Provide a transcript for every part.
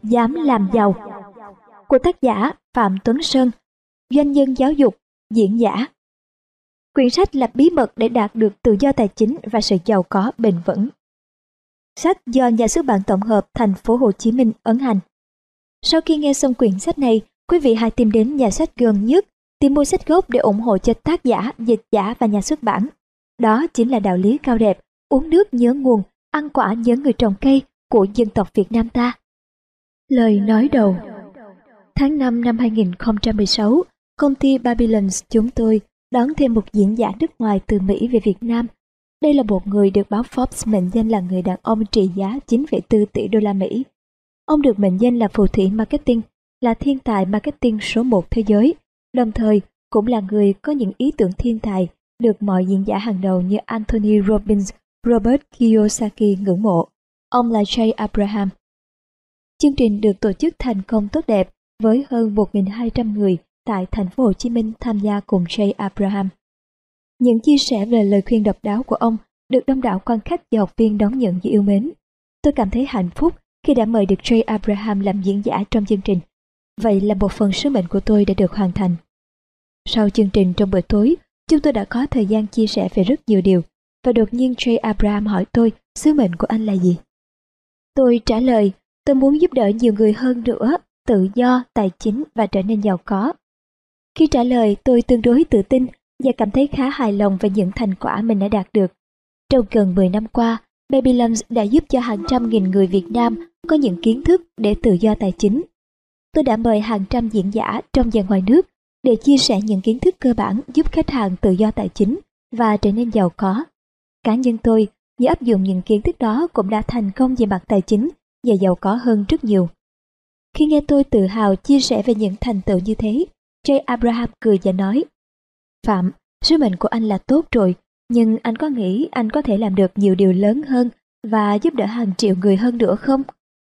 Dám làm giàu của tác giả Phạm Tuấn Sơn, doanh nhân giáo dục, diễn giả. Quyển sách là bí mật để đạt được tự do tài chính và sự giàu có bền vững. Sách do nhà xuất bản tổng hợp Thành phố Hồ Chí Minh ấn hành. Sau khi nghe xong quyển sách này, quý vị hãy tìm đến nhà sách gần nhất, tìm mua sách gốc để ủng hộ cho tác giả, dịch giả và nhà xuất bản. Đó chính là đạo lý cao đẹp, uống nước nhớ nguồn, ăn quả nhớ người trồng cây của dân tộc Việt Nam ta. Lời nói đầu. Tháng 5 năm 2016, công ty Babylon chúng tôi đón thêm một diễn giả nước ngoài từ Mỹ về Việt Nam. Đây là một người được báo Forbes mệnh danh là người đàn ông trị giá 9,4 tỷ đô la Mỹ. Ông được mệnh danh là phù thủy marketing, là thiên tài marketing số 1 thế giới, đồng thời cũng là người có những ý tưởng thiên tài được mọi diễn giả hàng đầu như Anthony Robbins, Robert Kiyosaki ngưỡng mộ. Ông là Jay Abraham. Chương trình được tổ chức thành công tốt đẹp với hơn 1.200 người tại thành phố Hồ Chí Minh tham gia cùng Jay Abraham. Những chia sẻ về lời khuyên độc đáo của ông được đông đảo quan khách và học viên đón nhận như yêu mến. Tôi cảm thấy hạnh phúc khi đã mời được Jay Abraham làm diễn giả trong chương trình. Vậy là một phần sứ mệnh của tôi đã được hoàn thành. Sau chương trình trong buổi tối, chúng tôi đã có thời gian chia sẻ về rất nhiều điều, và đột nhiên Jay Abraham hỏi tôi sứ mệnh của anh là gì. Tôi trả lời, tôi muốn giúp đỡ nhiều người hơn nữa, tự do, tài chính và trở nên giàu có. Khi trả lời, tôi tương đối tự tin và cảm thấy khá hài lòng về những thành quả mình đã đạt được. Trong gần 10 năm qua, Babylon đã giúp cho hàng trăm nghìn người Việt Nam có những kiến thức để tự do tài chính. Tôi đã mời hàng trăm diễn giả trong và ngoài nước để chia sẻ những kiến thức cơ bản giúp khách hàng tự do tài chính và trở nên giàu có. Cá nhân tôi, nhờ áp dụng những kiến thức đó cũng đã thành công về mặt tài chính và giàu có hơn rất nhiều. Khi nghe tôi tự hào chia sẻ về những thành tựu như thế, Jay Abraham cười và nói, Phạm, sứ mệnh của anh là tốt rồi, nhưng anh có nghĩ anh có thể làm được nhiều điều lớn hơn và giúp đỡ hàng triệu người hơn nữa không?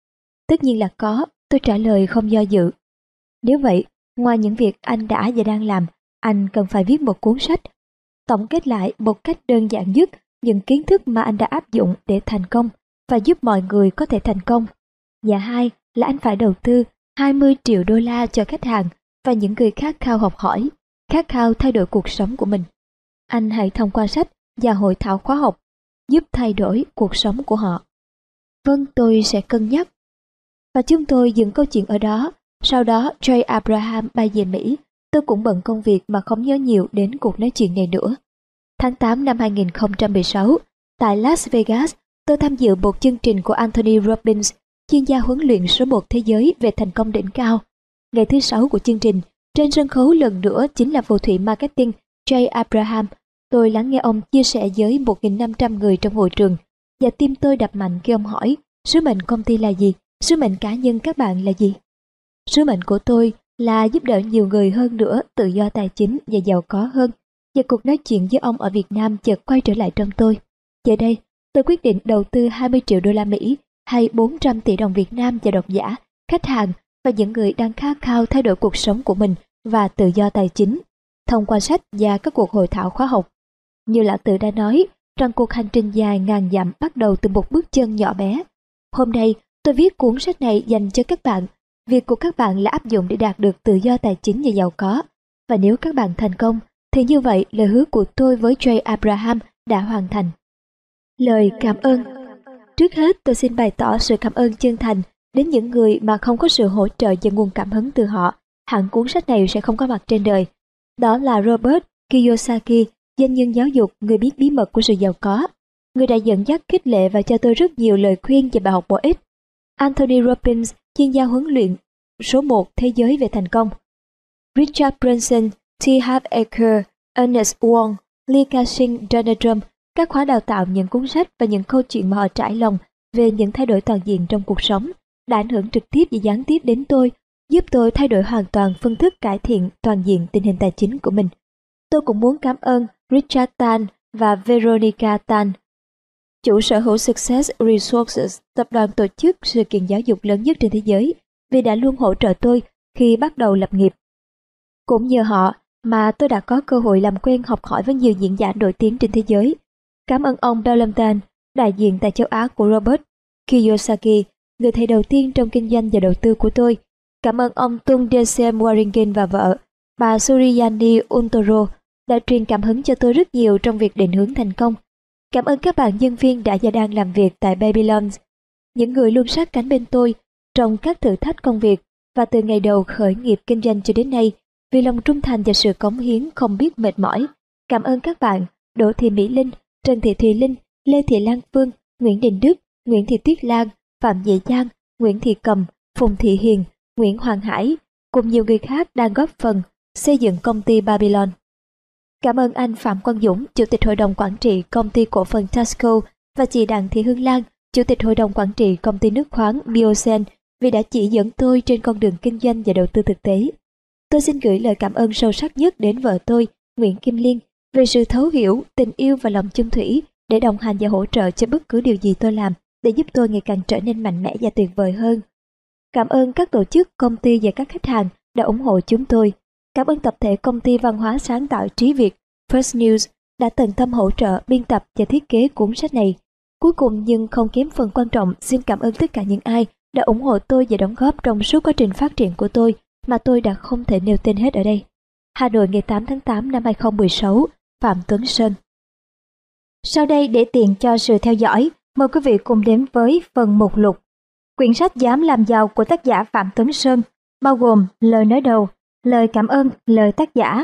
Tất nhiên là có, tôi trả lời không do dự. Nếu vậy, ngoài những việc anh đã và đang làm, anh cần phải viết một cuốn sách, tổng kết lại một cách đơn giản nhất những kiến thức mà anh đã áp dụng để thành công và giúp mọi người có thể thành công. Và hai là anh phải đầu tư 20 triệu đô la cho khách hàng và những người khát khao học hỏi, khát khao thay đổi cuộc sống của mình. Anh hãy thông qua sách và hội thảo khóa học giúp thay đổi cuộc sống của họ. Vâng, tôi sẽ cân nhắc. Và chúng tôi dừng câu chuyện ở đó. Sau đó Jay Abraham bay về Mỹ. Tôi cũng bận công việc mà không nhớ nhiều đến cuộc nói chuyện này nữa. Tháng 8 năm 2016, tại Las Vegas, tôi tham dự một chương trình của Anthony Robbins, chuyên gia huấn luyện số 1 thế giới về thành công đỉnh cao. Ngày thứ 6 của chương trình, trên sân khấu lần nữa chính là phù thủy marketing Jay Abraham. Tôi lắng nghe ông chia sẻ với 1.500 người trong hội trường, và tim tôi đập mạnh khi ông hỏi, sứ mệnh công ty là gì? Sứ mệnh cá nhân các bạn là gì? Sứ mệnh của tôi là giúp đỡ nhiều người hơn nữa tự do tài chính và giàu có hơn. Và cuộc nói chuyện với ông ở Việt Nam chợt quay trở lại trong tôi. Giờ đây, tôi quyết định đầu tư 20 triệu đô la Mỹ hay 400 tỷ đồng Việt Nam cho độc giả, khách hàng và những người đang khát khao thay đổi cuộc sống của mình và tự do tài chính, thông qua sách và các cuộc hội thảo khóa học. Như lão tử đã nói, rằng cuộc hành trình dài ngàn dặm bắt đầu từ một bước chân nhỏ bé. Hôm nay, tôi viết cuốn sách này dành cho các bạn. Việc của các bạn là áp dụng để đạt được tự do tài chính và giàu có. Và nếu các bạn thành công, thì như vậy lời hứa của tôi với Jay Abraham đã hoàn thành. Lời cảm ơn. Trước hết, tôi xin bày tỏ sự cảm ơn chân thành đến những người mà không có sự hỗ trợ và nguồn cảm hứng từ họ, hẳn cuốn sách này sẽ không có mặt trên đời. Đó là Robert Kiyosaki, doanh nhân giáo dục, người biết bí mật của sự giàu có, người đã dẫn dắt, khích lệ và cho tôi rất nhiều lời khuyên và bài học bổ ích. Anthony Robbins, chuyên gia huấn luyện số 1 thế giới về thành công. Richard Branson, T. Harv Eker, Ernest Wong, Lee Ka-shing, Donald Trump, các khóa đào tạo, những cuốn sách và những câu chuyện mà họ trải lòng về những thay đổi toàn diện trong cuộc sống đã ảnh hưởng trực tiếp và gián tiếp đến tôi, giúp tôi thay đổi hoàn toàn phương thức cải thiện toàn diện tình hình tài chính của mình. Tôi cũng muốn cảm ơn Richard Tan và Veronica Tan, chủ sở hữu Success Resources, tập đoàn tổ chức sự kiện giáo dục lớn nhất trên thế giới, vì đã luôn hỗ trợ tôi khi bắt đầu lập nghiệp. Cũng nhờ họ mà tôi đã có cơ hội làm quen, học hỏi với nhiều diễn giả nổi tiếng trên thế giới. Cảm ơn ông Bellamy, đại diện tại châu Á của Robert Kiyosaki, người thầy đầu tiên trong kinh doanh và đầu tư của tôi. Cảm ơn ông Tung Desem Waringen và vợ, bà Suriyani Untoro, đã truyền cảm hứng cho tôi rất nhiều trong việc định hướng thành công. Cảm ơn các bạn nhân viên đã và đang làm việc tại Babylon, những người luôn sát cánh bên tôi trong các thử thách công việc và từ ngày đầu khởi nghiệp kinh doanh cho đến nay, vì lòng trung thành và sự cống hiến không biết mệt mỏi. Cảm ơn các bạn Đỗ Thị Mỹ Linh, Trần Thị Thùy Linh, Lê Thị Lan Phương, Nguyễn Đình Đức, Nguyễn Thị Tuyết Lan, Phạm Dệ Giang, Nguyễn Thị Cầm, Phùng Thị Hiền, Nguyễn Hoàng Hải cùng nhiều người khác đang góp phần xây dựng công ty Babylon. Cảm ơn anh Phạm Quang Dũng, Chủ tịch Hội đồng Quản trị Công ty Cổ phần Tasco và chị Đặng Thị Hương Lan, Chủ tịch Hội đồng Quản trị Công ty Nước khoáng Biosen vì đã chỉ dẫn tôi trên con đường kinh doanh và đầu tư thực tế. Tôi xin gửi lời cảm ơn sâu sắc nhất đến vợ tôi, Nguyễn Kim Liên, về sự thấu hiểu, tình yêu và lòng chung thủy để đồng hành và hỗ trợ cho bất cứ điều gì tôi làm để giúp tôi ngày càng trở nên mạnh mẽ và tuyệt vời hơn. Cảm ơn các tổ chức, công ty và các khách hàng đã ủng hộ chúng tôi. Cảm ơn tập thể công ty văn hóa sáng tạo Trí Việt First News đã tận tâm hỗ trợ biên tập và thiết kế cuốn sách này. Cuối cùng nhưng không kém phần quan trọng, xin cảm ơn tất cả những ai đã ủng hộ tôi và đóng góp trong suốt quá trình phát triển của tôi mà tôi đã không thể nêu tên hết ở đây. Hà Nội ngày 8 tháng 8 năm 2016, Phạm Tuấn Sơn. Sau đây để tiện cho sự theo dõi, mời quý vị cùng đến với phần mục lục. Quyển sách Dám làm giàu của tác giả Phạm Tuấn Sơn, bao gồm lời nói đầu, lời cảm ơn, lời tác giả.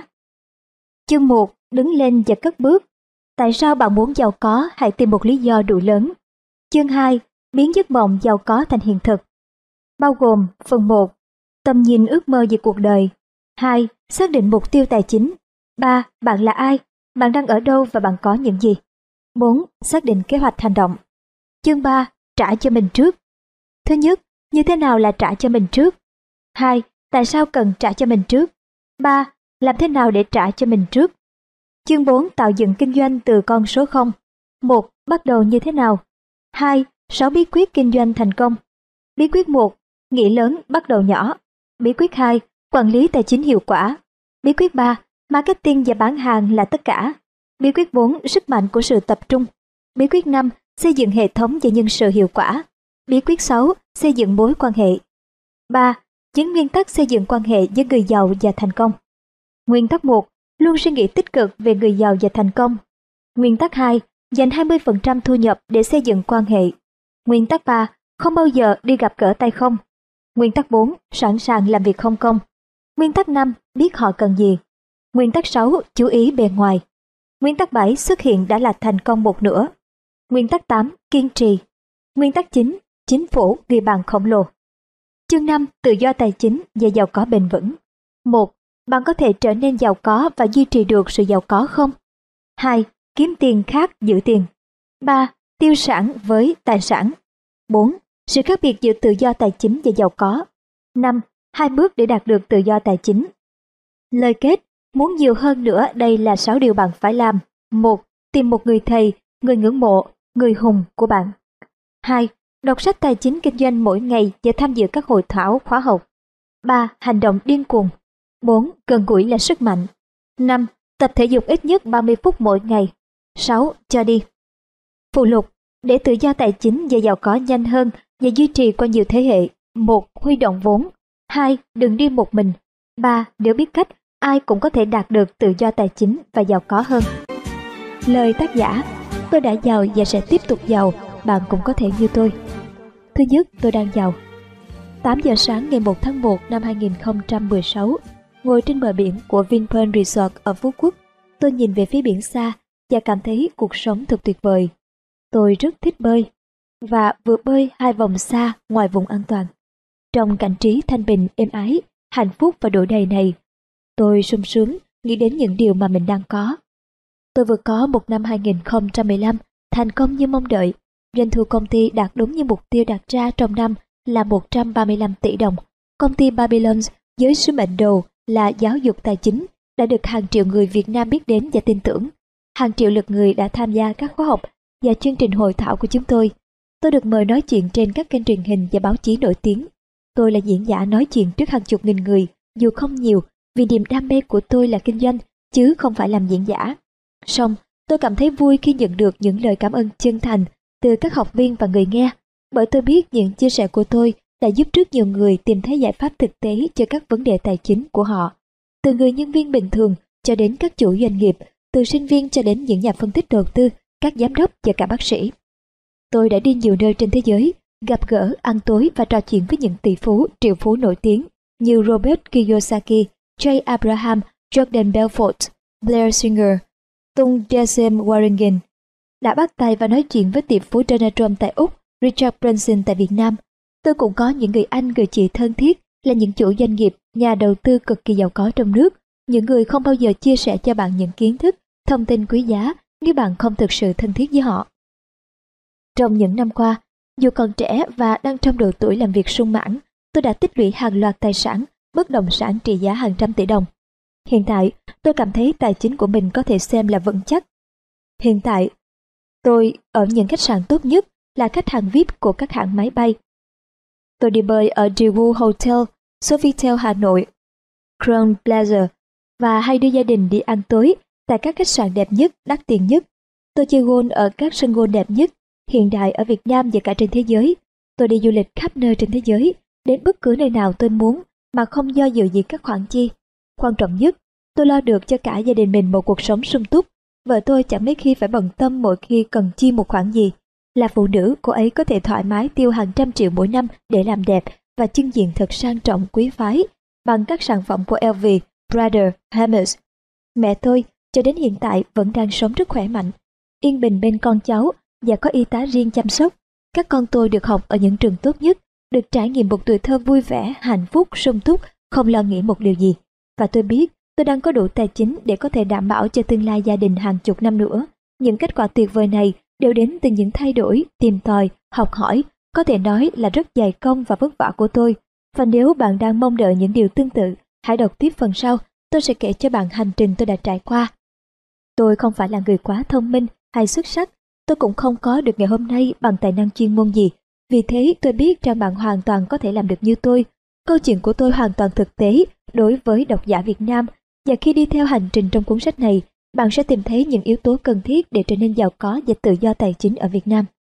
Chương 1, đứng lên và cất bước. Tại sao bạn muốn giàu có, hãy tìm một lý do đủ lớn. Chương 2, biến giấc mộng giàu có thành hiện thực. Bao gồm phần 1, tầm nhìn ước mơ về cuộc đời. 2, xác định mục tiêu tài chính. 3, bạn là ai, bạn đang ở đâu và bạn có những gì. 4, xác định kế hoạch hành động. Chương 3, trả cho mình trước. Thứ nhất, như thế nào là trả cho mình trước? 2, tại sao cần trả cho mình trước? 3, làm thế nào để trả cho mình trước? Chương 4, tạo dựng kinh doanh từ con số 0. 1, bắt đầu như thế nào? 2, 6 bí quyết kinh doanh thành công. Bí quyết 1, nghĩ lớn, bắt đầu nhỏ. Bí quyết 2, quản lý tài chính hiệu quả. Bí quyết 3, marketing và bán hàng là tất cả. Bí quyết 4, sức mạnh của sự tập trung. Bí quyết 5, xây dựng hệ thống và nhân sự hiệu quả. Bí quyết 6, xây dựng mối quan hệ. 3. 9 nguyên tắc xây dựng quan hệ với người giàu và thành công. Nguyên tắc 1, luôn suy nghĩ tích cực về người giàu và thành công. Nguyên tắc 2, dành 20% thu nhập để xây dựng quan hệ. Nguyên tắc 3, không bao giờ đi gặp gỡ tay không. Nguyên tắc 4, sẵn sàng làm việc không công. Nguyên tắc 5, biết họ cần gì. Nguyên tắc 6, chú ý bề ngoài. Nguyên tắc 7, xuất hiện đã là thành công một nửa. Nguyên tắc 8, kiên trì. Nguyên tắc 9, chính phủ người bạn khổng lồ. Chương 5, tự do tài chính và giàu có bền vững. 1. Bạn có thể trở nên giàu có và duy trì được sự giàu có không? 2. Kiếm tiền khác giữ tiền. 3. Tiêu sản với tài sản. 4. Sự khác biệt giữa tự do tài chính và giàu có. 5. 2 bước để đạt được tự do tài chính. Lời kết, muốn nhiều hơn nữa, đây là 6 điều bạn phải làm. 1. Tìm một người thầy, người ngưỡng mộ, người hùng của bạn. 2. Đọc sách tài chính kinh doanh mỗi ngày và tham dự các hội thảo khóa học. 3. Hành động điên cuồng. 4. Gần gũi là sức mạnh. 5. Tập thể dục ít nhất 30 phút mỗi ngày. 6. Cho đi. Phụ lục. Để tự do tài chính và giàu có nhanh hơn và duy trì qua nhiều thế hệ. 1. Huy động vốn. 2. Đừng đi một mình. 3. Nếu biết cách, ai cũng có thể đạt được tự do tài chính và giàu có hơn. Lời tác giả. Tôi đã giàu và sẽ tiếp tục giàu, bạn cũng có thể như tôi. Thứ nhất, tôi đang giàu. 8 giờ sáng ngày 1 tháng 1 năm 2016, ngồi trên bờ biển của Vinpearl Resort ở Phú Quốc, tôi nhìn về phía biển xa và cảm thấy cuộc sống thật tuyệt vời. Tôi rất thích bơi và vừa bơi 2 vòng xa ngoài vùng an toàn. Trong cảnh trí thanh bình, êm ái, hạnh phúc và đủ đầy này, tôi sung sướng nghĩ đến những điều mà mình đang có. Tôi vừa có một năm 2015 thành công như mong đợi. Doanh thu công ty đạt đúng như mục tiêu đặt ra trong năm là 135 tỷ đồng. Công ty Babylon với sứ mệnh đầu là giáo dục tài chính đã được hàng triệu người Việt Nam biết đến và tin tưởng. Hàng triệu lượt người đã tham gia các khóa học và chương trình hội thảo của chúng tôi. Tôi được mời nói chuyện trên các kênh truyền hình và báo chí nổi tiếng. Tôi là diễn giả nói chuyện trước hàng chục nghìn người, dù không nhiều, vì niềm đam mê của tôi là kinh doanh, chứ không phải làm diễn giả. Song, tôi cảm thấy vui khi nhận được những lời cảm ơn chân thành từ các học viên và người nghe. bởi tôi biết những chia sẻ của tôi đã giúp rất nhiều người tìm thấy giải pháp thực tế cho các vấn đề tài chính của họ. Từ người nhân viên bình thường cho đến các chủ doanh nghiệp, từ sinh viên cho đến những nhà phân tích đầu tư, các giám đốc và cả bác sĩ. Tôi đã đi nhiều nơi trên thế giới, gặp gỡ, ăn tối và trò chuyện với những tỷ phú, triệu phú nổi tiếng như Robert Kiyosaki, Jay Abraham, Jordan Belfort, Blair Singer, Tung Jesem Warringen. Đã bắt tay và nói chuyện với tỷ phú Donald Trump tại Úc, Richard Branson tại Việt Nam. Tôi cũng có những người anh, người chị thân thiết là những chủ doanh nghiệp, nhà đầu tư cực kỳ giàu có trong nước, những người không bao giờ chia sẻ cho bạn những kiến thức, thông tin quý giá nếu bạn không thực sự thân thiết với họ. Trong những năm qua, dù còn trẻ và đang trong độ tuổi làm việc sung mãn, tôi đã tích lũy hàng loạt tài sản, bất động sản trị giá hàng trăm tỷ đồng. Hiện tại, tôi cảm thấy tài chính của mình có thể xem là vững chắc. Hiện tại, tôi ở những khách sạn tốt nhất, là khách hàng VIP của các hãng máy bay. Tôi đi bơi ở Daewoo Hotel, Sofitel Hà Nội, Crown Plaza và hay đưa gia đình đi ăn tối tại các khách sạn đẹp nhất, đắt tiền nhất. Tôi chơi golf ở các sân golf đẹp nhất, hiện đại ở Việt Nam và cả trên thế giới. Tôi đi du lịch khắp nơi trên thế giới, đến bất cứ nơi nào tôi muốn mà không do dự gì các khoản chi. Quan trọng nhất, tôi lo được cho cả gia đình mình một cuộc sống sung túc. Vợ tôi chẳng mấy khi phải bận tâm mỗi khi cần chi một khoản gì. Là phụ nữ, cô ấy có thể thoải mái tiêu hàng trăm triệu mỗi năm để làm đẹp và trưng diện thật sang trọng quý phái bằng các sản phẩm của LV, Prada, Hermes. Mẹ tôi cho đến hiện tại vẫn đang sống rất khỏe mạnh, yên bình bên con cháu và có y tá riêng chăm sóc. Các con tôi được học ở những trường tốt nhất, được trải nghiệm một tuổi thơ vui vẻ, hạnh phúc, sung túc, không lo nghĩ một điều gì. Và tôi biết tôi đang có đủ tài chính để có thể đảm bảo cho tương lai gia đình hàng chục năm nữa. Những kết quả tuyệt vời này đều đến từ những thay đổi, tìm tòi, học hỏi, có thể nói là rất dày công và vất vả của tôi. Và nếu bạn đang mong đợi những điều tương tự, hãy đọc tiếp phần sau, tôi sẽ kể cho bạn hành trình tôi đã trải qua. Tôi không phải là người quá thông minh hay xuất sắc, tôi cũng không có được ngày hôm nay bằng tài năng chuyên môn gì. Vì thế tôi biết rằng bạn hoàn toàn có thể làm được như tôi. Câu chuyện của tôi hoàn toàn thực tế đối với độc giả Việt Nam, và khi đi theo hành trình trong cuốn sách này, bạn sẽ tìm thấy những yếu tố cần thiết để trở nên giàu có và tự do tài chính ở Việt Nam.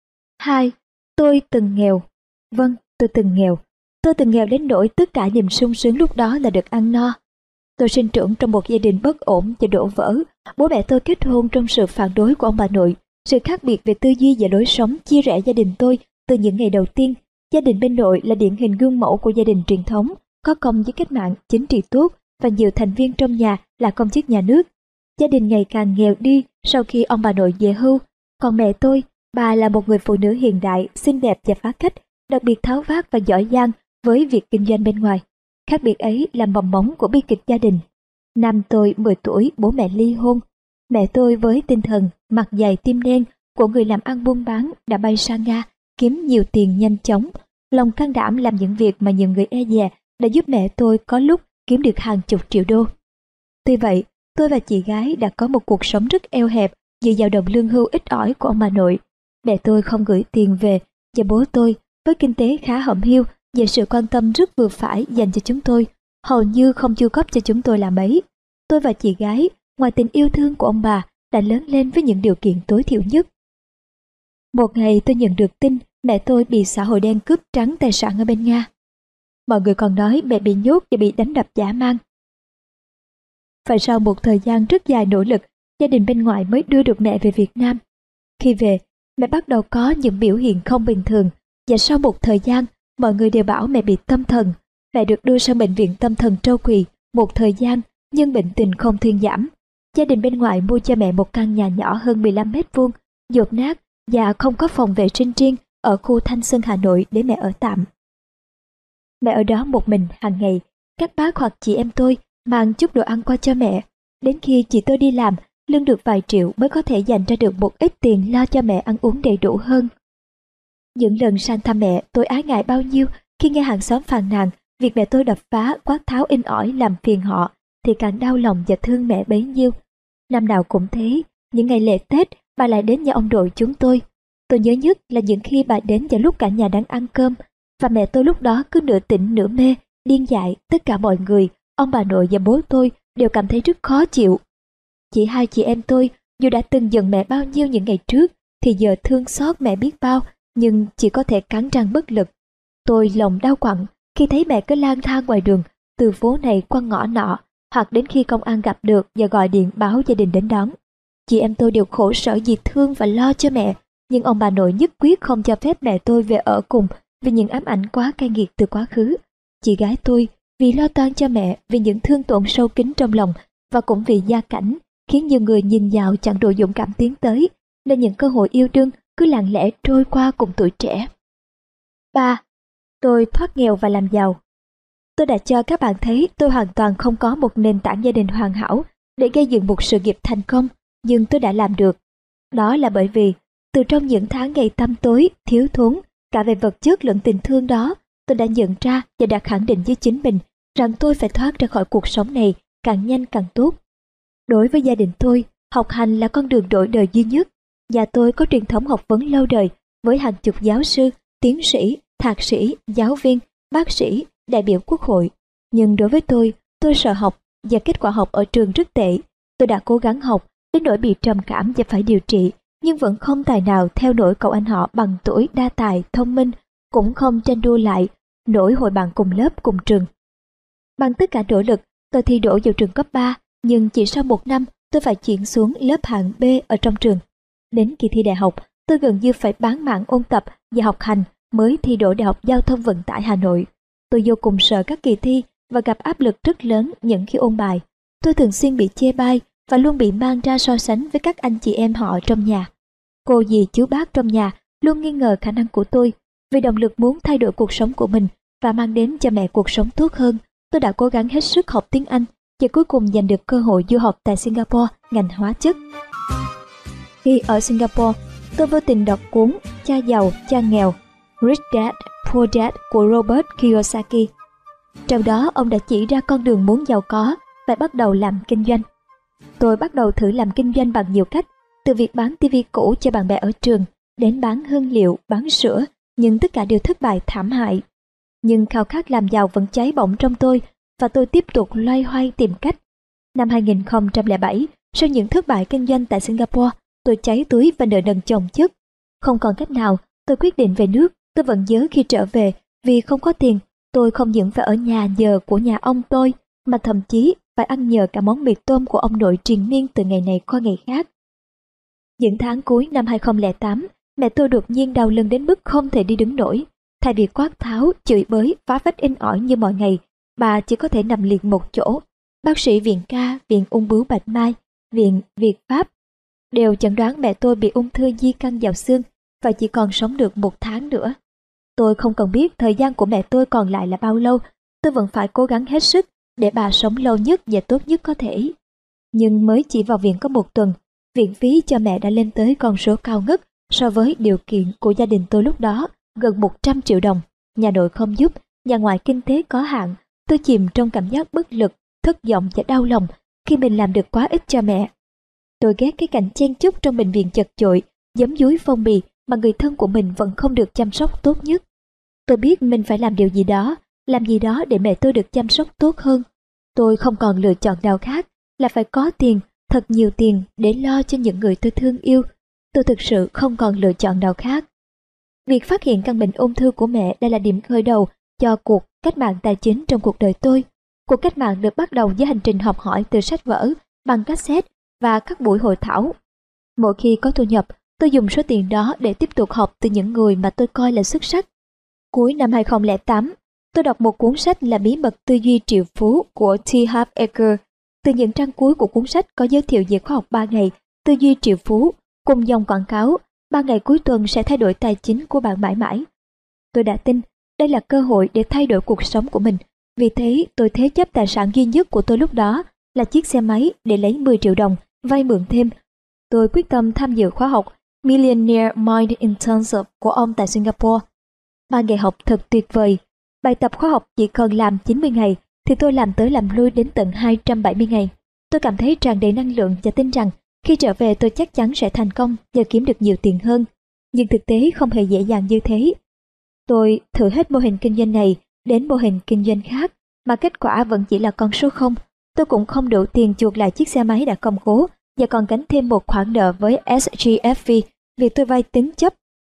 2. Tôi từng nghèo. Vâng, tôi từng nghèo. Tôi từng nghèo đến nỗi tất cả niềm sung sướng lúc đó là được ăn no. Tôi sinh trưởng trong một gia đình bất ổn và đổ vỡ. Bố mẹ tôi kết hôn trong sự phản đối của ông bà nội. Sự khác biệt về tư duy và lối sống chia rẽ gia đình tôi từ những ngày đầu tiên. Gia đình bên nội là điển hình gương mẫu của gia đình truyền thống, có công với cách mạng, chính trị tốt và nhiều thành viên trong nhà là công chức nhà nước. Gia đình ngày càng nghèo đi sau khi ông bà nội về hưu. Còn mẹ tôi, bà là một người phụ nữ hiện đại, xinh đẹp và phá cách, đặc biệt tháo vát và giỏi giang với việc kinh doanh bên ngoài. Khác biệt ấy là mầm mống của bi kịch gia đình. Năm tôi 10 tuổi, bố mẹ ly hôn. Mẹ tôi với tinh thần mặt dày tim đen của người làm ăn buôn bán đã bay sang Nga, kiếm nhiều tiền nhanh chóng. Lòng can đảm làm những việc mà nhiều người e dè đã giúp mẹ tôi có lúc kiếm được hàng chục triệu đô. Tuy vậy, tôi và chị gái đã có một cuộc sống rất eo hẹp dựa vào đồng lương hưu ít ỏi của ông bà nội. Mẹ tôi không gửi tiền về, và bố tôi với kinh tế khá hẩm hiu và sự quan tâm rất vừa phải dành cho chúng tôi, hầu như không chu cấp cho chúng tôi là mấy. Tôi và chị gái, ngoài tình yêu thương của ông bà, đã lớn lên với những điều kiện tối thiểu nhất. Một ngày tôi nhận được tin mẹ tôi bị xã hội đen cướp trắng tài sản ở bên Nga. Mọi người còn nói mẹ bị nhốt và bị đánh đập dã man. Phải sau một thời gian rất dài nỗ lực, gia đình bên ngoài mới đưa được mẹ về Việt Nam. Khi về, mẹ bắt đầu có những biểu hiện không bình thường, và sau một thời gian, mọi người đều bảo mẹ bị tâm thần. Mẹ được đưa sang bệnh viện tâm thần Trâu Quỳ một thời gian, nhưng bệnh tình không thuyên giảm. Gia đình bên ngoài mua cho mẹ một căn nhà nhỏ hơn 15 mét vuông, dột nát và không có phòng vệ sinh riêng ở khu Thanh Xuân Hà Nội để mẹ ở tạm. Mẹ ở đó một mình hàng ngày, các bác hoặc chị em tôi mang chút đồ ăn qua cho mẹ. Đến khi chị tôi đi làm, lương được vài triệu mới có thể dành ra được một ít tiền lo cho mẹ ăn uống đầy đủ hơn. Những lần sang thăm mẹ, tôi ái ngại bao nhiêu khi nghe hàng xóm phàn nàn việc mẹ tôi đập phá, quát tháo inh ỏi làm phiền họ, thì càng đau lòng và thương mẹ bấy nhiêu. Năm nào cũng thế, những ngày lễ Tết, bà lại đến nhà ông nội chúng tôi. Tôi nhớ nhất là những khi bà đến vào lúc cả nhà đang ăn cơm, và mẹ tôi lúc đó cứ nửa tỉnh nửa mê, điên dại. Tất cả mọi người, ông bà nội và bố tôi đều cảm thấy rất khó chịu. Chỉ hai chị em tôi, dù đã từng giận mẹ bao nhiêu những ngày trước, thì giờ thương xót mẹ biết bao nhưng chỉ có thể cắn răng bất lực. Tôi lòng đau quặn khi thấy mẹ cứ lang thang ngoài đường, từ phố này qua ngõ nọ, hoặc đến khi công an gặp được và gọi điện báo gia đình đến đón. Chị em tôi đều khổ sở vì thương và lo cho mẹ, nhưng ông bà nội nhất quyết không cho phép mẹ tôi về ở cùng vì những ám ảnh quá cay nghiệt từ quá khứ. Chị gái tôi vì lo toan cho mẹ, vì những thương tổn sâu kín trong lòng, và cũng vì gia cảnh khiến nhiều người nhìn vào chẳng đủ dũng cảm tiến tới, nên những cơ hội yêu đương cứ lặng lẽ trôi qua cùng tuổi trẻ. 3. Tôi thoát nghèo và làm giàu. Tôi đã cho các bạn thấy tôi hoàn toàn không có một nền tảng gia đình hoàn hảo để gây dựng một sự nghiệp thành công, nhưng tôi đã làm được. Đó là bởi vì từ trong những tháng ngày tăm tối, thiếu thốn cả về vật chất lẫn tình thương đó, tôi đã nhận ra và đã khẳng định với chính mình rằng tôi phải thoát ra khỏi cuộc sống này càng nhanh càng tốt. Đối với gia đình tôi, học hành là con đường đổi đời duy nhất. Nhà tôi có truyền thống học vấn lâu đời với hàng chục giáo sư, tiến sĩ, thạc sĩ, giáo viên, bác sĩ, đại biểu quốc hội. Nhưng đối với tôi sợ học và kết quả học ở trường rất tệ. Tôi đã cố gắng học đến nỗi bị trầm cảm và phải điều trị, nhưng vẫn không tài nào theo nổi cậu anh họ bằng tuổi đa tài, thông minh, cũng không tranh đua lại nổi hội bạn cùng lớp cùng trường. Bằng tất cả nỗ lực, tôi thi đỗ vào trường cấp 3, nhưng chỉ sau 1 năm tôi phải chuyển xuống lớp hạng B ở trong trường. Đến kỳ thi đại học, tôi gần như phải bán mạng ôn tập và học hành mới thi đỗ Đại học Giao thông Vận tải Hà Nội. Tôi vô cùng sợ các kỳ thi và gặp áp lực rất lớn những khi ôn bài. Tôi thường xuyên bị chê bai và luôn bị mang ra so sánh với các anh chị em họ trong nhà. Cô dì chú bác trong nhà luôn nghi ngờ khả năng của tôi. Vì động lực muốn thay đổi cuộc sống của mình và mang đến cho mẹ cuộc sống tốt hơn, tôi đã cố gắng hết sức học tiếng Anh và cuối cùng giành được cơ hội du học tại Singapore ngành hóa chất. Khi ở Singapore, tôi vô tình đọc cuốn Cha giàu, cha nghèo, Rich Dad, Poor Dad của Robert Kiyosaki. Trong đó ông đã chỉ ra con đường muốn giàu có phải bắt đầu làm kinh doanh. Tôi bắt đầu thử làm kinh doanh bằng nhiều cách, từ việc bán tivi cũ cho bạn bè ở trường đến bán hương liệu, bán sữa, nhưng tất cả đều thất bại thảm hại. Nhưng khao khát làm giàu vẫn cháy bỏng trong tôi và tôi tiếp tục loay hoay tìm cách. Năm 2007, sau những thất bại kinh doanh tại Singapore, tôi cháy túi và nợ nần chồng chất. Không còn cách nào, tôi quyết định về nước. Tôi vẫn nhớ khi trở về, vì không có tiền, tôi không những phải ở nhà nhờ của nhà ông tôi, mà thậm chí phải ăn nhờ cả món mì tôm của ông nội triền miên từ ngày này qua ngày khác. Những tháng cuối năm 2008, mẹ tôi đột nhiên đau lưng đến mức không thể đi đứng nổi. Thay vì quát tháo, chửi bới, phá phách in ỏi như mọi ngày, bà chỉ có thể nằm liệt một chỗ. Bác sĩ Viện Ca, Viện Ung bướu Bạch Mai, Viện Việt Pháp đều chẩn đoán mẹ tôi bị ung thư di căn vào xương và chỉ còn sống được 1 tháng nữa. Tôi không cần biết thời gian của mẹ tôi còn lại là bao lâu, tôi vẫn phải cố gắng hết sức để bà sống lâu nhất và tốt nhất có thể. Nhưng mới chỉ vào viện có 1 tuần, viện phí cho mẹ đã lên tới con số cao ngất so với điều kiện của gia đình tôi lúc đó, gần 100 triệu đồng. Nhà nội không giúp, nhà ngoại kinh tế có hạn. Tôi chìm trong cảm giác bất lực, thất vọng và đau lòng khi mình làm được quá ít cho mẹ. Tôi ghét cái cảnh chen chúc trong bệnh viện chật chội, giấm dúi phong bì mà người thân của mình vẫn không được chăm sóc tốt nhất. Tôi biết mình phải làm điều gì đó, làm gì đó để mẹ tôi được chăm sóc tốt hơn. Tôi không còn lựa chọn nào khác là phải có tiền, thật nhiều tiền để lo cho những người tôi thương yêu. Tôi thực sự không còn lựa chọn nào khác. Việc phát hiện căn bệnh ung thư của mẹ đã là điểm khởi đầu cho cuộc cách mạng tài chính trong cuộc đời tôi. Cuộc cách mạng được bắt đầu với hành trình học hỏi từ sách vở, bằng cassette và các buổi hội thảo. Mỗi khi có thu nhập, tôi dùng số tiền đó để tiếp tục học từ những người mà tôi coi là xuất sắc. Cuối năm 2008, tôi đọc một cuốn sách là Bí mật tư duy triệu phú của T. Harv Eker. Từ những trang cuối của cuốn sách có giới thiệu về khóa học 3 ngày, tư duy triệu phú, cùng dòng quảng cáo, 3 ngày cuối tuần sẽ thay đổi tài chính của bạn mãi mãi. Tôi đã tin đây là cơ hội để thay đổi cuộc sống của mình. Vì thế, tôi thế chấp tài sản duy nhất của tôi lúc đó là chiếc xe máy để lấy 10 triệu đồng, vay mượn thêm. Tôi quyết tâm tham dự khóa học Millionaire Mind Intensive của ông tại Singapore. 3 ngày học thật tuyệt vời. Bài tập khóa học chỉ cần làm 90 ngày, thì tôi làm tới làm lui đến tận 270 ngày. Tôi cảm thấy tràn đầy năng lượng và tin rằng khi trở về tôi chắc chắn sẽ thành công và kiếm được nhiều tiền hơn. Nhưng thực tế không hề dễ dàng như thế. Tôi thử hết mô hình kinh doanh này đến mô hình kinh doanh khác, mà kết quả vẫn chỉ là con số 0. Tôi cũng không đủ tiền chuộc lại chiếc xe máy đã cầm cố và còn gánh thêm một khoản nợ với SGFV vì tôi vay tín chấp.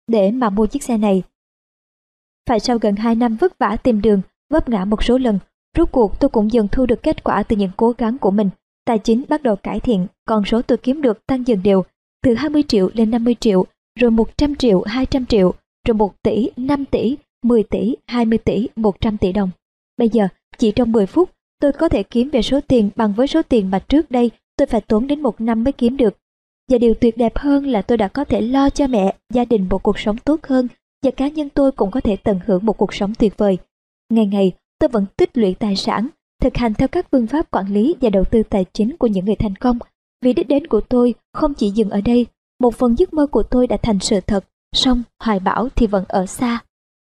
để mà mua chiếc xe này. Phải sau gần 2 năm vất vả tìm đường, vấp ngã một số lần, rốt cuộc tôi cũng dần thu được kết quả từ những cố gắng của mình. Tài chính bắt đầu cải thiện, con số tôi kiếm được tăng dần đều, từ 20 triệu lên 50 triệu, rồi 100 triệu, 200 triệu, rồi 1 tỷ, 5 tỷ, 10 tỷ, 20 tỷ, 100 tỷ đồng. Bây giờ, chỉ trong 10 phút, tôi có thể kiếm về số tiền bằng với số tiền mà trước đây tôi phải tốn đến 1 năm mới kiếm được. Và điều tuyệt đẹp hơn là tôi đã có thể lo cho mẹ, gia đình một cuộc sống tốt hơn, và cá nhân tôi cũng có thể tận hưởng một cuộc sống tuyệt vời. Ngày ngày, tôi vẫn tích lũy tài sản, thực hành theo các phương pháp quản lý và đầu tư tài chính của những người thành công. Vì đích đến của tôi không chỉ dừng ở đây, một phần giấc mơ của tôi đã thành sự thật, song hoài bão thì vẫn ở xa.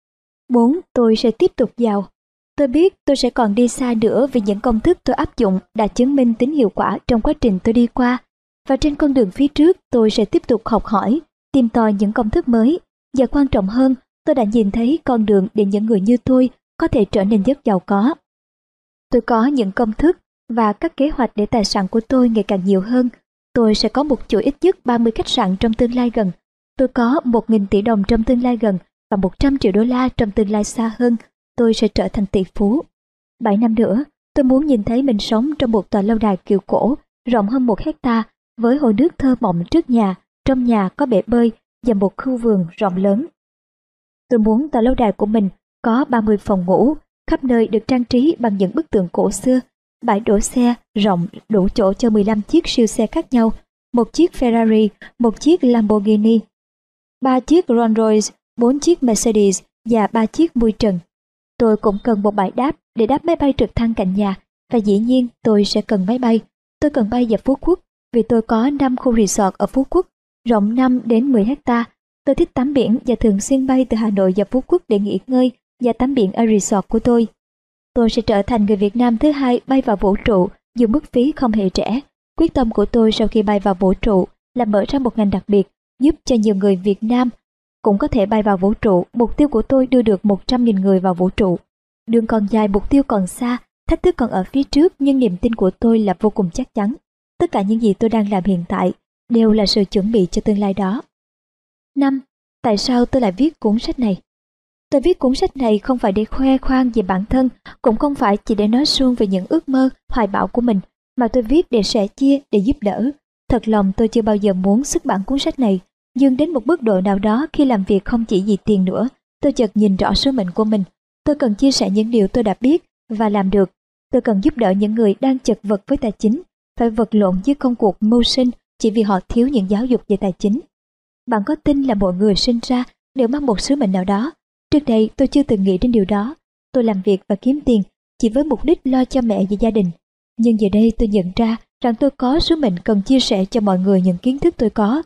4. Tôi sẽ tiếp tục giàu. Tôi biết tôi sẽ còn đi xa nữa vì những công thức tôi áp dụng đã chứng minh tính hiệu quả trong quá trình tôi đi qua. Và trên con đường phía trước tôi sẽ tiếp tục học hỏi, tìm tòi những công thức mới. Và quan trọng hơn, tôi đã nhìn thấy con đường để những người như tôi có thể trở nên rất giàu có. Tôi có những công thức và các kế hoạch để tài sản của tôi ngày càng nhiều hơn. Tôi sẽ có một chuỗi ít nhất 30 khách sạn trong tương lai gần. Tôi có 1.000 tỷ đồng trong tương lai gần và 100 triệu đô la trong tương lai xa hơn. Tôi sẽ trở thành tỷ phú. 7 năm nữa, tôi muốn nhìn thấy mình sống trong một tòa lâu đài kiểu cổ, rộng hơn 1 hecta, với hồ nước thơ mộng trước nhà, trong nhà có bể bơi và một khu vườn rộng lớn. Tôi muốn tòa lâu đài của mình có 30 phòng ngủ, khắp nơi được trang trí bằng những bức tượng cổ xưa, bãi đổ xe rộng đủ chỗ cho 15 chiếc siêu xe khác nhau, 1 chiếc Ferrari, 1 chiếc Lamborghini, 3 chiếc Rolls-Royce, 4 chiếc Mercedes và 3 chiếc mui trần. Tôi cũng cần một bãi đáp để đáp máy bay trực thăng cạnh nhà, và dĩ nhiên tôi sẽ cần máy bay. Tôi cần bay vào Phú Quốc vì tôi có 5 khu resort ở Phú Quốc, rộng 5 đến 10 hecta. Tôi thích tắm biển và thường xuyên bay từ Hà Nội vào Phú Quốc để nghỉ ngơi và tắm biển ở resort của tôi. Tôi sẽ trở thành người Việt Nam thứ 2 bay vào vũ trụ dùng mức phí không hề rẻ. Quyết tâm của tôi sau khi bay vào vũ trụ là mở ra một ngành đặc biệt giúp cho nhiều người Việt Nam cũng có thể bay vào vũ trụ. Mục tiêu của tôi đưa được 100.000 người vào vũ trụ. Đường còn dài, mục tiêu còn xa, thách thức còn ở phía trước, nhưng niềm tin của tôi là vô cùng chắc chắn. Tất cả những gì tôi đang làm hiện tại đều là sự chuẩn bị cho tương lai đó. 5. Tại sao tôi lại viết cuốn sách này? Tôi viết cuốn sách này không phải để khoe khoang về bản thân, cũng không phải chỉ để nói suông về những ước mơ, hoài bão của mình, mà tôi viết để sẻ chia, để giúp đỡ. Thật lòng tôi chưa bao giờ muốn xuất bản cuốn sách này, nhưng đến một mức độ nào đó khi làm việc không chỉ vì tiền nữa, tôi chợt nhìn rõ sứ mệnh của mình. Tôi cần chia sẻ những điều tôi đã biết và làm được. Tôi cần giúp đỡ những người đang chật vật với tài chính, phải vật lộn với công cuộc mưu sinh chỉ vì họ thiếu những giáo dục về tài chính. Bạn có tin là mọi người sinh ra đều mang một sứ mệnh nào đó? Trước đây tôi chưa từng nghĩ đến điều đó. Tôi làm việc và kiếm tiền chỉ với mục đích lo cho mẹ và gia đình. Nhưng giờ đây tôi nhận ra rằng tôi có sứ mệnh cần chia sẻ cho mọi người những kiến thức tôi có.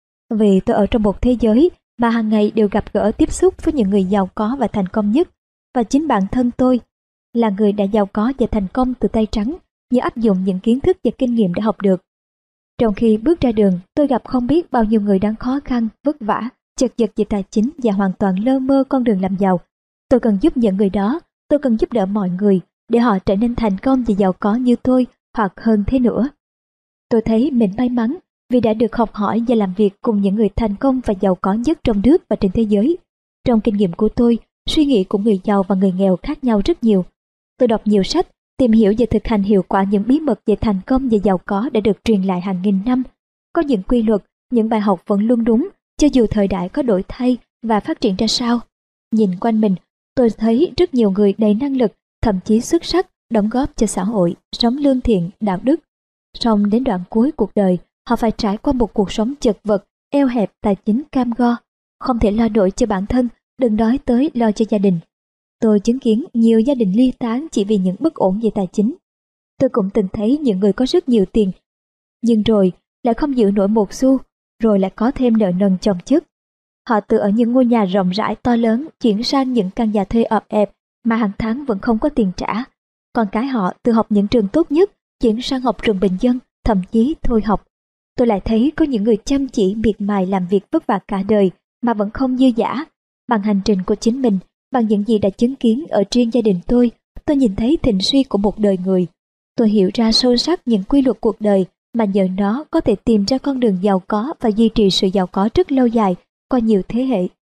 Vì tôi ở trong một thế giới mà hàng ngày đều gặp gỡ tiếp xúc với những người giàu có và thành công nhất. Và chính bản thân tôi là người đã giàu có và thành công từ tay trắng nhờ áp dụng những kiến thức và kinh nghiệm đã học được. Trong khi bước ra đường, tôi gặp không biết bao nhiêu người đang khó khăn, vất vả, chật vật về tài chính và hoàn toàn lơ mơ con đường làm giàu. Tôi cần giúp những người đó, tôi cần giúp đỡ mọi người để họ trở nên thành công và giàu có như tôi hoặc hơn thế nữa. Tôi thấy mình may mắn vì đã được học hỏi và làm việc cùng những người thành công và giàu có nhất trong nước và trên thế giới. Trong kinh nghiệm của tôi, suy nghĩ của người giàu và người nghèo khác nhau rất nhiều. Tôi đọc nhiều sách, tìm hiểu và thực hành hiệu quả những bí mật về thành công và giàu có đã được truyền lại hàng nghìn năm. Có những quy luật, những bài học vẫn luôn đúng, cho dù thời đại có đổi thay và phát triển ra sao. Nhìn quanh mình, tôi thấy rất nhiều người đầy năng lực, thậm chí xuất sắc, đóng góp cho xã hội, sống lương thiện, đạo đức. Song đến đoạn cuối cuộc đời, họ phải trải qua một cuộc sống chật vật, eo hẹp, tài chính cam go, không thể lo nổi cho bản thân, đừng nói tới lo cho gia đình. Tôi chứng kiến nhiều gia đình ly tán chỉ vì những bất ổn về tài chính. Tôi cũng từng thấy những người có rất nhiều tiền, nhưng rồi lại không giữ nổi một xu, rồi lại có thêm nợ nần chồng chất. Họ từ ở những ngôi nhà rộng rãi to lớn chuyển sang những căn nhà thuê ọp ẹp mà hàng tháng vẫn không có tiền trả. Con cái họ từ học những trường tốt nhất chuyển sang học trường bình dân, thậm chí thôi học. Tôi lại thấy có những người chăm chỉ miệt mài làm việc vất vả cả đời mà vẫn không dư dả. Bằng hành trình của chính mình, bằng những gì đã chứng kiến ở riêng gia đình tôi nhìn thấy thịnh suy của một đời người. Tôi hiểu ra sâu sắc những quy luật cuộc đời mà nhờ nó có thể tìm ra con đường giàu có và duy trì sự giàu có rất lâu dài qua nhiều thế hệ.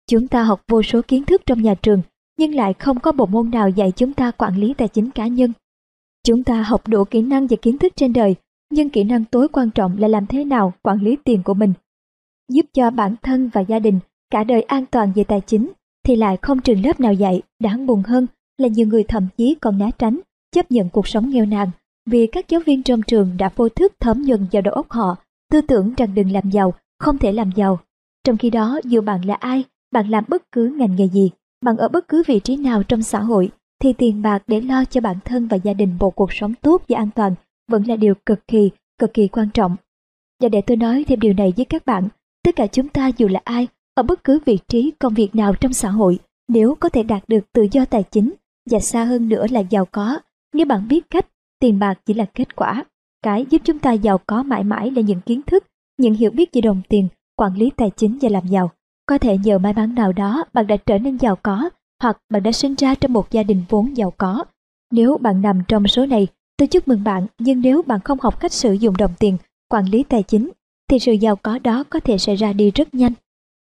Chúng ta học vô số kiến thức trong nhà trường, nhưng lại không có bộ môn nào dạy chúng ta quản lý tài chính cá nhân. Chúng ta học đủ kỹ năng và kiến thức trên đời, nhưng kỹ năng tối quan trọng là làm thế nào quản lý tiền của mình. Giúp cho bản thân và gia đình cả đời an toàn về tài chính thì lại không trường lớp nào dạy. Đáng buồn hơn là nhiều người thậm chí còn né tránh, chấp nhận cuộc sống nghèo nàn vì các giáo viên trong trường đã vô thức thấm nhuần vào đầu óc họ tư tưởng rằng đừng làm giàu, không thể làm giàu. Trong khi đó, dù bạn là ai, bạn làm bất cứ ngành nghề gì, bạn ở bất cứ vị trí nào trong xã hội, thì tiền bạc để lo cho bản thân và gia đình một cuộc sống tốt và an toàn vẫn là điều cực kỳ quan trọng. Và để tôi nói thêm điều này với các bạn, tất cả chúng ta dù là ai, ở bất cứ vị trí công việc nào trong xã hội, nếu có thể đạt được tự do tài chính và xa hơn nữa là giàu có, nếu bạn biết cách, tiền bạc chỉ là kết quả. Cái giúp chúng ta giàu có mãi mãi là những kiến thức, những hiểu biết về đồng tiền, quản lý tài chính và làm giàu. Có thể nhờ may mắn nào đó bạn đã trở nên giàu có, hoặc bạn đã sinh ra trong một gia đình vốn giàu có. Nếu bạn nằm trong số này, tôi chúc mừng bạn, nhưng nếu bạn không học cách sử dụng đồng tiền, quản lý tài chính, thì sự giàu có đó có thể sẽ ra đi rất nhanh.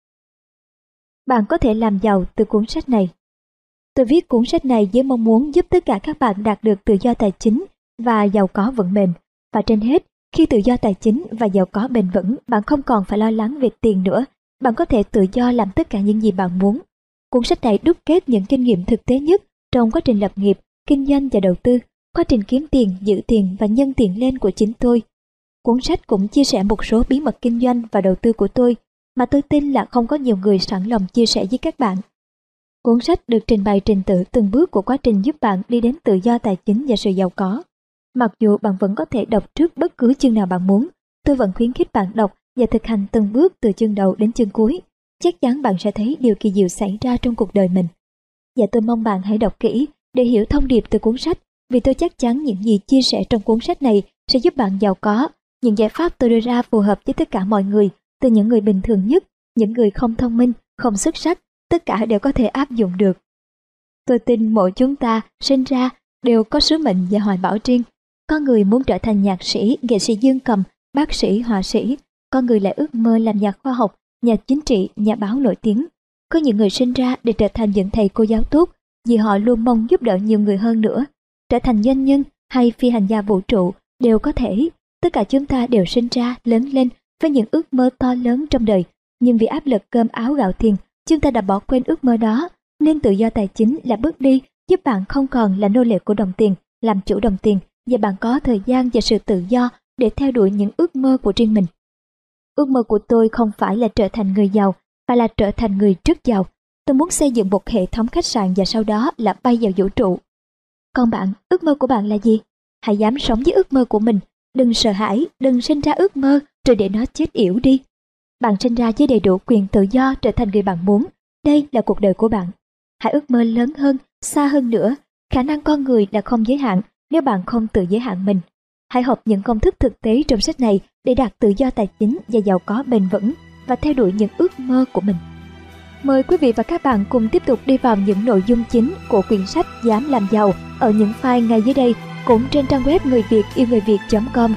Bạn có thể làm giàu từ cuốn sách này. Tôi viết cuốn sách này với mong muốn giúp tất cả các bạn đạt được tự do tài chính và giàu có vững bền. Và trên hết, khi tự do tài chính và giàu có bền vững, bạn không còn phải lo lắng về tiền nữa. Bạn có thể tự do làm tất cả những gì bạn muốn. Cuốn sách này đúc kết những kinh nghiệm thực tế nhất trong quá trình lập nghiệp, kinh doanh và đầu tư, quá trình kiếm tiền, giữ tiền và nhân tiền lên của chính tôi. Cuốn sách cũng chia sẻ một số bí mật kinh doanh và đầu tư của tôi mà tôi tin là không có nhiều người sẵn lòng chia sẻ với các bạn. Cuốn sách được trình bày trình tự từng bước của quá trình giúp bạn đi đến tự do tài chính và sự giàu có. Mặc dù bạn vẫn có thể đọc trước bất cứ chương nào bạn muốn, tôi vẫn khuyến khích bạn đọc và thực hành từng bước từ chương đầu đến chương cuối. Chắc chắn bạn sẽ thấy điều kỳ diệu xảy ra trong cuộc đời mình. Và tôi mong bạn hãy đọc kỹ để hiểu thông điệp từ cuốn sách, vì tôi chắc chắn những gì chia sẻ trong cuốn sách này sẽ giúp bạn giàu có. Những giải pháp tôi đưa ra phù hợp với tất cả mọi người, từ những người bình thường nhất, những người không thông minh, không xuất sắc, tất cả đều có thể áp dụng được. Tôi tin mỗi chúng ta sinh ra đều có sứ mệnh và hoài bão riêng. Có người muốn trở thành nhạc sĩ, nghệ sĩ dương cầm, bác sĩ, họa sĩ. Có người lại ước mơ làm nhà khoa học, nhà chính trị, nhà báo nổi tiếng. Có những người sinh ra để trở thành những thầy cô giáo tốt vì họ luôn mong giúp đỡ nhiều người hơn nữa. Trở thành doanh nhân hay phi hành gia vũ trụ đều có thể. Tất cả chúng ta đều sinh ra, lớn lên với những ước mơ to lớn trong đời. Nhưng vì áp lực cơm áo gạo tiền, chúng ta đã bỏ quên ước mơ đó. Nên tự do tài chính là bước đi giúp bạn không còn là nô lệ của đồng tiền, làm chủ đồng tiền, và bạn có thời gian và sự tự do để theo đuổi những ước mơ của riêng mình. Ước mơ của tôi không phải là trở thành người giàu, mà là trở thành người rất giàu. Tôi muốn xây dựng một hệ thống khách sạn và sau đó là bay vào vũ trụ. Còn bạn, ước mơ của bạn là gì? Hãy dám sống với ước mơ của mình. Đừng sợ hãi, đừng sinh ra ước mơ rồi để nó chết yểu đi. Bạn sinh ra với đầy đủ quyền tự do trở thành người bạn muốn. Đây là cuộc đời của bạn. Hãy ước mơ lớn hơn, xa hơn nữa. Khả năng con người là không giới hạn nếu bạn không tự giới hạn mình. Hãy học những công thức thực tế trong sách này để đạt tự do tài chính và giàu có bền vững và theo đuổi những ước mơ của mình. Mời quý vị và các bạn cùng tiếp tục đi vào những nội dung chính của quyển sách Dám làm giàu ở những file ngay dưới đây, cũng trên trang web ngườiviệtiêunguiviet.com.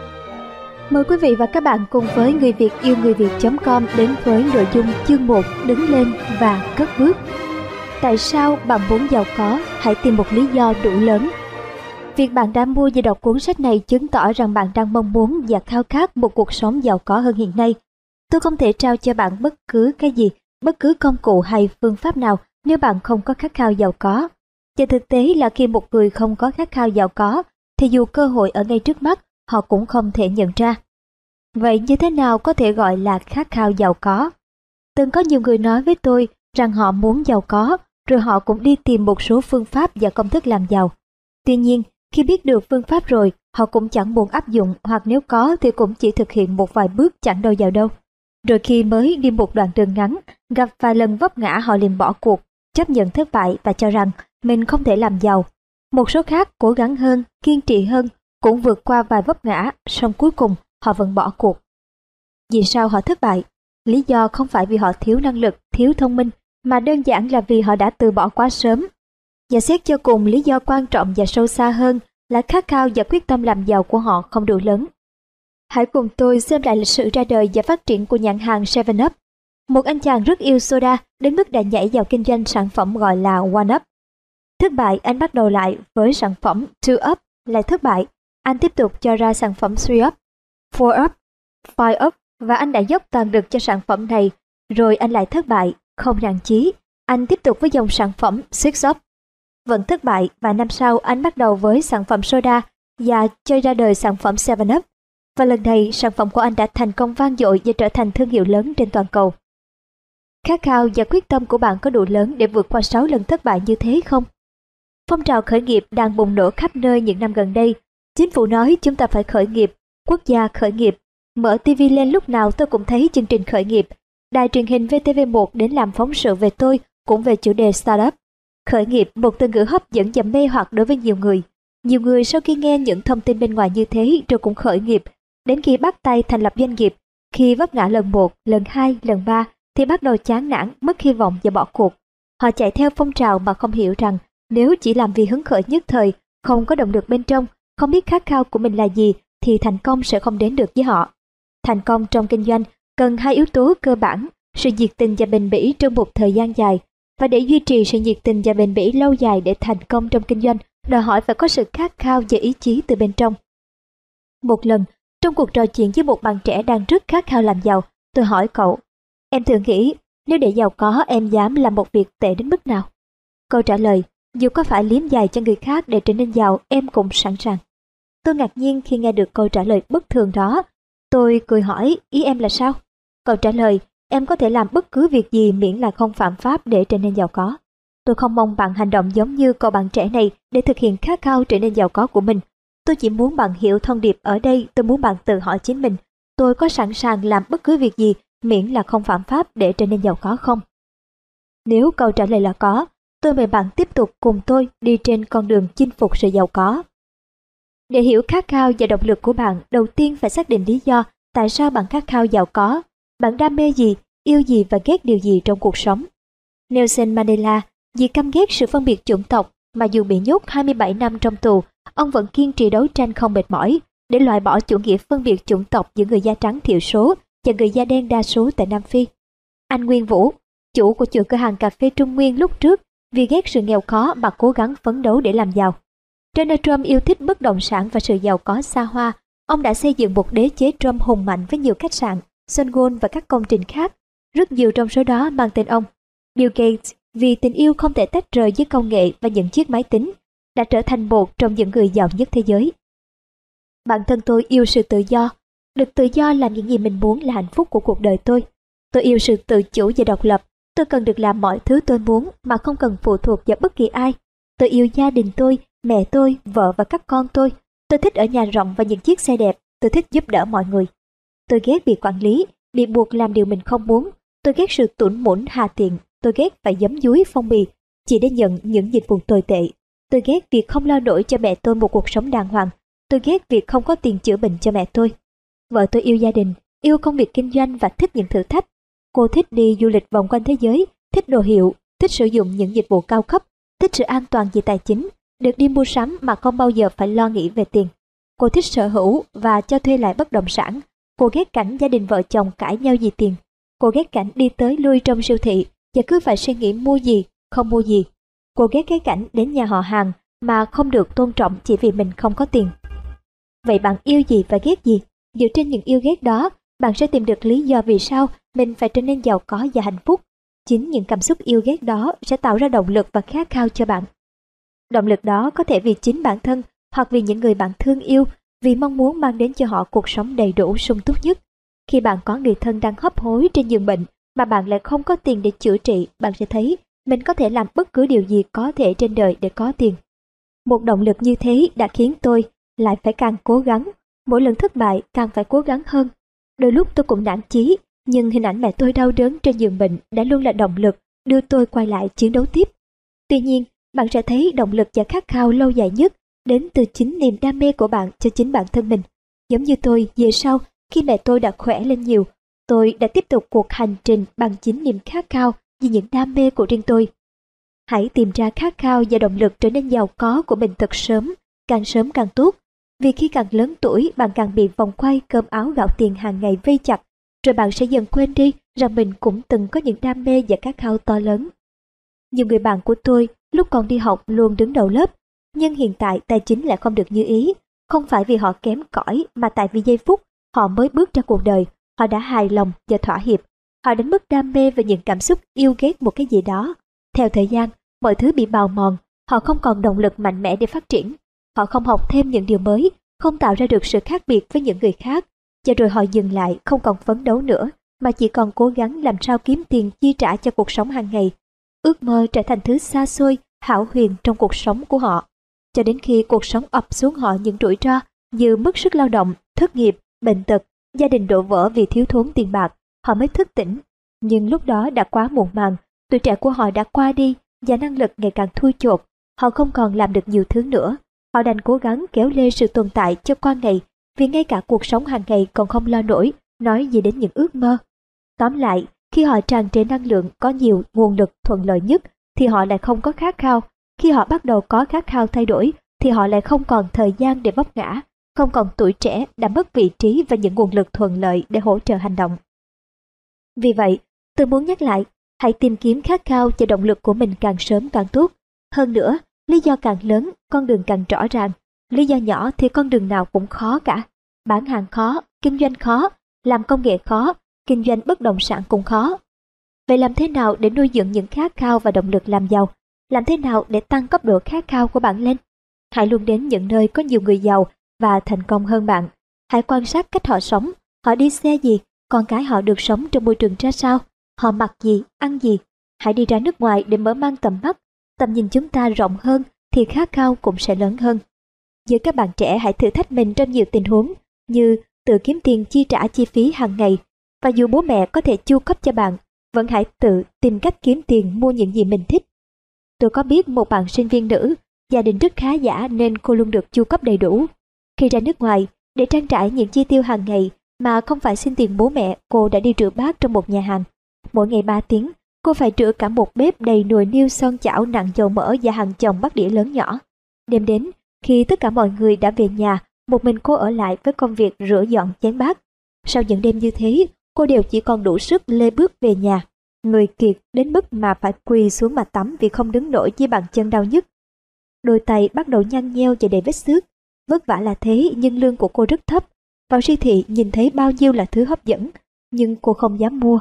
Mời quý vị và các bạn cùng với ngườiviệtiêunguiviet.com đến với nội dung chương 1 đứng lên và cất bước. Tại sao bạn muốn giàu có? Hãy tìm một lý do đủ lớn. Việc bạn đã mua và đọc cuốn sách này chứng tỏ rằng bạn đang mong muốn và khao khát một cuộc sống giàu có hơn hiện nay. Tôi không thể trao cho bạn bất cứ cái gì, bất cứ công cụ hay phương pháp nào nếu bạn không có khát khao giàu có. Và thực tế là khi một người không có khát khao giàu có, thì dù cơ hội ở ngay trước mắt, họ cũng không thể nhận ra. Vậy như thế nào có thể gọi là khát khao giàu có? Từng có nhiều người nói với tôi rằng họ muốn giàu có, rồi họ cũng đi tìm một số phương pháp và công thức làm giàu. Tuy nhiên, khi biết được phương pháp rồi, họ cũng chẳng buồn áp dụng, hoặc nếu có thì cũng chỉ thực hiện một vài bước chẳng đâu vào đâu. Rồi khi mới đi một đoạn đường ngắn, gặp vài lần vấp ngã họ liền bỏ cuộc, chấp nhận thất bại và cho rằng mình không thể làm giàu. Một số khác cố gắng hơn, kiên trì hơn, cũng vượt qua vài vấp ngã, song cuối cùng họ vẫn bỏ cuộc. Vì sao họ thất bại? Lý do không phải vì họ thiếu năng lực, thiếu thông minh, mà đơn giản là vì họ đã từ bỏ quá sớm. Và xét cho cùng, lý do quan trọng và sâu xa hơn là khát khao và quyết tâm làm giàu của họ không đủ lớn. Hãy cùng tôi xem lại lịch sử ra đời và phát triển của nhãn hàng 7up. Một anh chàng rất yêu soda đến mức đã nhảy vào kinh doanh sản phẩm gọi là One Up. Thất bại, anh bắt đầu lại với sản phẩm Two Up, lại thất bại. Anh tiếp tục cho ra sản phẩm Three Up, Four Up, Five Up và anh đã dốc toàn lực cho sản phẩm này. Rồi anh lại thất bại, không nản chí. Anh tiếp tục với dòng sản phẩm Six Up. Vẫn thất bại, và năm sau anh bắt đầu với sản phẩm soda và cho ra đời sản phẩm Seven Up. Và lần này sản phẩm của anh đã thành công vang dội và trở thành thương hiệu lớn trên toàn cầu. Khát khao và quyết tâm của bạn có đủ lớn để vượt qua 6 lần thất bại như thế không? Phong trào khởi nghiệp đang bùng nổ khắp nơi những năm gần đây. Chính phủ nói chúng ta phải khởi nghiệp, quốc gia khởi nghiệp. Mở TV lên lúc nào tôi cũng thấy chương trình khởi nghiệp. Đài truyền hình VTV1 đến làm phóng sự về tôi cũng về chủ đề startup. Khởi nghiệp, một từ ngữ hấp dẫn và mê hoặc đối với nhiều người. Nhiều người sau khi nghe những thông tin bên ngoài như thế rồi cũng khởi nghiệp. Đến khi bắt tay thành lập doanh nghiệp, khi vấp ngã lần 1, lần 2, lần 3 thì bắt đầu chán nản, mất hy vọng và bỏ cuộc. Họ chạy theo phong trào mà không hiểu rằng nếu chỉ làm vì hứng khởi nhất thời, không có động lực bên trong, không biết khát khao của mình là gì thì thành công sẽ không đến được với họ. Thành công trong kinh doanh cần 2 yếu tố cơ bản, sự nhiệt tình và bền bỉ trong một thời gian dài. Và để duy trì sự nhiệt tình và bền bỉ lâu dài để thành công trong kinh doanh, đòi hỏi phải có sự khát khao và ý chí từ bên trong. Một lần, trong cuộc trò chuyện với một bạn trẻ đang rất khát khao làm giàu, tôi hỏi cậu, em thường nghĩ nếu để giàu có em dám làm một việc tệ đến mức nào? Câu trả lời, dù có phải liếm dài cho người khác để trở nên giàu, em cũng sẵn sàng. Tôi ngạc nhiên khi nghe được câu trả lời bất thường đó. Tôi cười hỏi, ý em là sao? Cậu trả lời, em có thể làm bất cứ việc gì miễn là không phạm pháp để trở nên giàu có. Tôi không mong bạn hành động giống như cậu bạn trẻ này để thực hiện khát khao trở nên giàu có của mình. Tôi chỉ muốn bạn hiểu thông điệp ở đây. Tôi muốn bạn tự hỏi chính mình, tôi có sẵn sàng làm bất cứ việc gì miễn là không phạm pháp để trở nên giàu có không? Nếu câu trả lời là có, tôi mời bạn tiếp tục cùng tôi đi trên con đường chinh phục sự giàu có. Để hiểu khát khao và động lực của bạn, đầu tiên phải xác định lý do tại sao bạn khát khao giàu có. Bạn đam mê gì, yêu gì và ghét điều gì trong cuộc sống? Nelson Mandela, vì căm ghét sự phân biệt chủng tộc mà dù bị nhốt 27 năm trong tù, ông vẫn kiên trì đấu tranh không mệt mỏi để loại bỏ chủ nghĩa phân biệt chủng tộc giữa người da trắng thiểu số và người da đen đa số tại Nam Phi. Anh Nguyên Vũ, chủ của chuỗi cửa hàng cà phê Trung Nguyên lúc trước, vì ghét sự nghèo khó mà cố gắng phấn đấu để làm giàu. Donald Trump yêu thích bất động sản và sự giàu có xa hoa. Ông đã xây dựng một đế chế Trump hùng mạnh với nhiều khách sạn, sân golf và các công trình khác. Rất nhiều trong số đó mang tên ông. Bill Gates, vì tình yêu không thể tách rời với công nghệ và những chiếc máy tính, đã trở thành một trong những người giàu nhất thế giới. Bản thân tôi yêu sự tự do. Được tự do làm những gì mình muốn là hạnh phúc của cuộc đời tôi. Tôi yêu sự tự chủ và độc lập. Tôi cần được làm mọi thứ tôi muốn mà không cần phụ thuộc vào bất kỳ ai. Tôi yêu gia đình tôi, mẹ tôi, vợ và các con tôi. Tôi thích ở nhà rộng và những chiếc xe đẹp. Tôi thích giúp đỡ mọi người. Tôi ghét bị quản lý, bị buộc làm điều mình không muốn. Tôi ghét sự tủn mủn hà tiện. Tôi ghét phải giấm dúi phong bì chỉ để nhận những dịch vụ tồi tệ. Tôi ghét việc không lo nổi cho mẹ tôi một cuộc sống đàng hoàng. Tôi ghét việc không có tiền chữa bệnh cho mẹ tôi. Vợ tôi yêu gia đình, yêu công việc kinh doanh và thích những thử thách. Cô thích đi du lịch vòng quanh thế giới, thích đồ hiệu, thích sử dụng những dịch vụ cao cấp, thích sự an toàn về tài chính, được đi mua sắm mà không bao giờ phải lo nghĩ về tiền. Cô thích sở hữu và cho thuê lại bất động sản. Cô ghét cảnh gia đình vợ chồng cãi nhau vì tiền. Cô ghét cảnh đi tới lui trong siêu thị và cứ phải suy nghĩ mua gì, không mua gì. Cô ghét cái cảnh đến nhà họ hàng mà không được tôn trọng chỉ vì mình không có tiền. Vậy bạn yêu gì và ghét gì? Dựa trên những yêu ghét đó, bạn sẽ tìm được lý do vì sao mình phải trở nên giàu có và hạnh phúc. Chính những cảm xúc yêu ghét đó sẽ tạo ra động lực và khát khao cho bạn. Động lực đó có thể vì chính bản thân hoặc vì những người bạn thương yêu, vì mong muốn mang đến cho họ cuộc sống đầy đủ sung túc nhất. Khi bạn có người thân đang hấp hối trên giường bệnh mà bạn lại không có tiền để chữa trị, bạn sẽ thấy mình có thể làm bất cứ điều gì có thể trên đời để có tiền. Một động lực như thế đã khiến tôi lại phải càng cố gắng, mỗi lần thất bại càng phải cố gắng hơn. Đôi lúc tôi cũng nản chí, nhưng hình ảnh mẹ tôi đau đớn trên giường bệnh đã luôn là động lực đưa tôi quay lại chiến đấu tiếp. Tuy nhiên, bạn sẽ thấy động lực và khát khao lâu dài nhất đến từ chính niềm đam mê của bạn cho chính bản thân mình. Giống như tôi, về sau, khi mẹ tôi đã khỏe lên nhiều, tôi đã tiếp tục cuộc hành trình bằng chính niềm khát khao vì những đam mê của riêng tôi. Hãy tìm ra khát khao và động lực trở nên giàu có của mình thật sớm càng tốt. Vì khi càng lớn tuổi, bạn càng bị vòng quay cơm áo gạo tiền hàng ngày vây chặt rồi bạn sẽ dần quên đi rằng mình cũng từng có những đam mê và khát khao to lớn. Nhiều người bạn của tôi lúc còn đi học luôn đứng đầu lớp, nhưng hiện tại tài chính lại không được như ý, không phải vì họ kém cỏi mà tại vì giây phút họ mới bước ra cuộc đời, họ đã hài lòng và thỏa hiệp. Họ đánh mất đam mê và những cảm xúc yêu ghét một cái gì đó. Theo thời gian, mọi thứ bị bào mòn, họ không còn động lực mạnh mẽ để phát triển. Họ không học thêm những điều mới, không tạo ra được sự khác biệt với những người khác, và rồi họ dừng lại, không còn phấn đấu nữa, mà chỉ còn cố gắng làm sao kiếm tiền chi trả cho cuộc sống hàng ngày. Ước mơ trở thành thứ xa xôi, hão huyền trong cuộc sống của họ, cho đến khi cuộc sống ập xuống họ những rủi ro như mất sức lao động, thất nghiệp, bệnh tật, gia đình đổ vỡ vì thiếu thốn tiền bạc, họ mới thức tỉnh. Nhưng lúc đó đã quá muộn màng, tuổi trẻ của họ đã qua đi và năng lực ngày càng thui chột, họ không còn làm được nhiều thứ nữa. Họ đành cố gắng kéo lê sự tồn tại cho qua ngày, vì ngay cả cuộc sống hàng ngày còn không lo nổi, nói gì đến những ước mơ. Tóm lại, khi họ tràn trề năng lượng, có nhiều nguồn lực thuận lợi nhất, thì họ lại không có khát khao. Khi họ bắt đầu có khát khao thay đổi, thì họ lại không còn thời gian để vấp ngã, không còn tuổi trẻ đã mất vị trí và những nguồn lực thuận lợi để hỗ trợ hành động. Vì vậy, tôi muốn nhắc lại, hãy tìm kiếm khát khao và động lực của mình càng sớm càng tốt. Hơn nữa, lý do càng lớn, con đường càng rõ ràng. Lý do nhỏ thì con đường nào cũng khó cả. Bán hàng khó, kinh doanh khó, làm công nghệ khó, kinh doanh bất động sản cũng khó. Vậy làm thế nào để nuôi dưỡng những khát khao và động lực làm giàu? Làm thế nào để tăng cấp độ khát khao của bạn lên? Hãy luôn đến những nơi có nhiều người giàu và thành công hơn bạn. Hãy quan sát cách họ sống, họ đi xe gì, con cái họ được sống trong môi trường ra sao, họ mặc gì, ăn gì. Hãy đi ra nước ngoài để mở mang tầm mắt. Tầm nhìn chúng ta rộng hơn thì khát khao cũng sẽ lớn hơn. Với các bạn trẻ, hãy thử thách mình trong nhiều tình huống như tự kiếm tiền chi trả chi phí hàng ngày. Và dù bố mẹ có thể chu cấp cho bạn, vẫn hãy tự tìm cách kiếm tiền mua những gì mình thích. Tôi có biết một bạn sinh viên nữ, gia đình rất khá giả nên cô luôn được chu cấp đầy đủ. Khi ra nước ngoài, để trang trải những chi tiêu hàng ngày mà không phải xin tiền bố mẹ, cô đã đi rửa bát trong một nhà hàng. Mỗi ngày 3 tiếng, cô phải rửa cả một bếp đầy nồi niêu son chảo nặng dầu mỡ và hàng chồng bát đĩa lớn nhỏ. Đêm đến, khi tất cả mọi người đã về nhà, một mình cô ở lại với công việc rửa dọn chén bát. Sau những đêm như thế, cô đều chỉ còn đủ sức lê bước về nhà. Người kiệt đến mức mà phải quỳ xuống mà tắm vì không đứng nổi với bàn chân đau nhức. Đôi tay bắt đầu nhăn nheo và đầy vết xước. Vất vả là thế nhưng lương của cô rất thấp. Vào siêu thị nhìn thấy bao nhiêu là thứ hấp dẫn, nhưng cô không dám mua.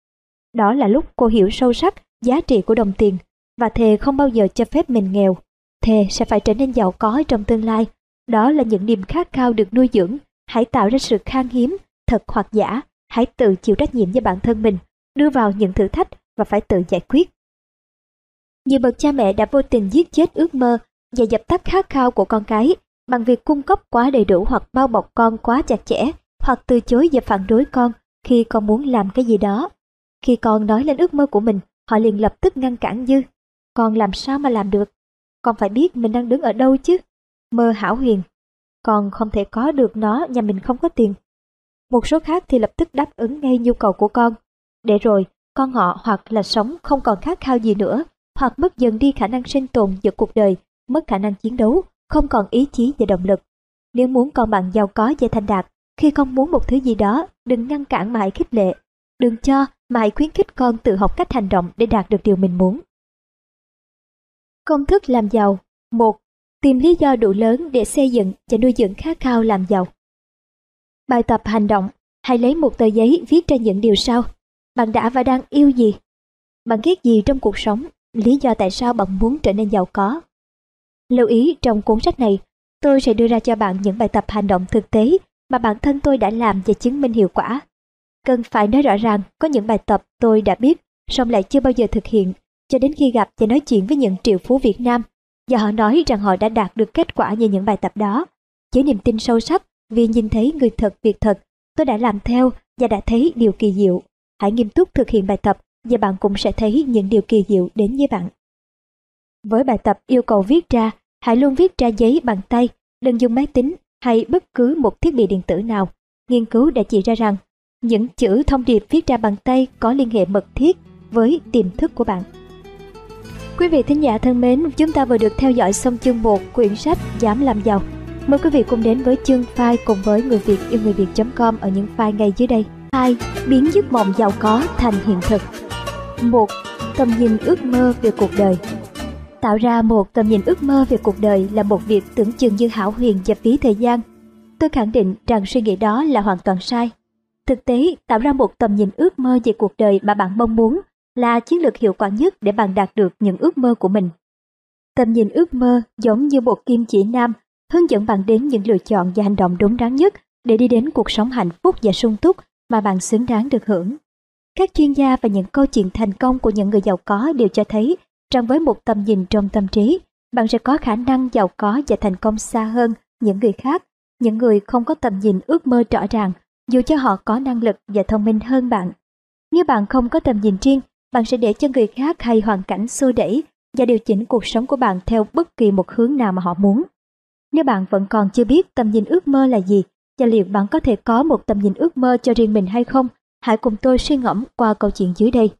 Đó là lúc cô hiểu sâu sắc giá trị của đồng tiền và thề không bao giờ cho phép mình nghèo. Thề sẽ phải trở nên giàu có trong tương lai. Đó là những niềm khát khao được nuôi dưỡng. Hãy tạo ra sự khan hiếm, thật hoặc giả. Hãy tự chịu trách nhiệm với bản thân mình, đưa vào những thử thách và phải tự giải quyết. Nhiều bậc cha mẹ đã vô tình giết chết ước mơ và dập tắt khát khao của con cái bằng việc cung cấp quá đầy đủ hoặc bao bọc con quá chặt chẽ, hoặc từ chối và phản đối con khi con muốn làm cái gì đó. Khi con nói lên ước mơ của mình, họ liền lập tức ngăn cản như: con làm sao mà làm được? Con phải biết mình đang đứng ở đâu chứ. Mơ hão huyền. Con không thể có được nó, nhà mình không có tiền. Một số khác thì lập tức đáp ứng ngay nhu cầu của con. Để rồi, con họ hoặc là sống không còn khát khao gì nữa, hoặc mất dần đi khả năng sinh tồn giữa cuộc đời, mất khả năng chiến đấu, không còn ý chí và động lực. Nếu muốn con bạn giàu có và thành đạt, khi con muốn một thứ gì đó, đừng ngăn cản mà hãy khích lệ. Đừng cho mà hãy khuyến khích con tự học cách hành động để đạt được điều mình muốn. Công thức làm giàu. 1. Tìm lý do đủ lớn để xây dựng và nuôi dưỡng khát khao làm giàu. Bài tập hành động. Hãy lấy một tờ giấy viết ra những điều sau. Bạn đã và đang yêu gì? Bạn ghét gì trong cuộc sống? Lý do tại sao bạn muốn trở nên giàu có? Lưu ý, trong cuốn sách này, tôi sẽ đưa ra cho bạn những bài tập hành động thực tế mà bản thân tôi đã làm và chứng minh hiệu quả. Cần phải nói rõ ràng, có những bài tập tôi đã biết, song lại chưa bao giờ thực hiện, cho đến khi gặp và nói chuyện với những triệu phú Việt Nam, và họ nói rằng họ đã đạt được kết quả như những bài tập đó. Với niềm tin sâu sắc, vì nhìn thấy người thật việc thật, tôi đã làm theo và đã thấy điều kỳ diệu. Hãy nghiêm túc thực hiện bài tập và bạn cũng sẽ thấy những điều kỳ diệu đến với bạn. Với bài tập yêu cầu viết ra, hãy luôn viết ra giấy bằng tay, đừng dùng máy tính hay bất cứ một thiết bị điện tử nào. Nghiên cứu đã chỉ ra rằng những chữ thông điệp viết ra bằng tay có liên hệ mật thiết với tiềm thức của bạn. Quý vị thính giả thân mến, chúng ta vừa được theo dõi xong chương 1 quyển sách Dám làm giàu. Mời quý vị cùng đến với chương file cùng với người Việt yêu người Việt.com ở những file ngay dưới đây. 2. Biến giấc mộng giàu có thành hiện thực. 1. Tầm nhìn ước mơ về cuộc đời. Tạo ra một tầm nhìn ước mơ về cuộc đời là một việc tưởng chừng như hão huyền và phí thời gian. Tôi khẳng định rằng suy nghĩ đó là hoàn toàn sai. Thực tế, tạo ra một tầm nhìn ước mơ về cuộc đời mà bạn mong muốn là chiến lược hiệu quả nhất để bạn đạt được những ước mơ của mình. Tầm nhìn ước mơ giống như một kim chỉ nam hướng dẫn bạn đến những lựa chọn và hành động đúng đắn nhất để đi đến cuộc sống hạnh phúc và sung túc mà bạn xứng đáng được hưởng. Các chuyên gia và những câu chuyện thành công của những người giàu có đều cho thấy rằng với một tầm nhìn trong tâm trí, bạn sẽ có khả năng giàu có và thành công xa hơn những người khác. Những người không có tầm nhìn ước mơ rõ ràng, dù cho họ có năng lực và thông minh hơn bạn. Nếu bạn không có tầm nhìn riêng, bạn sẽ để cho người khác hay hoàn cảnh xô đẩy và điều chỉnh cuộc sống của bạn theo bất kỳ một hướng nào mà họ muốn. Nếu bạn vẫn còn chưa biết tầm nhìn ước mơ là gì, và liệu bạn có thể có một tầm nhìn ước mơ cho riêng mình hay không, hãy cùng tôi suy ngẫm qua câu chuyện dưới đây.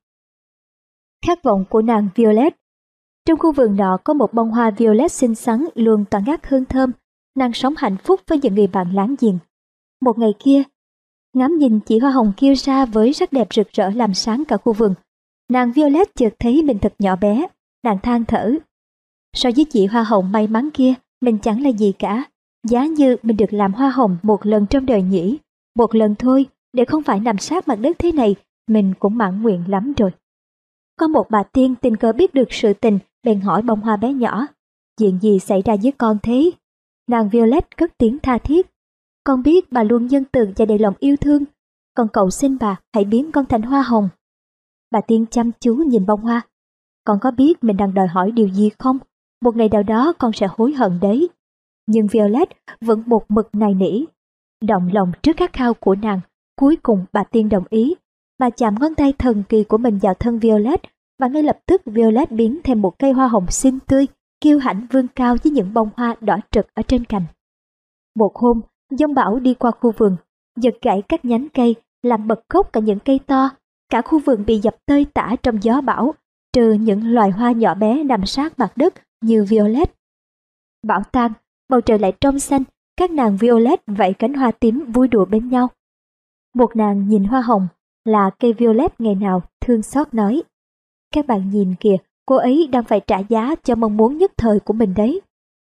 Khát vọng của nàng Violet. Trong khu vườn nọ có một bông hoa violet xinh xắn luôn tỏa ngát hương thơm. Nàng sống hạnh phúc với những người bạn láng giềng. Một ngày kia, ngắm nhìn chỉ hoa hồng kiêu sa với sắc đẹp rực rỡ làm sáng cả khu vườn, nàng Violet chợt thấy mình thật nhỏ bé. Nàng than thở: so với chị hoa hồng may mắn kia, mình chẳng là gì cả. Giá như mình được làm hoa hồng một lần trong đời nhỉ. Một lần thôi, để không phải nằm sát mặt đất thế này, mình cũng mãn nguyện lắm rồi. Có một bà tiên tình cờ biết được sự tình, bèn hỏi bông hoa bé nhỏ: chuyện gì xảy ra với con thế? Nàng Violet cất tiếng tha thiết: con biết bà luôn nhân từ và đầy lòng yêu thương, con cầu xin bà hãy biến con thành hoa hồng. Bà tiên chăm chú nhìn bông hoa: con có biết mình đang đòi hỏi điều gì không? Một ngày nào đó con sẽ hối hận đấy. Nhưng Violet vẫn một mực nài nỉ. Động lòng trước khát khao của nàng, cuối cùng bà tiên đồng ý. Bà chạm ngón tay thần kỳ của mình vào thân Violet, và ngay lập tức Violet biến thành một cây hoa hồng xinh tươi, kiêu hãnh vươn cao với những bông hoa đỏ rực ở trên cành. Một hôm, giông bão đi qua khu vườn, giật gãy các nhánh cây, làm bật khóc cả những cây to. Cả khu vườn bị dập tơi tả trong gió bão, trừ những loài hoa nhỏ bé nằm sát mặt đất như Violet. Bão tan, bầu trời lại trong xanh, các nàng Violet vẫy cánh hoa tím vui đùa bên nhau. Một nàng nhìn hoa hồng là cây Violet ngày nào thương xót nói: các bạn nhìn kìa, cô ấy đang phải trả giá cho mong muốn nhất thời của mình đấy.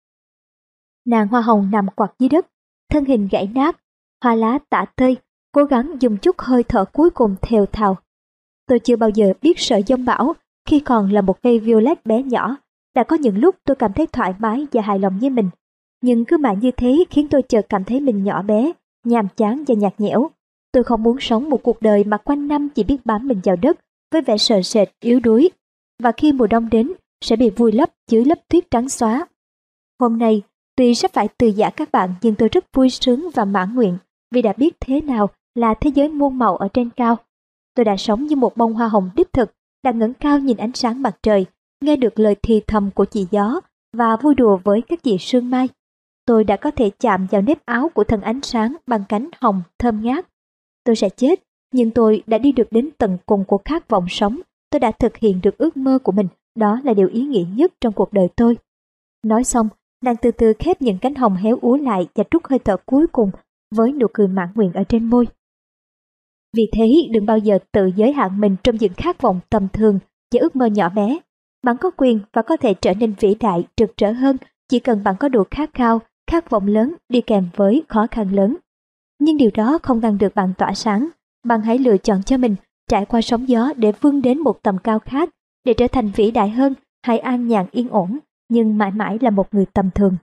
Nàng hoa hồng nằm quặt dưới đất, thân hình gãy nát, hoa lá tả tơi, cố gắng dùng chút hơi thở cuối cùng thều thào. Tôi chưa bao giờ biết sợ giông bão. Khi còn là một cây Violet bé nhỏ, đã có những lúc tôi cảm thấy thoải mái và hài lòng với mình. Nhưng cứ mãi như thế khiến tôi chợt cảm thấy mình nhỏ bé, nhàm chán và nhạt nhẽo. Tôi không muốn sống một cuộc đời mà quanh năm chỉ biết bám mình vào đất với vẻ sợ sệt, yếu đuối. Và khi mùa đông đến, sẽ bị vùi lấp dưới lớp tuyết trắng xóa. Hôm nay, tuy sắp phải từ giã các bạn, nhưng tôi rất vui sướng và mãn nguyện vì đã biết thế nào là thế giới muôn màu ở trên cao. Tôi đã sống như một bông hoa hồng đích thực, đang ngẩng cao nhìn ánh sáng mặt trời, nghe được lời thì thầm của chị gió và vui đùa với các chị sương mai. Tôi đã có thể chạm vào nếp áo của thần ánh sáng bằng cánh hồng thơm ngát. Tôi sẽ chết, nhưng tôi đã đi được đến tận cùng của khát vọng sống. Tôi đã thực hiện được ước mơ của mình, đó là điều ý nghĩa nhất trong cuộc đời tôi. Nói xong, nàng từ từ khép những cánh hồng héo úa lại và trút hơi thở cuối cùng với nụ cười mãn nguyện ở trên môi. Vì thế, đừng bao giờ tự giới hạn mình trong những khát vọng tầm thường và ước mơ nhỏ bé. Bạn có quyền và có thể trở nên vĩ đại, rực rỡ hơn chỉ cần bạn có đủ khát khao, khát vọng lớn đi kèm với khó khăn lớn. Nhưng điều đó không ngăn được bạn tỏa sáng. Bạn hãy lựa chọn cho mình trải qua sóng gió để vươn đến một tầm cao khác, để trở thành vĩ đại hơn, hay an nhàn yên ổn, nhưng mãi mãi là một người tầm thường.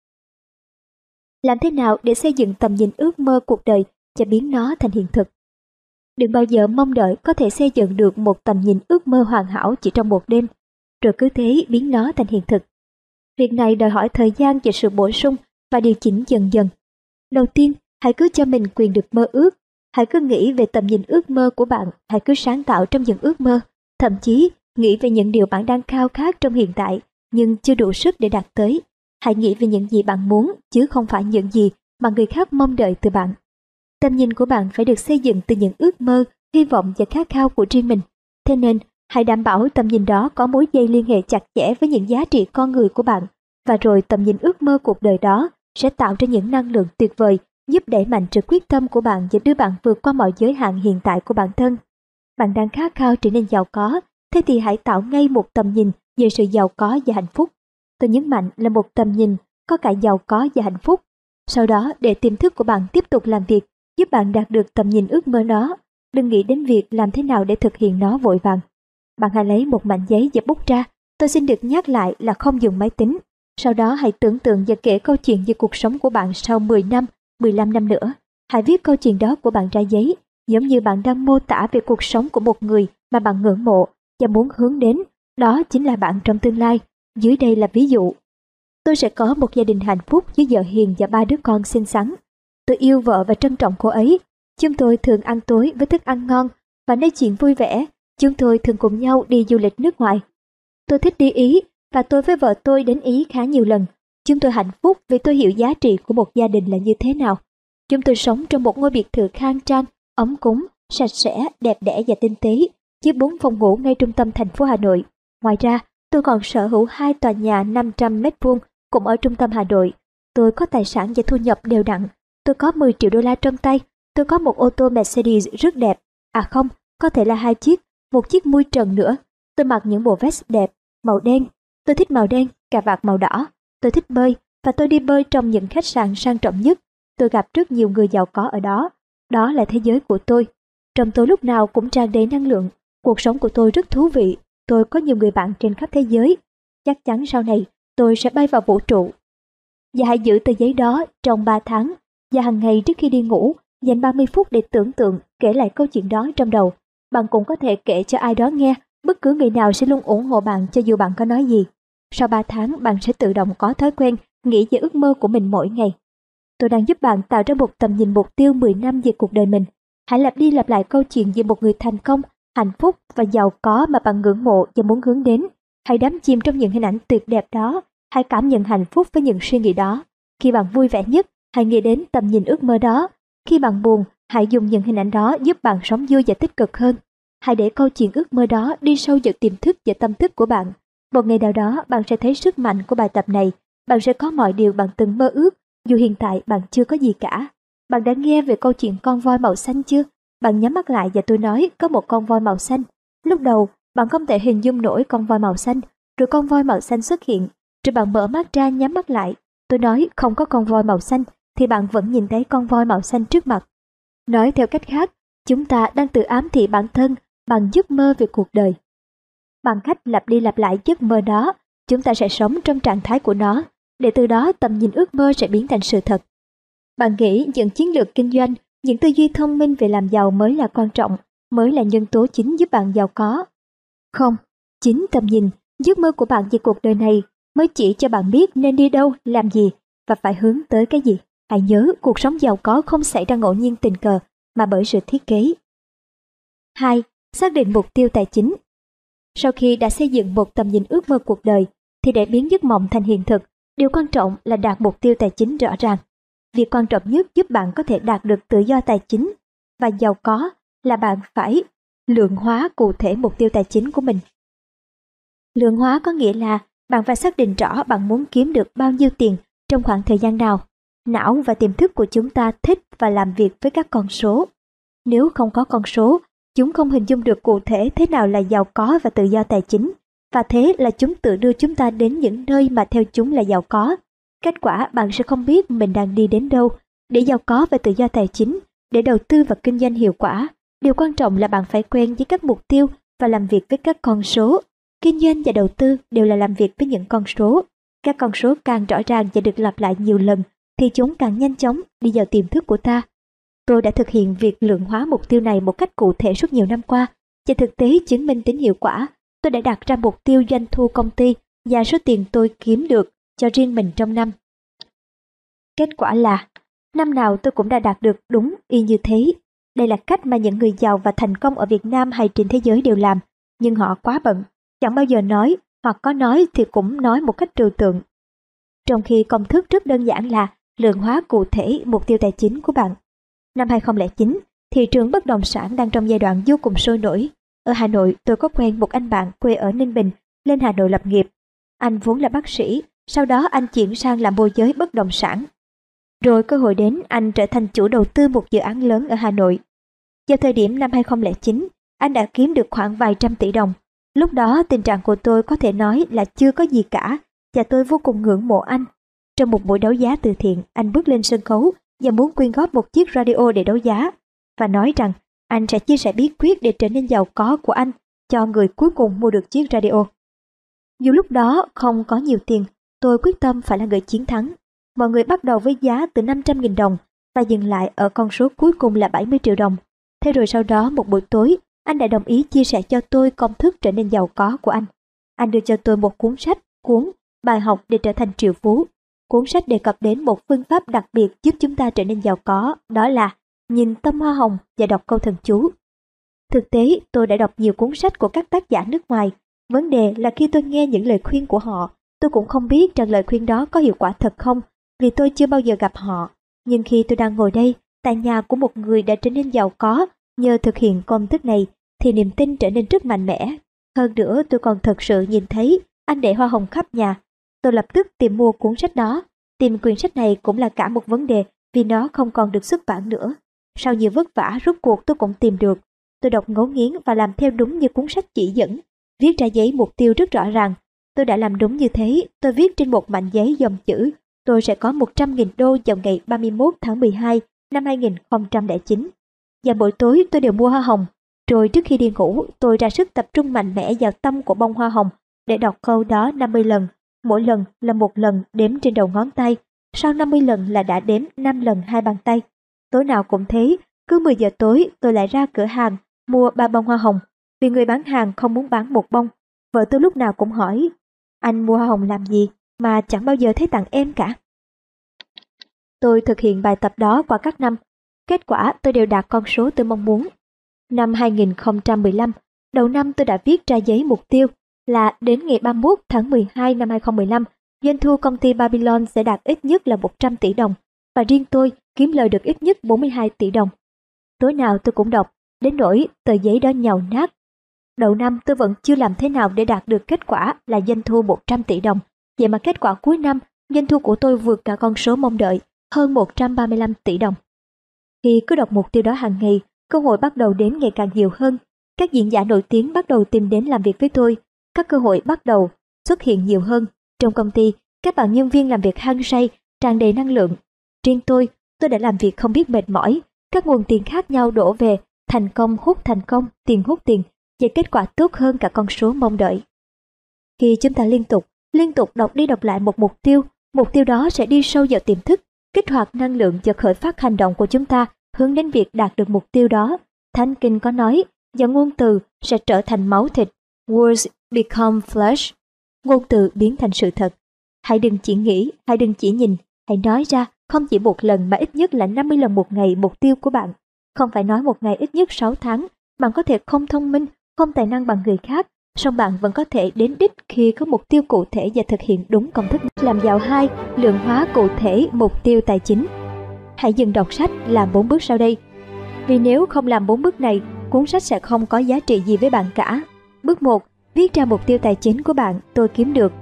Làm thế nào để xây dựng tầm nhìn ước mơ cuộc đời và biến nó thành hiện thực? Đừng bao giờ mong đợi có thể xây dựng được một tầm nhìn ước mơ hoàn hảo chỉ trong một đêm, rồi cứ thế biến nó thành hiện thực. Việc này đòi hỏi thời gian và sự bổ sung và điều chỉnh dần dần. Đầu tiên, hãy cứ cho mình quyền được mơ ước. Hãy cứ nghĩ về tầm nhìn ước mơ của bạn, hãy cứ sáng tạo trong những ước mơ, thậm chí nghĩ về những điều bạn đang khao khát trong hiện tại nhưng chưa đủ sức để đạt tới. Hãy nghĩ về những gì bạn muốn chứ không phải những gì mà người khác mong đợi từ bạn. Tầm nhìn của bạn phải được xây dựng từ những ước mơ, hy vọng và khát khao của riêng mình. Thế nên, hãy đảm bảo tầm nhìn đó có mối dây liên hệ chặt chẽ với những giá trị con người của bạn, và rồi tầm nhìn ước mơ cuộc đời đó sẽ tạo ra những năng lượng tuyệt vời giúp đẩy mạnh sự quyết tâm của bạn và đưa bạn vượt qua mọi giới hạn hiện tại của bản thân. Bạn đang khát khao trở nên giàu có, thế thì hãy tạo ngay một tầm nhìn về sự giàu có và hạnh phúc. Tôi nhấn mạnh là một tầm nhìn có cả giàu có và hạnh phúc. Sau đó để tiềm thức của bạn tiếp tục làm việc, giúp bạn đạt được tầm nhìn ước mơ đó. Đừng nghĩ đến việc làm thế nào để thực hiện nó vội vàng. Bạn hãy lấy một mảnh giấy và bút ra. Tôi xin được nhắc lại là không dùng máy tính. Sau đó hãy tưởng tượng và kể câu chuyện về cuộc sống của bạn sau 10 năm, 15 năm nữa. Hãy viết câu chuyện đó của bạn ra giấy, giống như bạn đang mô tả về cuộc sống của một người mà bạn ngưỡng mộ và muốn hướng đến. Đó chính là bạn trong tương lai. Dưới đây là ví dụ. Tôi sẽ có một gia đình hạnh phúc với vợ hiền và 3 đứa con xinh xắn. Tôi yêu vợ và trân trọng cô ấy. Chúng tôi thường ăn tối với thức ăn ngon và nói chuyện vui vẻ. Chúng tôi thường cùng nhau đi du lịch nước ngoài. Tôi thích đi Ý và tôi với vợ tôi đến Ý khá nhiều lần. Chúng tôi hạnh phúc vì tôi hiểu giá trị của một gia đình là như thế nào. Chúng tôi sống trong một ngôi biệt thự khang trang, ấm cúng, sạch sẽ, đẹp đẽ và tinh tế, với 4 phòng ngủ ngay trung tâm thành phố Hà Nội. Ngoài ra, tôi còn sở hữu 2 tòa nhà 500 mét vuông cũng ở trung tâm Hà Nội. Tôi có tài sản và thu nhập đều đặn. Tôi có 10 triệu đô la trong tay. Tôi có một ô tô Mercedes rất đẹp. À không, có thể là 2 chiếc, một chiếc mui trần nữa. Tôi mặc những bộ vest đẹp, màu đen. Tôi thích màu đen, cà vạt màu đỏ. Tôi thích bơi và tôi đi bơi trong những khách sạn sang trọng nhất. Tôi gặp rất nhiều người giàu có ở đó. Đó là thế giới của tôi. Trong tôi lúc nào cũng tràn đầy năng lượng. Cuộc sống của tôi rất thú vị. Tôi có nhiều người bạn trên khắp thế giới. Chắc chắn sau này tôi sẽ bay vào vũ trụ. Và hãy giữ tờ giấy đó trong 3 tháng. Và hàng ngày trước khi đi ngủ, dành 30 phút để tưởng tượng, kể lại câu chuyện đó trong đầu. Bạn cũng có thể kể cho ai đó nghe. Bất cứ người nào sẽ luôn ủng hộ bạn cho dù bạn có nói gì. Sau 3 tháng, bạn sẽ tự động có thói quen nghĩ về ước mơ của mình mỗi ngày. Tôi đang giúp bạn tạo ra một tầm nhìn mục tiêu 10 năm về cuộc đời mình. Hãy lặp đi lặp lại câu chuyện về một người thành công, hạnh phúc và giàu có mà bạn ngưỡng mộ và muốn hướng đến. Hãy đắm chìm trong những hình ảnh tuyệt đẹp đó. Hãy cảm nhận hạnh phúc với những suy nghĩ đó. Khi bạn vui vẻ nhất, hãy nghĩ đến tầm nhìn ước mơ đó. Khi bạn buồn, hãy dùng những hình ảnh đó giúp bạn sống vui và tích cực hơn. Hãy để câu chuyện ước mơ đó đi sâu vào tiềm thức và tâm thức của bạn. Một ngày nào đó bạn sẽ thấy sức mạnh của bài tập này. Bạn sẽ có mọi điều bạn từng mơ ước, dù hiện tại bạn chưa có gì cả. Bạn đã nghe về câu chuyện con voi màu xanh chưa? Bạn nhắm mắt lại và tôi nói có một con voi màu xanh. Lúc đầu, bạn không thể hình dung nổi con voi màu xanh, rồi con voi màu xanh xuất hiện. Rồi bạn mở mắt ra nhắm mắt lại. Tôi nói không có con voi màu xanh, thì bạn vẫn nhìn thấy con voi màu xanh trước mặt. Nói theo cách khác, chúng ta đang tự ám thị bản thân bằng giấc mơ về cuộc đời. Bằng cách lặp đi lặp lại giấc mơ đó, chúng ta sẽ sống trong trạng thái của nó, để từ đó tầm nhìn ước mơ sẽ biến thành sự thật. Bạn nghĩ những chiến lược kinh doanh, những tư duy thông minh về làm giàu mới là quan trọng, mới là nhân tố chính giúp bạn giàu có? Không, chính tầm nhìn, giấc mơ của bạn về cuộc đời này mới chỉ cho bạn biết nên đi đâu, làm gì và phải hướng tới cái gì. Hãy nhớ, cuộc sống giàu có không xảy ra ngẫu nhiên tình cờ, mà bởi sự thiết kế. 2. Xác định mục tiêu tài chính. Sau khi đã xây dựng một tầm nhìn ước mơ cuộc đời, thì để biến giấc mộng thành hiện thực, điều quan trọng là đạt mục tiêu tài chính rõ ràng. Việc quan trọng nhất giúp bạn có thể đạt được tự do tài chính và giàu có là bạn phải lượng hóa cụ thể mục tiêu tài chính của mình. Lượng hóa có nghĩa là bạn phải xác định rõ bạn muốn kiếm được bao nhiêu tiền trong khoảng thời gian nào. Não và tiềm thức của chúng ta thích và làm việc với các con số. Nếu không có con số, chúng không hình dung được cụ thể thế nào là giàu có và tự do tài chính, và thế là chúng tự đưa chúng ta đến những nơi mà theo chúng là giàu có. Kết quả bạn sẽ không biết mình đang đi đến đâu. Để giàu có và tự do tài chính, để đầu tư và kinh doanh hiệu quả, điều quan trọng là bạn phải quen với các mục tiêu và làm việc với các con số. Kinh doanh và đầu tư đều là làm việc với những con số. Các con số càng rõ ràng và được lặp lại nhiều lần, thì chúng càng nhanh chóng đi vào tiềm thức của ta. Tôi đã thực hiện việc lượng hóa mục tiêu này một cách cụ thể suốt nhiều năm qua, và thực tế chứng minh tính hiệu quả. Tôi đã đặt ra mục tiêu doanh thu công ty và số tiền tôi kiếm được cho riêng mình trong năm. Kết quả là, năm nào tôi cũng đã đạt được đúng y như thế. Đây là cách mà những người giàu và thành công ở Việt Nam hay trên thế giới đều làm, nhưng họ quá bận, chẳng bao giờ nói, hoặc có nói thì cũng nói một cách trừu tượng. Trong khi công thức rất đơn giản là lượng hóa cụ thể mục tiêu tài chính của bạn. Năm 2009, thị trường bất động sản đang trong giai đoạn vô cùng sôi nổi. Ở Hà Nội, tôi có quen một anh bạn quê ở Ninh Bình, lên Hà Nội lập nghiệp. Anh vốn là bác sĩ, sau đó anh chuyển sang làm môi giới bất động sản. Rồi cơ hội đến anh trở thành chủ đầu tư một dự án lớn ở Hà Nội. Vào thời điểm năm 2009, anh đã kiếm được khoảng vài trăm tỷ đồng. Lúc đó tình trạng của tôi có thể nói là chưa có gì cả và tôi vô cùng ngưỡng mộ anh. Trong một buổi đấu giá từ thiện, anh bước lên sân khấu và muốn quyên góp một chiếc radio để đấu giá và nói rằng anh sẽ chia sẻ bí quyết để trở nên giàu có của anh cho người cuối cùng mua được chiếc radio. Dù lúc đó không có nhiều tiền, tôi quyết tâm phải là người chiến thắng. Mọi người bắt đầu với giá từ 500.000 đồng và dừng lại ở con số cuối cùng là 70 triệu đồng. Thế rồi sau đó một buổi tối, anh đã đồng ý chia sẻ cho tôi công thức trở nên giàu có của anh. Anh đưa cho tôi một cuốn sách, cuốn Bài học để trở thành triệu phú. Cuốn sách đề cập đến một phương pháp đặc biệt giúp chúng ta trở nên giàu có, đó là nhìn tâm hoa hồng và đọc câu thần chú. Thực tế, tôi đã đọc nhiều cuốn sách của các tác giả nước ngoài. Vấn đề là khi tôi nghe những lời khuyên của họ, tôi cũng không biết rằng lời khuyên đó có hiệu quả thật không, vì tôi chưa bao giờ gặp họ. Nhưng khi tôi đang ngồi đây, tại nhà của một người đã trở nên giàu có nhờ thực hiện công thức này, thì niềm tin trở nên rất mạnh mẽ. Hơn nữa, tôi còn thật sự nhìn thấy anh để hoa hồng khắp nhà. Tôi lập tức tìm mua cuốn sách đó. Tìm quyển sách này cũng là cả một vấn đề vì nó không còn được xuất bản nữa. Sau nhiều vất vả, rốt cuộc tôi cũng tìm được. Tôi đọc ngấu nghiến và làm theo đúng như cuốn sách chỉ dẫn. Viết ra giấy mục tiêu rất rõ ràng. Tôi đã làm đúng như thế. Tôi viết trên một mảnh giấy dòng chữ: tôi sẽ có 100.000 đô vào ngày 31 tháng 12 năm 2009. Và mỗi tối tôi đều mua hoa hồng. Rồi trước khi đi ngủ, tôi ra sức tập trung mạnh mẽ vào tâm của bông hoa hồng để đọc câu đó 50 lần. Mỗi lần là một lần đếm trên đầu ngón tay. Sau 50 lần là đã đếm 5 lần hai bàn tay. Tối nào cũng thế, cứ 10 giờ tối tôi lại ra cửa hàng mua 3 bông hoa hồng. Vì người bán hàng không muốn bán một bông. Vợ tôi lúc nào cũng hỏi: anh mua hoa hồng làm gì mà chẳng bao giờ thấy tặng em cả. Tôi thực hiện bài tập đó qua các năm. Kết quả tôi đều đạt con số tôi mong muốn. Năm 2015, đầu năm tôi đã viết ra giấy mục tiêu là đến ngày 31 tháng 12 năm 2015, doanh thu công ty Babylon sẽ đạt ít nhất là 100 tỷ đồng và riêng tôi kiếm lời được ít nhất 42 tỷ đồng. Tối nào tôi cũng đọc, đến nỗi tờ giấy đó nhàu nát. Đầu năm tôi vẫn chưa làm thế nào để đạt được kết quả là doanh thu 100 tỷ đồng. Vậy mà kết quả cuối năm, doanh thu của tôi vượt cả con số mong đợi, hơn 135 tỷ đồng. Khi cứ đọc mục tiêu đó hàng ngày, cơ hội bắt đầu đến ngày càng nhiều hơn. Các diễn giả nổi tiếng bắt đầu tìm đến làm việc với tôi. Các cơ hội bắt đầu xuất hiện nhiều hơn. Trong công ty, các bạn nhân viên làm việc hăng say, tràn đầy năng lượng. Riêng tôi đã làm việc không biết mệt mỏi. Các nguồn tiền khác nhau đổ về, thành công hút thành công, tiền hút tiền, và kết quả tốt hơn cả con số mong đợi. Khi chúng ta liên tục đọc đi đọc lại một mục tiêu đó sẽ đi sâu vào tiềm thức, kích hoạt năng lượng và khởi phát hành động của chúng ta hướng đến việc đạt được mục tiêu đó. Thánh Kinh có nói, và ngôn từ sẽ trở thành máu thịt. Words become flesh. Ngôn từ biến thành sự thật. Hãy đừng chỉ nghĩ, hãy đừng chỉ nhìn, hãy nói ra không chỉ một lần mà ít nhất là 50 lần một ngày mục tiêu của bạn. Không phải nói một ngày ít nhất 6 tháng. Bạn có thể không thông minh, không tài năng bằng người khác, song bạn vẫn có thể đến đích khi có mục tiêu cụ thể và thực hiện đúng công thức. Làm giàu 2, lượng hóa cụ thể mục tiêu tài chính. Hãy dừng đọc sách, làm 4 bước sau đây. Vì nếu không làm 4 bước này, cuốn sách sẽ không có giá trị gì với bạn cả. Bước 1. Viết ra mục tiêu tài chính của bạn. Tôi kiếm được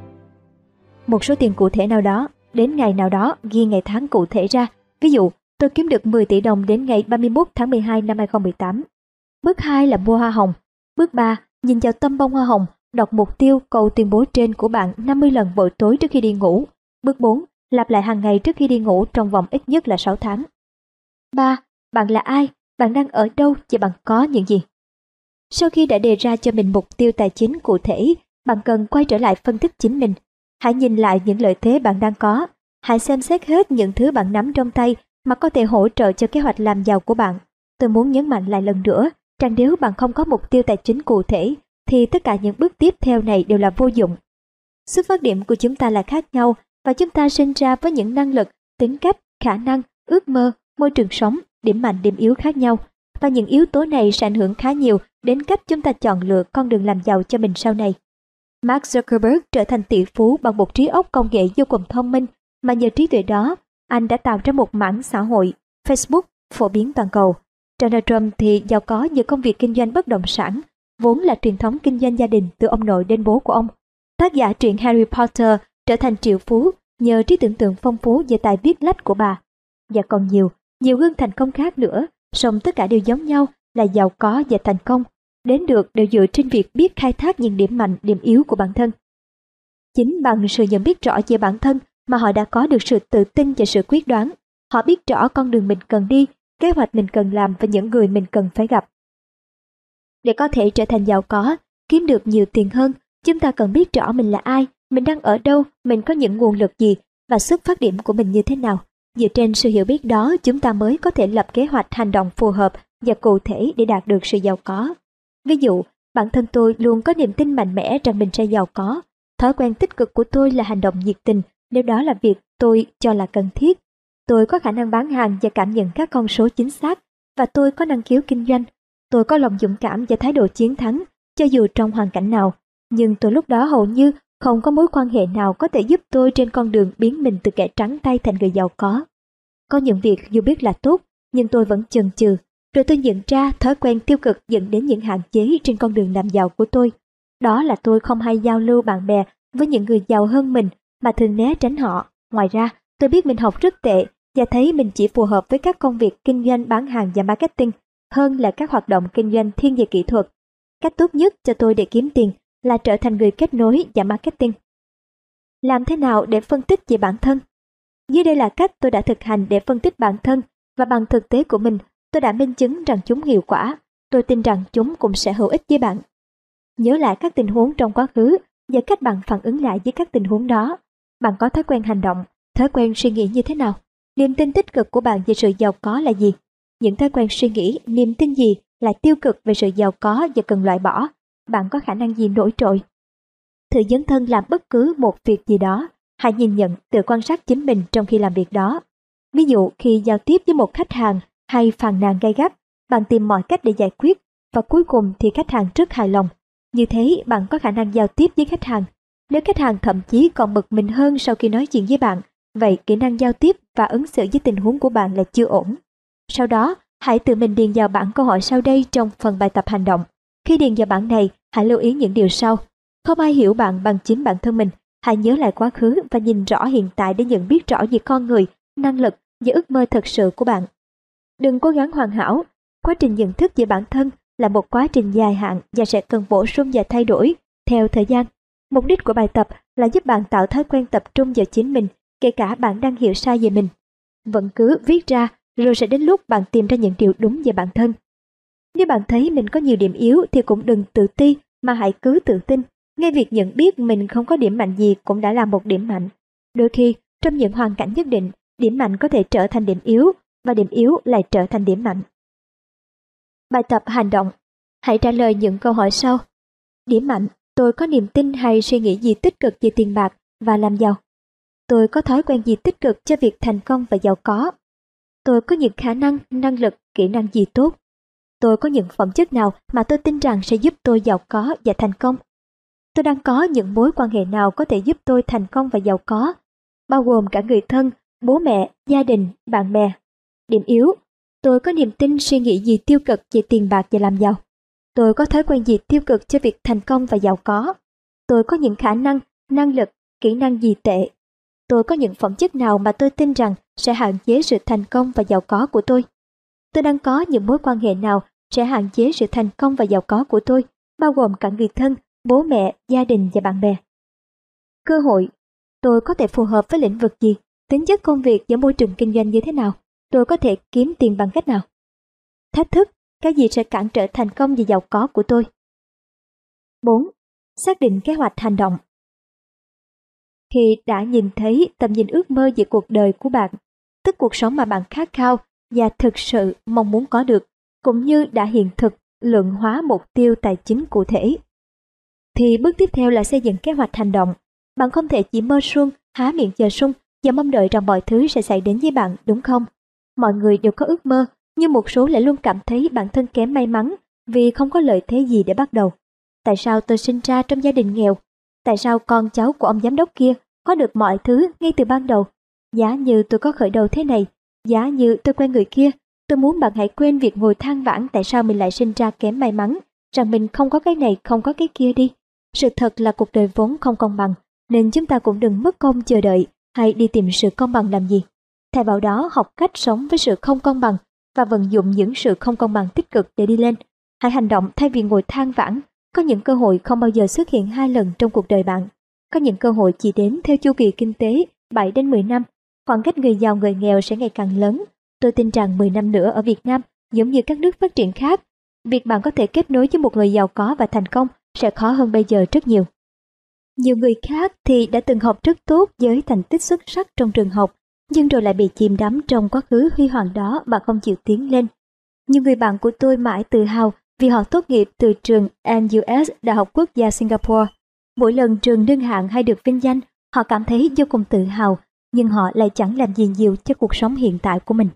một số tiền cụ thể nào đó, đến ngày nào đó, ghi ngày tháng cụ thể ra. Ví dụ, tôi kiếm được 10 tỷ đồng đến ngày 31 tháng 12 năm 2018. Bước 2 là mua hoa hồng. Bước 3, nhìn vào tâm bông hoa hồng, đọc mục tiêu câu tuyên bố trên của bạn 50 lần buổi tối trước khi đi ngủ. Bước 4, lặp lại hàng ngày trước khi đi ngủ trong vòng ít nhất là 6 tháng. 3. Bạn là ai? Bạn đang ở đâu và bạn có những gì? Sau khi đã đề ra cho mình mục tiêu tài chính cụ thể, bạn cần quay trở lại phân tích chính mình. Hãy nhìn lại những lợi thế bạn đang có. Hãy xem xét hết những thứ bạn nắm trong tay mà có thể hỗ trợ cho kế hoạch làm giàu của bạn. Tôi muốn nhấn mạnh lại lần nữa, rằng nếu bạn không có mục tiêu tài chính cụ thể, thì tất cả những bước tiếp theo này đều là vô dụng. Xuất phát điểm của chúng ta là khác nhau và chúng ta sinh ra với những năng lực, tính cách, khả năng, ước mơ, môi trường sống, điểm mạnh, điểm yếu khác nhau. Và những yếu tố này sẽ ảnh hưởng khá nhiều đến cách chúng ta chọn lựa con đường làm giàu cho mình sau này. Mark Zuckerberg trở thành tỷ phú bằng một trí óc công nghệ vô cùng thông minh, mà nhờ trí tuệ đó, anh đã tạo ra một mảng xã hội, Facebook, phổ biến toàn cầu. Donald Trump thì giàu có nhờ công việc kinh doanh bất động sản, vốn là truyền thống kinh doanh gia đình từ ông nội đến bố của ông. Tác giả truyện Harry Potter trở thành triệu phú nhờ trí tưởng tượng phong phú về tài viết lách của bà. và còn nhiều gương thành công khác nữa, song tất cả đều giống nhau là giàu có và thành công đến được đều dựa trên việc biết khai thác những điểm mạnh, điểm yếu của bản thân. Chính bằng sự nhận biết rõ về bản thân mà họ đã có được sự tự tin và sự quyết đoán. Họ biết rõ con đường mình cần đi, kế hoạch mình cần làm và những người mình cần phải gặp. Để có thể trở thành giàu có, kiếm được nhiều tiền hơn, chúng ta cần biết rõ mình là ai, mình đang ở đâu, mình có những nguồn lực gì và xuất phát điểm của mình như thế nào. Dựa trên sự hiểu biết đó, chúng ta mới có thể lập kế hoạch hành động phù hợp và cụ thể để đạt được sự giàu có. Ví dụ, bản thân tôi luôn có niềm tin mạnh mẽ rằng mình sẽ giàu có. Thói quen tích cực của tôi là hành động nhiệt tình nếu đó là việc tôi cho là cần thiết. Tôi có khả năng bán hàng và cảm nhận các con số chính xác, và tôi có năng khiếu kinh doanh. Tôi có lòng dũng cảm và thái độ chiến thắng, cho dù trong hoàn cảnh nào. Nhưng tôi lúc đó hầu như không có mối quan hệ nào có thể giúp tôi trên con đường biến mình từ kẻ trắng tay thành người giàu có. Có những việc dù biết là tốt, nhưng tôi vẫn chần chừ. Rồi tôi nhận ra thói quen tiêu cực dẫn đến những hạn chế trên con đường làm giàu của tôi. Đó là tôi không hay giao lưu bạn bè với những người giàu hơn mình mà thường né tránh họ. Ngoài ra, tôi biết mình học rất tệ và thấy mình chỉ phù hợp với các công việc kinh doanh bán hàng và marketing hơn là các hoạt động kinh doanh thiên về kỹ thuật. Cách tốt nhất cho tôi để kiếm tiền là trở thành người kết nối và marketing. Làm thế nào để phân tích về bản thân? Dưới đây là cách tôi đã thực hành để phân tích bản thân, và bằng thực tế của mình, tôi đã minh chứng rằng chúng hiệu quả. Tôi tin rằng chúng cũng sẽ hữu ích với bạn. Nhớ lại các tình huống trong quá khứ và cách bạn phản ứng lại với các tình huống đó. Bạn có thói quen hành động, thói quen suy nghĩ như thế nào? Niềm tin tích cực của bạn về sự giàu có là gì? Những thói quen suy nghĩ, niềm tin gì là tiêu cực về sự giàu có và cần loại bỏ? Bạn có khả năng gì nổi trội? Thử dấn thân làm bất cứ một việc gì đó. Hãy nhìn nhận, tự quan sát chính mình trong khi làm việc đó. Ví dụ, khi giao tiếp với một khách hàng hay phàn nàn gay gắt, bạn tìm mọi cách để giải quyết, và cuối cùng thì khách hàng rất hài lòng. Như thế, bạn có khả năng giao tiếp với khách hàng. Nếu khách hàng thậm chí còn bực mình hơn sau khi nói chuyện với bạn, vậy kỹ năng giao tiếp và ứng xử với tình huống của bạn là chưa ổn. Sau đó, hãy tự mình điền vào bảng câu hỏi sau đây trong phần bài tập hành động. Khi điền vào bảng này, hãy lưu ý những điều sau. Không ai hiểu bạn bằng chính bản thân mình. Hãy nhớ lại quá khứ và nhìn rõ hiện tại để nhận biết rõ về con người, năng lực và ước mơ thật sự của bạn. Đừng cố gắng hoàn hảo. Quá trình nhận thức về bản thân là một quá trình dài hạn và sẽ cần bổ sung và thay đổi theo thời gian. Mục đích của bài tập là giúp bạn tạo thói quen tập trung vào chính mình, kể cả bạn đang hiểu sai về mình. Vẫn cứ viết ra, rồi sẽ đến lúc bạn tìm ra những điều đúng về bản thân. Nếu bạn thấy mình có nhiều điểm yếu thì cũng đừng tự ti, mà hãy cứ tự tin. Ngay việc nhận biết mình không có điểm mạnh gì cũng đã là một điểm mạnh. Đôi khi, trong những hoàn cảnh nhất định, điểm mạnh có thể trở thành điểm yếu, và điểm yếu lại trở thành điểm mạnh. Bài tập hành động. Hãy trả lời những câu hỏi sau. Điểm mạnh: tôi có niềm tin hay suy nghĩ gì tích cực về tiền bạc và làm giàu? Tôi có thói quen gì tích cực cho việc thành công và giàu có? Tôi có những khả năng, năng lực, kỹ năng gì tốt? Tôi có những phẩm chất nào mà tôi tin rằng sẽ giúp tôi giàu có và thành công? Tôi đang có những mối quan hệ nào có thể giúp tôi thành công và giàu có, bao gồm cả người thân, bố mẹ, gia đình, bạn bè. Điểm yếu: tôi có niềm tin suy nghĩ gì tiêu cực về tiền bạc và làm giàu? Tôi có thói quen gì tiêu cực cho việc thành công và giàu có? Tôi có những khả năng, năng lực, kỹ năng gì tệ? Tôi có những phẩm chất nào mà tôi tin rằng sẽ hạn chế sự thành công và giàu có của tôi? Tôi đang có những mối quan hệ nào sẽ hạn chế sự thành công và giàu có của tôi, bao gồm cả người thân, bố mẹ, gia đình và bạn bè. Cơ hội: tôi có thể phù hợp với lĩnh vực gì? Tính chất công việc và môi trường kinh doanh như thế nào? Tôi có thể kiếm tiền bằng cách nào? Thách thức: cái gì sẽ cản trở thành công và giàu có của tôi? 4. Xác định kế hoạch hành động. Khi đã nhìn thấy tầm nhìn ước mơ về cuộc đời của bạn, tức cuộc sống mà bạn khát khao và thực sự mong muốn có được, cũng như đã hiện thực lượng hóa mục tiêu tài chính cụ thể, thì bước tiếp theo là xây dựng kế hoạch hành động. Bạn không thể chỉ mơ suông, há miệng chờ sung và mong đợi rằng mọi thứ sẽ xảy đến với bạn, đúng không? Mọi người đều có ước mơ, nhưng một số lại luôn cảm thấy bản thân kém may mắn vì không có lợi thế gì để bắt đầu. Tại sao tôi sinh ra trong gia đình nghèo? Tại sao con cháu của ông giám đốc kia có được mọi thứ ngay từ ban đầu? Giá như tôi có khởi đầu thế này, giá như tôi quen người kia, tôi muốn bạn hãy quên việc ngồi than vãn tại sao mình lại sinh ra kém may mắn, rằng mình không có cái này, không có cái kia đi. Sự thật là cuộc đời vốn không công bằng, nên chúng ta cũng đừng mất công chờ đợi hay đi tìm sự công bằng làm gì. Thay vào đó, học cách sống với sự không công bằng và vận dụng những sự không công bằng tích cực để đi lên. Hãy hành động thay vì ngồi than vãn. Có những cơ hội không bao giờ xuất hiện 2 lần trong cuộc đời bạn. Có những cơ hội chỉ đến theo chu kỳ kinh tế 7 đến 10 năm. Khoảng cách người giàu người nghèo sẽ ngày càng lớn. Tôi tin rằng 10 năm nữa ở Việt Nam, giống như các nước phát triển khác, việc bạn có thể kết nối với một người giàu có và thành công sẽ khó hơn bây giờ rất nhiều. Nhiều người khác thì đã từng học rất tốt với thành tích xuất sắc trong trường học, nhưng rồi lại bị chìm đắm trong quá khứ huy hoàng đó mà không chịu tiến lên. Nhiều người bạn của tôi mãi tự hào vì họ tốt nghiệp từ trường NUS, Đại học Quốc gia Singapore. Mỗi lần trường nâng hạng hay được vinh danh, họ cảm thấy vô cùng tự hào, nhưng họ lại chẳng làm gì nhiều cho cuộc sống hiện tại của mình.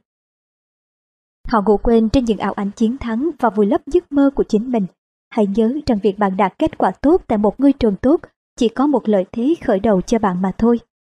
Họ ngủ quên trên những ảo ảnh chiến thắng và vùi lấp giấc mơ của chính mình. Hãy nhớ rằng việc bạn đạt kết quả tốt tại một ngôi trường tốt chỉ có một lợi thế khởi đầu cho bạn mà thôi.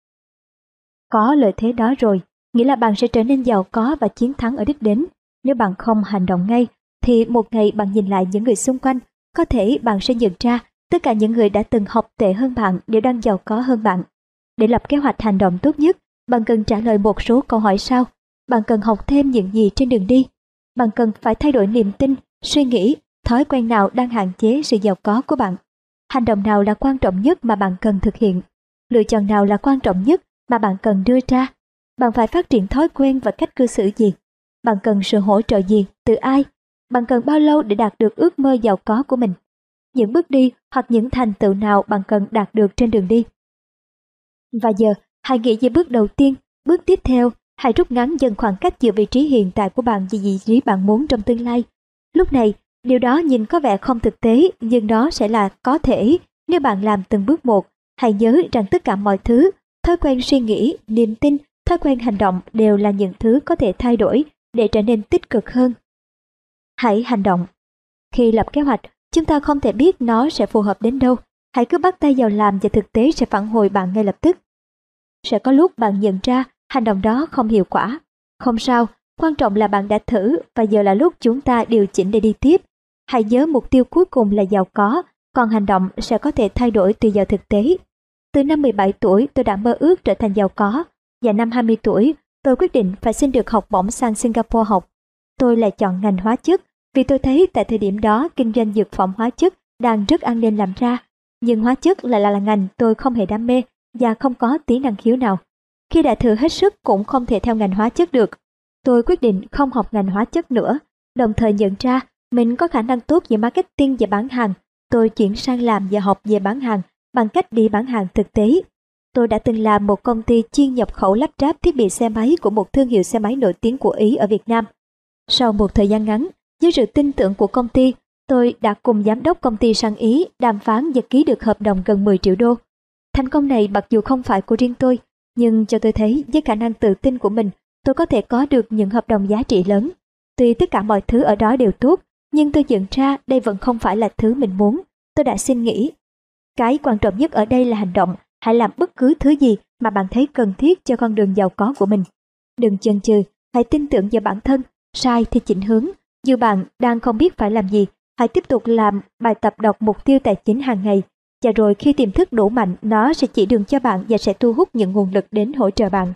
Có lợi thế đó rồi, nghĩa là bạn sẽ trở nên giàu có và chiến thắng ở đích đến. Nếu bạn không hành động ngay, thì một ngày bạn nhìn lại những người xung quanh, có thể bạn sẽ nhận ra tất cả những người đã từng học tệ hơn bạn đều đang giàu có hơn bạn. Để lập kế hoạch hành động tốt nhất, bạn cần trả lời một số câu hỏi sau. Bạn cần học thêm những gì trên đường đi? Bạn cần phải thay đổi niềm tin, suy nghĩ, thói quen nào đang hạn chế sự giàu có của bạn? Hành động nào là quan trọng nhất mà bạn cần thực hiện? Lựa chọn nào là quan trọng nhất mà bạn cần đưa ra? Bạn phải phát triển thói quen và cách cư xử gì? Bạn cần sự hỗ trợ gì, từ ai? Bạn cần bao lâu để đạt được ước mơ giàu có của mình? Những bước đi hoặc những thành tựu nào bạn cần đạt được trên đường đi? Và giờ, hãy nghĩ về bước đầu tiên, bước tiếp theo. Hãy rút ngắn dần khoảng cách giữa vị trí hiện tại của bạn và vị trí bạn muốn trong tương lai. Lúc này, điều đó nhìn có vẻ không thực tế, nhưng đó sẽ là có thể nếu bạn làm từng bước một. Hãy nhớ rằng tất cả mọi thứ, thói quen suy nghĩ, niềm tin, thói quen hành động đều là những thứ có thể thay đổi để trở nên tích cực hơn. Hãy hành động. Khi lập kế hoạch, chúng ta không thể biết nó sẽ phù hợp đến đâu. Hãy cứ bắt tay vào làm và thực tế sẽ phản hồi bạn ngay lập tức. Sẽ có lúc bạn nhận ra hành động đó không hiệu quả. Không sao, quan trọng là bạn đã thử và giờ là lúc chúng ta điều chỉnh để đi tiếp. Hãy nhớ mục tiêu cuối cùng là giàu có, còn hành động sẽ có thể thay đổi tùy vào thực tế. Từ năm 17 tuổi tôi đã mơ ước trở thành giàu có, và năm 20 tuổi tôi quyết định phải xin được học bổng sang Singapore học. Tôi lại chọn ngành hóa chất vì tôi thấy tại thời điểm đó kinh doanh dược phẩm hóa chất đang rất an ninh làm ra. Nhưng hóa chất lại là ngành tôi không hề đam mê và không có tí năng khiếu nào. Khi đã thử hết sức cũng không thể theo ngành hóa chất được. Tôi quyết định không học ngành hóa chất nữa, đồng thời nhận ra mình có khả năng tốt về marketing và bán hàng. Tôi chuyển sang làm và học về bán hàng bằng cách đi bán hàng thực tế. Tôi đã từng làm một công ty chuyên nhập khẩu lắp ráp thiết bị xe máy của một thương hiệu xe máy nổi tiếng của Ý ở Việt Nam. Sau một thời gian ngắn, với sự tin tưởng của công ty, tôi đã cùng giám đốc công ty sang Ý đàm phán và ký được hợp đồng gần 10 triệu đô. Thành công này mặc dù không phải của riêng tôi, nhưng cho tôi thấy với khả năng tự tin của mình, tôi có thể có được những hợp đồng giá trị lớn. Tuy tất cả mọi thứ ở đó đều tốt, nhưng tôi nhận ra đây vẫn không phải là thứ mình muốn. Tôi đã xin nghỉ. Cái quan trọng nhất ở đây là hành động. Hãy làm bất cứ thứ gì mà bạn thấy cần thiết cho con đường giàu có của mình. Đừng chần chừ, hãy tin tưởng vào bản thân. Sai thì chỉnh hướng. Dù bạn đang không biết phải làm gì, hãy tiếp tục làm bài tập đọc mục tiêu tài chính hàng ngày. Và rồi khi tiềm thức đủ mạnh, nó sẽ chỉ đường cho bạn và sẽ thu hút những nguồn lực đến hỗ trợ bạn.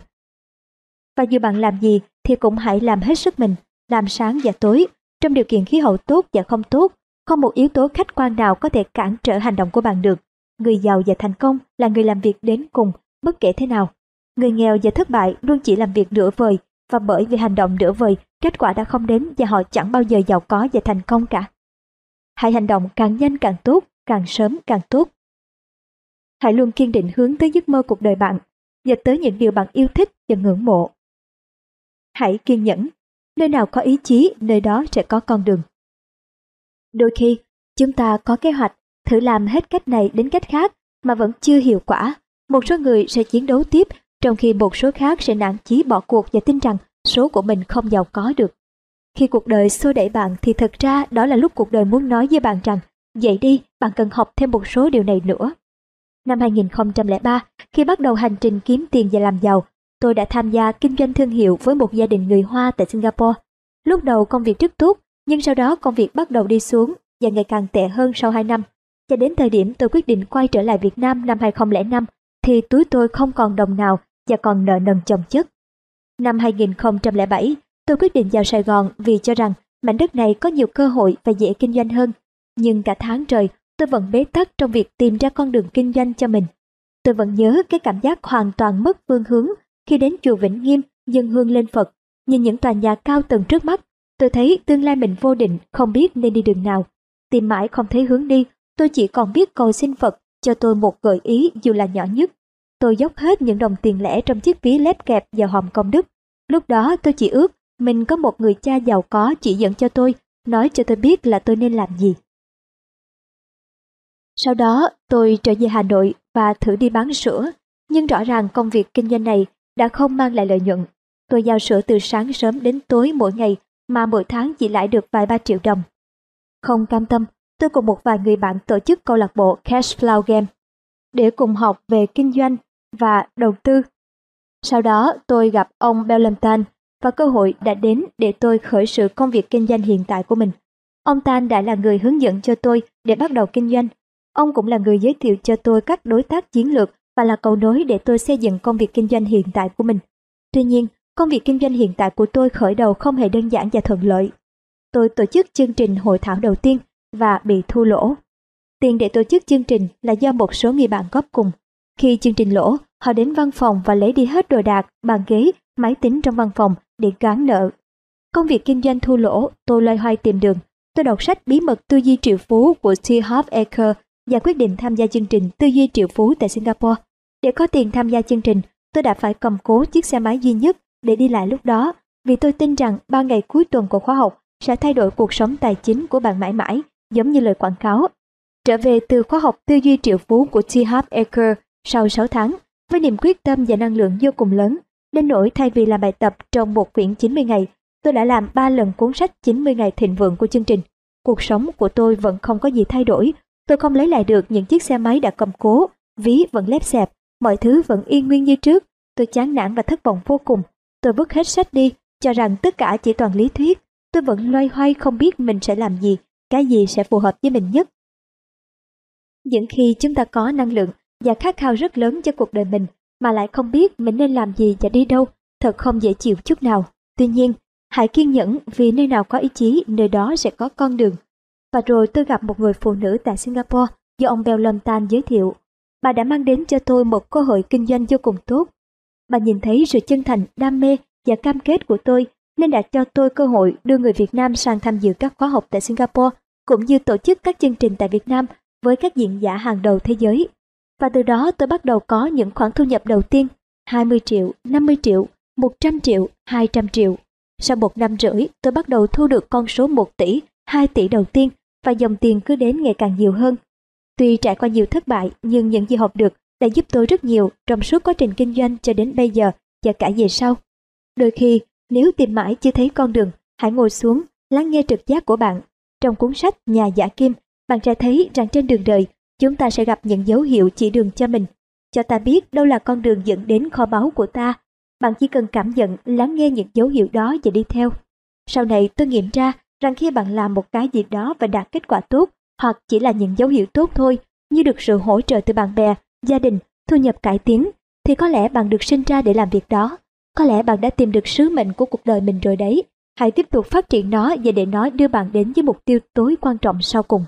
Và dù bạn làm gì thì cũng hãy làm hết sức mình, làm sáng và tối. Trong điều kiện khí hậu tốt và không tốt, không một yếu tố khách quan nào có thể cản trở hành động của bạn được. Người giàu và thành công là người làm việc đến cùng, bất kể thế nào. Người nghèo và thất bại luôn chỉ làm việc nửa vời, và bởi vì hành động nửa vời, kết quả đã không đến và họ chẳng bao giờ giàu có và thành công cả. Hãy hành động càng nhanh càng tốt, càng sớm càng tốt. Hãy luôn kiên định hướng tới giấc mơ cuộc đời bạn, và tới những điều bạn yêu thích và ngưỡng mộ. Hãy kiên nhẫn, nơi nào có ý chí, nơi đó sẽ có con đường. Đôi khi, chúng ta có kế hoạch, thử làm hết cách này đến cách khác mà vẫn chưa hiệu quả. Một số người sẽ chiến đấu tiếp, trong khi một số khác sẽ nản chí bỏ cuộc và tin rằng số của mình không giàu có được. Khi cuộc đời xô đẩy bạn thì thật ra đó là lúc cuộc đời muốn nói với bạn rằng, dậy đi, bạn cần học thêm một số điều này nữa. Năm 2003, khi bắt đầu hành trình kiếm tiền và làm giàu, tôi đã tham gia kinh doanh thương hiệu với một gia đình người Hoa tại Singapore. Lúc đầu công việc rất tốt, nhưng sau đó công việc bắt đầu đi xuống và ngày càng tệ hơn sau 2 năm. Cho đến thời điểm tôi quyết định quay trở lại Việt Nam năm 2005, thì túi tôi không còn đồng nào và còn nợ nần chồng chất. Năm 2007, tôi quyết định vào Sài Gòn vì cho rằng mảnh đất này có nhiều cơ hội và dễ kinh doanh hơn. Nhưng cả tháng trời, tôi vẫn bế tắc trong việc tìm ra con đường kinh doanh cho mình. Tôi vẫn nhớ cái cảm giác hoàn toàn mất phương hướng khi đến chùa Vĩnh Nghiêm dâng hương lên Phật. Nhìn những tòa nhà cao tầng trước mắt, tôi thấy tương lai mình vô định, không biết nên đi đường nào. Tìm mãi không thấy hướng đi, tôi chỉ còn biết cầu xin Phật cho tôi một gợi ý dù là nhỏ nhất. Tôi dốc hết những đồng tiền lẻ trong chiếc ví lép kẹp vào hòm công đức. Lúc đó tôi chỉ ước mình có một người cha giàu có chỉ dẫn cho tôi, nói cho tôi biết là tôi nên làm gì. Sau đó tôi trở về Hà Nội và thử đi bán sữa, nhưng rõ ràng công việc kinh doanh này đã không mang lại lợi nhuận. Tôi giao sữa từ sáng sớm đến tối mỗi ngày mà mỗi tháng chỉ lãi được vài 3 triệu đồng. Không cam tâm, tôi cùng một vài người bạn tổ chức câu lạc bộ Cash Flow Game để cùng học về kinh doanh và đầu tư. Sau đó tôi gặp ông Bellantan và cơ hội đã đến để tôi khởi sự công việc kinh doanh hiện tại của mình. Ông Tan đã là người hướng dẫn cho tôi để bắt đầu kinh doanh. Ông cũng là người giới thiệu cho tôi các đối tác chiến lược và là cầu nối để tôi xây dựng công việc kinh doanh hiện tại của mình. Tuy nhiên, công việc kinh doanh hiện tại của tôi khởi đầu không hề đơn giản và thuận lợi. Tôi tổ chức chương trình hội thảo đầu tiên và bị thua lỗ. Tiền để tổ chức chương trình là do một số người bạn góp cùng. Khi chương trình lỗ, họ đến văn phòng và lấy đi hết đồ đạc, bàn ghế, máy tính trong văn phòng để gán nợ. Công việc kinh doanh thua lỗ, tôi loay hoay tìm đường. Tôi đọc sách Bí mật tư duy triệu phú của T. Harv Eker và quyết định tham gia chương trình tư duy triệu phú tại Singapore. Để có tiền tham gia chương trình, tôi đã phải cầm cố chiếc xe máy duy nhất để đi lại lúc đó, vì tôi tin rằng 3 ngày cuối tuần của khóa học sẽ thay đổi cuộc sống tài chính của bạn mãi mãi, giống như lời quảng cáo. Trở về từ khóa học tư duy triệu phú của T. Harv Eker sau 6 tháng, với niềm quyết tâm và năng lượng vô cùng lớn, đến nỗi thay vì làm bài tập trong một quyển 90 ngày, tôi đã làm 3 lần cuốn sách 90 ngày thịnh vượng của chương trình. Cuộc sống của tôi vẫn không có gì thay đổi. Tôi không lấy lại được những chiếc xe máy đã cầm cố, ví vẫn lép xẹp, mọi thứ vẫn yên nguyên như trước. Tôi chán nản và thất vọng vô cùng. Tôi vứt hết sách đi, cho rằng tất cả chỉ toàn lý thuyết. Tôi vẫn loay hoay không biết mình sẽ làm gì, cái gì sẽ phù hợp với mình nhất. Những khi chúng ta có năng lượng và khát khao rất lớn cho cuộc đời mình, mà lại không biết mình nên làm gì và đi đâu, thật không dễ chịu chút nào. Tuy nhiên, hãy kiên nhẫn, vì nơi nào có ý chí, nơi đó sẽ có con đường. Và rồi tôi gặp một người phụ nữ tại Singapore do ông Bellantan giới thiệu. Bà đã mang đến cho tôi một cơ hội kinh doanh vô cùng tốt. Bà nhìn thấy sự chân thành, đam mê và cam kết của tôi nên đã cho tôi cơ hội đưa người Việt Nam sang tham dự các khóa học tại Singapore, cũng như tổ chức các chương trình tại Việt Nam với các diễn giả hàng đầu thế giới. Và từ đó tôi bắt đầu có những khoản thu nhập đầu tiên, 20 triệu, 50 triệu, 100 triệu, 200 triệu. Sau 1 năm rưỡi, tôi bắt đầu thu được con số 1 tỷ, 2 tỷ đầu tiên, và dòng tiền cứ đến ngày càng nhiều hơn. Tuy trải qua nhiều thất bại, nhưng những gì học được đã giúp tôi rất nhiều trong suốt quá trình kinh doanh cho đến bây giờ và cả về sau. Đôi khi, nếu tìm mãi chưa thấy con đường, hãy ngồi xuống, lắng nghe trực giác của bạn. Trong cuốn sách Nhà giả kim, bạn sẽ thấy rằng trên đường đời, chúng ta sẽ gặp những dấu hiệu chỉ đường cho mình, cho ta biết đâu là con đường dẫn đến kho báu của ta. Bạn chỉ cần cảm nhận, lắng nghe những dấu hiệu đó và đi theo. Sau này tôi nghiệm ra rằng khi bạn làm một cái gì đó và đạt kết quả tốt, hoặc chỉ là những dấu hiệu tốt thôi, như được sự hỗ trợ từ bạn bè, gia đình, thu nhập cải tiến, thì có lẽ bạn được sinh ra để làm việc đó. Có lẽ bạn đã tìm được sứ mệnh của cuộc đời mình rồi đấy. Hãy tiếp tục phát triển nó và để nó đưa bạn đến với mục tiêu tối quan trọng sau cùng.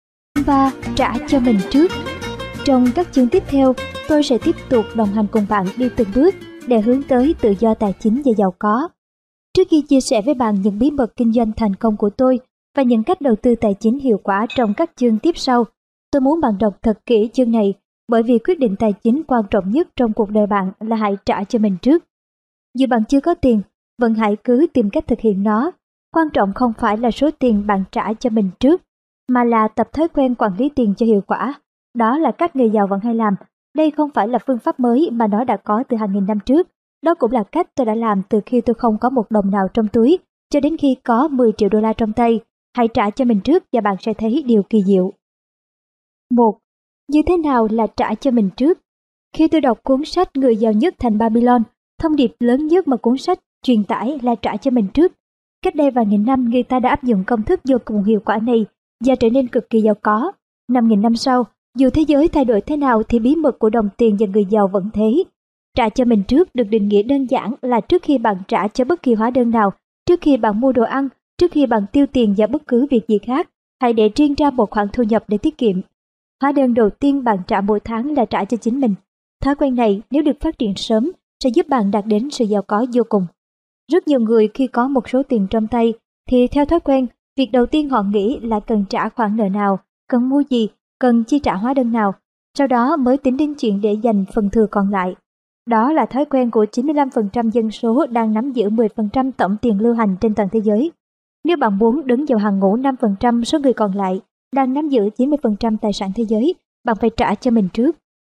Và trả cho mình trước. Trong các chương tiếp theo, tôi sẽ tiếp tục đồng hành cùng bạn đi từng bước để hướng tới tự do tài chính và giàu có. Trước khi chia sẻ với bạn những bí mật kinh doanh thành công của tôi và những cách đầu tư tài chính hiệu quả trong các chương tiếp sau, tôi muốn bạn đọc thật kỹ chương này, bởi vì quyết định tài chính quan trọng nhất trong cuộc đời bạn là hãy trả cho mình trước. Dù bạn chưa có tiền, vẫn hãy cứ tìm cách thực hiện nó. Quan trọng không phải là số tiền bạn trả cho mình trước, mà là tập thói quen quản lý tiền cho hiệu quả. Đó là cách người giàu vẫn hay làm. Đây không phải là phương pháp mới mà nó đã có từ hàng nghìn năm trước. Đó cũng là cách tôi đã làm từ khi tôi không có một đồng nào trong túi, cho đến khi có 10 triệu đô la trong tay. Hãy trả cho mình trước và bạn sẽ thấy điều kỳ diệu. 1. Như thế nào là trả cho mình trước? Khi tôi đọc cuốn sách Người giàu nhất thành Babylon, thông điệp lớn nhất mà cuốn sách truyền tải là trả cho mình trước. Cách đây vài nghìn năm, người ta đã áp dụng công thức vô cùng hiệu quả này và trở nên cực kỳ giàu có. 5.000 năm sau, dù thế giới thay đổi thế nào thì bí mật của đồng tiền và người giàu vẫn thế. Trả cho mình trước được định nghĩa đơn giản là trước khi bạn trả cho bất kỳ hóa đơn nào, trước khi bạn mua đồ ăn, trước khi bạn tiêu tiền vào bất cứ việc gì khác, hãy để riêng ra một khoản thu nhập để tiết kiệm. Hóa đơn đầu tiên bạn trả mỗi tháng là trả cho chính mình. Thói quen này nếu được phát triển sớm sẽ giúp bạn đạt đến sự giàu có vô cùng. Rất nhiều người khi có một số tiền trong tay thì theo thói quen, việc đầu tiên họ nghĩ là cần trả khoản nợ nào, cần mua gì, cần chi trả hóa đơn nào, sau đó mới tính đến chuyện để dành phần thừa còn lại. Đó là thói quen của 95% dân số đang nắm giữ 10% tổng tiền lưu hành trên toàn thế giới. Nếu bạn muốn đứng vào hàng ngũ 5% số người còn lại đang nắm giữ 90% tài sản thế giới, bạn phải trả cho mình trước.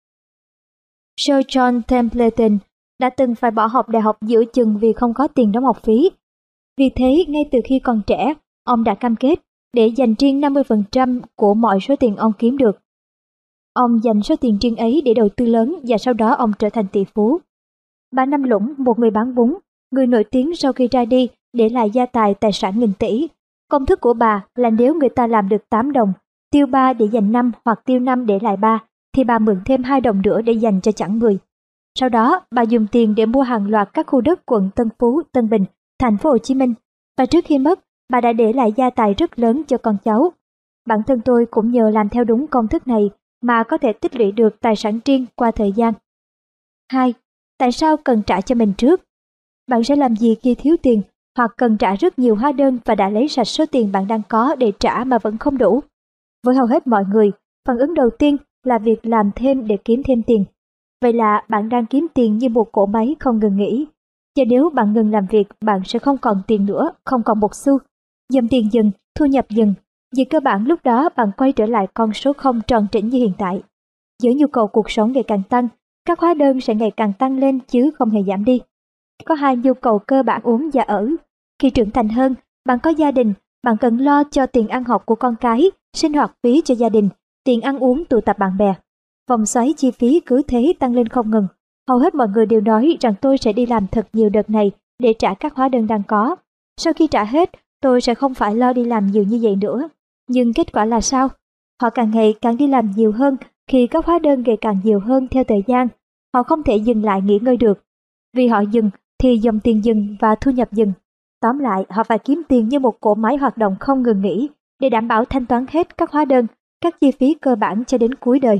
Sir John Templeton đã từng phải bỏ học đại học giữa chừng vì không có tiền đóng học phí. Vì thế, ngay từ khi còn trẻ, ông đã cam kết để dành riêng 50% của mọi số tiền ông kiếm được. Ông dành số tiền riêng ấy để đầu tư lớn và sau đó ông trở thành tỷ phú. Bà Năm Lũng, một người bán bún, người nổi tiếng sau khi ra đi, để lại gia tài sản nghìn tỷ. Công thức của bà là nếu người ta làm được 8 đồng, tiêu 3 để dành 5 hoặc tiêu 5 để lại 3, thì bà mượn thêm 2 đồng nữa để dành cho chẳng người. Sau đó, bà dùng tiền để mua hàng loạt các khu đất quận Tân Phú, Tân Bình, thành phố Hồ Chí Minh. Và trước khi mất, bà đã để lại gia tài rất lớn cho con cháu. Bản thân tôi cũng nhờ làm theo đúng công thức này mà có thể tích lũy được tài sản riêng qua thời gian. 2. Tại sao cần trả cho mình trước? Bạn sẽ làm gì khi thiếu tiền hoặc cần trả rất nhiều hóa đơn và đã lấy sạch số tiền bạn đang có để trả mà vẫn không đủ? Với hầu hết mọi người, phản ứng đầu tiên là việc làm thêm để kiếm thêm tiền. Vậy là bạn đang kiếm tiền như một cỗ máy không ngừng nghỉ. Và nếu bạn ngừng làm việc, bạn sẽ không còn tiền nữa, không còn một xu. Dòng tiền dừng, thu nhập dừng. Vì cơ bản lúc đó bạn quay trở lại con số không tròn trĩnh như hiện tại. Với nhu cầu cuộc sống ngày càng tăng, các hóa đơn sẽ ngày càng tăng lên chứ không hề giảm đi. Có hai nhu cầu cơ bản uống và ở. Khi trưởng thành hơn, bạn có gia đình, bạn cần lo cho tiền ăn học của con cái, sinh hoạt phí cho gia đình, tiền ăn uống tụ tập bạn bè. Vòng xoáy chi phí cứ thế tăng lên không ngừng. Hầu hết mọi người đều nói rằng tôi sẽ đi làm thật nhiều đợt này để trả các hóa đơn đang có. Sau khi trả hết, tôi sẽ không phải lo đi làm nhiều như vậy nữa. Nhưng kết quả là sao? Họ càng ngày càng đi làm nhiều hơn khi các hóa đơn ngày càng nhiều hơn theo thời gian. Họ không thể dừng lại nghỉ ngơi được. Vì họ dừng thì dòng tiền dừng và thu nhập dừng. Tóm lại, họ phải kiếm tiền như một cỗ máy hoạt động không ngừng nghỉ để đảm bảo thanh toán hết các hóa đơn, các chi phí cơ bản cho đến cuối đời.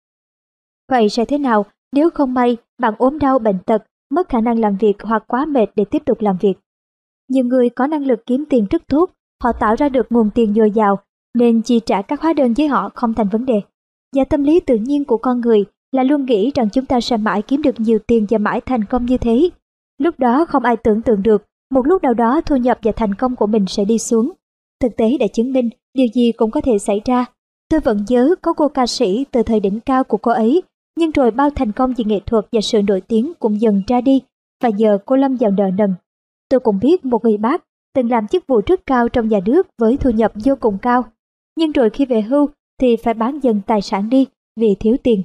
Vậy sẽ thế nào nếu không may bạn ốm đau bệnh tật, mất khả năng làm việc hoặc quá mệt để tiếp tục làm việc? Nhiều người có năng lực kiếm tiền rất tốt, họ tạo ra được nguồn tiền dồi dào, nên chi trả các hóa đơn với họ không thành vấn đề. Và tâm lý tự nhiên của con người là luôn nghĩ rằng chúng ta sẽ mãi kiếm được nhiều tiền và mãi thành công như thế. Lúc đó không ai tưởng tượng được, một lúc nào đó thu nhập và thành công của mình sẽ đi xuống. Thực tế đã chứng minh điều gì cũng có thể xảy ra. Tôi vẫn nhớ có cô ca sĩ từ thời đỉnh cao của cô ấy, nhưng rồi bao thành công về nghệ thuật và sự nổi tiếng cũng dần ra đi, và giờ cô lâm vào nợ nần. Tôi cũng biết một người bác từng làm chức vụ rất cao trong nhà nước với thu nhập vô cùng cao, nhưng rồi khi về hưu thì phải bán dần tài sản đi vì thiếu tiền.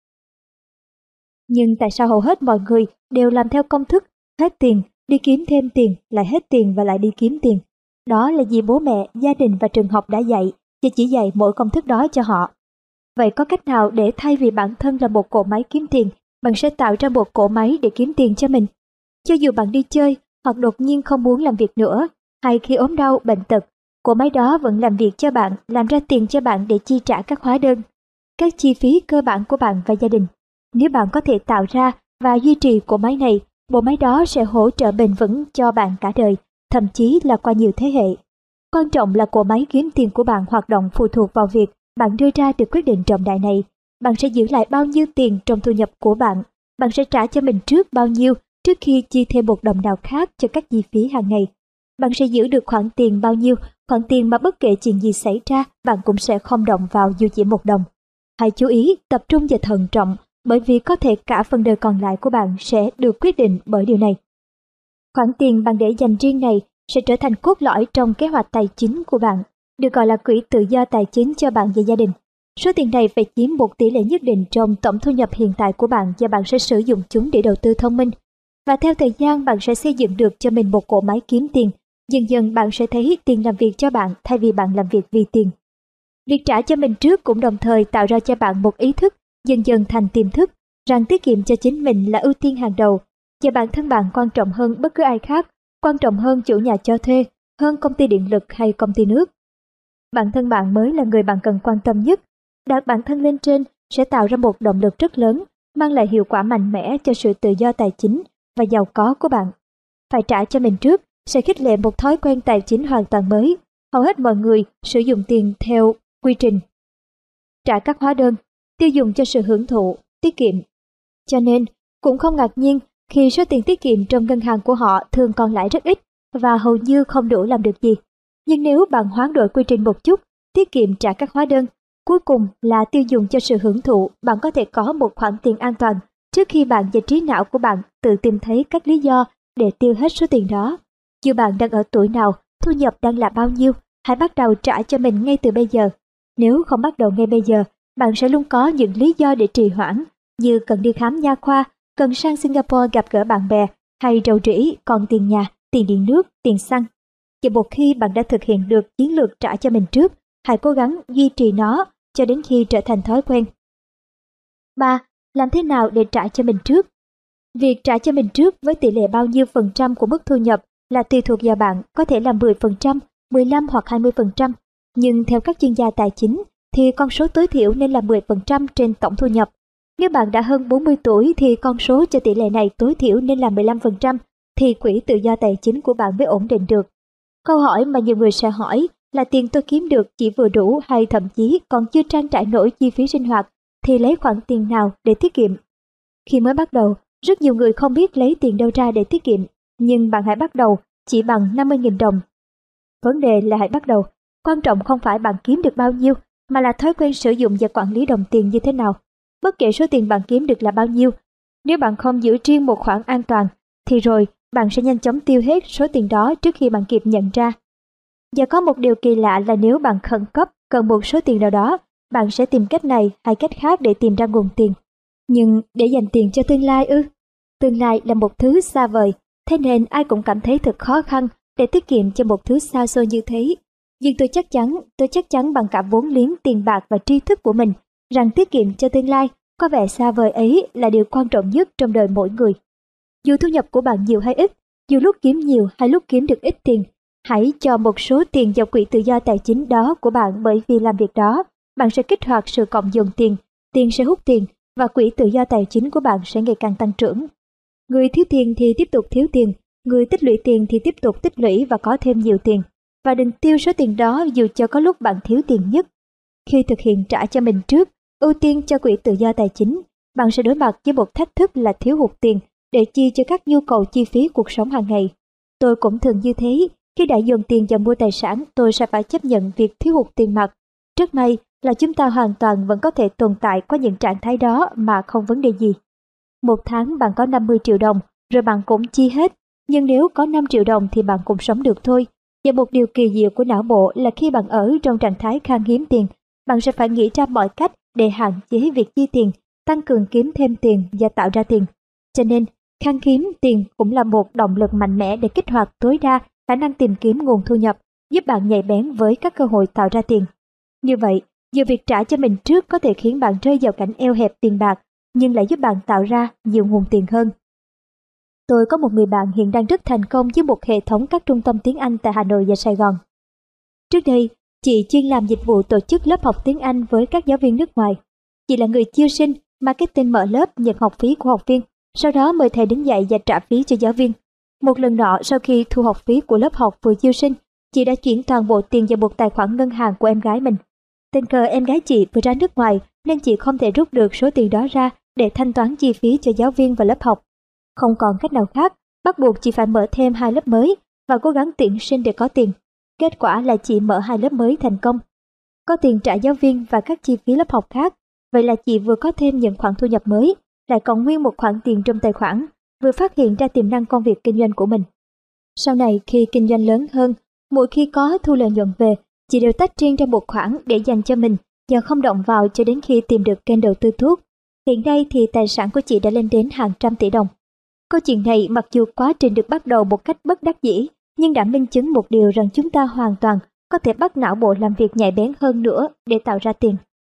Nhưng tại sao hầu hết mọi người đều làm theo công thức hết tiền, đi kiếm thêm tiền, lại hết tiền và lại đi kiếm tiền? Đó là vì bố mẹ, gia đình và trường học đã dạy và chỉ dạy mỗi công thức đó cho họ. Vậy có cách nào để thay vì bản thân là một cỗ máy kiếm tiền, bạn sẽ tạo ra một cỗ máy để kiếm tiền cho mình? Cho dù bạn đi chơi hoặc đột nhiên không muốn làm việc nữa, hay khi ốm đau, bệnh tật, cỗ máy đó vẫn làm việc cho bạn, làm ra tiền cho bạn để chi trả các hóa đơn, các chi phí cơ bản của bạn và gia đình. Nếu bạn có thể tạo ra và duy trì cỗ máy này, bộ máy đó sẽ hỗ trợ bền vững cho bạn cả đời, thậm chí là qua nhiều thế hệ. Quan trọng là cỗ máy kiếm tiền của bạn hoạt động phụ thuộc vào việc bạn đưa ra được quyết định trọng đại này. Bạn sẽ giữ lại bao nhiêu tiền trong thu nhập của bạn? Bạn sẽ trả cho mình trước bao nhiêu trước khi chi thêm một đồng nào khác cho các chi phí hàng ngày? Bạn sẽ giữ được khoản tiền bao nhiêu, khoản tiền mà bất kể chuyện gì xảy ra, bạn cũng sẽ không động vào dù chỉ một đồng. Hãy chú ý, tập trung và thận trọng, bởi vì có thể cả phần đời còn lại của bạn sẽ được quyết định bởi điều này. Khoản tiền bạn để dành riêng này sẽ trở thành cốt lõi trong kế hoạch tài chính của bạn, được gọi là quỹ tự do tài chính cho bạn và gia đình. Số tiền này phải chiếm một tỷ lệ nhất định trong tổng thu nhập hiện tại của bạn và bạn sẽ sử dụng chúng để đầu tư thông minh. Và theo thời gian bạn sẽ xây dựng được cho mình một cỗ máy kiếm tiền. Dần dần bạn sẽ thấy tiền làm việc cho bạn thay vì bạn làm việc vì tiền. Việc trả cho mình trước cũng đồng thời tạo ra cho bạn một ý thức, dần dần thành tiềm thức. rằng tiết kiệm cho chính mình là ưu tiên hàng đầu, và bản thân bạn quan trọng hơn bất cứ ai khác, quan trọng hơn chủ nhà cho thuê, hơn công ty điện lực hay công ty nước. Bản thân bạn mới là người bạn cần quan tâm nhất. Đặt bản thân lên trên sẽ tạo ra một động lực rất lớn, mang lại hiệu quả mạnh mẽ cho sự tự do tài chính và giàu có của bạn. Phải trả cho mình trước sẽ khích lệ một thói quen tài chính hoàn toàn mới. Hầu hết mọi người sử dụng tiền theo quy trình: trả các hóa đơn, tiêu dùng cho sự hưởng thụ, tiết kiệm. Cho nên, cũng không ngạc nhiên khi số tiền tiết kiệm trong ngân hàng của họ thường còn lại rất ít và hầu như không đủ làm được gì. Nhưng nếu bạn hoán đổi quy trình một chút, tiết kiệm trả các hóa đơn, cuối cùng là tiêu dùng cho sự hưởng thụ, bạn có thể có một khoản tiền an toàn trước khi bạn và trí não của bạn tự tìm thấy các lý do để tiêu hết số tiền đó. Dù bạn đang ở tuổi nào, thu nhập đang là bao nhiêu, hãy bắt đầu trả cho mình ngay từ bây giờ. Nếu không bắt đầu ngay bây giờ, bạn sẽ luôn có những lý do để trì hoãn, như cần đi khám nha khoa, cần sang Singapore gặp gỡ bạn bè, hay rầu rĩ còn tiền nhà, tiền điện nước, tiền xăng. Và một khi bạn đã thực hiện được chiến lược trả cho mình trước, hãy cố gắng duy trì nó cho đến khi trở thành thói quen. 3. Làm thế nào để trả cho mình trước? Việc trả cho mình trước với tỷ lệ bao nhiêu phần trăm của mức thu nhập là tùy thuộc vào bạn, có thể là 10%, 15 hoặc 20%. Nhưng theo các chuyên gia tài chính thì con số tối thiểu nên là 10% trên tổng thu nhập. Nếu bạn đã hơn 40 tuổi thì con số cho tỷ lệ này tối thiểu nên là 15%, thì quỹ tự do tài chính của bạn mới ổn định được. Câu hỏi mà nhiều người sẽ hỏi là tiền tôi kiếm được chỉ vừa đủ hay thậm chí còn chưa trang trải nổi chi phí sinh hoạt thì lấy khoản tiền nào để tiết kiệm? Khi mới bắt đầu, rất nhiều người không biết lấy tiền đâu ra để tiết kiệm, nhưng bạn hãy bắt đầu chỉ bằng 50.000 đồng. Vấn đề là hãy bắt đầu. Quan trọng không phải bạn kiếm được bao nhiêu, mà là thói quen sử dụng và quản lý đồng tiền như thế nào. Bất kể số tiền bạn kiếm được là bao nhiêu, nếu bạn không giữ riêng một khoản an toàn, thì rồi bạn sẽ nhanh chóng tiêu hết số tiền đó trước khi bạn kịp nhận ra. Và có một điều kỳ lạ là nếu bạn khẩn cấp cần một số tiền nào đó, bạn sẽ tìm cách này hay cách khác để tìm ra nguồn tiền. Nhưng để dành tiền cho tương lai ư? Tương lai là một thứ xa vời, thế nên ai cũng cảm thấy thật khó khăn để tiết kiệm cho một thứ xa xôi như thế. Nhưng tôi chắc chắn bằng cả vốn liếng tiền bạc và tri thức của mình rằng tiết kiệm cho tương lai có vẻ xa vời ấy là điều quan trọng nhất trong đời mỗi người. Dù thu nhập của bạn nhiều hay ít, dù lúc kiếm nhiều hay lúc kiếm được ít tiền, hãy cho một số tiền vào quỹ tự do tài chính đó của bạn, bởi vì làm việc đó, bạn sẽ kích hoạt sự cộng dồn tiền, tiền sẽ hút tiền và quỹ tự do tài chính của bạn sẽ ngày càng tăng trưởng. Người thiếu tiền thì tiếp tục thiếu tiền, người tích lũy tiền thì tiếp tục tích lũy và có thêm nhiều tiền. Và đừng tiêu số tiền đó dù cho có lúc bạn thiếu tiền nhất. Khi thực hiện trả cho mình trước, ưu tiên cho quỹ tự do tài chính, bạn sẽ đối mặt với một thách thức là thiếu hụt tiền để chi cho các nhu cầu chi phí cuộc sống hàng ngày. Tôi cũng thường như thế, khi đã dồn tiền vào mua tài sản, tôi sẽ phải chấp nhận việc thiếu hụt tiền mặt. Rất may là chúng ta hoàn toàn vẫn có thể tồn tại qua những trạng thái đó mà không vấn đề gì. Một tháng bạn có 50 triệu đồng, rồi bạn cũng chi hết. Nhưng nếu có 5 triệu đồng thì bạn cũng sống được thôi. Và một điều kỳ diệu của não bộ là khi bạn ở trong trạng thái khan hiếm tiền, bạn sẽ phải nghĩ ra mọi cách để hạn chế việc chi tiền, tăng cường kiếm thêm tiền và tạo ra tiền. Cho nên, khan hiếm tiền cũng là một động lực mạnh mẽ để kích hoạt tối đa khả năng tìm kiếm nguồn thu nhập, giúp bạn nhạy bén với các cơ hội tạo ra tiền. Như vậy, dù việc trả cho mình trước có thể khiến bạn rơi vào cảnh eo hẹp tiền bạc, nhưng lại giúp bạn tạo ra nhiều nguồn tiền hơn. Tôi có một người bạn hiện đang rất thành công với một hệ thống các trung tâm tiếng Anh tại Hà Nội và Sài Gòn. Trước đây, chị chuyên làm dịch vụ tổ chức lớp học tiếng Anh với các giáo viên nước ngoài. Chị là người chiêu sinh, marketing, mở lớp, nhận học phí của học viên, sau đó mời thầy đến dạy và trả phí cho giáo viên. Một lần nọ, sau khi thu học phí của lớp học vừa chiêu sinh, chị đã chuyển toàn bộ tiền vào một tài khoản ngân hàng của em gái mình. Tình cờ em gái chị vừa ra nước ngoài nên chị không thể rút được số tiền đó ra để thanh toán chi phí cho giáo viên và lớp học. Không còn cách nào khác, bắt buộc chị phải mở thêm 2 lớp mới và cố gắng tuyển sinh để có tiền. Kết quả là chị mở 2 lớp mới thành công, có tiền trả giáo viên và các chi phí lớp học khác. Vậy là chị vừa có thêm những khoản thu nhập mới, lại còn nguyên một khoản tiền trong tài khoản, vừa phát hiện ra tiềm năng công việc kinh doanh của mình. Sau này khi kinh doanh lớn hơn, mỗi khi có thu lợi nhuận về, chị đều tách riêng ra một khoản để dành cho mình và không động vào cho đến khi tìm được kênh đầu tư thuốc. Hiện nay thì tài sản của chị đã lên đến hàng trăm tỷ đồng. Câu chuyện này mặc dù quá trình được bắt đầu một cách bất đắc dĩ, nhưng đã minh chứng một điều rằng chúng ta hoàn toàn có thể bắt não bộ làm việc nhạy bén hơn nữa để tạo ra tiền.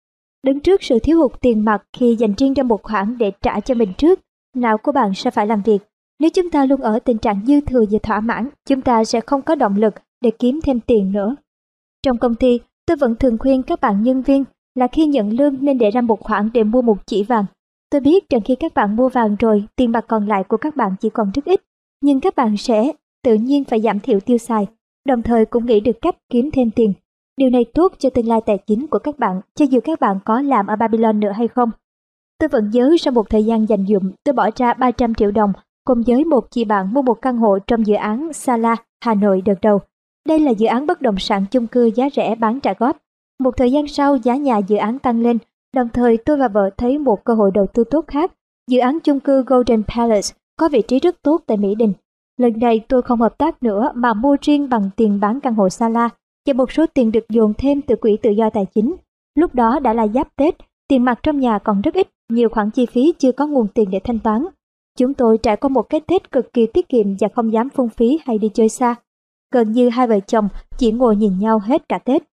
Đứng trước sự thiếu hụt tiền mặt khi dành riêng ra một khoản để trả cho mình trước, não của bạn sẽ phải làm việc. Nếu chúng ta luôn ở tình trạng dư thừa và thỏa mãn, chúng ta sẽ không có động lực để kiếm thêm tiền nữa. Trong công ty, tôi vẫn thường khuyên các bạn nhân viên là khi nhận lương nên để ra một khoản để mua một chỉ vàng. Tôi biết rằng khi các bạn mua vàng rồi, tiền bạc còn lại của các bạn chỉ còn rất ít, nhưng các bạn sẽ tự nhiên phải giảm thiểu tiêu xài, đồng thời cũng nghĩ được cách kiếm thêm tiền. Điều này tốt cho tương lai tài chính của các bạn, cho dù các bạn có làm ở Babylon nữa hay không. Tôi vẫn nhớ sau một thời gian dành dụm, tôi bỏ ra 300 triệu đồng cùng với một chị bạn mua một căn hộ trong dự án Sala, Hà Nội đợt đầu. Đây là dự án bất động sản chung cư giá rẻ bán trả góp. Một thời gian sau, giá nhà dự án tăng lên, đồng thời tôi và vợ thấy một cơ hội đầu tư tốt khác. Dự án chung cư Golden Palace có vị trí rất tốt tại Mỹ Đình. Lần này tôi không hợp tác nữa mà mua riêng bằng tiền bán căn hộ Sala và một số tiền được dồn thêm từ quỹ tự do tài chính. Lúc đó đã là giáp Tết, tiền mặt trong nhà còn rất ít, nhiều khoản chi phí chưa có nguồn tiền để thanh toán. Chúng tôi trải qua một cái Tết cực kỳ tiết kiệm và không dám phung phí hay đi chơi xa. Gần như hai vợ chồng chỉ ngồi nhìn nhau hết cả Tết.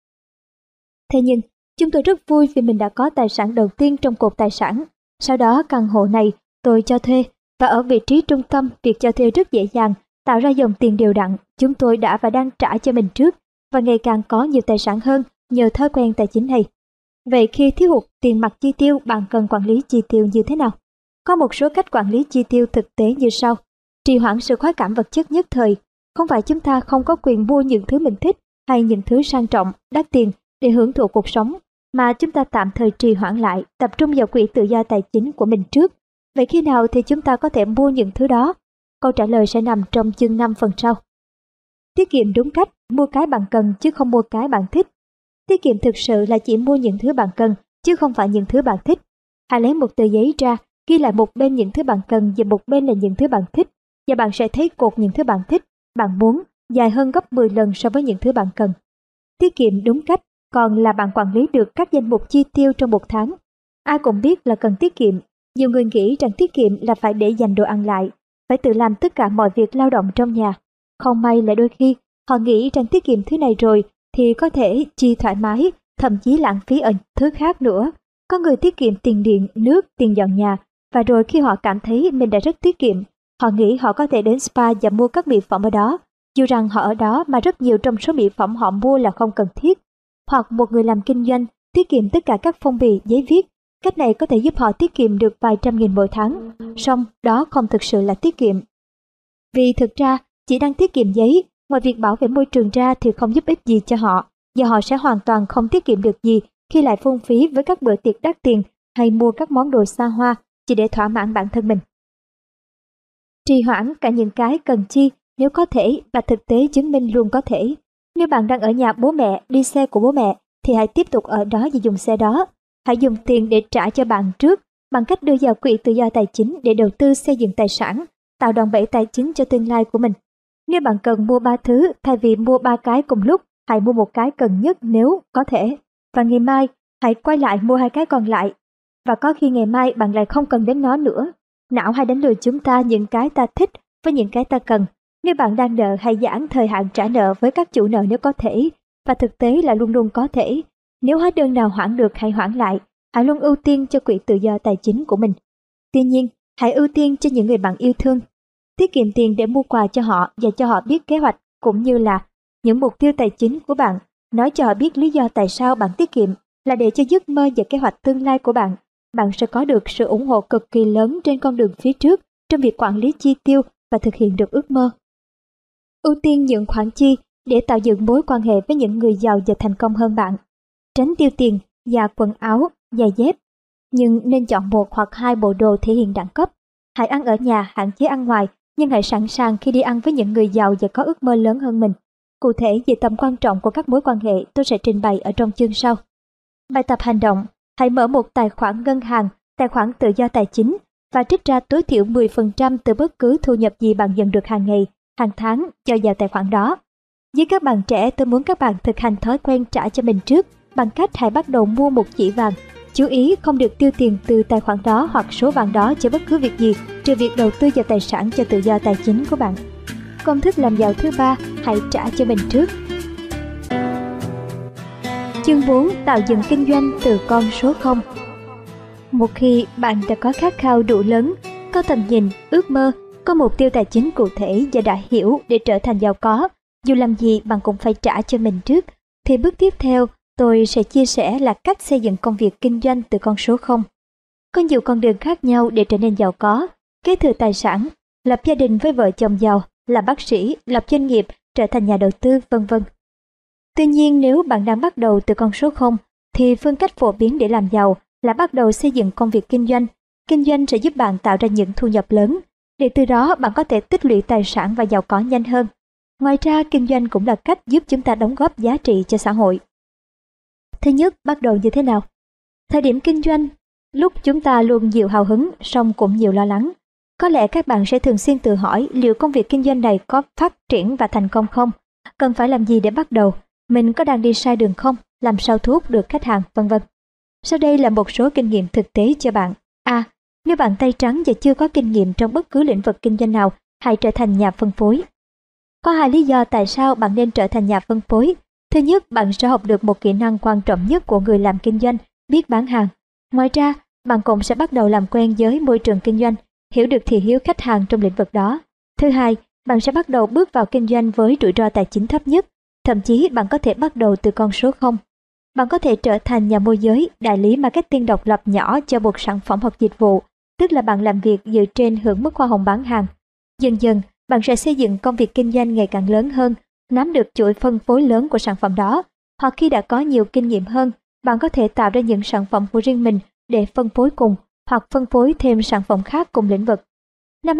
Thế nhưng, chúng tôi rất vui vì mình đã có tài sản đầu tiên trong cột tài sản. Sau đó căn hộ này tôi cho thuê, và ở vị trí trung tâm, việc cho thuê rất dễ dàng, tạo ra dòng tiền đều đặn. Chúng tôi đã và đang trả cho mình trước, và ngày càng có nhiều tài sản hơn nhờ thói quen tài chính này. Vậy khi thiếu hụt tiền mặt chi tiêu, bạn cần quản lý chi tiêu như thế nào? Có một số cách quản lý chi tiêu thực tế như sau. Trì hoãn sự khoái cảm vật chất nhất thời. Không phải chúng ta không có quyền mua những thứ mình thích hay những thứ sang trọng, đắt tiền để hưởng thụ cuộc sống, mà chúng ta tạm thời trì hoãn lại, tập trung vào quỹ tự do tài chính của mình trước. Vậy khi nào thì chúng ta có thể mua những thứ đó? Câu trả lời sẽ nằm trong chương 5 phần sau. Tiết kiệm đúng cách, mua cái bạn cần chứ không mua cái bạn thích. Tiết kiệm thực sự là chỉ mua những thứ bạn cần chứ không phải những thứ bạn thích. Hãy lấy một tờ giấy ra, ghi lại một bên những thứ bạn cần và một bên là những thứ bạn thích, và bạn sẽ thấy cột những thứ bạn thích, bạn muốn dài hơn gấp 10 lần so với những thứ bạn cần. Tiết kiệm đúng cách còn là bạn quản lý được các danh mục chi tiêu trong một tháng. Ai cũng biết là cần tiết kiệm. Nhiều người nghĩ rằng tiết kiệm là phải để dành đồ ăn lại, phải tự làm tất cả mọi việc lao động trong nhà. Không may là đôi khi họ nghĩ rằng tiết kiệm thứ này rồi thì có thể chi thoải mái, thậm chí lãng phí ở thứ khác nữa. Có người tiết kiệm tiền điện, nước, tiền dọn nhà, và rồi khi họ cảm thấy mình đã rất tiết kiệm, họ nghĩ họ có thể đến spa và mua các mỹ phẩm ở đó, dù rằng họ ở đó mà rất nhiều trong số mỹ phẩm họ mua là không cần thiết. Hoặc một người làm kinh doanh tiết kiệm tất cả các phong bì, giấy viết. Cách này có thể giúp họ tiết kiệm được vài trăm nghìn mỗi tháng, song đó không thực sự là tiết kiệm. Vì thực ra, chỉ đang tiết kiệm giấy, ngoài việc bảo vệ môi trường ra thì không giúp ích gì cho họ, và họ sẽ hoàn toàn không tiết kiệm được gì khi lại phung phí với các bữa tiệc đắt tiền hay mua các món đồ xa hoa chỉ để thỏa mãn bản thân mình. Trì hoãn cả những cái cần chi nếu có thể, và thực tế chứng minh luôn có thể. Nếu bạn đang ở nhà bố mẹ, đi xe của bố mẹ, thì hãy tiếp tục ở đó và dùng xe đó. Hãy dùng tiền để trả cho bạn trước bằng cách đưa vào quỹ tự do tài chính để đầu tư xây dựng tài sản, tạo đòn bẩy tài chính cho tương lai của mình. Nếu bạn cần mua 3 thứ, thay vì mua 3 cái cùng lúc, hãy mua một cái cần nhất nếu có thể. Và ngày mai, hãy quay lại mua 2 cái còn lại. Và có khi ngày mai bạn lại không cần đến nó nữa. Não hay đánh lừa chúng ta những cái ta thích với những cái ta cần. Nếu bạn đang nợ, hãy giãn thời hạn trả nợ với các chủ nợ nếu có thể, và thực tế là luôn luôn có thể. Nếu hóa đơn nào hoãn được, hãy hoãn lại. Hãy luôn ưu tiên cho quỹ tự do tài chính của mình. Tuy nhiên, hãy ưu tiên cho những người bạn yêu thương. Tiết kiệm tiền để mua quà cho họ và cho họ biết kế hoạch cũng như là những mục tiêu tài chính của bạn. Nói cho họ biết lý do tại sao bạn tiết kiệm là để cho giấc mơ và kế hoạch tương lai của bạn. Bạn sẽ có được sự ủng hộ cực kỳ lớn trên con đường phía trước trong việc quản lý chi tiêu và thực hiện được ước mơ. Ưu tiên những khoản chi để tạo dựng mối quan hệ với những người giàu và thành công hơn bạn. Tránh tiêu tiền và quần áo, giày dép, nhưng nên chọn 1 hoặc 2 bộ đồ thể hiện đẳng cấp. Hãy ăn ở nhà, hạn chế ăn ngoài, nhưng hãy sẵn sàng khi đi ăn với những người giàu và có ước mơ lớn hơn mình. Cụ thể về tầm quan trọng của các mối quan hệ tôi sẽ trình bày ở trong chương sau. Bài tập hành động: hãy mở một tài khoản ngân hàng, tài khoản tự do tài chính và trích ra tối thiểu 10% từ bất cứ thu nhập gì bạn nhận được hàng ngày, hàng tháng cho vào tài khoản đó. Với các bạn trẻ, tôi muốn các bạn thực hành thói quen trả cho mình trước bằng cách hãy bắt đầu mua một chỉ vàng. Chú ý không được tiêu tiền từ tài khoản đó hoặc số vàng đó cho bất cứ việc gì, trừ việc đầu tư vào tài sản cho tự do tài chính của bạn. Công thức làm giàu thứ 3, hãy trả cho mình trước. Chương 4: Tạo dựng kinh doanh từ con số 0. Một khi bạn đã có khát khao đủ lớn, có tầm nhìn, ước mơ, có mục tiêu tài chính cụ thể và đã hiểu để trở thành giàu có, dù làm gì bạn cũng phải trả cho mình trước, thì bước tiếp theo tôi sẽ chia sẻ là cách xây dựng công việc kinh doanh từ con số 0. Có nhiều con đường khác nhau để trở nên giàu có: kế thừa tài sản, lập gia đình với vợ chồng giàu, làm bác sĩ, lập doanh nghiệp, trở thành nhà đầu tư, vân vân. Tuy nhiên, nếu bạn đang bắt đầu từ con số 0, thì phương cách phổ biến để làm giàu là bắt đầu xây dựng công việc kinh doanh. Kinh doanh sẽ giúp bạn tạo ra những thu nhập lớn, để từ đó bạn có thể tích lũy tài sản và giàu có nhanh hơn. Ngoài ra, kinh doanh cũng là cách giúp chúng ta đóng góp giá trị cho xã hội. Thứ nhất, bắt đầu như thế nào? Thời điểm kinh doanh, lúc chúng ta luôn nhiều hào hứng, song cũng nhiều lo lắng. Có lẽ các bạn sẽ thường xuyên tự hỏi liệu công việc kinh doanh này có phát triển và thành công không? Cần phải làm gì để bắt đầu? Mình có đang đi sai đường không? Làm sao thu hút được khách hàng, vân vân. Sau đây là một số kinh nghiệm thực tế cho bạn. A. Nếu bạn tay trắng và chưa có kinh nghiệm trong bất cứ lĩnh vực kinh doanh nào, hãy trở thành nhà phân phối. Có 2 lý do tại sao bạn nên trở thành nhà phân phối. Thứ nhất, bạn sẽ học được một kỹ năng quan trọng nhất của người làm kinh doanh, biết bán hàng. Ngoài ra, bạn cũng sẽ bắt đầu làm quen với môi trường kinh doanh, hiểu được thị hiếu khách hàng trong lĩnh vực đó. Thứ hai, bạn sẽ bắt đầu bước vào kinh doanh với rủi ro tài chính thấp nhất. Thậm chí bạn có thể bắt đầu từ con số 0. Bạn có thể trở thành nhà môi giới, đại lý marketing độc lập nhỏ cho một sản phẩm hoặc dịch vụ, tức là bạn làm việc dựa trên hưởng mức hoa hồng bán hàng. Dần dần, bạn sẽ xây dựng công việc kinh doanh ngày càng lớn hơn, nắm được chuỗi phân phối lớn của sản phẩm đó. Hoặc khi đã có nhiều kinh nghiệm hơn, bạn có thể tạo ra những sản phẩm của riêng mình để phân phối cùng, hoặc phân phối thêm sản phẩm khác cùng lĩnh vực. Năm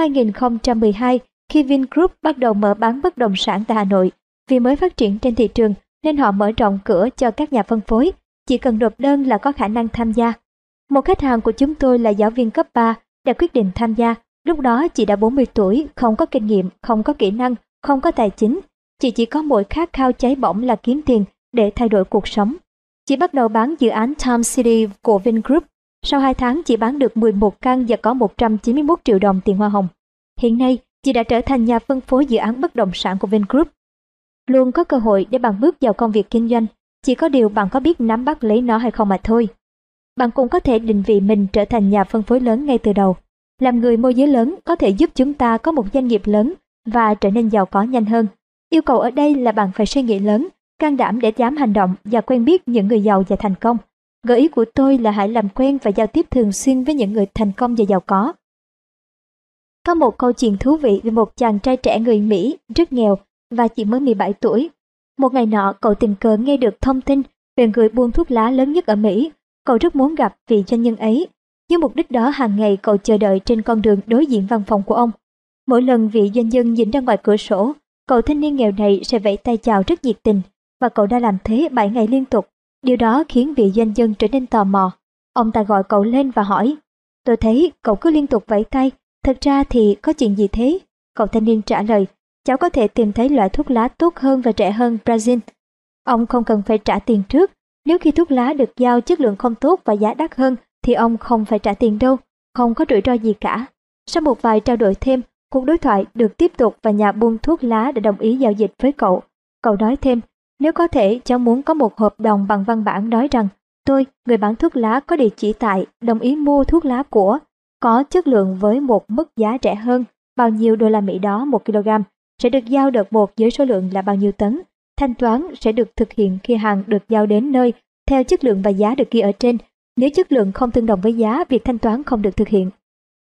2012, khi Vingroup bắt đầu mở bán bất động sản tại Hà Nội, vì mới phát triển trên thị trường nên họ mở rộng cửa cho các nhà phân phối, chỉ cần nộp đơn là có khả năng tham gia. Một khách hàng của chúng tôi là giáo viên cấp 3 đã quyết định tham gia. Lúc đó chị đã 40 tuổi, không có kinh nghiệm, không có kỹ năng, không có tài chính. Chị chỉ có một khát khao cháy bỏng là kiếm tiền để thay đổi cuộc sống. Chị bắt đầu bán dự án Times City của Vingroup. Sau 2 tháng, chị bán được 11 căn và có 191 triệu đồng tiền hoa hồng. Hiện nay, chị đã trở thành nhà phân phối dự án bất động sản của Vingroup. Luôn có cơ hội để bạn bước vào công việc kinh doanh, chỉ có điều bạn có biết nắm bắt lấy nó hay không mà thôi. Bạn cũng có thể định vị mình trở thành nhà phân phối lớn ngay từ đầu. Làm người môi giới lớn có thể giúp chúng ta có một doanh nghiệp lớn và trở nên giàu có nhanh hơn. Yêu cầu ở đây là bạn phải suy nghĩ lớn, can đảm để dám hành động và quen biết những người giàu và thành công. Gợi ý của tôi là hãy làm quen và giao tiếp thường xuyên với những người thành công và giàu có. Có một câu chuyện thú vị về một chàng trai trẻ người Mỹ rất nghèo và chỉ mới 17 tuổi. Một ngày nọ, cậu tình cờ nghe được thông tin về người buôn thuốc lá lớn nhất ở Mỹ. Cậu rất muốn gặp vị doanh nhân ấy. Với mục đích đó, hàng ngày cậu chờ đợi trên con đường đối diện văn phòng của ông. Mỗi lần vị doanh nhân nhìn ra ngoài cửa sổ, cậu thanh niên nghèo này sẽ vẫy tay chào rất nhiệt tình, và cậu đã làm thế 7 ngày liên tục. Điều đó khiến vị doanh nhân trở nên tò mò. Ông ta gọi cậu lên và hỏi: "Tôi thấy cậu cứ liên tục vẫy tay, thật ra thì có chuyện gì thế?" Cậu thanh niên trả lời: "Cháu có thể tìm thấy loại thuốc lá tốt hơn và rẻ hơn Brazil. Ông không cần phải trả tiền trước. Nếu khi thuốc lá được giao chất lượng không tốt và giá đắt hơn thì ông không phải trả tiền đâu, không có rủi ro gì cả." Sau một vài trao đổi thêm, cuộc đối thoại được tiếp tục và nhà buôn thuốc lá đã đồng ý giao dịch với cậu. Cậu nói thêm: "Nếu có thể, cháu muốn có một hợp đồng bằng văn bản nói rằng tôi, người bán thuốc lá có địa chỉ tại, đồng ý mua thuốc lá của, có chất lượng với một mức giá rẻ hơn bao nhiêu đô la Mỹ đó 1 kg, sẽ được giao đợt một với số lượng là bao nhiêu tấn. Thanh toán sẽ được thực hiện khi hàng được giao đến nơi theo chất lượng và giá được ghi ở trên. Nếu chất lượng không tương đồng với giá, việc thanh toán không được thực hiện."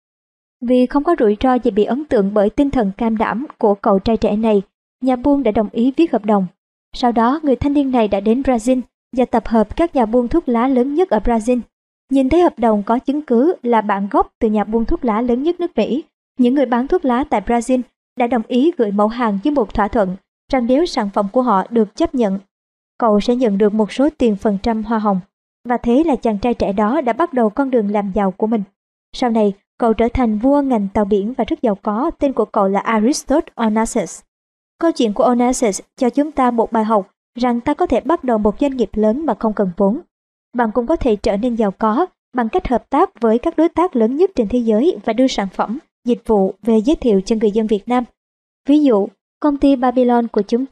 Vì không có rủi ro và bị ấn tượng bởi tinh thần cam đảm của cậu trai trẻ này, nhà buôn đã đồng ý viết hợp đồng. Sau đó, người thanh niên này đã đến Brazil và tập hợp các nhà buôn thuốc lá lớn nhất ở Brazil. Nhìn thấy hợp đồng có chứng cứ là bản gốc từ nhà buôn thuốc lá lớn nhất nước Mỹ, những người bán thuốc lá tại Brazil đã đồng ý gửi mẫu hàng với một thỏa thuận rằng nếu sản phẩm của họ được chấp nhận, cậu sẽ nhận được một số tiền phần trăm hoa hồng. Và thế là chàng trai trẻ đó đã bắt đầu con đường làm giàu của mình. Sau này, cậu trở thành vua ngành tàu biển và rất giàu có. Tên của cậu là Aristotle Onassis. Câu chuyện của Onassis cho chúng ta một bài học rằng ta có thể bắt đầu một doanh nghiệp lớn mà không cần vốn. Bạn cũng có thể trở nên giàu có bằng cách hợp tác với các đối tác lớn nhất trên thế giới và đưa sản phẩm, dịch vụ về giới thiệu cho người dân Việt Nam. Ví dụ, công ty Babylon của chúng tôi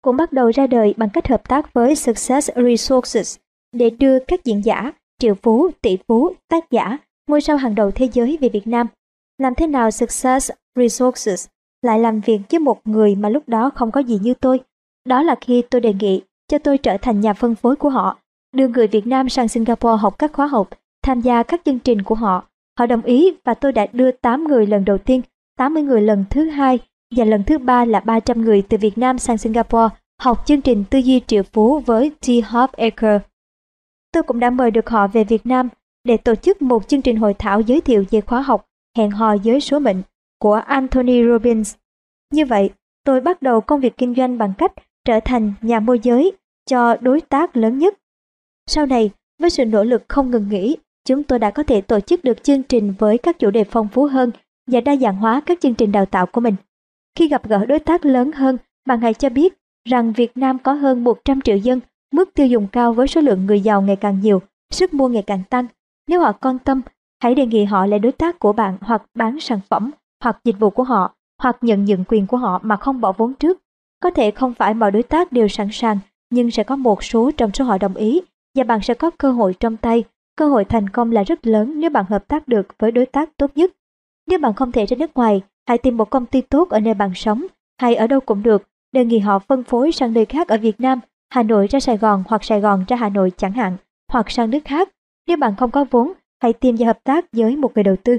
cũng bắt đầu ra đời bằng cách hợp tác với Success Resources để đưa các diễn giả, triệu phú, tỷ phú, tác giả, ngôi sao hàng đầu thế giới về Việt Nam. Làm thế nào Success Resources lại làm việc với một người mà lúc đó không có gì như tôi? Đó là khi tôi đề nghị cho tôi trở thành nhà phân phối của họ, đưa người Việt Nam sang Singapore học các khóa học, tham gia các chương trình của họ. Họ đồng ý và tôi đã đưa 8 người lần đầu tiên, 80 người lần thứ hai và lần thứ ba là 300 người từ Việt Nam sang Singapore học chương trình tư duy triệu phú với T. Harv Eker. Tôi cũng đã mời được họ về Việt Nam để tổ chức một chương trình hội thảo giới thiệu về khóa học Hẹn hò với số mệnh của Anthony Robbins. Như vậy, tôi bắt đầu công việc kinh doanh bằng cách trở thành nhà môi giới cho đối tác lớn nhất. Sau này, với sự nỗ lực không ngừng nghỉ, chúng tôi đã có thể tổ chức được chương trình với các chủ đề phong phú hơn và đa dạng hóa các chương trình đào tạo của mình. Khi gặp gỡ đối tác lớn hơn, bạn hãy cho biết rằng Việt Nam có hơn 100 triệu dân, mức tiêu dùng cao với số lượng người giàu ngày càng nhiều, sức mua ngày càng tăng. Nếu họ quan tâm, hãy đề nghị họ là đối tác của bạn hoặc bán sản phẩm hoặc dịch vụ của họ, hoặc nhận nhượng quyền của họ mà không bỏ vốn trước. Có thể không phải mọi đối tác đều sẵn sàng, nhưng sẽ có một số trong số họ đồng ý, và bạn sẽ có cơ hội trong tay. Cơ hội thành công là rất lớn nếu bạn hợp tác được với đối tác tốt nhất. Nếu bạn không thể ra nước ngoài, hãy tìm một công ty tốt ở nơi bạn sống, hay ở đâu cũng được, đề nghị họ phân phối sang nơi khác ở Việt Nam, Hà Nội ra Sài Gòn hoặc Sài Gòn ra Hà Nội chẳng hạn, hoặc sang nước khác. Nếu bạn không có vốn, hãy tìm và hợp tác với một người đầu tư.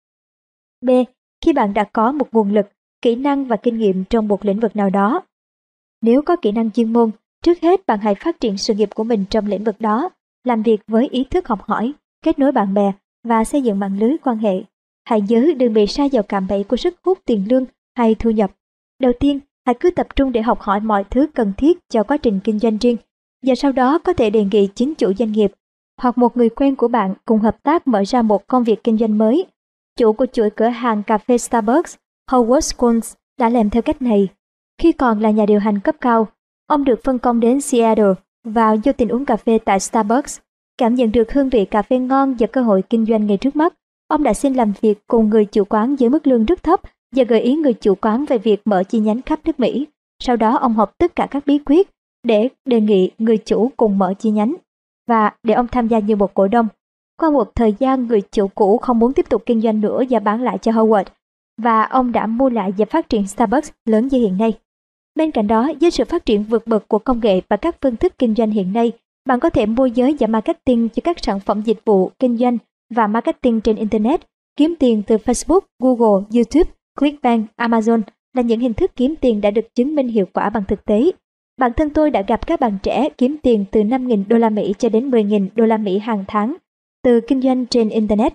B. Khi bạn đã có một nguồn lực, kỹ năng và kinh nghiệm trong một lĩnh vực nào đó. Nếu có kỹ năng chuyên môn, trước hết bạn hãy phát triển sự nghiệp của mình trong lĩnh vực đó, làm việc với ý thức học hỏi, kết nối bạn bè và xây dựng mạng lưới quan hệ. Hãy nhớ đừng bị sa vào cạm bẫy của sức hút tiền lương hay thu nhập. Đầu tiên, hãy cứ tập trung để học hỏi mọi thứ cần thiết cho quá trình kinh doanh riêng, và sau đó có thể đề nghị chính chủ doanh nghiệp hoặc một người quen của bạn cùng hợp tác mở ra một công việc kinh doanh mới. Chủ của chuỗi cửa hàng cà phê Starbucks, Howard Schultz, đã làm theo cách này. Khi còn là nhà điều hành cấp cao, ông được phân công đến Seattle và vô tình uống cà phê tại Starbucks. Cảm nhận được hương vị cà phê ngon và cơ hội kinh doanh ngay trước mắt, ông đã xin làm việc cùng người chủ quán với mức lương rất thấp và gợi ý người chủ quán về việc mở chi nhánh khắp nước Mỹ. Sau đó ông học tất cả các bí quyết để đề nghị người chủ cùng mở chi nhánh và để ông tham gia như một cổ đông. Qua một thời gian, người chủ cũ không muốn tiếp tục kinh doanh nữa và bán lại cho Howard, và ông đã mua lại và phát triển Starbucks lớn như hiện nay. Bên cạnh đó, với sự phát triển vượt bậc của công nghệ và các phương thức kinh doanh hiện nay, bạn có thể môi giới và marketing cho các sản phẩm dịch vụ kinh doanh và marketing trên Internet. Kiếm tiền từ Facebook, Google, YouTube, Clickbank, Amazon là những hình thức kiếm tiền đã được chứng minh hiệu quả bằng thực tế. Bản thân tôi đã gặp các bạn trẻ kiếm tiền từ 5.000 đô la Mỹ cho đến 10.000 đô la Mỹ hàng tháng từ kinh doanh trên Internet.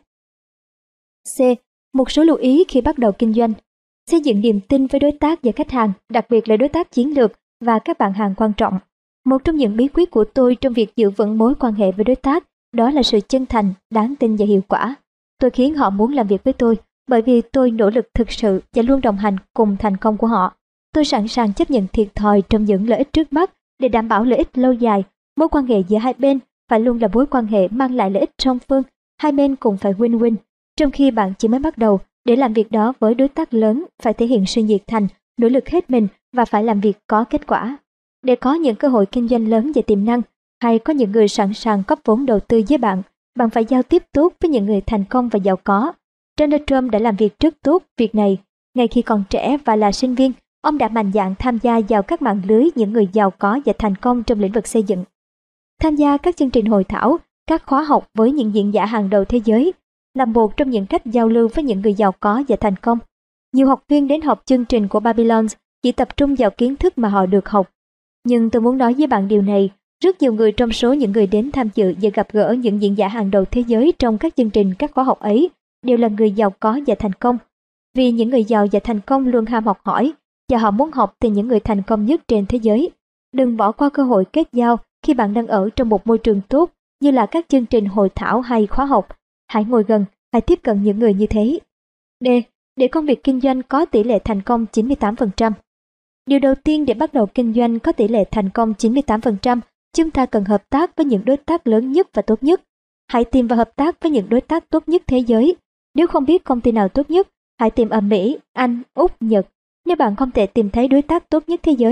C. Một số lưu ý khi bắt đầu kinh doanh. Xây dựng niềm tin với đối tác và khách hàng, đặc biệt là đối tác chiến lược và các bạn hàng quan trọng. Một trong những bí quyết của tôi trong việc giữ vững mối quan hệ với đối tác đó là sự chân thành, đáng tin và hiệu quả. Tôi khiến họ muốn làm việc với tôi bởi vì tôi nỗ lực thực sự và luôn đồng hành cùng thành công của họ. Tôi sẵn sàng chấp nhận thiệt thòi trong những lợi ích trước mắt để đảm bảo lợi ích lâu dài. Mối quan hệ giữa hai bên phải luôn là mối quan hệ mang lại lợi ích song phương, hai bên cùng phải win-win. Trong khi bạn chỉ mới bắt đầu, để làm việc đó với đối tác lớn phải thể hiện sự nhiệt thành, nỗ lực hết mình và phải làm việc có kết quả. Để có những cơ hội kinh doanh lớn và tiềm năng, hay có những người sẵn sàng góp vốn đầu tư với bạn, bạn phải giao tiếp tốt với những người thành công và giàu có. Donald Trump đã làm việc rất tốt việc này. Ngay khi còn trẻ và là sinh viên, ông đã mạnh dạn tham gia vào các mạng lưới những người giàu có và thành công trong lĩnh vực xây dựng. Tham gia các chương trình hội thảo, các khóa học với những diễn giả hàng đầu thế giới là một trong những cách giao lưu với những người giàu có và thành công. Nhiều học viên đến học chương trình của Babylon chỉ tập trung vào kiến thức mà họ được học. Nhưng tôi muốn nói với bạn điều này, rất nhiều người trong số những người đến tham dự và gặp gỡ những diễn giả hàng đầu thế giới trong các chương trình các khóa học ấy đều là người giàu có và thành công. Vì những người giàu và thành công luôn ham học hỏi và họ muốn học từ những người thành công nhất trên thế giới. Đừng bỏ qua cơ hội kết giao khi bạn đang ở trong một môi trường tốt như là các chương trình hội thảo hay khóa học. Hãy ngồi gần, hãy tiếp cận những người như thế. D. Để công việc kinh doanh có tỷ lệ thành công 98%. Điều đầu tiên để bắt đầu kinh doanh có tỷ lệ thành công 98%, chúng ta cần hợp tác với những đối tác lớn nhất và tốt nhất. Hãy tìm và hợp tác với những đối tác tốt nhất thế giới. Nếu không biết công ty nào tốt nhất, hãy tìm ở Mỹ, Anh, Úc, Nhật. Nếu bạn không thể tìm thấy đối tác tốt nhất thế giới,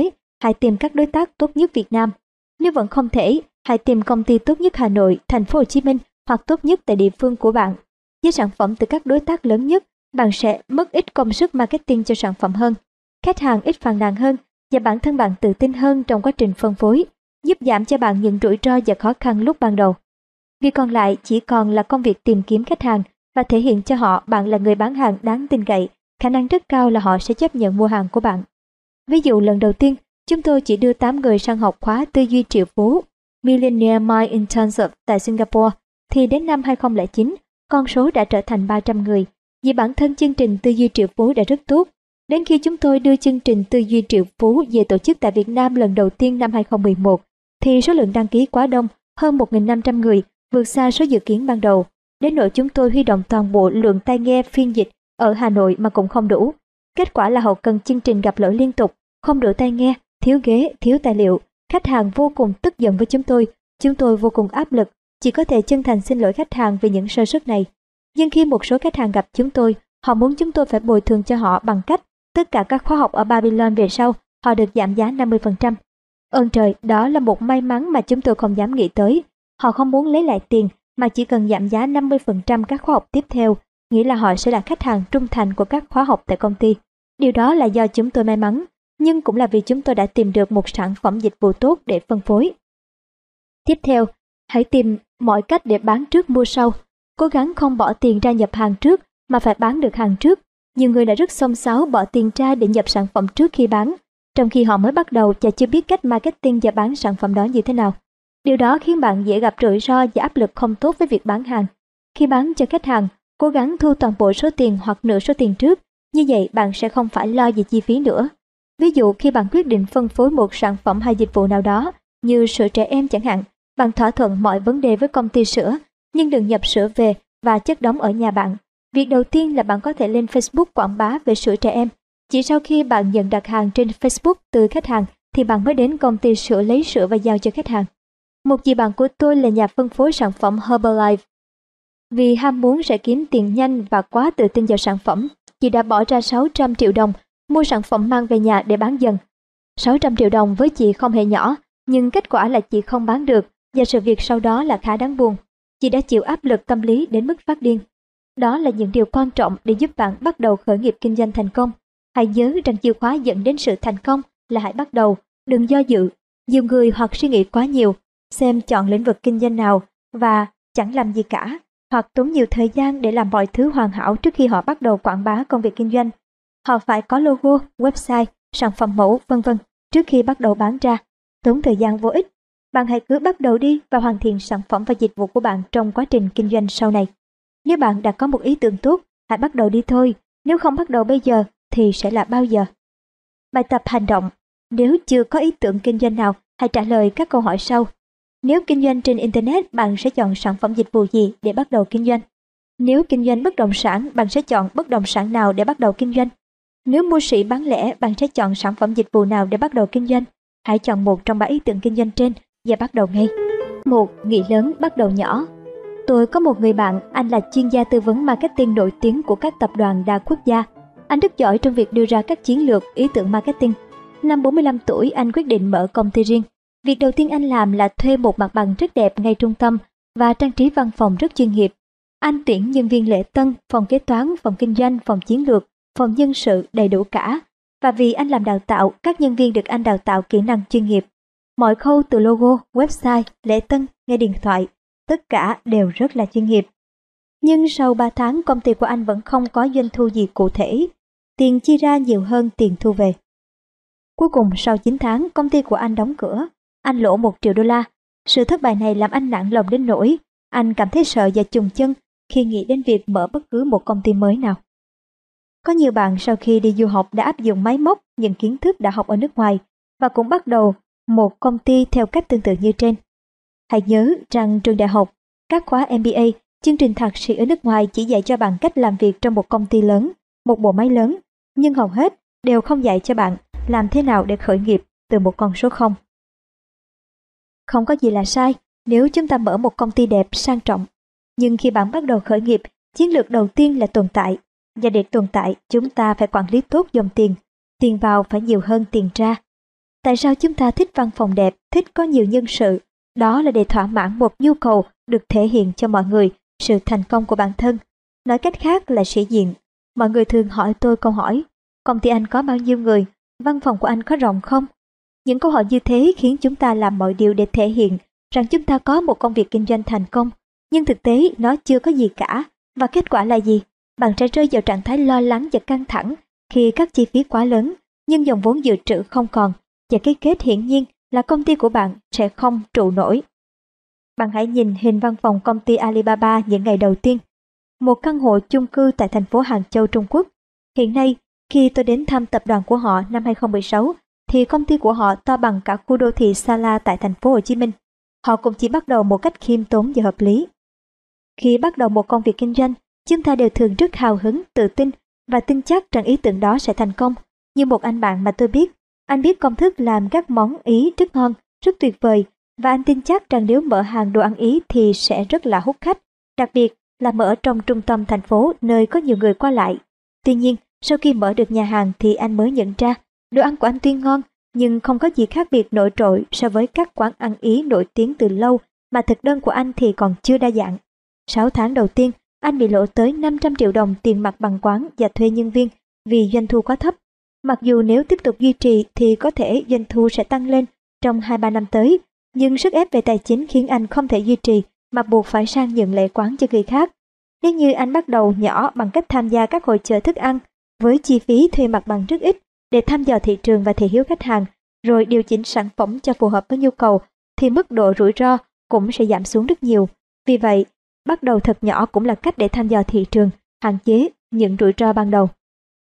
hãy tìm các đối tác tốt nhất Việt Nam. Nếu vẫn không thể, hãy tìm công ty tốt nhất Hà Nội, Thành phố Hồ Chí Minh hoặc tốt nhất tại địa phương của bạn. Với sản phẩm từ các đối tác lớn nhất, bạn sẽ mất ít công sức marketing cho sản phẩm hơn. Khách hàng ít phàn nàn hơn và bản thân bạn tự tin hơn trong quá trình phân phối, giúp giảm cho bạn những rủi ro và khó khăn lúc ban đầu. Việc còn lại chỉ còn là công việc tìm kiếm khách hàng và thể hiện cho họ bạn là người bán hàng đáng tin cậy, khả năng rất cao là họ sẽ chấp nhận mua hàng của bạn. Ví dụ lần đầu tiên, chúng tôi chỉ đưa 8 người sang học khóa tư duy triệu phú Millionaire Mind Intensive tại Singapore, thì đến năm 2009, con số đã trở thành 300 người, vì bản thân chương trình tư duy triệu phú đã rất tốt. Đến khi chúng tôi đưa chương trình tư duy triệu phú về tổ chức tại Việt Nam lần đầu tiên năm 2011, thì số lượng đăng ký quá đông, hơn 1.500 người, vượt xa số dự kiến ban đầu. Đến nỗi chúng tôi huy động toàn bộ lượng tai nghe phiên dịch ở Hà Nội mà cũng không đủ. Kết quả là hậu cần chương trình gặp lỗi liên tục, không đủ tai nghe, thiếu ghế, thiếu tài liệu. Khách hàng vô cùng tức giận với chúng tôi vô cùng áp lực, chỉ có thể chân thành xin lỗi khách hàng vì những sơ suất này. Nhưng khi một số khách hàng gặp chúng tôi, họ muốn chúng tôi phải bồi thường cho họ bằng cách tất cả các khóa học ở Babylon về sau, họ được giảm giá 50%. Ơn trời, đó là một may mắn mà chúng tôi không dám nghĩ tới. Họ không muốn lấy lại tiền mà chỉ cần giảm giá 50% các khóa học tiếp theo, nghĩa là họ sẽ là khách hàng trung thành của các khóa học tại công ty. Điều đó là do chúng tôi may mắn, nhưng cũng là vì chúng tôi đã tìm được một sản phẩm dịch vụ tốt để phân phối. Tiếp theo, hãy tìm mọi cách để bán trước mua sau. Cố gắng không bỏ tiền ra nhập hàng trước mà phải bán được hàng trước. Nhiều người đã rất xông xáo bỏ tiền ra để nhập sản phẩm trước khi bán, trong khi họ mới bắt đầu và chưa biết cách marketing và bán sản phẩm đó như thế nào. Điều đó khiến bạn dễ gặp rủi ro và áp lực không tốt với việc bán hàng. Khi bán cho khách hàng, cố gắng thu toàn bộ số tiền hoặc nửa số tiền trước, như vậy bạn sẽ không phải lo về chi phí nữa. Ví dụ khi bạn quyết định phân phối một sản phẩm hay dịch vụ nào đó, như sữa trẻ em chẳng hạn, bạn thỏa thuận mọi vấn đề với công ty sữa, nhưng đừng nhập sữa về và chất đóng ở nhà bạn. Việc đầu tiên là bạn có thể lên Facebook quảng bá về sữa trẻ em. Chỉ sau khi bạn nhận đặt hàng trên Facebook từ khách hàng thì bạn mới đến công ty sữa lấy sữa và giao cho khách hàng. Một chị bạn của tôi là nhà phân phối sản phẩm Herbalife. Vì ham muốn sẽ kiếm tiền nhanh và quá tự tin vào sản phẩm, chị đã bỏ ra 600 triệu đồng mua sản phẩm mang về nhà để bán dần. 600 triệu đồng với chị không hề nhỏ, nhưng kết quả là chị không bán được và sự việc sau đó là khá đáng buồn. Chị đã chịu áp lực tâm lý đến mức phát điên. Đó là những điều quan trọng để giúp bạn bắt đầu khởi nghiệp kinh doanh thành công. Hãy nhớ rằng chìa khóa dẫn đến sự thành công là hãy bắt đầu, đừng do dự. Nhiều người hoặc suy nghĩ quá nhiều, xem chọn lĩnh vực kinh doanh nào và chẳng làm gì cả, hoặc tốn nhiều thời gian để làm mọi thứ hoàn hảo trước khi họ bắt đầu quảng bá công việc kinh doanh. Họ phải có logo, website, sản phẩm mẫu, v.v. trước khi bắt đầu bán ra. Tốn thời gian vô ích. Bạn hãy cứ bắt đầu đi và hoàn thiện sản phẩm và dịch vụ của bạn trong quá trình kinh doanh sau này. Nếu bạn đã có một ý tưởng tốt, hãy bắt đầu đi thôi. Nếu không bắt đầu bây giờ thì sẽ là bao giờ? Bài tập hành động. Nếu chưa có ý tưởng kinh doanh nào, hãy trả lời các câu hỏi sau. Nếu kinh doanh trên Internet, bạn sẽ chọn sản phẩm dịch vụ gì để bắt đầu kinh doanh? Nếu kinh doanh bất động sản, bạn sẽ chọn bất động sản nào để bắt đầu kinh doanh? Nếu mua sỉ bán lẻ, bạn sẽ chọn sản phẩm dịch vụ nào để bắt đầu kinh doanh? Hãy chọn một trong 3 ý tưởng kinh doanh trên và bắt đầu ngay. 1. Nghĩ lớn, bắt đầu nhỏ. Tôi có một người bạn, anh là chuyên gia tư vấn marketing nổi tiếng của các tập đoàn đa quốc gia. Anh rất giỏi trong việc đưa ra các chiến lược, ý tưởng marketing. Năm 45 tuổi, anh quyết định mở công ty riêng. Việc đầu tiên anh làm là thuê một mặt bằng rất đẹp ngay trung tâm và trang trí văn phòng rất chuyên nghiệp. Anh tuyển nhân viên lễ tân, phòng kế toán, phòng kinh doanh, phòng chiến lược, phòng nhân sự đầy đủ cả. Và vì anh làm đào tạo, các nhân viên được anh đào tạo kỹ năng chuyên nghiệp. Mọi khâu từ logo, website, lễ tân, nghe điện thoại, tất cả đều rất là chuyên nghiệp. Nhưng sau 3 tháng, công ty của anh vẫn không có doanh thu gì cụ thể. Tiền chi ra nhiều hơn tiền thu về. Cuối cùng sau 9 tháng, công ty của anh đóng cửa. Anh lỗ 1 triệu đô la. Sự thất bại này làm anh nản lòng đến nỗi anh cảm thấy sợ và chùng chân khi nghĩ đến việc mở bất cứ một công ty mới nào. Có nhiều bạn sau khi đi du học đã áp dụng máy móc những kiến thức đã học ở nước ngoài và cũng bắt đầu một công ty theo cách tương tự như trên. Hãy nhớ rằng trường đại học, các khóa MBA, chương trình thạc sĩ ở nước ngoài chỉ dạy cho bạn cách làm việc trong một công ty lớn, một bộ máy lớn, nhưng hầu hết đều không dạy cho bạn làm thế nào để khởi nghiệp từ một con số 0. Không có gì là sai nếu chúng ta mở một công ty đẹp, sang trọng. Nhưng khi bạn bắt đầu khởi nghiệp, chiến lược đầu tiên là tồn tại. Và để tồn tại, chúng ta phải quản lý tốt dòng tiền. Tiền vào phải nhiều hơn tiền ra. Tại sao chúng ta thích văn phòng đẹp, thích có nhiều nhân sự? Đó là để thỏa mãn một nhu cầu được thể hiện cho mọi người, sự thành công của bản thân. Nói cách khác là sĩ diện. Mọi người thường hỏi tôi câu hỏi, công ty anh có bao nhiêu người? Văn phòng của anh có rộng không? Những câu hỏi như thế khiến chúng ta làm mọi điều để thể hiện rằng chúng ta có một công việc kinh doanh thành công, nhưng thực tế nó chưa có gì cả. Và kết quả là gì? Bạn sẽ rơi vào trạng thái lo lắng và căng thẳng khi các chi phí quá lớn, nhưng dòng vốn dự trữ không còn, và cái kết hiển nhiên là công ty của bạn sẽ không trụ nổi. Bạn hãy nhìn hình văn phòng công ty Alibaba những ngày đầu tiên. Một căn hộ chung cư tại thành phố Hàng Châu, Trung Quốc. Hiện nay, khi tôi đến thăm tập đoàn của họ năm 2016, thì công ty của họ to bằng cả khu đô thị Sa La tại thành phố Hồ Chí Minh. Họ cũng chỉ bắt đầu một cách khiêm tốn và hợp lý. Khi bắt đầu một công việc kinh doanh, chúng ta đều thường rất hào hứng, tự tin và tin chắc rằng ý tưởng đó sẽ thành công. Như một anh bạn mà tôi biết, anh biết công thức làm các món Ý rất ngon, rất tuyệt vời, và anh tin chắc rằng nếu mở hàng đồ ăn Ý thì sẽ rất là hút khách, đặc biệt là mở trong trung tâm thành phố nơi có nhiều người qua lại. Tuy nhiên, sau khi mở được nhà hàng thì anh mới nhận ra, đồ ăn của anh tuy ngon, nhưng không có gì khác biệt nổi trội so với các quán ăn Ý nổi tiếng từ lâu, mà thực đơn của anh thì còn chưa đa dạng. 6 tháng đầu tiên, anh bị lỗ tới 500 triệu đồng tiền mặt bằng quán và thuê nhân viên vì doanh thu quá thấp. Mặc dù nếu tiếp tục duy trì thì có thể doanh thu sẽ tăng lên trong 2-3 năm tới, nhưng sức ép về tài chính khiến anh không thể duy trì mà buộc phải sang nhượng lại quán cho người khác. Nếu như anh bắt đầu nhỏ bằng cách tham gia các hội chợ thức ăn với chi phí thuê mặt bằng rất ít để thăm dò thị trường và thị hiếu khách hàng, rồi điều chỉnh sản phẩm cho phù hợp với nhu cầu, thì mức độ rủi ro cũng sẽ giảm xuống rất nhiều. Vì vậy, bắt đầu thật nhỏ cũng là cách để thăm dò thị trường, hạn chế những rủi ro ban đầu.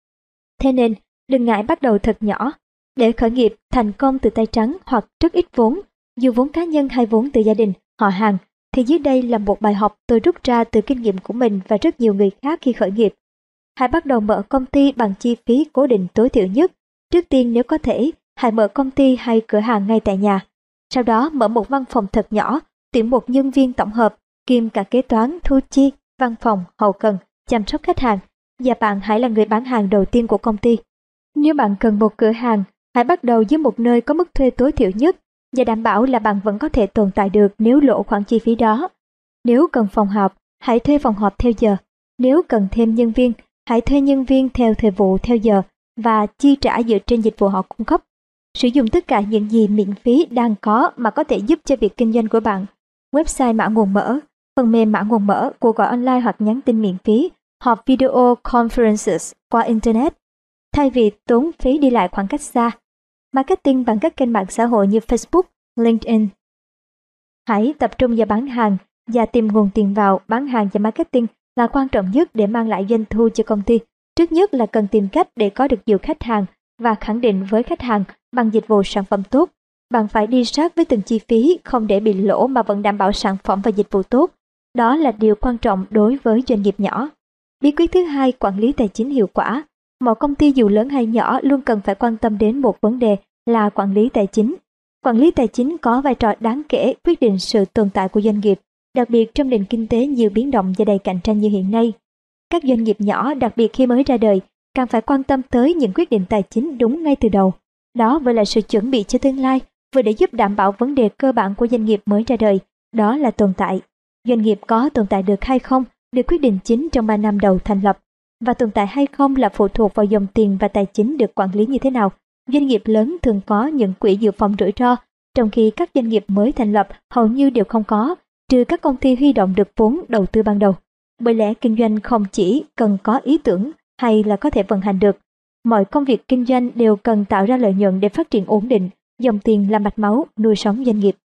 Thế nên, đừng ngại bắt đầu thật nhỏ. Để khởi nghiệp thành công từ tay trắng hoặc rất ít vốn, dù vốn cá nhân hay vốn từ gia đình, họ hàng, thì dưới đây là một bài học tôi rút ra từ kinh nghiệm của mình và rất nhiều người khác khi khởi nghiệp. Hãy bắt đầu mở công ty bằng chi phí cố định tối thiểu nhất. Trước tiên nếu có thể, hãy mở công ty hay cửa hàng ngay tại nhà. Sau đó mở một văn phòng thật nhỏ, tuyển một nhân viên tổng hợp, kiêm cả kế toán, thu chi, văn phòng, hậu cần, chăm sóc khách hàng, và bạn hãy là người bán hàng đầu tiên của công ty. Nếu bạn cần một cửa hàng, hãy bắt đầu với một nơi có mức thuê tối thiểu nhất và đảm bảo là bạn vẫn có thể tồn tại được nếu lỗ khoản chi phí đó. Nếu cần phòng họp, hãy thuê phòng họp theo giờ. Nếu cần thêm nhân viên, hãy thuê nhân viên theo thời vụ theo giờ và chi trả dựa trên dịch vụ họ cung cấp. Sử dụng tất cả những gì miễn phí đang có mà có thể giúp cho việc kinh doanh của bạn. Website mã nguồn mở, phần mềm mã nguồn mở, cuộc gọi online hoặc nhắn tin miễn phí, họp video conferences qua Internet, thay vì tốn phí đi lại khoảng cách xa. Marketing bằng các kênh mạng xã hội như Facebook, LinkedIn. Hãy tập trung vào bán hàng và tìm nguồn tiền vào. Bán hàng và marketing là quan trọng nhất để mang lại doanh thu cho công ty. Trước nhất là cần tìm cách để có được nhiều khách hàng và khẳng định với khách hàng bằng dịch vụ sản phẩm tốt. Bạn phải đi sát với từng chi phí, không để bị lỗ mà vẫn đảm bảo sản phẩm và dịch vụ tốt. Đó là điều quan trọng đối với doanh nghiệp nhỏ. Bí quyết thứ hai, quản lý tài chính hiệu quả. Mọi công ty dù lớn hay nhỏ luôn cần phải quan tâm đến một vấn đề là quản lý tài chính. Quản lý tài chính có vai trò đáng kể quyết định sự tồn tại của doanh nghiệp, đặc biệt trong nền kinh tế nhiều biến động và đầy cạnh tranh như hiện nay. Các doanh nghiệp nhỏ, đặc biệt khi mới ra đời, càng phải quan tâm tới những quyết định tài chính đúng ngay từ đầu. Đó vừa là sự chuẩn bị cho tương lai, vừa để giúp đảm bảo vấn đề cơ bản của doanh nghiệp mới ra đời, đó là tồn tại. Doanh nghiệp có tồn tại được hay không được quyết định chính trong 3 năm đầu thành lập, và tồn tại hay không là phụ thuộc vào dòng tiền và tài chính được quản lý như thế nào. Doanh nghiệp lớn thường có những quỹ dự phòng rủi ro, trong khi các doanh nghiệp mới thành lập hầu như đều không có, trừ các công ty huy động được vốn đầu tư ban đầu. Bởi lẽ kinh doanh không chỉ cần có ý tưởng hay là có thể vận hành được. Mọi công việc kinh doanh đều cần tạo ra lợi nhuận để phát triển ổn định, dòng tiền là mạch máu nuôi sống doanh nghiệp.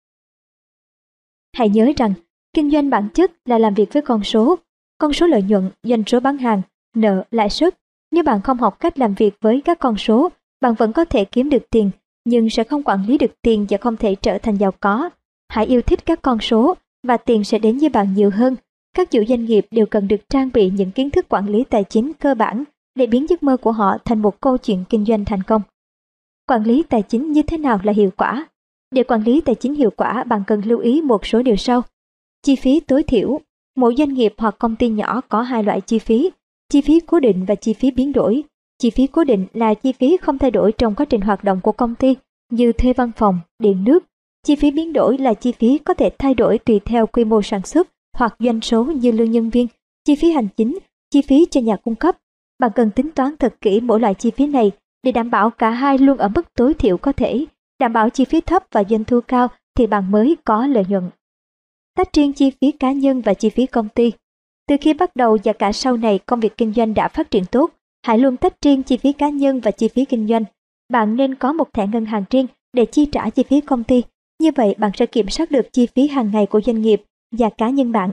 Hãy nhớ rằng, kinh doanh bản chất là làm việc với con số lợi nhuận, doanh số bán hàng, nợ, lãi suất. Nếu bạn không học cách làm việc với các con số, bạn vẫn có thể kiếm được tiền, nhưng sẽ không quản lý được tiền và không thể trở thành giàu có. Hãy yêu thích các con số và tiền sẽ đến với bạn nhiều hơn. Các chủ doanh nghiệp đều cần được trang bị những kiến thức quản lý tài chính cơ bản để biến giấc mơ của họ thành một câu chuyện kinh doanh thành công. Quản lý tài chính như thế nào là hiệu quả? Để quản lý tài chính hiệu quả, bạn cần lưu ý một số điều sau. Chi phí tối thiểu. Mỗi doanh nghiệp hoặc công ty nhỏ có hai loại chi phí cố định và chi phí biến đổi. Chi phí cố định là chi phí không thay đổi trong quá trình hoạt động của công ty, như thuê văn phòng, điện nước. Chi phí biến đổi là chi phí có thể thay đổi tùy theo quy mô sản xuất hoặc doanh số như lương nhân viên, chi phí hành chính, chi phí cho nhà cung cấp. Bạn cần tính toán thật kỹ mỗi loại chi phí này để đảm bảo cả hai luôn ở mức tối thiểu có thể, đảm bảo chi phí thấp và doanh thu cao thì bạn mới có lợi nhuận. Tách riêng chi phí cá nhân và chi phí công ty. Từ khi bắt đầu và cả sau này công việc kinh doanh đã phát triển tốt, hãy luôn tách riêng chi phí cá nhân và chi phí kinh doanh. Bạn nên có một thẻ ngân hàng riêng để chi trả chi phí công ty. Như vậy bạn sẽ kiểm soát được chi phí hàng ngày của doanh nghiệp và cá nhân bạn.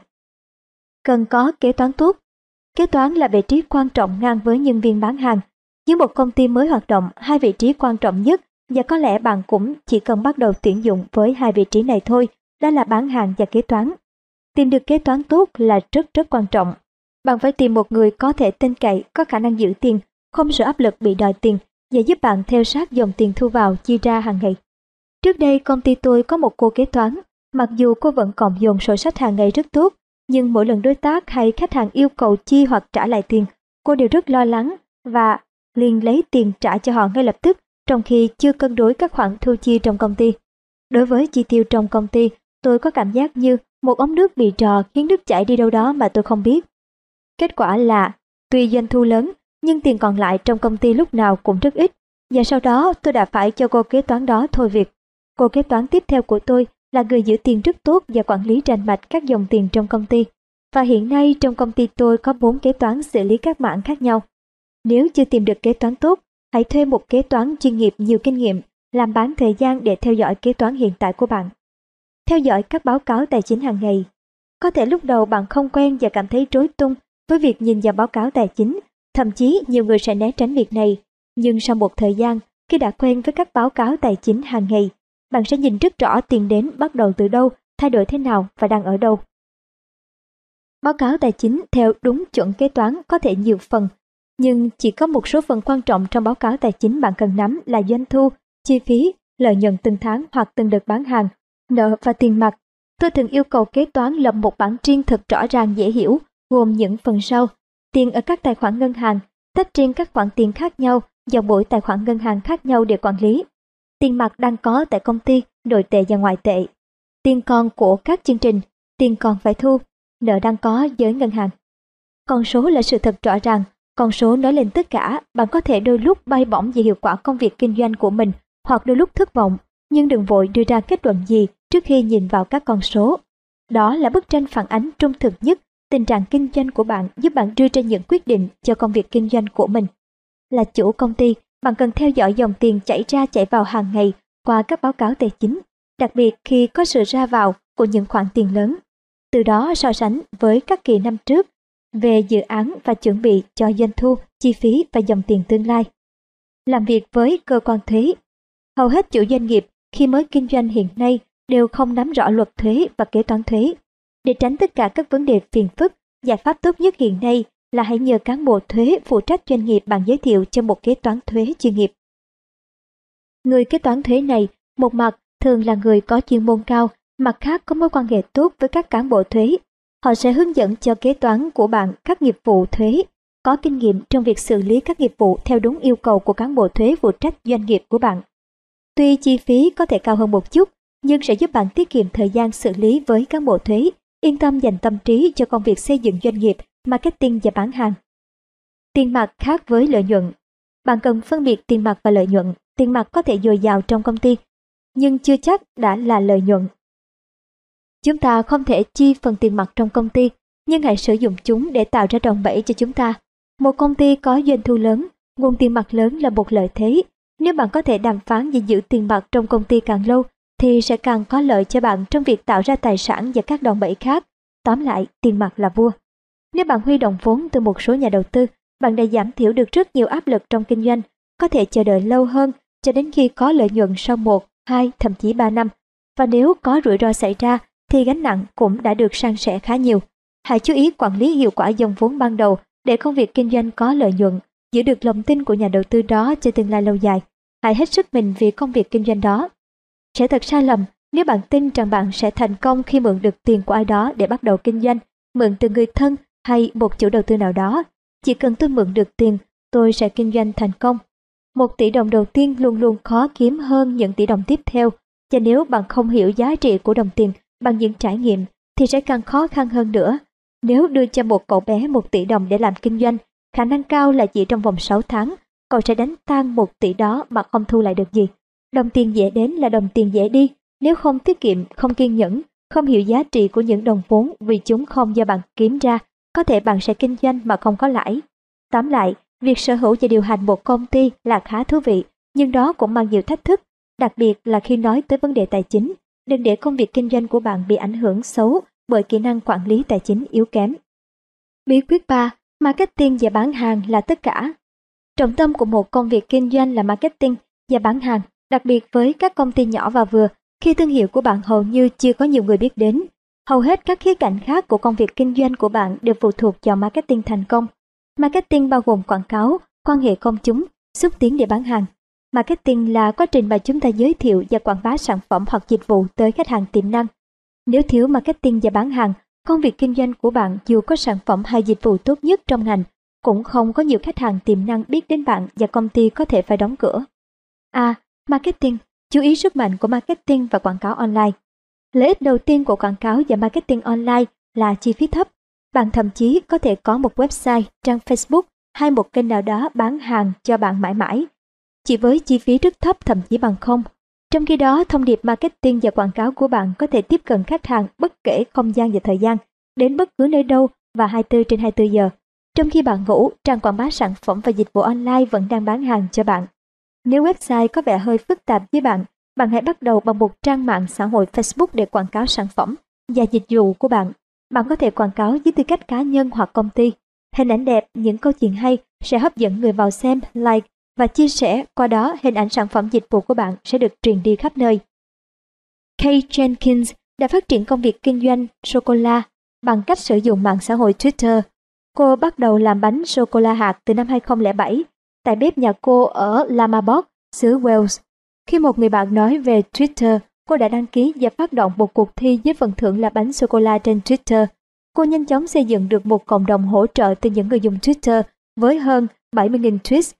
Cần có kế toán tốt. Kế toán là vị trí quan trọng ngang với nhân viên bán hàng. Với một công ty mới hoạt động, hai vị trí quan trọng nhất, và có lẽ bạn cũng chỉ cần bắt đầu tuyển dụng với hai vị trí này thôi, đó là bán hàng và kế toán. Tìm được kế toán tốt là rất quan trọng. Bạn phải tìm một người có thể tin cậy, có khả năng giữ tiền, không sợ áp lực bị đòi tiền và giúp bạn theo sát dòng tiền thu vào chi ra hàng ngày. Trước đây công ty tôi có một cô kế toán, mặc dù cô vẫn còn dồn sổ sách hàng ngày rất tốt, nhưng mỗi lần đối tác hay khách hàng yêu cầu chi hoặc trả lại tiền, cô đều rất lo lắng và liền lấy tiền trả cho họ ngay lập tức, trong khi chưa cân đối các khoản thu chi trong công ty. Đối với chi tiêu trong công ty, tôi có cảm giác như một ống nước bị trò khiến nước chảy đi đâu đó mà tôi không biết. Kết quả là, tuy doanh thu lớn, nhưng tiền còn lại trong công ty lúc nào cũng rất ít, và sau đó tôi đã phải cho cô kế toán đó thôi việc. Cô kế toán tiếp theo của tôi là người giữ tiền rất tốt và quản lý rành mạch các dòng tiền trong công ty. Và hiện nay trong công ty tôi có 4 kế toán xử lý các mảng khác nhau. Nếu chưa tìm được kế toán tốt, hãy thuê một kế toán chuyên nghiệp nhiều kinh nghiệm, làm bán thời gian để theo dõi kế toán hiện tại của bạn. Theo dõi các báo cáo tài chính hàng ngày. Có thể lúc đầu bạn không quen và cảm thấy rối tung với việc nhìn vào báo cáo tài chính, thậm chí nhiều người sẽ né tránh việc này. Nhưng sau một thời gian, khi đã quen với các báo cáo tài chính hàng ngày, bạn sẽ nhìn rất rõ tiền đến bắt đầu từ đâu, thay đổi thế nào và đang ở đâu. Báo cáo tài chính theo đúng chuẩn kế toán có thể nhiều phần, nhưng chỉ có một số phần quan trọng trong báo cáo tài chính bạn cần nắm là doanh thu, chi phí, lợi nhuận từng tháng hoặc từng đợt bán hàng, nợ và tiền mặt. Tôi thường yêu cầu kế toán lập một bảng riêng thật rõ ràng dễ hiểu, gồm những phần sau: tiền ở các tài khoản ngân hàng, tách riêng các khoản tiền khác nhau vào mỗi tài khoản ngân hàng khác nhau để quản lý, tiền mặt đang có tại công ty, nội tệ và ngoại tệ, tiền còn của các chương trình, tiền còn phải thu, nợ đang có với ngân hàng. Con số là sự thật rõ ràng, con số nói lên tất cả. Bạn có thể đôi lúc bay bổng về hiệu quả công việc kinh doanh của mình, hoặc đôi lúc thất vọng, nhưng đừng vội đưa ra kết luận gì trước khi nhìn vào các con số. Đó là bức tranh phản ánh trung thực nhất tình trạng kinh doanh của bạn, giúp bạn đưa ra những quyết định cho công việc kinh doanh của mình. Là chủ công ty, bạn cần theo dõi dòng tiền chảy ra chảy vào hàng ngày qua các báo cáo tài chính, đặc biệt khi có sự ra vào của những khoản tiền lớn. Từ đó so sánh với các kỳ năm trước về dự án và chuẩn bị cho doanh thu, chi phí và dòng tiền tương lai. Làm việc với cơ quan thuế. Hầu hết chủ doanh nghiệp khi mới kinh doanh hiện nay đều không nắm rõ luật thuế và kế toán thuế. Để tránh tất cả các vấn đề phiền phức, giải pháp tốt nhất hiện nay là hãy nhờ cán bộ thuế phụ trách doanh nghiệp bạn giới thiệu cho một kế toán thuế chuyên nghiệp. Người kế toán thuế này, một mặt thường là người có chuyên môn cao, mặt khác có mối quan hệ tốt với các cán bộ thuế. Họ sẽ hướng dẫn cho kế toán của bạn các nghiệp vụ thuế, có kinh nghiệm trong việc xử lý các nghiệp vụ theo đúng yêu cầu của cán bộ thuế phụ trách doanh nghiệp của bạn. Tuy chi phí có thể cao hơn một chút, nhưng sẽ giúp bạn tiết kiệm thời gian xử lý với cán bộ thuế, yên tâm dành tâm trí cho công việc xây dựng doanh nghiệp, marketing và bán hàng. Tiền mặt khác với lợi nhuận. Bạn cần phân biệt tiền mặt và lợi nhuận. Tiền mặt có thể dồi dào trong công ty, nhưng chưa chắc đã là lợi nhuận. Chúng ta không thể chi phần tiền mặt trong công ty, nhưng hãy sử dụng chúng để tạo ra đòn bẩy cho chúng ta. Một công ty có doanh thu lớn, nguồn tiền mặt lớn là một lợi thế. Nếu bạn có thể đàm phán và giữ tiền mặt trong công ty càng lâu, thì sẽ càng có lợi cho bạn trong việc tạo ra tài sản và các đòn bẩy khác. Tóm lại, tiền mặt là vua. Nếu bạn huy động vốn từ một số nhà đầu tư, bạn đã giảm thiểu được rất nhiều áp lực trong kinh doanh, có thể chờ đợi lâu hơn cho đến khi có lợi nhuận sau 1, 2, thậm chí 3 năm. Và nếu có rủi ro xảy ra, thì gánh nặng cũng đã được san sẻ khá nhiều. Hãy chú ý quản lý hiệu quả dòng vốn ban đầu để công việc kinh doanh có lợi nhuận, giữ được lòng tin của nhà đầu tư đó cho tương lai lâu dài. Hãy hết sức mình vì công việc kinh doanh đó. Sẽ thật sai lầm nếu bạn tin rằng bạn sẽ thành công khi mượn được tiền của ai đó để bắt đầu kinh doanh, mượn từ người thân hay một chủ đầu tư nào đó. Chỉ cần tôi mượn được tiền, tôi sẽ kinh doanh thành công. 1 tỷ đồng đầu tiên luôn luôn khó kiếm hơn những tỷ đồng tiếp theo, và nếu bạn không hiểu giá trị của đồng tiền bằng những trải nghiệm thì sẽ càng khó khăn hơn nữa. Nếu đưa cho một cậu bé 1 tỷ đồng để làm kinh doanh, khả năng cao là chỉ trong vòng 6 tháng, cậu sẽ đánh tan 1 tỷ đó mà không thu lại được gì. Đồng tiền dễ đến là đồng tiền dễ đi, nếu không tiết kiệm, không kiên nhẫn, không hiểu giá trị của những đồng vốn vì chúng không do bạn kiếm ra, có thể bạn sẽ kinh doanh mà không có lãi. Tóm lại, việc sở hữu và điều hành một công ty là khá thú vị, nhưng đó cũng mang nhiều thách thức, đặc biệt là khi nói tới vấn đề tài chính. Đừng để công việc kinh doanh của bạn bị ảnh hưởng xấu bởi kỹ năng quản lý tài chính yếu kém. Bí quyết 3. Marketing và bán hàng là tất cả. Trọng tâm của một công việc kinh doanh là marketing và bán hàng, đặc biệt với các công ty nhỏ và vừa, khi thương hiệu của bạn hầu như chưa có nhiều người biết đến. Hầu hết các khía cạnh khác của công việc kinh doanh của bạn đều phụ thuộc vào marketing thành công. Marketing bao gồm quảng cáo, quan hệ công chúng, xúc tiến để bán hàng. Marketing là quá trình mà chúng ta giới thiệu và quảng bá sản phẩm hoặc dịch vụ tới khách hàng tiềm năng. Nếu thiếu marketing và bán hàng, công việc kinh doanh của bạn dù có sản phẩm hay dịch vụ tốt nhất trong ngành, cũng không có nhiều khách hàng tiềm năng biết đến bạn và công ty có thể phải đóng cửa. Marketing. Chú ý sức mạnh của marketing và quảng cáo online. Lợi ích đầu tiên của quảng cáo và marketing online là chi phí thấp. Bạn thậm chí có thể có một website, trang Facebook hay một kênh nào đó bán hàng cho bạn mãi mãi, chỉ với chi phí rất thấp, thậm chí bằng không. Trong khi đó, thông điệp marketing và quảng cáo của bạn có thể tiếp cận khách hàng bất kể không gian và thời gian, đến bất cứ nơi đâu và 24/24 giờ. Trong khi bạn ngủ, trang quảng bá sản phẩm và dịch vụ online vẫn đang bán hàng cho bạn. Nếu website có vẻ hơi phức tạp với bạn, bạn hãy bắt đầu bằng một trang mạng xã hội Facebook để quảng cáo sản phẩm và dịch vụ của bạn. Bạn có thể quảng cáo với tư cách cá nhân hoặc công ty. Hình ảnh đẹp, những câu chuyện hay sẽ hấp dẫn người vào xem, like và chia sẻ, qua đó hình ảnh sản phẩm dịch vụ của bạn sẽ được truyền đi khắp nơi. Kay Jenkins đã phát triển công việc kinh doanh sô-cô-la bằng cách sử dụng mạng xã hội Twitter. Cô bắt đầu làm bánh sô-cô-la hạt từ năm 2007 tại bếp nhà cô ở Lamabog, xứ Wales. Khi một người bạn nói về Twitter, cô đã đăng ký và phát động một cuộc thi với phần thưởng là bánh sô-cô-la trên Twitter. Cô nhanh chóng xây dựng được một cộng đồng hỗ trợ từ những người dùng Twitter với hơn 70.000 tweets.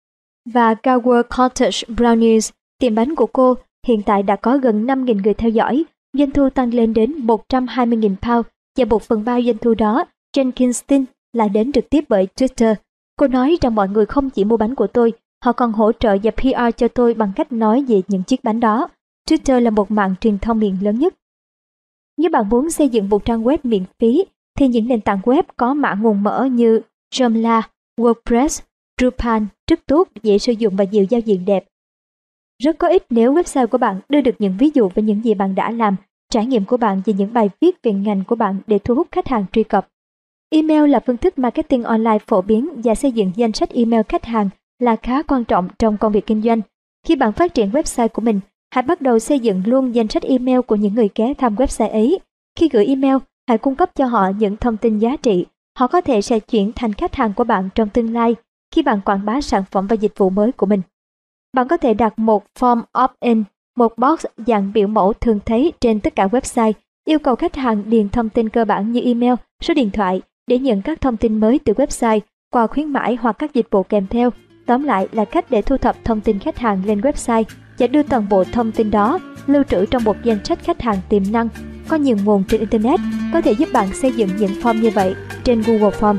Và Gower Cottage Brownies, tiệm bánh của cô, hiện tại đã có gần 5.000 người theo dõi, doanh thu tăng lên đến 120.000 pound và 1/3 doanh thu đó, Jenkins tin là đến trực tiếp bởi Twitter. Cô nói rằng mọi người không chỉ mua bánh của tôi, họ còn hỗ trợ và PR cho tôi bằng cách nói về những chiếc bánh đó. Twitter là một mạng truyền thông miệng lớn nhất. Nếu bạn muốn xây dựng một trang web miễn phí, thì những nền tảng web có mã nguồn mở như Joomla, WordPress, Drupal rất tốt, dễ sử dụng và nhiều giao diện đẹp. Rất có ích nếu website của bạn đưa được những ví dụ về những gì bạn đã làm, trải nghiệm của bạn và những bài viết về ngành của bạn để thu hút khách hàng truy cập. Email là phương thức marketing online phổ biến và xây dựng danh sách email khách hàng là khá quan trọng trong công việc kinh doanh. Khi bạn phát triển website của mình, hãy bắt đầu xây dựng luôn danh sách email của những người ghé thăm website ấy. Khi gửi email, hãy cung cấp cho họ những thông tin giá trị. Họ có thể sẽ chuyển thành khách hàng của bạn trong tương lai khi bạn quảng bá sản phẩm và dịch vụ mới của mình. Bạn có thể đặt một form opt-in, một box dạng biểu mẫu thường thấy trên tất cả website, yêu cầu khách hàng điền thông tin cơ bản như email, số điện thoại để nhận các thông tin mới từ website, quà khuyến mãi hoặc các dịch vụ kèm theo. Tóm lại là cách để thu thập thông tin khách hàng lên website và đưa toàn bộ thông tin đó lưu trữ trong một danh sách khách hàng tiềm năng. Có nhiều nguồn trên Internet có thể giúp bạn xây dựng những form như vậy trên Google Form.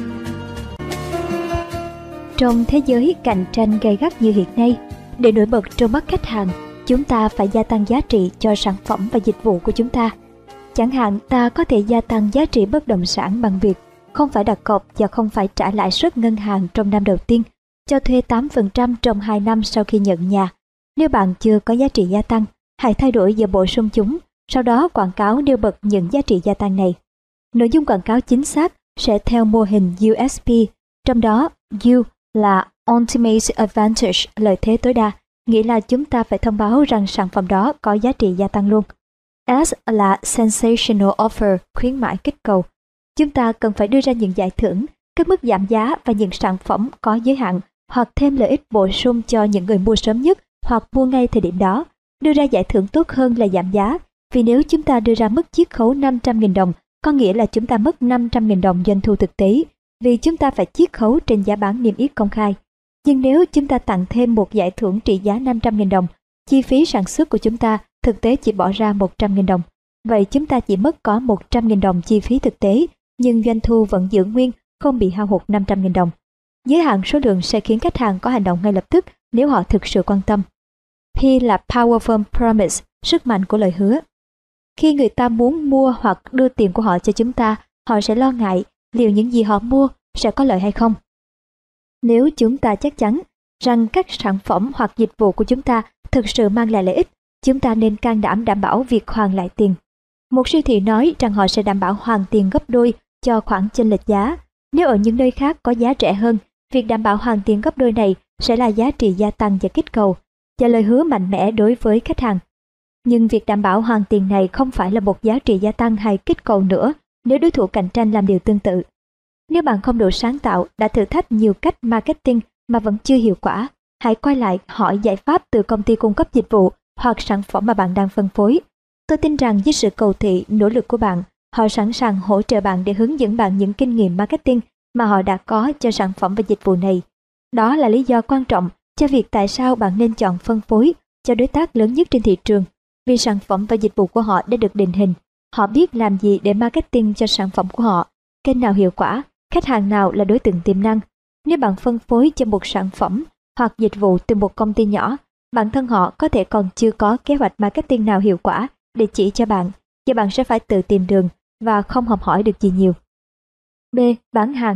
Trong thế giới cạnh tranh gay gắt như hiện nay, để nổi bật trong mắt khách hàng, chúng ta phải gia tăng giá trị cho sản phẩm và dịch vụ của chúng ta. Chẳng hạn, ta có thể gia tăng giá trị bất động sản bằng việc không phải đặt cọc và không phải trả lãi suất ngân hàng trong năm đầu tiên, cho thuê 8% trong 2 năm sau khi nhận nhà. Nếu bạn chưa có giá trị gia tăng, hãy thay đổi và bổ sung chúng, sau đó quảng cáo nêu bật những giá trị gia tăng này. Nội dung quảng cáo chính xác sẽ theo mô hình USP, trong đó U là Ultimate Advantage, lợi thế tối đa, nghĩa là chúng ta phải thông báo rằng sản phẩm đó có giá trị gia tăng luôn. S là Sensational Offer, khuyến mãi kích cầu. Chúng ta cần phải đưa ra những giải thưởng, các mức giảm giá và những sản phẩm có giới hạn, hoặc thêm lợi ích bổ sung cho những người mua sớm nhất hoặc mua ngay thời điểm đó. Đưa ra giải thưởng tốt hơn là giảm giá, vì nếu chúng ta đưa ra mức chiết khấu 500.000 đồng, có nghĩa là chúng ta mất 500.000 đồng doanh thu thực tế, vì chúng ta phải chiết khấu trên giá bán niêm yết công khai. Nhưng nếu chúng ta tặng thêm một giải thưởng trị giá 500.000 đồng, chi phí sản xuất của chúng ta thực tế chỉ bỏ ra 100.000 đồng. Vậy chúng ta chỉ mất có 100.000 đồng chi phí thực tế, nhưng doanh thu vẫn giữ nguyên, không bị hao hụt 500.000 đồng. Giới hạn số lượng sẽ khiến khách hàng có hành động ngay lập tức nếu họ thực sự quan tâm. P là Powerful Promise, sức mạnh của lời hứa. Khi người ta muốn mua hoặc đưa tiền của họ cho chúng ta, họ sẽ lo ngại liệu những gì họ mua sẽ có lợi hay không. Nếu chúng ta chắc chắn rằng các sản phẩm hoặc dịch vụ của chúng ta thực sự mang lại lợi ích, chúng ta nên can đảm đảm bảo việc hoàn lại tiền. Một siêu thị nói rằng họ sẽ đảm bảo hoàn tiền gấp đôi cho khoản chênh lệch giá. Nếu ở những nơi khác có giá rẻ hơn, việc đảm bảo hoàn tiền gấp đôi này sẽ là giá trị gia tăng và kích cầu, và lời hứa mạnh mẽ đối với khách hàng. Nhưng việc đảm bảo hoàn tiền này không phải là một giá trị gia tăng hay kích cầu nữa nếu đối thủ cạnh tranh làm điều tương tự. Nếu bạn không đủ sáng tạo, đã thử thách nhiều cách marketing mà vẫn chưa hiệu quả, hãy quay lại hỏi giải pháp từ công ty cung cấp dịch vụ hoặc sản phẩm mà bạn đang phân phối. Tôi tin rằng với sự cầu thị, nỗ lực của bạn, họ sẵn sàng hỗ trợ bạn để hướng dẫn bạn những kinh nghiệm marketing mà họ đã có cho sản phẩm và dịch vụ này. Đó là lý do quan trọng cho việc tại sao bạn nên chọn phân phối cho đối tác lớn nhất trên thị trường, vì sản phẩm và dịch vụ của họ đã được định hình. Họ biết làm gì để marketing cho sản phẩm của họ, kênh nào hiệu quả, khách hàng nào là đối tượng tiềm năng. Nếu bạn phân phối cho một sản phẩm hoặc dịch vụ từ một công ty nhỏ, bản thân họ có thể còn chưa có kế hoạch marketing nào hiệu quả để chỉ cho bạn, và bạn sẽ phải tự tìm đường và không học hỏi được gì nhiều. B. Bán hàng.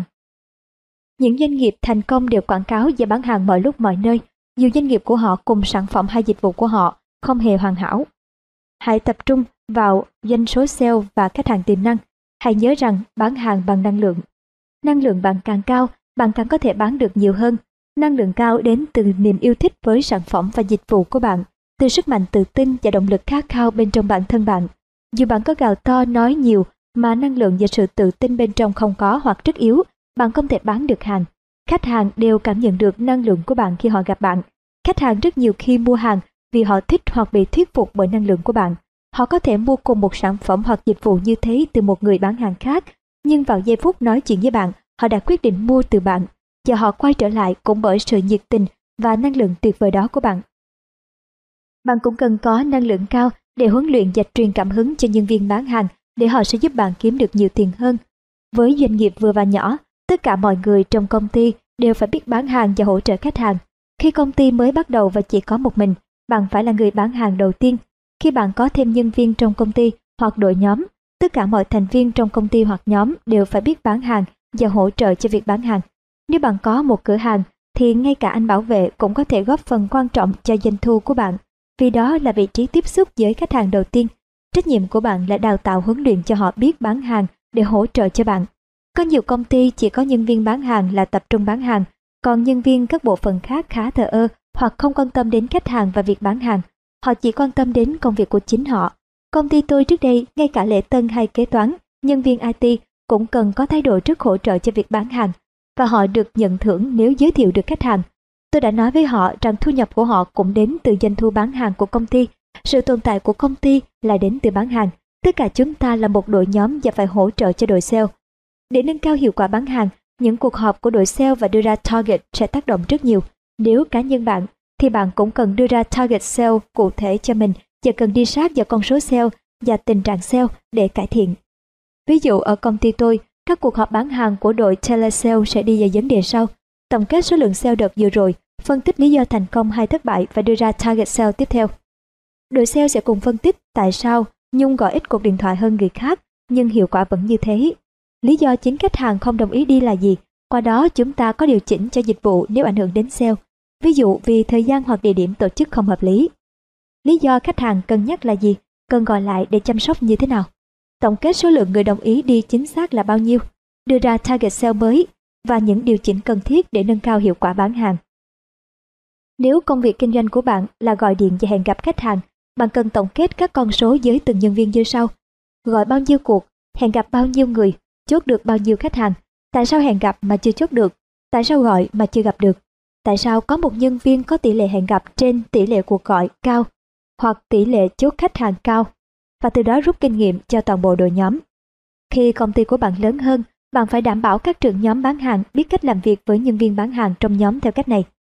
Những doanh nghiệp thành công đều quảng cáo và bán hàng mọi lúc mọi nơi, dù doanh nghiệp của họ cùng sản phẩm hay dịch vụ của họ không hề hoàn hảo. Hãy tập trung vào doanh số sale và khách hàng tiềm năng. Hãy nhớ rằng bán hàng bằng năng lượng. Năng lượng bạn càng cao, bạn càng có thể bán được nhiều hơn. Năng lượng cao đến từ niềm yêu thích với sản phẩm và dịch vụ của bạn, từ sức mạnh tự tin và động lực khát khao bên trong bản thân bạn. Dù bạn có gào to nói nhiều mà năng lượng và sự tự tin bên trong không có hoặc rất yếu, bạn không thể bán được hàng. Khách hàng đều cảm nhận được năng lượng của bạn khi họ gặp bạn. Khách hàng rất nhiều khi mua hàng vì họ thích hoặc bị thuyết phục bởi năng lượng của bạn. Họ có thể mua cùng một sản phẩm hoặc dịch vụ như thế từ một người bán hàng khác, nhưng vào giây phút nói chuyện với bạn, họ đã quyết định mua từ bạn, và họ quay trở lại cũng bởi sự nhiệt tình và năng lượng tuyệt vời đó của bạn. Bạn cũng cần có năng lượng cao để huấn luyện và truyền cảm hứng cho nhân viên bán hàng để họ sẽ giúp bạn kiếm được nhiều tiền hơn. Với doanh nghiệp vừa và nhỏ, tất cả mọi người trong công ty đều phải biết bán hàng và hỗ trợ khách hàng. Khi công ty mới bắt đầu và chỉ có một mình, bạn phải là người bán hàng đầu tiên. Khi bạn có thêm nhân viên trong công ty hoặc đội nhóm, tất cả mọi thành viên trong công ty hoặc nhóm đều phải biết bán hàng và hỗ trợ cho việc bán hàng. Nếu bạn có một cửa hàng, thì ngay cả anh bảo vệ cũng có thể góp phần quan trọng cho doanh thu của bạn, vì đó là vị trí tiếp xúc với khách hàng đầu tiên. Trách nhiệm của bạn là đào tạo huấn luyện cho họ biết bán hàng để hỗ trợ cho bạn. Có nhiều công ty chỉ có nhân viên bán hàng là tập trung bán hàng, còn nhân viên các bộ phận khác khá thờ ơ hoặc không quan tâm đến khách hàng và việc bán hàng. Họ chỉ quan tâm đến công việc của chính họ. Công ty tôi trước đây, ngay cả lễ tân hay kế toán, nhân viên IT cũng cần có thái độ rất hỗ trợ cho việc bán hàng, và họ được nhận thưởng nếu giới thiệu được khách hàng. Tôi đã nói với họ rằng thu nhập của họ cũng đến từ doanh thu bán hàng của công ty. Sự tồn tại của công ty là đến từ bán hàng. Tất cả chúng ta là một đội nhóm và phải hỗ trợ cho đội sale. Để nâng cao hiệu quả bán hàng, những cuộc họp của đội sale và đưa ra target sẽ tác động rất nhiều. Nếu cá nhân bạn, thì bạn cũng cần đưa ra target sale cụ thể cho mình và cần đi sát vào con số sale và tình trạng sale để cải thiện. Ví dụ ở công ty tôi, các cuộc họp bán hàng của đội telesale sẽ đi vào vấn đề sau: tổng kết số lượng sale đợt vừa rồi, phân tích lý do thành công hay thất bại và đưa ra target sale tiếp theo. Đội sale sẽ cùng phân tích tại sao Nhung gọi ít cuộc điện thoại hơn người khác nhưng hiệu quả vẫn như thế. Lý do chính khách hàng không đồng ý đi là gì? Qua đó chúng ta có điều chỉnh cho dịch vụ nếu ảnh hưởng đến sale. Ví dụ vì thời gian hoặc địa điểm tổ chức không hợp lý. Lý do khách hàng cân nhắc là gì? Cần gọi lại để chăm sóc như thế nào? Tổng kết số lượng người đồng ý đi chính xác là bao nhiêu? Đưa ra target sale mới và những điều chỉnh cần thiết để nâng cao hiệu quả bán hàng. Nếu công việc kinh doanh của bạn là gọi điện và hẹn gặp khách hàng, bạn cần tổng kết các con số với từng nhân viên như sau: gọi bao nhiêu cuộc, hẹn gặp bao nhiêu người, chốt được bao nhiêu khách hàng, tại sao hẹn gặp mà chưa chốt được, tại sao gọi mà chưa gặp được, tại sao có một nhân viên có tỷ lệ hẹn gặp trên tỷ lệ cuộc gọi cao hoặc tỷ lệ chốt khách hàng cao, và từ đó rút kinh nghiệm cho toàn bộ đội nhóm. Khi công ty của bạn lớn hơn, bạn phải đảm bảo các trưởng nhóm bán hàng biết cách làm việc với nhân viên bán hàng trong nhóm theo cách này.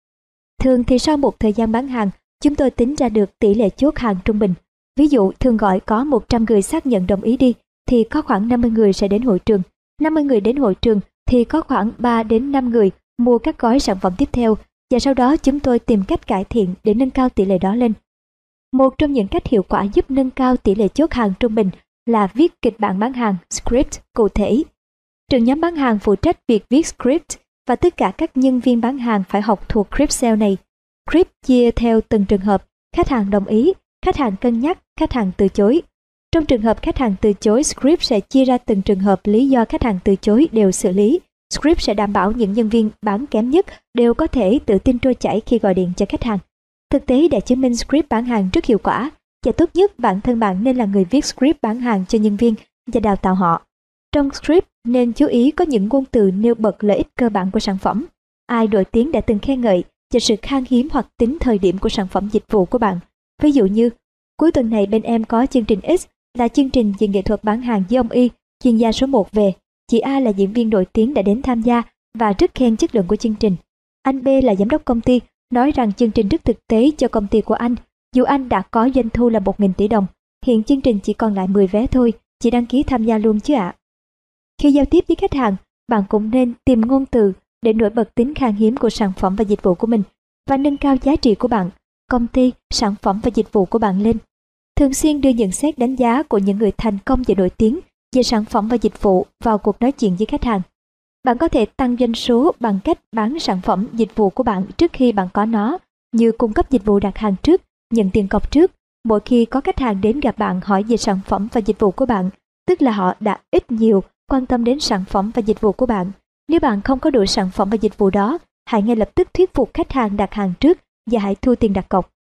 Thường thì sau một thời gian bán hàng, chúng tôi tính ra được tỷ lệ chốt hàng trung bình. Ví dụ thường gọi có 100 người xác nhận đồng ý đi, thì có khoảng 50 người sẽ đến hội trường. 50 người đến hội trường thì có khoảng 3 đến 5 người mua các gói sản phẩm tiếp theo, và sau đó chúng tôi tìm cách cải thiện để nâng cao tỷ lệ đó lên. Một trong những cách hiệu quả giúp nâng cao tỷ lệ chốt hàng trung bình là viết kịch bản bán hàng, script cụ thể. Trưởng nhóm bán hàng phụ trách việc viết script và tất cả các nhân viên bán hàng phải học thuộc script này. Script chia theo từng trường hợp: khách hàng đồng ý, khách hàng cân nhắc, khách hàng từ chối. Trong trường hợp khách hàng từ chối, script sẽ chia ra từng trường hợp lý do khách hàng từ chối đều xử lý. Script sẽ đảm bảo những nhân viên bán kém nhất đều có thể tự tin trôi chảy khi gọi điện cho khách hàng. Thực tế đã chứng minh script bán hàng rất hiệu quả, và tốt nhất bản thân bạn nên là người viết script bán hàng cho nhân viên và đào tạo họ. Trong script nên chú ý có những ngôn từ nêu bật lợi ích cơ bản của sản phẩm. Ai nổi tiếng đã từng khen ngợi và sự khan hiếm hoặc tính thời điểm của sản phẩm dịch vụ của bạn. Ví dụ như, cuối tuần này bên em có chương trình X là chương trình về nghệ thuật bán hàng với ông Y, chuyên gia số 1 về. Chị A là diễn viên nổi tiếng đã đến tham gia và rất khen chất lượng của chương trình. Anh B là giám đốc công ty, nói rằng chương trình rất thực tế cho công ty của anh. Dù anh đã có doanh thu là 1.000 tỷ đồng, hiện chương trình chỉ còn lại 10 vé thôi, chị đăng ký tham gia luôn chứ ạ. Khi giao tiếp với khách hàng, bạn cũng nên tìm ngôn từ để nổi bật tính khan hiếm của sản phẩm và dịch vụ của mình và nâng cao giá trị của bạn, công ty, sản phẩm và dịch vụ của bạn lên. Thường xuyên đưa nhận xét đánh giá của những người thành công và nổi tiếng về sản phẩm và dịch vụ vào cuộc nói chuyện với khách hàng. Bạn có thể tăng doanh số bằng cách bán sản phẩm, dịch vụ của bạn trước khi bạn có nó, như cung cấp dịch vụ đặt hàng trước, nhận tiền cọc trước. Mỗi khi có khách hàng đến gặp bạn hỏi về sản phẩm và dịch vụ của bạn, tức là họ đã ít nhiều quan tâm đến sản phẩm và dịch vụ của bạn. Nếu bạn không có đủ sản phẩm và dịch vụ đó, hãy ngay lập tức thuyết phục khách hàng đặt hàng trước và hãy thu tiền đặt cọc.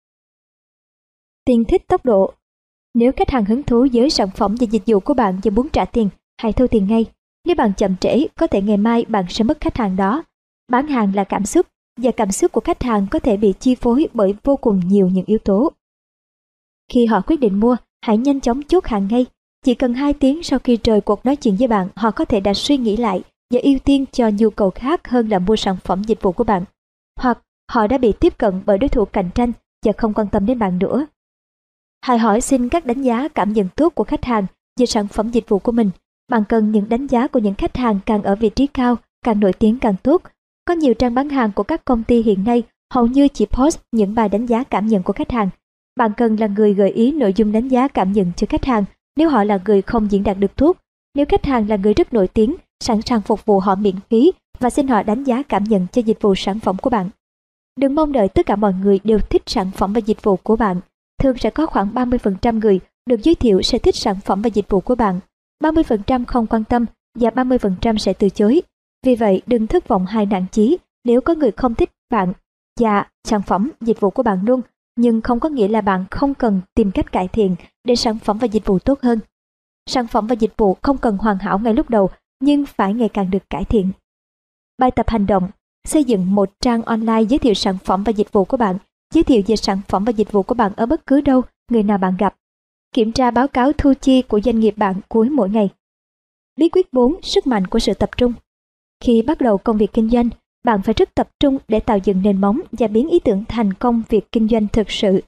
Tiền thích tốc độ. Nếu khách hàng hứng thú với sản phẩm và dịch vụ của bạn và muốn trả tiền, hãy thu tiền ngay. Nếu bạn chậm trễ, có thể ngày mai bạn sẽ mất khách hàng đó. Bán hàng là cảm xúc, và cảm xúc của khách hàng có thể bị chi phối bởi vô cùng nhiều những yếu tố. Khi họ quyết định mua, hãy nhanh chóng chốt hàng ngay. Chỉ cần 2 tiếng sau khi rời cuộc nói chuyện với bạn, họ có thể đã suy nghĩ lại và ưu tiên cho nhu cầu khác hơn là mua sản phẩm dịch vụ của bạn. Hoặc họ đã bị tiếp cận bởi đối thủ cạnh tranh và không quan tâm đến bạn nữa. Hãy hỏi xin các đánh giá cảm nhận tốt của khách hàng về sản phẩm dịch vụ của mình. Bạn cần những đánh giá của những khách hàng càng ở vị trí cao, càng nổi tiếng càng tốt. Có nhiều trang bán hàng của các công ty hiện nay hầu như chỉ post những bài đánh giá cảm nhận của khách hàng. Bạn cần là người gợi ý nội dung đánh giá cảm nhận cho khách hàng nếu họ là người không diễn đạt được tốt. Nếu khách hàng là người rất nổi tiếng, sẵn sàng phục vụ họ miễn phí và xin họ đánh giá cảm nhận cho dịch vụ sản phẩm của bạn. Đừng mong đợi tất cả mọi người đều thích sản phẩm và dịch vụ của bạn. Thường sẽ có khoảng 30% người được giới thiệu sẽ thích sản phẩm và dịch vụ của bạn, 30% không quan tâm và 30% sẽ từ chối. Vì vậy, đừng thất vọng hay nản chí nếu có người không thích bạn và sản phẩm, dịch vụ của bạn luôn, nhưng không có nghĩa là bạn không cần tìm cách cải thiện để sản phẩm và dịch vụ tốt hơn. Sản phẩm và dịch vụ không cần hoàn hảo ngay lúc đầu, nhưng phải ngày càng được cải thiện. Bài tập hành động: xây dựng một trang online giới thiệu sản phẩm và dịch vụ của bạn. Giới thiệu về sản phẩm và dịch vụ của bạn ở bất cứ đâu, người nào bạn gặp. Kiểm tra báo cáo thu chi của doanh nghiệp bạn cuối mỗi ngày. Bí quyết 4. Sức mạnh của sự tập trung. Khi bắt đầu công việc kinh doanh, bạn phải rất tập trung để tạo dựng nền móng và biến ý tưởng thành công việc kinh doanh thực sự.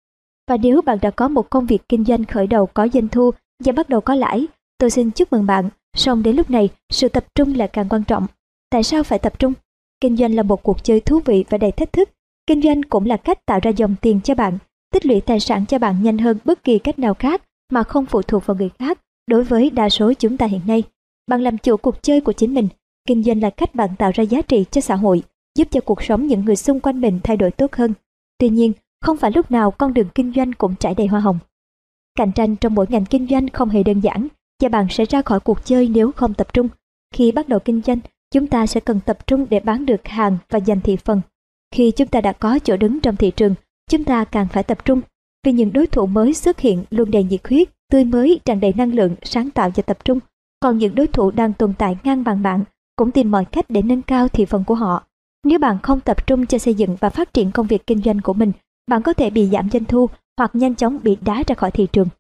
Và nếu bạn đã có một công việc kinh doanh khởi đầu có doanh thu và bắt đầu có lãi, tôi xin chúc mừng bạn. Song đến lúc này, sự tập trung là càng quan trọng. Tại sao phải tập trung? Kinh doanh là một cuộc chơi thú vị và đầy thách thức. Kinh doanh cũng là cách tạo ra dòng tiền cho bạn, tích lũy tài sản cho bạn nhanh hơn bất kỳ cách nào khác mà không phụ thuộc vào người khác. Đối với đa số chúng ta hiện nay, bạn làm chủ cuộc chơi của chính mình. Kinh doanh là cách bạn tạo ra giá trị cho xã hội, giúp cho cuộc sống những người xung quanh mình thay đổi tốt hơn. Tuy nhiên, không phải lúc nào con đường kinh doanh cũng trải đầy hoa hồng. Cạnh tranh trong mỗi ngành kinh doanh không hề đơn giản, và bạn sẽ ra khỏi cuộc chơi nếu không tập trung. Khi bắt đầu kinh doanh, chúng ta sẽ cần tập trung để bán được hàng và giành thị phần. Khi chúng ta đã có chỗ đứng trong thị trường, chúng ta càng phải tập trung, vì những đối thủ mới xuất hiện luôn đầy nhiệt huyết, tươi mới, tràn đầy năng lượng, sáng tạo và tập trung. Còn những đối thủ đang tồn tại ngang bằng bạn cũng tìm mọi cách để nâng cao thị phần của họ. Nếu bạn không tập trung cho xây dựng và phát triển công việc kinh doanh của mình, bạn có thể bị giảm doanh thu hoặc nhanh chóng bị đá ra khỏi thị trường.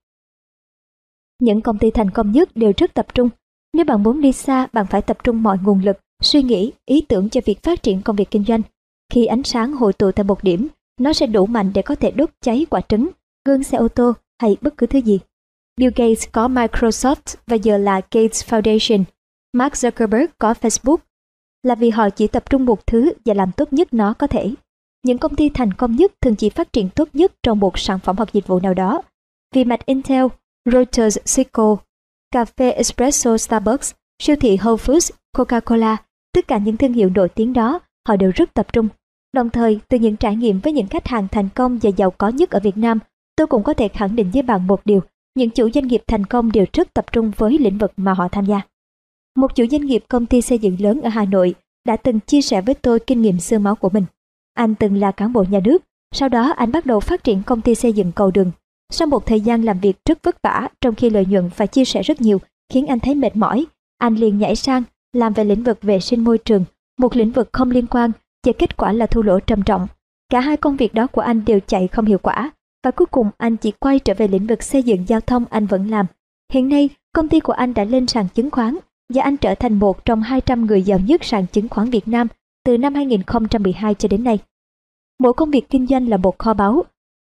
Những công ty thành công nhất đều rất tập trung. Nếu bạn muốn đi xa, bạn phải tập trung mọi nguồn lực, suy nghĩ, ý tưởng cho việc phát triển công việc kinh doanh. Khi ánh sáng hội tụ tại một điểm, nó sẽ đủ mạnh để có thể đốt cháy quả trứng, gương xe ô tô hay bất cứ thứ gì. Bill Gates có Microsoft và giờ là Gates Foundation. Mark Zuckerberg có Facebook là vì họ chỉ tập trung một thứ và làm tốt nhất nó có thể. Những công ty thành công nhất thường chỉ phát triển tốt nhất trong một sản phẩm hoặc dịch vụ nào đó. Vì mạch Intel, Reuters, Cisco, cà phê Espresso Starbucks, siêu thị Whole Foods, Coca-Cola, tất cả những thương hiệu nổi tiếng đó, họ đều rất tập trung. Đồng thời, từ những trải nghiệm với những khách hàng thành công và giàu có nhất ở Việt Nam, tôi cũng có thể khẳng định với bạn một điều, những chủ doanh nghiệp thành công đều rất tập trung với lĩnh vực mà họ tham gia. Một chủ doanh nghiệp công ty xây dựng lớn ở Hà Nội đã từng chia sẻ với tôi kinh nghiệm xương máu của mình. Anh từng là cán bộ nhà nước, sau đó anh bắt đầu phát triển công ty xây dựng cầu đường. Sau một thời gian làm việc rất vất vả, trong khi lợi nhuận và chia sẻ rất nhiều, khiến anh thấy mệt mỏi, anh liền nhảy sang làm về lĩnh vực vệ sinh môi trường, một lĩnh vực không liên quan, và kết quả là thua lỗ trầm trọng. Cả hai công việc đó của anh đều chạy không hiệu quả, và cuối cùng anh chỉ quay trở về lĩnh vực xây dựng giao thông anh vẫn làm. Hiện nay, công ty của anh đã lên sàn chứng khoán, và anh trở thành một trong 200 người giàu nhất sàn chứng khoán Việt Nam từ năm 2012 cho đến nay. Mỗi công việc kinh doanh là một kho báu.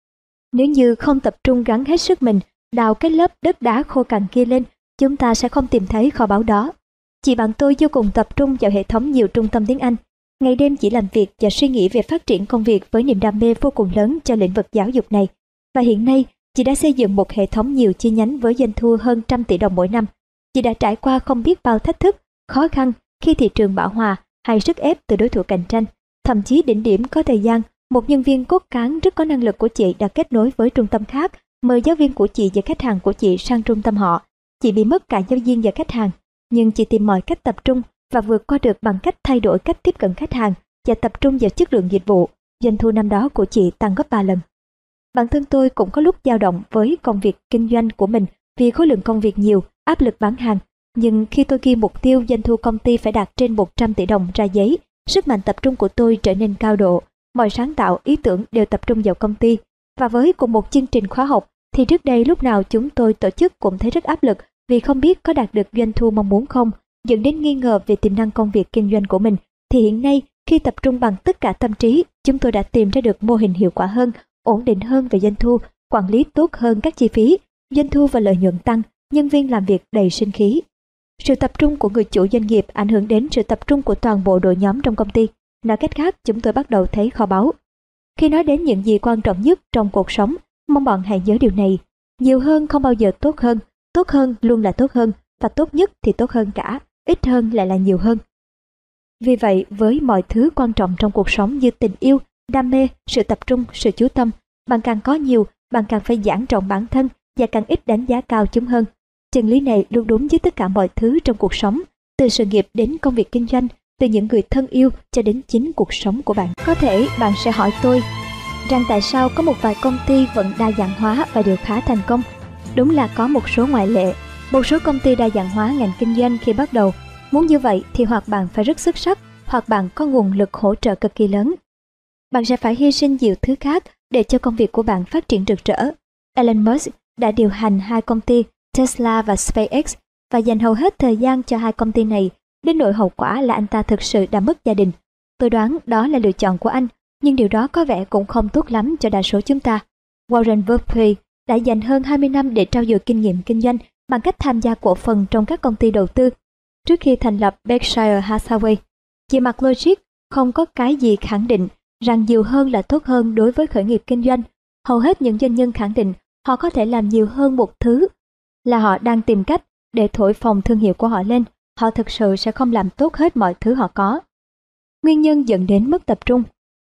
Nếu như không tập trung gắng hết sức mình, đào cái lớp đất đá khô cằn kia lên, chúng ta sẽ không tìm thấy kho báu đó. Chị bạn tôi vô cùng tập trung vào hệ thống nhiều trung tâm tiếng Anh. Ngày đêm chỉ làm việc và suy nghĩ về phát triển công việc với niềm đam mê vô cùng lớn cho lĩnh vực giáo dục này. Và hiện nay, chị đã xây dựng một hệ thống nhiều chi nhánh với doanh thu hơn 100 tỷ đồng mỗi năm. Chị đã trải qua không biết bao thách thức, khó khăn khi thị trường bão hòa hay sức ép từ đối thủ cạnh tranh. Thậm chí đỉnh điểm có thời gian, một nhân viên cốt cán rất có năng lực của chị đã kết nối với trung tâm khác, mời giáo viên của chị và khách hàng của chị sang trung tâm họ. Chị bị mất cả giáo viên và khách hàng, nhưng chị tìm mọi cách tập trung và vượt qua được bằng cách thay đổi cách tiếp cận khách hàng và tập trung vào chất lượng dịch vụ. Doanh thu năm đó của chị tăng gấp 3 lần. Bản thân tôi cũng có lúc dao động với công việc kinh doanh của mình vì khối lượng công việc nhiều, áp lực bán hàng. Nhưng khi tôi ghi mục tiêu doanh thu công ty phải đạt trên 100 tỷ đồng ra giấy, sức mạnh tập trung của tôi trở nên cao độ. Mọi sáng tạo, ý tưởng đều tập trung vào công ty. Và với cùng một chương trình khóa học thì trước đây lúc nào chúng tôi tổ chức cũng thấy rất áp lực vì không biết có đạt được doanh thu mong muốn không, dẫn đến nghi ngờ về tiềm năng công việc kinh doanh của mình. Thì hiện nay, khi tập trung bằng tất cả tâm trí, chúng tôi đã tìm ra được mô hình hiệu quả hơn, ổn định hơn về doanh thu, quản lý tốt hơn các chi phí, doanh thu và lợi nhuận tăng, nhân viên làm việc đầy sinh khí. Sự tập trung của người chủ doanh nghiệp ảnh hưởng đến sự tập trung của toàn bộ đội nhóm trong công ty. Nói cách khác, chúng tôi bắt đầu thấy kho báu. Khi nói đến những gì quan trọng nhất trong cuộc sống, mong bạn hãy nhớ điều này. Nhiều hơn không bao giờ tốt hơn luôn là tốt hơn, và tốt nhất thì tốt hơn cả, ít hơn lại là nhiều hơn. Vì vậy, với mọi thứ quan trọng trong cuộc sống như tình yêu, đam mê, sự tập trung, sự chú tâm, bạn càng có nhiều, bạn càng phải giãn rộng bản thân và càng ít đánh giá cao chúng hơn. Chân lý này luôn đúng với tất cả mọi thứ trong cuộc sống, từ sự nghiệp đến công việc kinh doanh, từ những người thân yêu cho đến chính cuộc sống của bạn. Có thể bạn sẽ hỏi tôi rằng tại sao có một vài công ty vẫn đa dạng hóa và đều khá thành công. Đúng là có một số ngoại lệ. Một số công ty đa dạng hóa ngành kinh doanh khi bắt đầu. Muốn như vậy thì hoặc bạn phải rất xuất sắc, hoặc bạn có nguồn lực hỗ trợ cực kỳ lớn. Bạn sẽ phải hy sinh nhiều thứ khác để cho công việc của bạn phát triển rực rỡ. Elon Musk đã điều hành 2 công ty Tesla và SpaceX và dành hầu hết thời gian cho 2 công ty này, đến nỗi hậu quả là anh ta thực sự đã mất gia đình. Tôi đoán đó là lựa chọn của anh, nhưng điều đó có vẻ cũng không tốt lắm cho đa số chúng ta. Warren Buffett đã dành hơn 20 năm để trau dồi kinh nghiệm kinh doanh bằng cách tham gia cổ phần trong các công ty đầu tư trước khi thành lập Berkshire Hathaway. Về mặt logic, không có cái gì khẳng định rằng nhiều hơn là tốt hơn đối với khởi nghiệp kinh doanh. Hầu hết những doanh nhân khẳng định họ có thể làm nhiều hơn một thứ là họ đang tìm cách để thổi phồng thương hiệu của họ lên. Họ thực sự sẽ không làm tốt hết mọi thứ họ có. Nguyên nhân dẫn đến mất tập trung.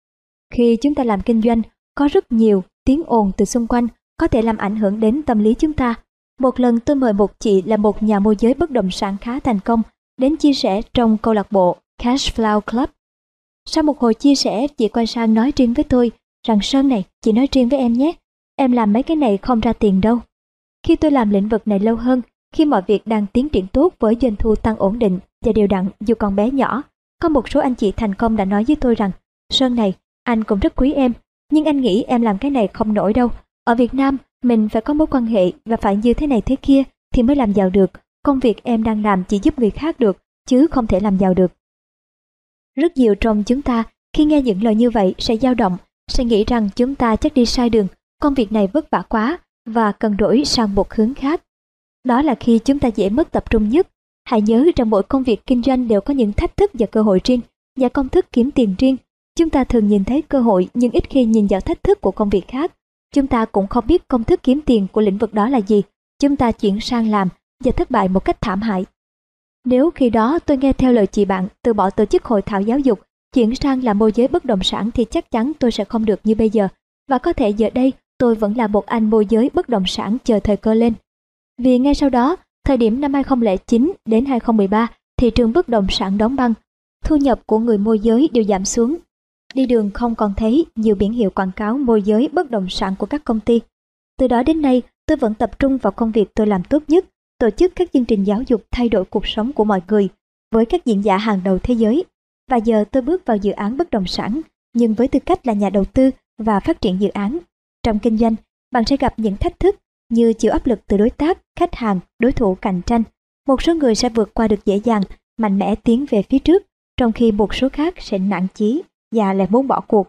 Khi chúng ta làm kinh doanh, có rất nhiều tiếng ồn từ xung quanh có thể làm ảnh hưởng đến tâm lý chúng ta. Một lần tôi mời một chị là một nhà môi giới bất động sản khá thành công đến chia sẻ trong câu lạc bộ Cash Flow Club. Sau một hồi chia sẻ, chị quay sang nói riêng với tôi rằng Sơn này, chị nói riêng với em nhé, em làm mấy cái này không ra tiền đâu. Khi tôi làm lĩnh vực này lâu hơn, khi mọi việc đang tiến triển tốt với doanh thu tăng ổn định và đều đặn dù còn bé nhỏ, có một số anh chị thành công đã nói với tôi rằng Sơn này, anh cũng rất quý em, nhưng anh nghĩ em làm cái này không nổi đâu. Ở Việt Nam, mình phải có mối quan hệ và phải như thế này thế kia thì mới làm giàu được. Công việc em đang làm chỉ giúp người khác được, chứ không thể làm giàu được. Rất nhiều trong chúng ta Khi nghe những lời như vậy sẽ dao động, sẽ nghĩ rằng chúng ta chắc đi sai đường, công việc này vất vả quá và cần đổi sang một hướng khác. Đó là khi chúng ta dễ mất tập trung nhất. Hãy nhớ rằng mỗi công việc kinh doanh đều có những thách thức và cơ hội riêng, và công thức kiếm tiền riêng. Chúng ta thường nhìn thấy cơ hội nhưng ít khi nhìn vào thách thức của công việc khác. Chúng ta cũng không biết công thức kiếm tiền của lĩnh vực đó là gì. Chúng ta chuyển sang làm và thất bại một cách thảm hại. Nếu khi đó tôi nghe theo lời chị bạn từ bỏ tổ chức hội thảo giáo dục, chuyển sang làm môi giới bất động sản thì chắc chắn tôi sẽ không được như bây giờ. Và có thể giờ đây tôi vẫn là một anh môi giới bất động sản chờ thời cơ lên. Vì ngay sau đó, thời điểm năm 2009 đến 2013, thị trường bất động sản đóng băng. Thu nhập của người môi giới đều giảm xuống. Đi đường không còn thấy nhiều biển hiệu quảng cáo môi giới bất động sản của các công ty. Từ đó đến nay, tôi vẫn tập trung vào công việc tôi làm tốt nhất, tổ chức các chương trình giáo dục thay đổi cuộc sống của mọi người với các diễn giả hàng đầu thế giới. Và giờ tôi bước vào dự án bất động sản, nhưng với tư cách là nhà đầu tư và phát triển dự án. Trong kinh doanh, bạn sẽ gặp những thách thức như chịu áp lực từ đối tác, khách hàng, đối thủ cạnh tranh. Một số người sẽ vượt qua được dễ dàng, mạnh mẽ tiến về phía trước, trong khi một số khác sẽ nản chí và lại muốn bỏ cuộc.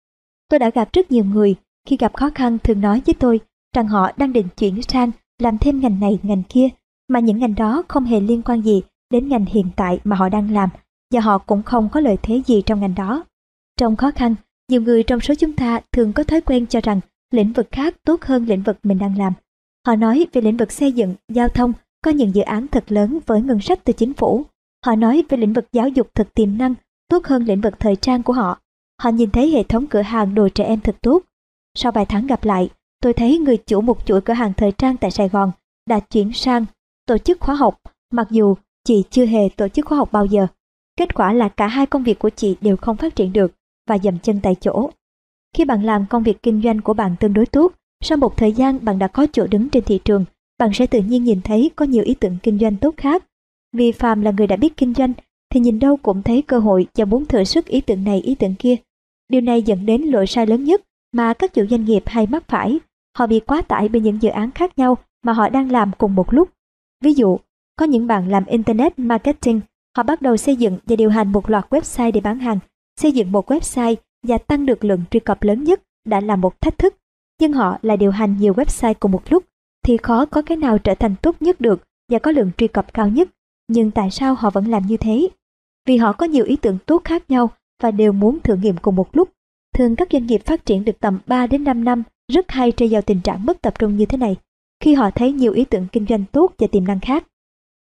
Tôi đã gặp rất nhiều người khi gặp khó khăn thường nói với tôi rằng họ đang định chuyển sang làm thêm ngành này ngành kia, mà những ngành đó không hề liên quan gì đến ngành hiện tại mà họ đang làm, và họ cũng không có lợi thế gì trong ngành đó. Trong khó khăn, nhiều người trong số chúng ta thường có thói quen cho rằng lĩnh vực khác tốt hơn lĩnh vực mình đang làm. Họ nói về lĩnh vực xây dựng, giao thông có những dự án thật lớn với ngân sách từ chính phủ. Họ nói về lĩnh vực giáo dục thật tiềm năng, tốt hơn lĩnh vực thời trang của họ. Họ nhìn thấy hệ thống cửa hàng đồ trẻ em thật tốt. Sau vài tháng gặp lại, tôi thấy người chủ một chuỗi cửa hàng thời trang tại Sài Gòn đã chuyển sang tổ chức khóa học, mặc dù chị chưa hề tổ chức khóa học bao giờ. Kết quả là cả hai công việc của chị đều không phát triển được và dậm chân tại chỗ. Khi bạn làm công việc kinh doanh của bạn tương đối tốt, sau một thời gian bạn đã có chỗ đứng trên thị trường, bạn sẽ tự nhiên nhìn thấy có nhiều ý tưởng kinh doanh tốt khác. Vì phàm là người đã biết kinh doanh thì nhìn đâu cũng thấy cơ hội và muốn thử sức ý tưởng này ý tưởng kia. Điều này dẫn đến lỗi sai lớn nhất mà các chủ doanh nghiệp hay mắc phải. Họ bị quá tải bởi những dự án khác nhau mà họ đang làm cùng một lúc. Ví dụ, có những bạn làm Internet Marketing, họ bắt đầu xây dựng và điều hành một loạt website để bán hàng. Xây dựng một website và tăng được lượng truy cập lớn nhất đã là một thách thức. Nhưng họ lại điều hành nhiều website cùng một lúc, thì khó có cái nào trở thành tốt nhất được và có lượng truy cập cao nhất. Nhưng tại sao họ vẫn làm như thế? Vì họ có nhiều ý tưởng tốt khác nhau và đều muốn thử nghiệm cùng một lúc. Thường các doanh nghiệp phát triển được tầm 3 đến 5 năm rất hay rơi vào tình trạng mất tập trung như thế này, khi họ thấy nhiều ý tưởng kinh doanh tốt và tiềm năng khác.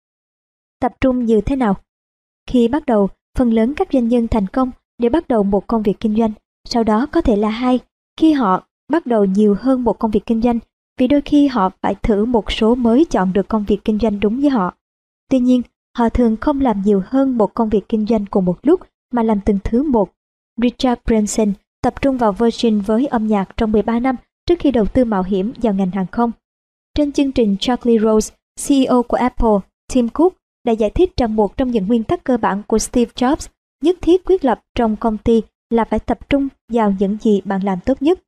Tập trung như thế nào? Khi bắt đầu, phần lớn các doanh nhân thành công đều bắt đầu một công việc kinh doanh, sau đó có thể là hai, khi họ bắt đầu nhiều hơn một công việc kinh doanh, vì đôi khi họ phải thử một số mới chọn được công việc kinh doanh đúng với họ. Tuy nhiên, họ thường không làm nhiều hơn một công việc kinh doanh cùng một lúc mà làm từng thứ một. Richard Branson tập trung vào Virgin với âm nhạc trong 13 năm trước khi đầu tư mạo hiểm vào ngành hàng không. Trên chương trình Charlie Rose, CEO của Apple, Tim Cook đã giải thích rằng một trong những nguyên tắc cơ bản của Steve Jobs nhất thiết quyết lập trong công ty là phải tập trung vào những gì bạn làm tốt nhất.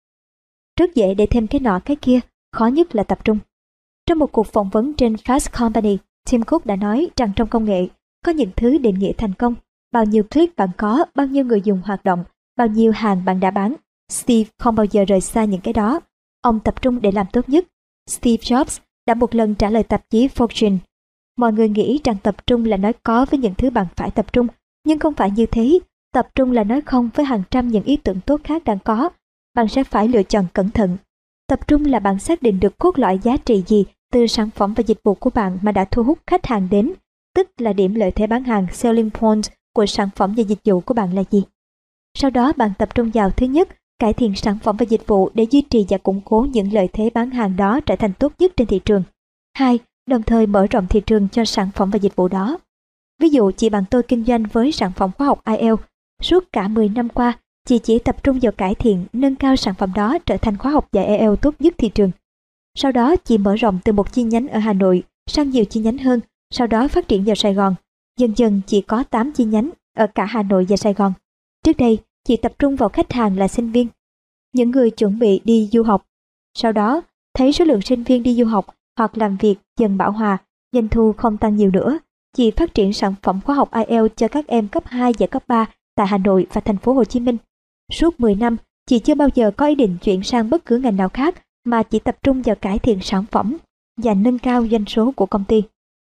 Rất dễ để thêm cái nọ cái kia, khó nhất là tập trung. Trong một cuộc phỏng vấn trên Fast Company, Tim Cook đã nói rằng trong công nghệ có những thứ định nghĩa thành công, bao nhiêu click bạn có, bao nhiêu người dùng hoạt động, bao nhiêu hàng bạn đã bán. Steve không bao giờ rời xa những cái đó. Ông tập trung để làm tốt nhất. Steve Jobs đã một lần trả lời tạp chí Fortune. Mọi người nghĩ rằng tập trung là nói có với những thứ bạn phải tập trung, nhưng không phải như thế. Tập trung là nói không với hàng trăm những ý tưởng tốt khác đang có. Bạn sẽ phải lựa chọn cẩn thận. Tập trung là bạn xác định được cốt lõi giá trị gì từ sản phẩm và dịch vụ của bạn mà đã thu hút khách hàng đến, tức là điểm lợi thế bán hàng, selling point của sản phẩm và dịch vụ của bạn là gì. Sau đó bạn tập trung vào thứ nhất, cải thiện sản phẩm và dịch vụ để duy trì và củng cố những lợi thế bán hàng đó trở thành tốt nhất trên thị trường. 2. Đồng thời mở rộng thị trường cho sản phẩm và dịch vụ đó. Ví dụ chị bạn tôi kinh doanh với sản phẩm khóa học IELTS. Suốt cả 10 năm qua, chị chỉ tập trung vào cải thiện, nâng cao sản phẩm đó trở thành khóa học dạy IELTS tốt nhất thị trường. Sau đó chị mở rộng từ một chi nhánh ở Hà Nội sang nhiều chi nhánh hơn, sau đó phát triển vào Sài Gòn. Dần dần chị có 8 chi nhánh ở cả Hà Nội và Sài Gòn. Trước đây, chị tập trung vào khách hàng là sinh viên, những người chuẩn bị đi du học. Sau đó, thấy số lượng sinh viên đi du học hoặc làm việc dần bão hòa, doanh thu không tăng nhiều nữa. Chị phát triển sản phẩm khóa học IELTS cho các em cấp 2 và cấp 3 tại Hà Nội và thành phố Hồ Chí Minh. Suốt 10 năm, chị chưa bao giờ có ý định chuyển sang bất cứ ngành nào khác mà chỉ tập trung vào cải thiện sản phẩm và nâng cao doanh số của công ty.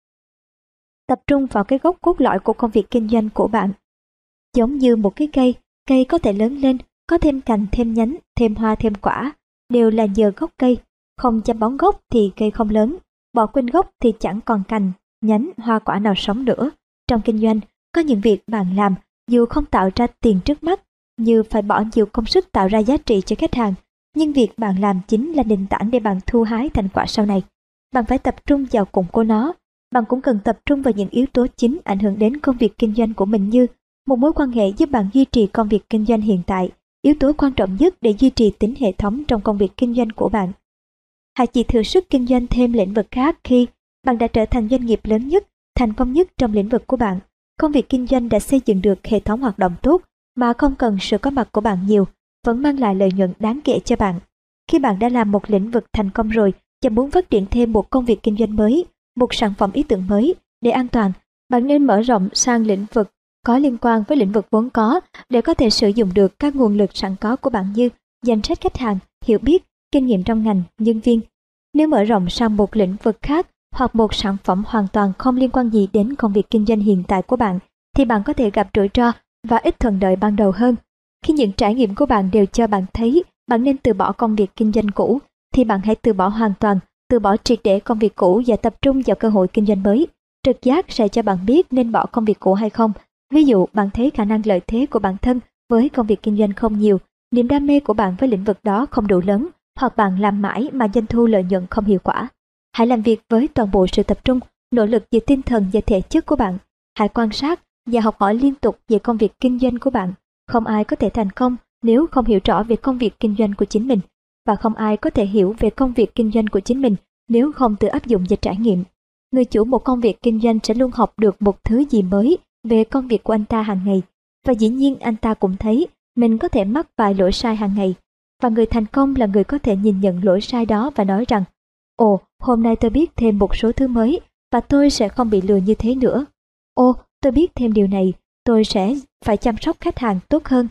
Tập trung vào cái gốc cốt lõi của công việc kinh doanh của bạn. Giống như một cái cây có thể lớn lên, có thêm cành, thêm nhánh, thêm hoa, thêm quả, đều là nhờ gốc cây. Không chăm bón gốc thì cây không lớn, bỏ quên gốc thì chẳng còn cành, nhánh, hoa quả nào sống nữa. Trong kinh doanh, có những việc bạn làm dù không tạo ra tiền trước mắt, như phải bỏ nhiều công sức tạo ra giá trị cho khách hàng, nhưng việc bạn làm chính là nền tảng để bạn thu hái thành quả sau này. Bạn phải tập trung vào củng cố nó. Bạn cũng cần tập trung vào những yếu tố chính ảnh hưởng đến công việc kinh doanh của mình, như một mối quan hệ giúp bạn duy trì công việc kinh doanh hiện tại, yếu tố quan trọng nhất để duy trì tính hệ thống trong công việc kinh doanh của bạn. Hãy chỉ thử sức kinh doanh thêm lĩnh vực khác khi bạn đã trở thành doanh nghiệp lớn nhất, thành công nhất trong lĩnh vực của bạn. Công việc kinh doanh đã xây dựng được hệ thống hoạt động tốt mà không cần sự có mặt của bạn nhiều, vẫn mang lại lợi nhuận đáng kể cho bạn. Khi bạn đã làm một lĩnh vực thành công rồi và muốn phát triển thêm một công việc kinh doanh mới, một sản phẩm ý tưởng mới, để an toàn, bạn nên mở rộng sang lĩnh vực có liên quan với lĩnh vực vốn có để có thể sử dụng được các nguồn lực sẵn có của bạn như danh sách khách hàng, hiểu biết, kinh nghiệm trong ngành, nhân viên. Nếu mở rộng sang một lĩnh vực khác hoặc một sản phẩm hoàn toàn không liên quan gì đến công việc kinh doanh hiện tại của bạn, thì bạn có thể gặp rủi ro và ít thuận lợi ban đầu hơn. Khi những trải nghiệm của bạn đều cho bạn thấy bạn nên từ bỏ công việc kinh doanh cũ, thì bạn hãy từ bỏ hoàn toàn, từ bỏ triệt để công việc cũ và tập trung vào cơ hội kinh doanh mới. Trực giác sẽ cho bạn biết nên bỏ công việc cũ hay không. Ví dụ, bạn thấy khả năng lợi thế của bản thân với công việc kinh doanh không nhiều, niềm đam mê của bạn với lĩnh vực đó không đủ lớn, hoặc bạn làm mãi mà doanh thu lợi nhuận không hiệu quả. Hãy làm việc với toàn bộ sự tập trung, nỗ lực về tinh thần và thể chất của bạn. Hãy quan sát và học hỏi liên tục về công việc kinh doanh của bạn. Không ai có thể thành công nếu không hiểu rõ về công việc kinh doanh của chính mình, và không ai có thể hiểu về công việc kinh doanh của chính mình nếu không tự áp dụng và trải nghiệm. Người chủ một công việc kinh doanh sẽ luôn học được một thứ gì mới về công việc của anh ta hàng ngày, và dĩ nhiên anh ta cũng thấy mình có thể mắc vài lỗi sai hàng ngày. Và người thành công là người có thể nhìn nhận lỗi sai đó và nói rằng: ồ, hôm nay tôi biết thêm một số thứ mới và tôi sẽ không bị lừa như thế nữa. Ồ, tôi biết thêm điều này, tôi sẽ phải chăm sóc khách hàng tốt hơn.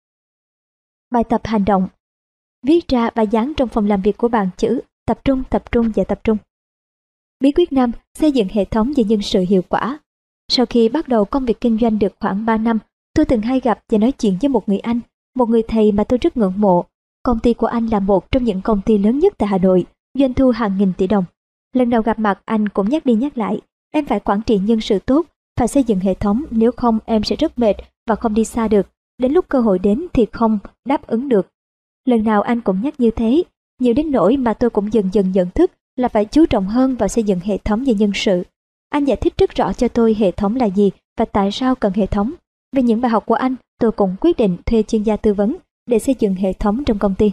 Bài tập hành động. Viết ra và dán trong phòng làm việc của bạn chữ tập trung và tập trung. Bí quyết 5. Xây dựng hệ thống và nhân sự hiệu quả. Sau khi bắt đầu công việc kinh doanh được khoảng 3 năm, tôi từng hay gặp và nói chuyện với một người anh, một người thầy mà tôi rất ngưỡng mộ. Công ty của anh là một trong những công ty lớn nhất tại Hà Nội, doanh thu hàng nghìn tỷ đồng. Lần đầu gặp mặt, anh cũng nhắc đi nhắc lại: em phải quản trị nhân sự tốt, phải xây dựng hệ thống, nếu không em sẽ rất mệt và không đi xa được. Đến lúc cơ hội đến thì không đáp ứng được. Lần nào anh cũng nhắc như thế, nhiều đến nỗi mà tôi cũng dần dần nhận thức là phải chú trọng hơn vào xây dựng hệ thống và nhân sự. Anh giải thích rất rõ cho tôi hệ thống là gì và tại sao cần hệ thống. Vì những bài học của anh, tôi cũng quyết định thuê chuyên gia tư vấn để xây dựng hệ thống trong công ty.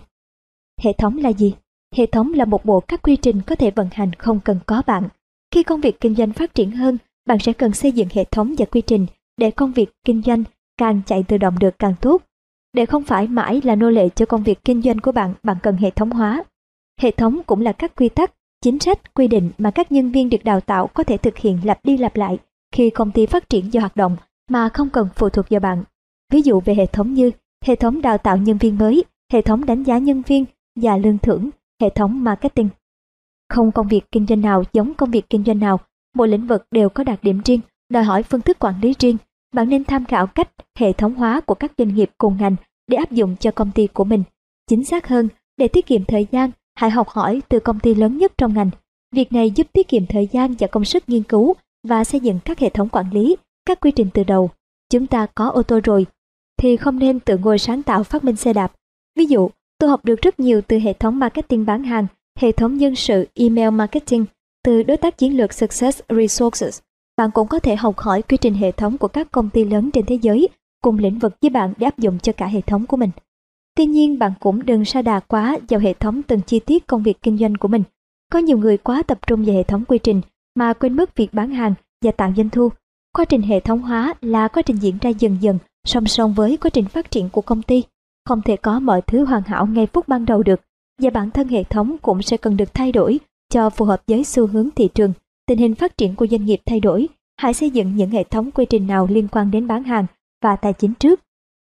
Hệ thống là gì? Hệ thống là một bộ các quy trình có thể vận hành không cần có bạn. Khi công việc kinh doanh phát triển hơn, bạn sẽ cần xây dựng hệ thống và quy trình để công việc kinh doanh càng chạy tự động được càng tốt. Để không phải mãi là nô lệ cho công việc kinh doanh của bạn, bạn cần hệ thống hóa. Hệ thống cũng là các quy tắc, chính sách, quy định mà các nhân viên được đào tạo có thể thực hiện lặp đi lặp lại khi công ty phát triển và hoạt động mà không cần phụ thuộc vào bạn. Ví dụ về hệ thống như hệ thống đào tạo nhân viên mới, hệ thống đánh giá nhân viên và lương thưởng, hệ thống marketing. Không công việc kinh doanh nào giống công việc kinh doanh nào, mỗi lĩnh vực đều có đặc điểm riêng, đòi hỏi phương thức quản lý riêng. Bạn nên tham khảo cách hệ thống hóa của các doanh nghiệp cùng ngành để áp dụng cho công ty của mình. Chính xác hơn, để tiết kiệm thời gian, hãy học hỏi từ công ty lớn nhất trong ngành. Việc này giúp tiết kiệm thời gian và công sức nghiên cứu và xây dựng các hệ thống quản lý, các quy trình từ đầu. Chúng ta có ô tô rồi, thì không nên tự ngồi sáng tạo phát minh xe đạp. Ví dụ, tôi học được rất nhiều từ hệ thống marketing bán hàng, hệ thống nhân sự, email marketing, từ đối tác chiến lược Success Resources. Bạn cũng có thể học hỏi quy trình hệ thống của các công ty lớn trên thế giới cùng lĩnh vực với bạn để áp dụng cho cả hệ thống của mình. Tuy nhiên, bạn cũng đừng sa đà quá vào hệ thống từng chi tiết công việc kinh doanh của mình. Có nhiều người quá tập trung vào hệ thống quy trình mà quên mất việc bán hàng và tạo doanh thu. Quá trình hệ thống hóa là quá trình diễn ra dần dần, song song với quá trình phát triển của công ty. Không thể có mọi thứ hoàn hảo ngay phút ban đầu được, và bản thân hệ thống cũng sẽ cần được thay đổi cho phù hợp với xu hướng thị trường, tình hình phát triển của doanh nghiệp thay đổi. Hãy xây dựng những hệ thống quy trình nào liên quan đến bán hàng và tài chính trước,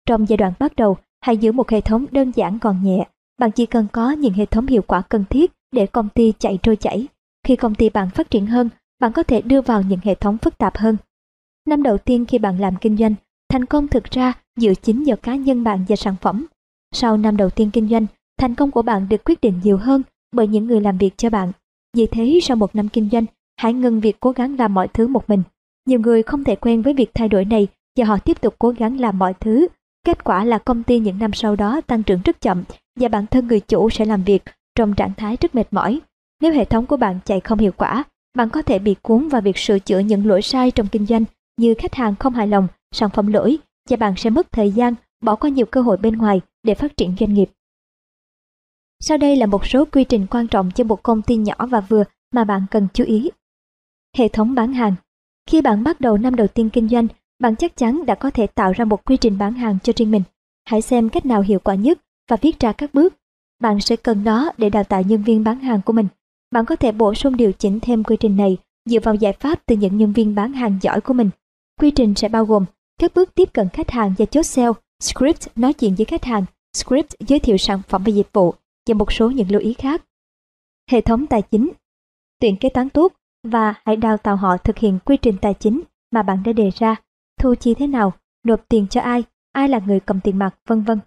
Trong giai đoạn bắt đầu, hãy giữ một hệ thống đơn giản gọn nhẹ. Bạn chỉ cần có những hệ thống hiệu quả cần thiết để công ty chạy trôi chảy. Khi công ty bạn phát triển hơn, bạn có thể đưa vào những hệ thống phức tạp hơn. Năm đầu tiên khi bạn làm kinh doanh, thành công thực ra dựa chính vào cá nhân bạn và sản phẩm. Sau năm đầu tiên kinh doanh, thành công của bạn được quyết định nhiều hơn bởi những người làm việc cho bạn. Vì thế, sau một năm kinh doanh, hãy ngừng việc cố gắng làm mọi thứ một mình. Nhiều người không thể quen với việc thay đổi này và họ tiếp tục cố gắng làm mọi thứ. Kết quả là công ty những năm sau đó tăng trưởng rất chậm và bản thân người chủ sẽ làm việc trong trạng thái rất mệt mỏi. Nếu hệ thống của bạn chạy không hiệu quả, bạn có thể bị cuốn vào việc sửa chữa những lỗi sai trong kinh doanh như khách hàng không hài lòng, sản phẩm lỗi, và bạn sẽ mất thời gian, bỏ qua nhiều cơ hội bên ngoài để phát triển doanh nghiệp. Sau đây là một số quy trình quan trọng cho một công ty nhỏ và vừa mà bạn cần chú ý. Hệ thống bán hàng. Khi bạn bắt đầu năm đầu tiên kinh doanh, bạn chắc chắn đã có thể tạo ra một quy trình bán hàng cho riêng mình. Hãy xem cách nào hiệu quả nhất và viết ra các bước. Bạn sẽ cần nó để đào tạo nhân viên bán hàng của mình. Bạn có thể bổ sung điều chỉnh thêm quy trình này dựa vào giải pháp từ những nhân viên bán hàng giỏi của mình. Quy trình sẽ bao gồm các bước tiếp cận khách hàng và chốt sale, script nói chuyện với khách hàng, script giới thiệu sản phẩm và dịch vụ, và một số những lưu ý khác. Hệ thống tài chính. Tuyển kế toán tốt và hãy đào tạo họ thực hiện quy trình tài chính mà bạn đã đề ra, thu chi thế nào, nộp tiền cho ai là người cầm tiền mặt, vân vân.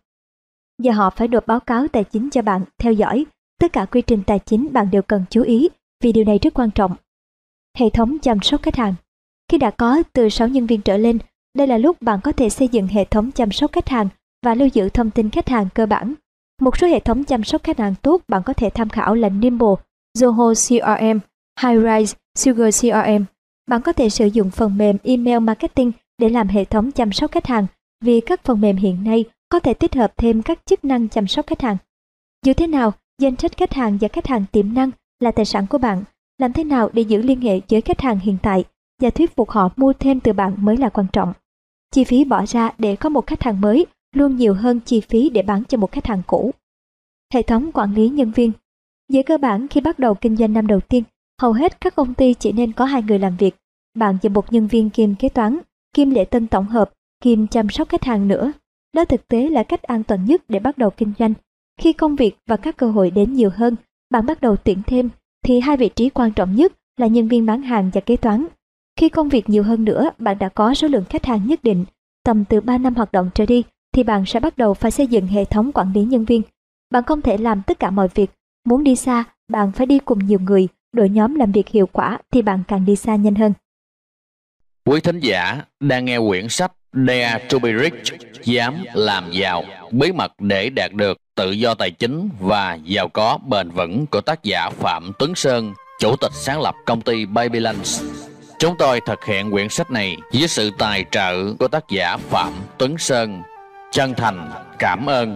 Và họ phải nộp báo cáo tài chính cho bạn theo dõi. Tất cả quy trình tài chính bạn đều cần chú ý vì điều này rất quan trọng. Hệ thống chăm sóc khách hàng. Khi đã có từ 6 nhân viên trở lên, đây là lúc bạn có thể xây dựng hệ thống chăm sóc khách hàng và lưu giữ thông tin khách hàng cơ bản. Một số hệ thống chăm sóc khách hàng tốt bạn có thể tham khảo là Nimble, Zoho CRM, Highrise, Sugar CRM. Bạn có thể sử dụng phần mềm email marketing để làm hệ thống chăm sóc khách hàng vì các phần mềm hiện nay có thể tích hợp thêm các chức năng chăm sóc khách hàng. Dù thế nào, danh sách khách hàng và khách hàng tiềm năng là tài sản của bạn. Làm thế nào để giữ liên hệ với khách hàng hiện tại và thuyết phục họ mua thêm từ bạn mới là quan trọng. Chi phí bỏ ra để có một khách hàng mới luôn nhiều hơn chi phí để bán cho một khách hàng cũ. Hệ thống quản lý nhân viên. Về cơ bản, khi bắt đầu kinh doanh năm đầu tiên, hầu hết các công ty chỉ nên có 2 người làm việc, bạn và một nhân viên kiêm kế toán, kiêm lễ tân tổng hợp, kiêm chăm sóc khách hàng nữa. Đó thực tế là cách an toàn nhất để bắt đầu kinh doanh. Khi công việc và các cơ hội đến nhiều hơn, bạn bắt đầu tuyển thêm, thì 2 vị trí quan trọng nhất là nhân viên bán hàng và kế toán. Khi công việc nhiều hơn nữa, bạn đã có số lượng khách hàng nhất định, tầm từ 3 năm hoạt động trở đi, thì bạn sẽ bắt đầu phải xây dựng hệ thống quản lý nhân viên. Bạn không thể làm tất cả mọi việc. Muốn đi xa, bạn phải đi cùng nhiều người, đội nhóm làm việc hiệu quả thì bạn càng đi xa nhanh hơn. Quý thính giả đang nghe quyển sách Dare to be Rich, dám làm giàu, bí mật để đạt được tự do tài chính và giàu có bền vững của tác giả Phạm Tuấn Sơn, chủ tịch sáng lập công ty Babylons. Chúng tôi thực hiện quyển sách này với sự tài trợ của tác giả Phạm Tuấn Sơn. Chân thành cảm ơn.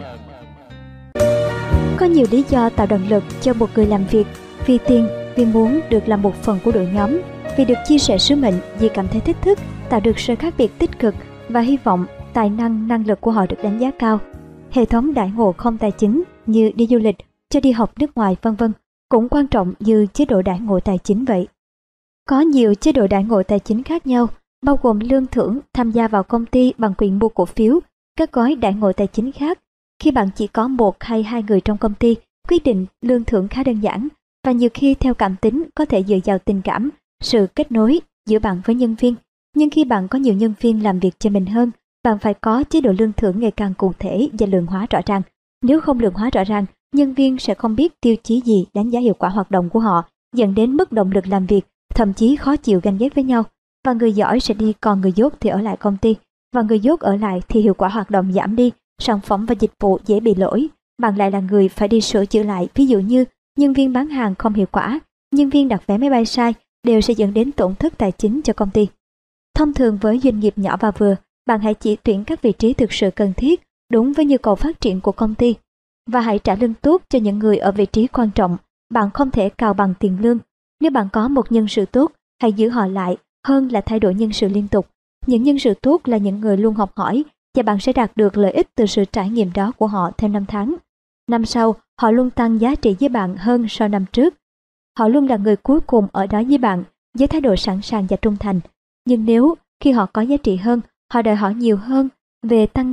Có nhiều lý do tạo động lực cho một người làm việc: vì tiền, vì muốn được làm một phần của đội nhóm, vì được chia sẻ sứ mệnh, vì cảm thấy thích thức, tạo được sự khác biệt tích cực và hy vọng tài năng, năng lực của họ được đánh giá cao. Hệ thống đãi ngộ không tài chính như đi du lịch, cho đi học nước ngoài vân vân cũng quan trọng như chế độ đãi ngộ tài chính vậy. Có nhiều chế độ đãi ngộ tài chính khác nhau, bao gồm lương thưởng, tham gia vào công ty bằng quyền mua cổ phiếu, các gói đãi ngộ tài chính khác. Khi bạn chỉ có 1 hay 2 người trong công ty, quyết định lương thưởng khá đơn giản và nhiều khi theo cảm tính, có thể dựa vào tình cảm, sự kết nối giữa bạn với nhân viên. Nhưng khi bạn có nhiều nhân viên làm việc cho mình hơn, bạn phải có chế độ lương thưởng ngày càng cụ thể và lượng hóa rõ ràng. Nếu không lượng hóa rõ ràng, nhân viên sẽ không biết tiêu chí gì đánh giá hiệu quả hoạt động của họ, dẫn đến mất động lực làm việc, thậm chí khó chịu ganh ghét với nhau. Và người giỏi sẽ đi, còn người dốt thì ở lại công ty. Và người dốt ở lại thì hiệu quả hoạt động giảm đi, sản phẩm và dịch vụ dễ bị lỗi. Bạn lại là người phải đi sửa chữa lại. Ví dụ như nhân viên bán hàng không hiệu quả, nhân viên đặt vé máy bay sai, đều sẽ dẫn đến tổn thất tài chính cho công ty. Thông thường với doanh nghiệp nhỏ và vừa, bạn hãy chỉ tuyển các vị trí thực sự cần thiết, đúng với nhu cầu phát triển của công ty. Và hãy trả lương tốt cho những người ở vị trí quan trọng. Bạn không thể cào bằng tiền lương. Nếu bạn có một nhân sự tốt, hãy giữ họ lại hơn là thay đổi nhân sự liên tục. Những nhân sự tốt là những người luôn học hỏi và bạn sẽ đạt được lợi ích từ sự trải nghiệm đó của họ theo năm tháng. Năm sau, họ luôn tăng giá trị với bạn hơn so năm trước. Họ luôn là người cuối cùng ở đó với bạn, với thái độ sẵn sàng và trung thành. Nhưng nếu khi họ có giá trị hơn, họ đòi hỏi nhiều hơn về tăng lương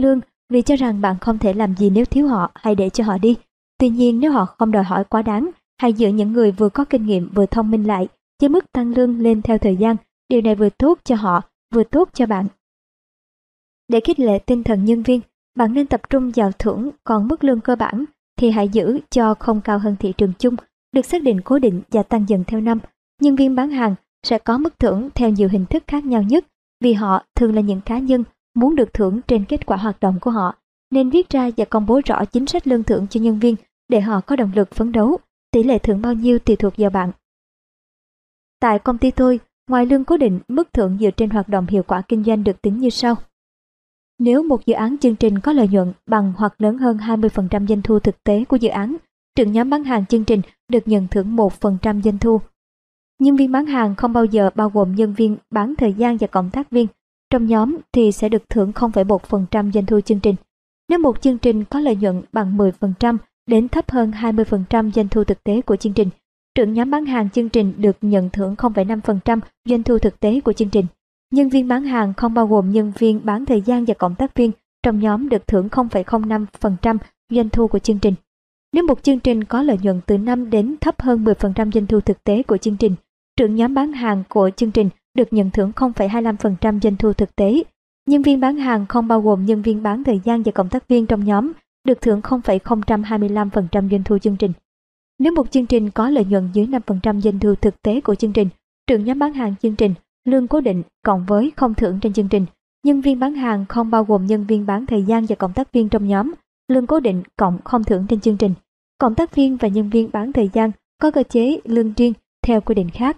vì cho rằng bạn không thể làm gì nếu thiếu họ hay để cho họ đi. Tuy nhiên, nếu họ không đòi hỏi quá đáng, hãy giữ những người vừa có kinh nghiệm vừa thông minh lại, với mức tăng lương lên theo thời gian. Điều này vừa tốt cho họ, vừa tốt cho bạn. Để khích lệ tinh thần nhân viên, bạn nên tập trung vào thưởng, còn mức lương cơ bản thì hãy giữ cho không cao hơn thị trường chung, được xác định cố định và tăng dần theo năm. Nhân viên bán hàng sẽ có mức thưởng theo nhiều hình thức khác nhau nhất, vì họ thường là những cá nhân muốn được thưởng trên kết quả hoạt động của họ, nên viết ra và công bố rõ chính sách lương thưởng cho nhân viên để họ có động lực phấn đấu. Tỷ lệ thưởng bao nhiêu tùy thuộc vào bạn. Tại công ty tôi, ngoài lương cố định, mức thưởng dựa trên hoạt động hiệu quả kinh doanh được tính như sau. Nếu một dự án chương trình có lợi nhuận bằng hoặc lớn hơn 20% doanh thu thực tế của dự án, trưởng nhóm bán hàng chương trình được nhận thưởng 1% doanh thu. Nhân viên bán hàng không bao giờ bao gồm nhân viên bán thời gian và cộng tác viên trong nhóm thì sẽ được thưởng 0,1% doanh thu chương trình. Nếu một chương trình có lợi nhuận bằng 10% đến thấp hơn 20% doanh thu thực tế của chương trình, trưởng nhóm bán hàng chương trình được nhận thưởng 0,5% doanh thu thực tế của chương trình. Nhân viên bán hàng không bao gồm nhân viên bán thời gian và cộng tác viên trong nhóm được thưởng 0,05% doanh thu của chương trình. Nếu một chương trình có lợi nhuận từ 5 đến thấp hơn 10% doanh thu thực tế của chương trình, trưởng nhóm bán hàng của chương trình được nhận thưởng 0,25% doanh thu thực tế. Nhân viên bán hàng không bao gồm nhân viên bán thời gian và cộng tác viên trong nhóm được thưởng 0,025% doanh thu chương trình. Nếu một chương trình có lợi nhuận dưới 5% doanh thu thực tế của chương trình, trưởng nhóm bán hàng chương trình lương cố định cộng với không thưởng trên chương trình. Nhân viên bán hàng không bao gồm nhân viên bán thời gian và cộng tác viên trong nhóm, lương cố định cộng không thưởng trên chương trình. Cộng tác viên và nhân viên bán thời gian có cơ chế lương riêng theo quy định khác.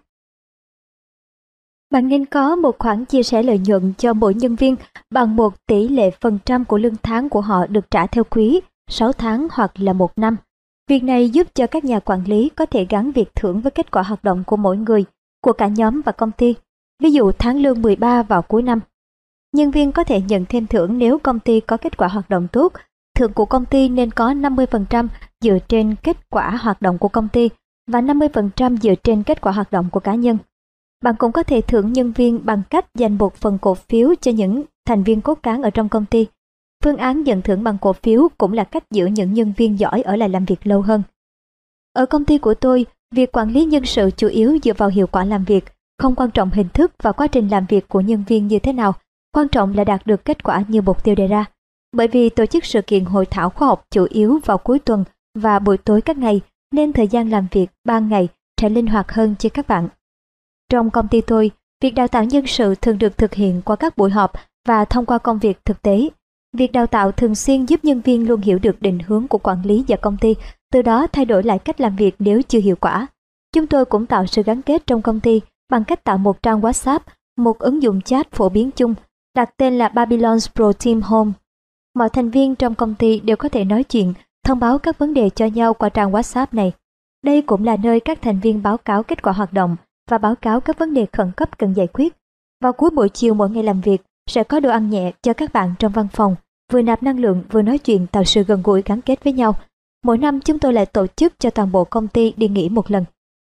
Bạn nên có một khoản chia sẻ lợi nhuận cho mỗi nhân viên bằng một tỷ lệ phần trăm của lương tháng của họ được trả theo quý, 6 tháng hoặc là 1 năm. Việc này giúp cho các nhà quản lý có thể gắn việc thưởng với kết quả hoạt động của mỗi người, của cả nhóm và công ty. Ví dụ tháng lương 13 vào cuối năm. Nhân viên có thể nhận thêm thưởng nếu công ty có kết quả hoạt động tốt. Thưởng của công ty nên có 50% dựa trên kết quả hoạt động của công ty và 50% dựa trên kết quả hoạt động của cá nhân. Bạn cũng có thể thưởng nhân viên bằng cách dành một phần cổ phiếu cho những thành viên cốt cán ở trong công ty. Phương án nhận thưởng bằng cổ phiếu cũng là cách giữ những nhân viên giỏi ở lại làm việc lâu hơn. Ở công ty của tôi, việc quản lý nhân sự chủ yếu dựa vào hiệu quả làm việc, không quan trọng hình thức và quá trình làm việc của nhân viên như thế nào, quan trọng là đạt được kết quả như mục tiêu đề ra. Bởi vì tổ chức sự kiện hội thảo khoa học chủ yếu vào cuối tuần và buổi tối các ngày, nên thời gian làm việc ban ngày sẽ linh hoạt hơn cho các bạn. Trong công ty tôi, việc đào tạo nhân sự thường được thực hiện qua các buổi họp và thông qua công việc thực tế. Việc đào tạo thường xuyên giúp nhân viên luôn hiểu được định hướng của quản lý và công ty, từ đó thay đổi lại cách làm việc nếu chưa hiệu quả. Chúng tôi cũng tạo sự gắn kết trong công ty bằng cách tạo một trang WhatsApp, một ứng dụng chat phổ biến chung, đặt tên là Babylon's Pro Team Home. Mọi thành viên trong công ty đều có thể nói chuyện, thông báo các vấn đề cho nhau qua trang WhatsApp này. Đây cũng là nơi các thành viên báo cáo kết quả hoạt động và báo cáo các vấn đề khẩn cấp cần giải quyết. Vào cuối buổi chiều mỗi ngày làm việc, sẽ có đồ ăn nhẹ cho các bạn trong văn phòng, vừa nạp năng lượng vừa nói chuyện tạo sự gần gũi gắn kết với nhau. Mỗi năm chúng tôi lại tổ chức cho toàn bộ công ty đi nghỉ một lần.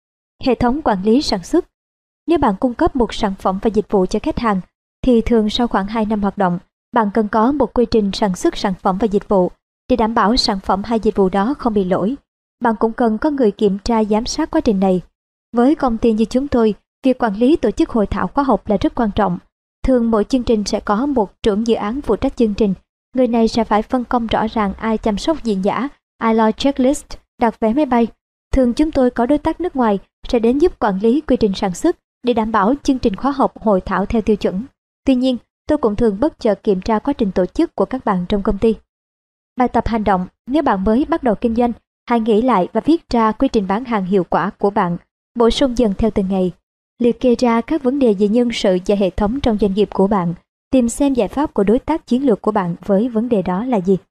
Hệ thống quản lý sản xuất. Nếu bạn cung cấp một sản phẩm và dịch vụ cho khách hàng, thì thường sau khoảng 2 năm hoạt động, bạn cần có một quy trình sản xuất sản phẩm và dịch vụ để đảm bảo sản phẩm hay dịch vụ đó không bị lỗi. Bạn cũng cần có người kiểm tra giám sát quá trình này. Với công ty như chúng tôi, việc quản lý tổ chức hội thảo khóa học là rất quan trọng. Thường mỗi chương trình sẽ có một trưởng dự án phụ trách chương trình. Người này sẽ phải phân công rõ ràng ai chăm sóc diễn giả, ai lo checklist, đặt vé máy bay. Thường chúng tôi có đối tác nước ngoài sẽ đến giúp quản lý quy trình sản xuất để đảm bảo chương trình khóa học hội thảo theo tiêu chuẩn. Tuy nhiên, tôi cũng thường bất chợt kiểm tra quá trình tổ chức của các bạn trong công ty. Bài tập hành động. Nếu bạn mới bắt đầu kinh doanh, hãy nghĩ lại và viết ra quy trình bán hàng hiệu quả của bạn, bổ sung dần theo từng ngày. Liệt kê ra các vấn đề về nhân sự và hệ thống trong doanh nghiệp của bạn, tìm xem giải pháp của đối tác chiến lược của bạn với vấn đề đó là gì.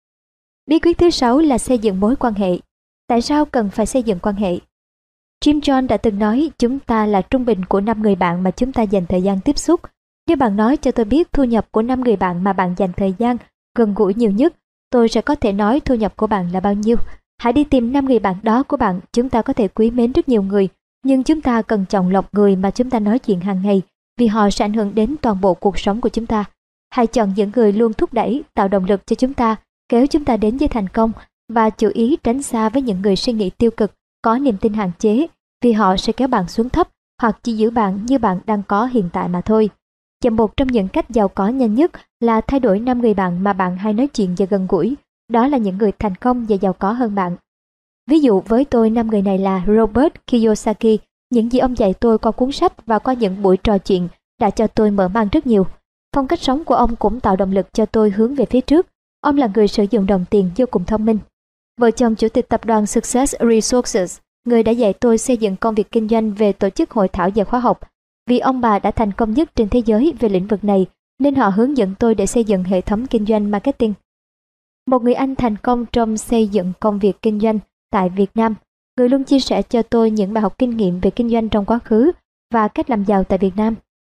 Bí quyết thứ 6 là xây dựng mối quan hệ. Tại sao cần phải xây dựng quan hệ? Jim John đã từng nói chúng ta là trung bình của 5 người bạn mà chúng ta dành thời gian tiếp xúc. Nếu bạn nói cho tôi biết thu nhập của 5 người bạn mà bạn dành thời gian gần gũi nhiều nhất, tôi sẽ có thể nói thu nhập của bạn là bao nhiêu. Hãy đi tìm 5 người bạn đó của bạn. Chúng ta có thể quý mến rất nhiều người, nhưng chúng ta cần chọn lọc người mà chúng ta nói chuyện hàng ngày, vì họ sẽ ảnh hưởng đến toàn bộ cuộc sống của chúng ta. Hãy chọn những người luôn thúc đẩy, tạo động lực cho chúng ta, kéo chúng ta đến với thành công, và chú ý tránh xa với những người suy nghĩ tiêu cực, có niềm tin hạn chế, vì họ sẽ kéo bạn xuống thấp hoặc chỉ giữ bạn như bạn đang có hiện tại mà thôi. Và một trong những cách giàu có nhanh nhất là thay đổi 5 người bạn mà bạn hay nói chuyện và gần gũi. Đó là những người thành công và giàu có hơn bạn. Ví dụ với tôi, 5 người này là Robert Kiyosaki. Những gì ông dạy tôi qua cuốn sách và qua những buổi trò chuyện đã cho tôi mở mang rất nhiều. Phong cách sống của ông cũng tạo động lực cho tôi hướng về phía trước. Ông là người sử dụng đồng tiền vô cùng thông minh. Vợ chồng chủ tịch tập đoàn Success Resources, người đã dạy tôi xây dựng công việc kinh doanh về tổ chức hội thảo và khóa học. Vì ông bà đã thành công nhất trên thế giới về lĩnh vực này, nên họ hướng dẫn tôi để xây dựng hệ thống kinh doanh marketing. Một người anh thành công trong xây dựng công việc kinh doanh tại Việt Nam, người luôn chia sẻ cho tôi những bài học kinh nghiệm về kinh doanh trong quá khứ và cách làm giàu tại Việt Nam.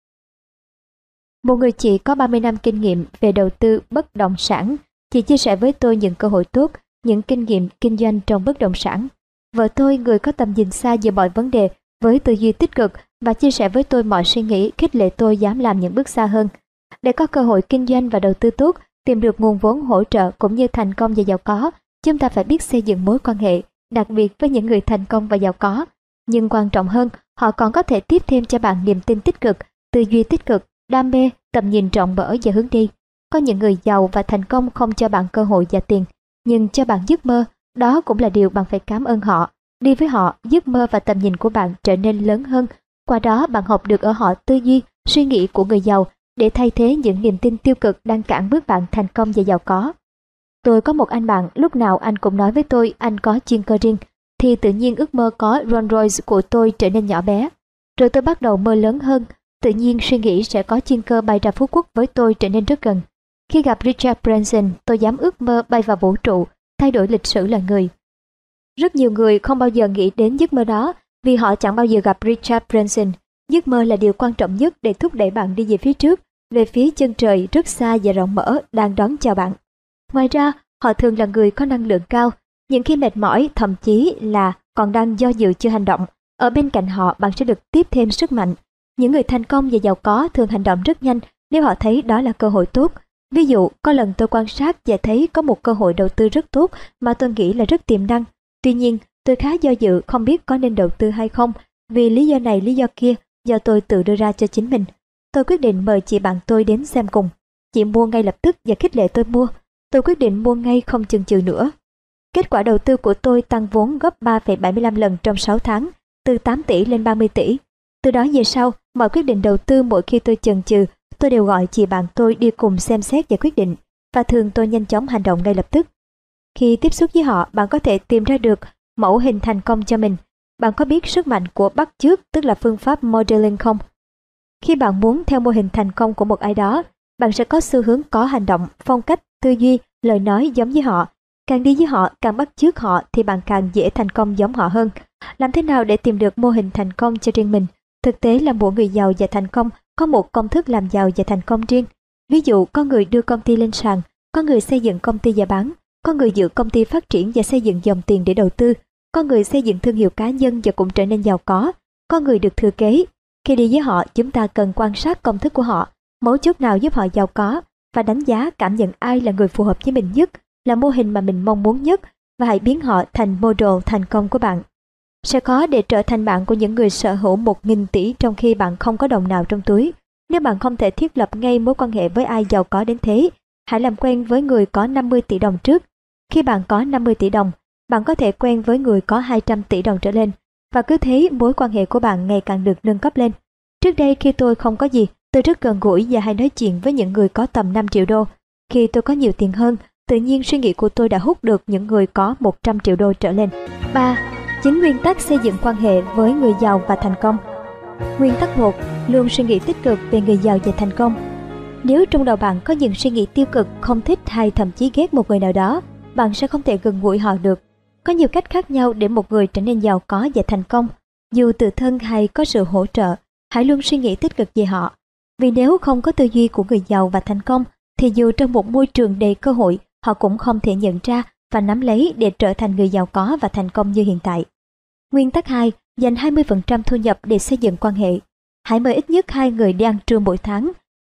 Một người chị có 30 năm kinh nghiệm về đầu tư bất động sản, chị chia sẻ với tôi những cơ hội tốt, những kinh nghiệm kinh doanh trong bất động sản. Vợ tôi, người có tầm nhìn xa về mọi vấn đề với tư duy tích cực và chia sẻ với tôi mọi suy nghĩ, khích lệ tôi dám làm những bước xa hơn. Để có cơ hội kinh doanh và đầu tư tốt, tìm được nguồn vốn hỗ trợ cũng như thành công và giàu có, chúng ta phải biết xây dựng mối quan hệ, đặc biệt với những người thành công và giàu có. Nhưng quan trọng hơn, họ còn có thể tiếp thêm cho bạn niềm tin tích cực, tư duy tích cực, đam mê, tầm nhìn rộng mở và hướng đi. Có những người giàu và thành công không cho bạn cơ hội và tiền, nhưng cho bạn giấc mơ. Đó cũng là điều bạn phải cảm ơn họ. Đi với họ, giấc mơ và tầm nhìn của bạn trở nên lớn hơn. Qua đó bạn học được ở họ tư duy, suy nghĩ của người giàu để thay thế những niềm tin tiêu cực đang cản bước bạn thành công và giàu có. Tôi có một anh bạn, lúc nào anh cũng nói với tôi anh có chuyên cơ riêng, thì tự nhiên ước mơ có Rolls Royce của tôi trở nên nhỏ bé. Rồi tôi bắt đầu mơ lớn hơn, tự nhiên suy nghĩ sẽ có chuyên cơ bay ra Phú Quốc với tôi trở nên rất gần. Khi gặp Richard Branson, tôi dám ước mơ bay vào vũ trụ, thay đổi lịch sử loài người. Rất nhiều người không bao giờ nghĩ đến giấc mơ đó vì họ chẳng bao giờ gặp Richard Branson. Giấc mơ là điều quan trọng nhất để thúc đẩy bạn đi về phía trước, về phía chân trời rất xa và rộng mở đang đón chào bạn. Ngoài ra, họ thường là người có năng lượng cao. Những khi mệt mỏi, thậm chí là còn đang do dự chưa hành động, ở bên cạnh họ bạn sẽ được tiếp thêm sức mạnh. Những người thành công và giàu có thường hành động rất nhanh nếu họ thấy đó là cơ hội tốt. Ví dụ, có lần tôi quan sát và thấy có một cơ hội đầu tư rất tốt mà tôi nghĩ là rất tiềm năng. Tuy nhiên, tôi khá do dự không biết có nên đầu tư hay không, vì lý do này lý do kia do tôi tự đưa ra cho chính mình. Tôi quyết định mời chị bạn tôi đến xem cùng. Chị mua ngay lập tức và khích lệ tôi mua. Tôi quyết định mua ngay không chần chừ nữa. Kết quả đầu tư của tôi tăng vốn gấp 3,75 lần trong 6 tháng, từ 8 tỷ lên 30 tỷ. Từ đó về sau, mọi quyết định đầu tư mỗi khi tôi chần chừ, tôi đều gọi chị bạn tôi đi cùng xem xét và quyết định, và thường tôi nhanh chóng hành động ngay lập tức. Khi tiếp xúc với họ, bạn có thể tìm ra được mẫu hình thành công cho mình. Bạn có biết sức mạnh của bắt chước, tức là phương pháp modeling không? Khi bạn muốn theo mô hình thành công của một ai đó, bạn sẽ có xu hướng có hành động, phong cách, tư duy, lời nói giống với họ. Càng đi với họ, càng bắt chước họ thì bạn càng dễ thành công giống họ hơn. Làm thế nào để tìm được mô hình thành công cho riêng mình? Thực tế là mỗi người giàu và thành công có một công thức làm giàu và thành công riêng. Ví dụ, có người đưa công ty lên sàn, có người xây dựng công ty và bán, có người giữ công ty phát triển và xây dựng dòng tiền để đầu tư, có người xây dựng thương hiệu cá nhân và cũng trở nên giàu có người được thừa kế. Khi đi với họ, chúng ta cần quan sát công thức của họ, mấu chốt nào giúp họ giàu có, và đánh giá cảm nhận ai là người phù hợp với mình nhất, là mô hình mà mình mong muốn nhất, và hãy biến họ thành model thành công của bạn. Sẽ khó để trở thành bạn của những người sở hữu 1.000 tỷ trong khi bạn không có đồng nào trong túi. Nếu bạn không thể thiết lập ngay mối quan hệ với ai giàu có đến thế, hãy làm quen với người có 50 tỷ đồng trước. Khi bạn có 50 tỷ đồng, bạn có thể quen với người có 200 tỷ đồng trở lên, và cứ thế mối quan hệ của bạn ngày càng được nâng cấp lên. Trước đây khi tôi không có gì, tôi rất gần gũi và hay nói chuyện với những người có tầm 5 triệu đô. Khi tôi có nhiều tiền hơn, tự nhiên suy nghĩ của tôi đã hút được những người có 100 triệu đô trở lên. 3. 9 nguyên tắc xây dựng quan hệ với người giàu và thành công. Nguyên tắc 1. Luôn suy nghĩ tích cực về người giàu và thành công. Nếu trong đầu bạn có những suy nghĩ tiêu cực, không thích hay thậm chí ghét một người nào đó, bạn sẽ không thể gần gũi họ được. Có nhiều cách khác nhau để một người trở nên giàu có và thành công. Dù tự thân hay có sự hỗ trợ, hãy luôn suy nghĩ tích cực về họ. Vì nếu không có tư duy của người giàu và thành công, thì dù trong một môi trường đầy cơ hội, họ cũng không thể nhận ra và nắm lấy để trở thành người giàu có và thành công như hiện tại. Nguyên tắc 2. Dành 20% thu nhập để xây dựng quan hệ. Hãy mời ít nhất 2 người đi ăn trưa mỗi tháng.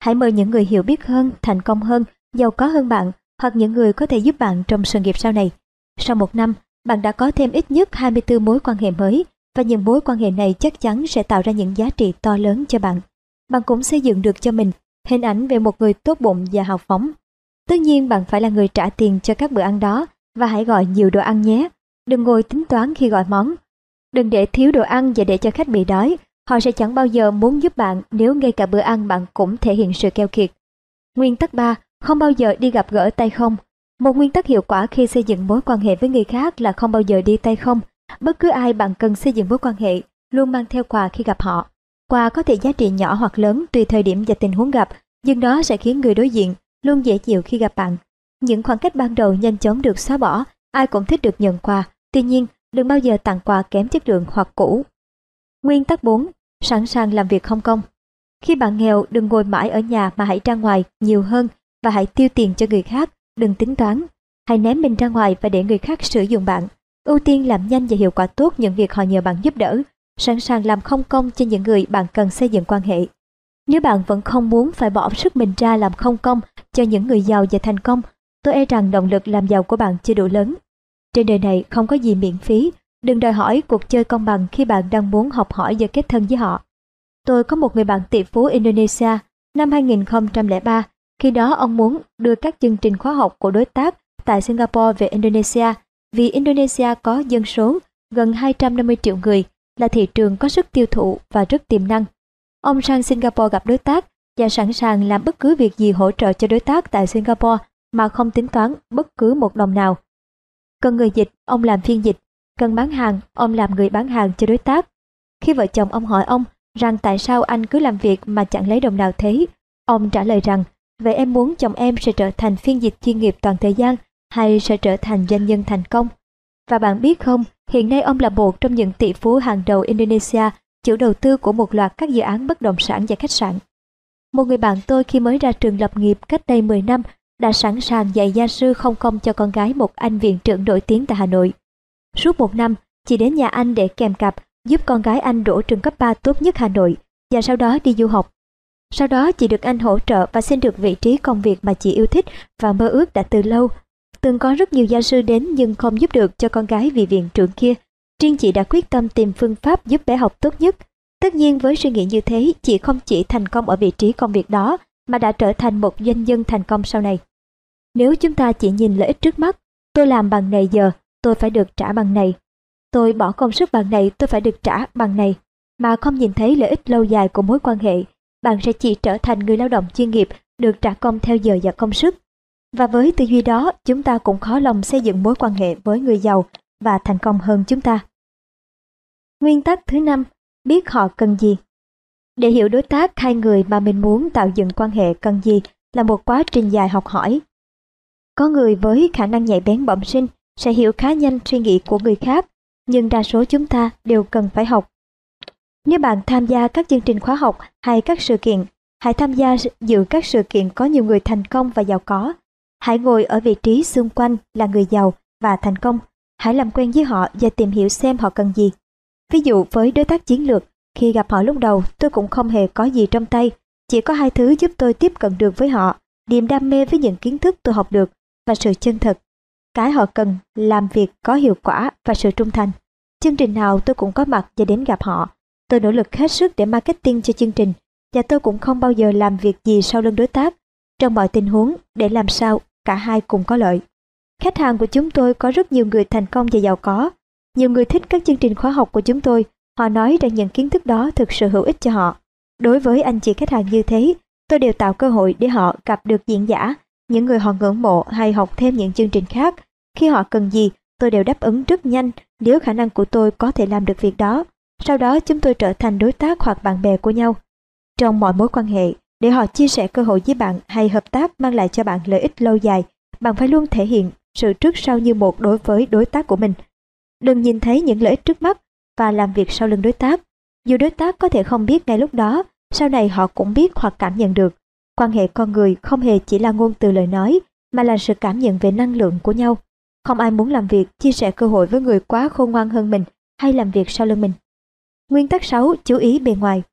Hãy mời những người hiểu biết hơn, thành công hơn, giàu có hơn bạn, hoặc những người có thể giúp bạn trong sự nghiệp sau này. Sau 1 năm, bạn đã có thêm ít nhất 24 mối quan hệ mới, và những mối quan hệ này chắc chắn sẽ tạo ra những giá trị to lớn cho bạn. Bạn cũng xây dựng được cho mình hình ảnh về một người tốt bụng và hào phóng. Tất nhiên bạn phải là người trả tiền cho các bữa ăn đó, và hãy gọi nhiều đồ ăn nhé. Đừng ngồi tính toán khi gọi món. Đừng để thiếu đồ ăn và để cho khách bị đói. Họ sẽ chẳng bao giờ muốn giúp bạn nếu ngay cả bữa ăn bạn cũng thể hiện sự keo kiệt. Nguyên tắc 3. Không bao giờ đi gặp gỡ tay không. Một nguyên tắc hiệu quả khi xây dựng mối quan hệ với người khác là không bao giờ đi tay không. Bất cứ ai bạn cần xây dựng mối quan hệ luôn mang theo quà khi gặp họ. Quà có thể giá trị nhỏ hoặc lớn tùy thời điểm và tình huống gặp, nhưng nó sẽ khiến người đối diện luôn dễ chịu khi gặp bạn. Những khoảng cách ban đầu nhanh chóng được xóa bỏ, ai cũng thích được nhận quà. Tuy nhiên, đừng bao giờ tặng quà kém chất lượng hoặc cũ. Nguyên tắc 4. Sẵn sàng làm việc không công. Khi bạn nghèo, đừng ngồi mãi ở nhà mà hãy ra ngoài nhiều hơn và hãy tiêu tiền cho người khác, đừng tính toán. Hãy ném mình ra ngoài và để người khác sử dụng bạn. Ưu tiên làm nhanh và hiệu quả tốt những việc họ nhờ bạn giúp đỡ, sẵn sàng làm không công cho những người bạn cần xây dựng quan hệ. Nếu bạn vẫn không muốn phải bỏ sức mình ra làm không công cho những người giàu và thành công, tôi e rằng động lực làm giàu của bạn chưa đủ lớn. Trên đời này không có gì miễn phí, đừng đòi hỏi cuộc chơi công bằng khi bạn đang muốn học hỏi và kết thân với họ. Tôi có một người bạn tỷ phú Indonesia năm 2003, khi đó ông muốn đưa các chương trình khóa học của đối tác tại Singapore về Indonesia, vì Indonesia có dân số gần 250 triệu người, là thị trường có sức tiêu thụ và rất tiềm năng. Ông sang Singapore gặp đối tác và sẵn sàng làm bất cứ việc gì hỗ trợ cho đối tác tại Singapore mà không tính toán bất cứ một đồng nào. Cần người dịch, ông làm phiên dịch. Cần bán hàng, ông làm người bán hàng cho đối tác. Khi vợ chồng ông hỏi ông rằng tại sao anh cứ làm việc mà chẳng lấy đồng nào thế, ông trả lời rằng, vậy em muốn chồng em sẽ trở thành phiên dịch chuyên nghiệp toàn thời gian hay sẽ trở thành doanh nhân thành công? Và bạn biết không, hiện nay ông là một trong những tỷ phú hàng đầu Indonesia, chủ đầu tư của một loạt các dự án bất động sản và khách sạn. Một người bạn tôi khi mới ra trường lập nghiệp cách đây 10 năm đã sẵn sàng dạy gia sư không công cho con gái một anh viện trưởng nổi tiếng tại Hà Nội. Suốt 1 năm, chị đến nhà anh để kèm cặp, giúp con gái anh đỗ trường cấp 3 tốt nhất Hà Nội và sau đó đi du học. Sau đó chị được anh hỗ trợ và xin được vị trí công việc mà chị yêu thích và mơ ước đã từ lâu. Từng có rất nhiều gia sư đến nhưng không giúp được cho con gái vì viện trưởng kia. Riêng chị đã quyết tâm tìm phương pháp giúp bé học tốt nhất. Tất nhiên với suy nghĩ như thế, chị không chỉ thành công ở vị trí công việc đó mà đã trở thành một doanh nhân thành công sau này. Nếu chúng ta chỉ nhìn lợi ích trước mắt, tôi làm bằng này giờ, tôi phải được trả bằng này. Tôi bỏ công sức bằng này, tôi phải được trả bằng này. Mà không nhìn thấy lợi ích lâu dài của mối quan hệ, bạn sẽ chỉ trở thành người lao động chuyên nghiệp được trả công theo giờ và công sức. Và với tư duy đó, chúng ta cũng khó lòng xây dựng mối quan hệ với người giàu và thành công hơn chúng ta. Nguyên tắc thứ 5, biết họ cần gì. Để hiểu đối tác hai người mà mình muốn tạo dựng quan hệ cần gì là một quá trình dài học hỏi. Có người với khả năng nhạy bén bẩm sinh sẽ hiểu khá nhanh suy nghĩ của người khác, nhưng đa số chúng ta đều cần phải học. Nếu bạn tham gia các chương trình khóa học hay các sự kiện, hãy tham gia dự các sự kiện có nhiều người thành công và giàu có. Hãy ngồi ở vị trí xung quanh là người giàu và thành công. Hãy làm quen với họ và tìm hiểu xem họ cần gì. Ví dụ với đối tác chiến lược, khi gặp họ lúc đầu tôi cũng không hề có gì trong tay. Chỉ có 2 thứ giúp tôi tiếp cận được với họ, niềm đam mê với những kiến thức tôi học được và sự chân thật. Cái họ cần, làm việc có hiệu quả và sự trung thành. Chương trình nào tôi cũng có mặt và đến gặp họ. Tôi nỗ lực hết sức để marketing cho chương trình và tôi cũng không bao giờ làm việc gì sau lưng đối tác. Trong mọi tình huống, để làm sao cả hai cùng có lợi. Khách hàng của chúng tôi có rất nhiều người thành công và giàu có. Nhiều người thích các chương trình khóa học của chúng tôi. Họ nói rằng những kiến thức đó thực sự hữu ích cho họ. Đối với anh chị khách hàng như thế, tôi đều tạo cơ hội để họ gặp được diễn giả, những người họ ngưỡng mộ hay học thêm những chương trình khác. Khi họ cần gì, tôi đều đáp ứng rất nhanh nếu khả năng của tôi có thể làm được việc đó. Sau đó chúng tôi trở thành đối tác hoặc bạn bè của nhau. Trong mọi mối quan hệ, để họ chia sẻ cơ hội với bạn hay hợp tác mang lại cho bạn lợi ích lâu dài, bạn phải luôn thể hiện sự trước sau như một đối với đối tác của mình. Đừng nhìn thấy những lợi ích trước mắt và làm việc sau lưng đối tác. Dù đối tác có thể không biết ngay lúc đó, sau này họ cũng biết hoặc cảm nhận được. Quan hệ con người không hề chỉ là ngôn từ lời nói, mà là sự cảm nhận về năng lượng của nhau. Không ai muốn làm việc, chia sẻ cơ hội với người quá khôn ngoan hơn mình hay làm việc sau lưng mình. Nguyên tắc 6, chú ý bề ngoài.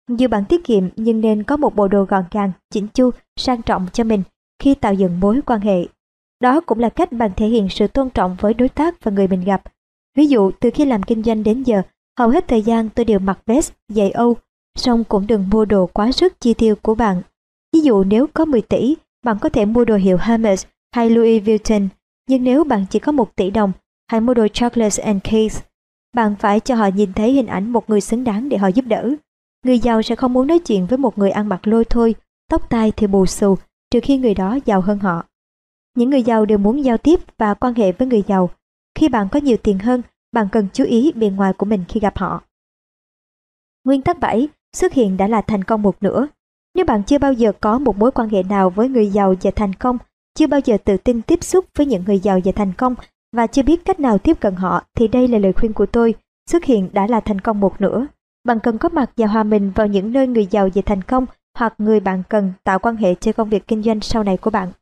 Dù bạn tiết kiệm nhưng nên có một bộ đồ gọn gàng, chỉnh chu, sang trọng cho mình khi tạo dựng mối quan hệ. Đó cũng là cách bạn thể hiện sự tôn trọng với đối tác và người mình gặp. Ví dụ, từ khi làm kinh doanh đến giờ, hầu hết thời gian tôi đều mặc vest, giày Âu, song cũng đừng mua đồ quá sức chi tiêu của bạn. Ví dụ nếu có 10 tỷ, bạn có thể mua đồ hiệu Hermes hay Louis Vuitton, nhưng nếu bạn chỉ có 1 tỷ đồng, hãy mua đồ Chocolates and Cakes. Bạn phải cho họ nhìn thấy hình ảnh một người xứng đáng để họ giúp đỡ. Người giàu sẽ không muốn nói chuyện với một người ăn mặc lôi thôi, tóc tai thì bù xù, trừ khi người đó giàu hơn họ. Những người giàu đều muốn giao tiếp và quan hệ với người giàu. Khi bạn có nhiều tiền hơn, bạn cần chú ý bề ngoài của mình khi gặp họ. Nguyên tắc 7. Xuất hiện đã là thành công một nửa. Nếu bạn chưa bao giờ có một mối quan hệ nào với người giàu và thành công, chưa bao giờ tự tin tiếp xúc với những người giàu và thành công và chưa biết cách nào tiếp cận họ, thì đây là lời khuyên của tôi. Xuất hiện đã là thành công một nửa. Bạn cần có mặt và hòa mình vào những nơi người giàu và thành công hoặc người bạn cần tạo quan hệ cho công việc kinh doanh sau này của bạn.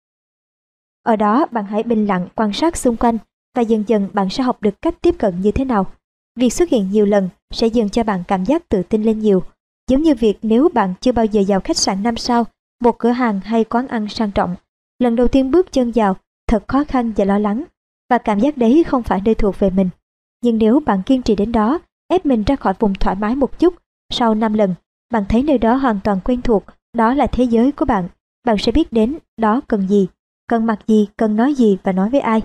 Ở đó, bạn hãy bình lặng quan sát xung quanh và dần dần bạn sẽ học được cách tiếp cận như thế nào. Việc xuất hiện nhiều lần sẽ dần cho bạn cảm giác tự tin lên nhiều. Giống như việc nếu bạn chưa bao giờ vào khách sạn 5 sao, một cửa hàng hay quán ăn sang trọng, lần đầu tiên bước chân vào, thật khó khăn và lo lắng, và cảm giác đấy không phải nơi thuộc về mình. Nhưng nếu bạn kiên trì đến đó, ép mình ra khỏi vùng thoải mái một chút, sau 5 lần, bạn thấy nơi đó hoàn toàn quen thuộc, đó là thế giới của bạn. Bạn sẽ biết đến đó cần gì, cần mặc gì, cần nói gì và nói với ai.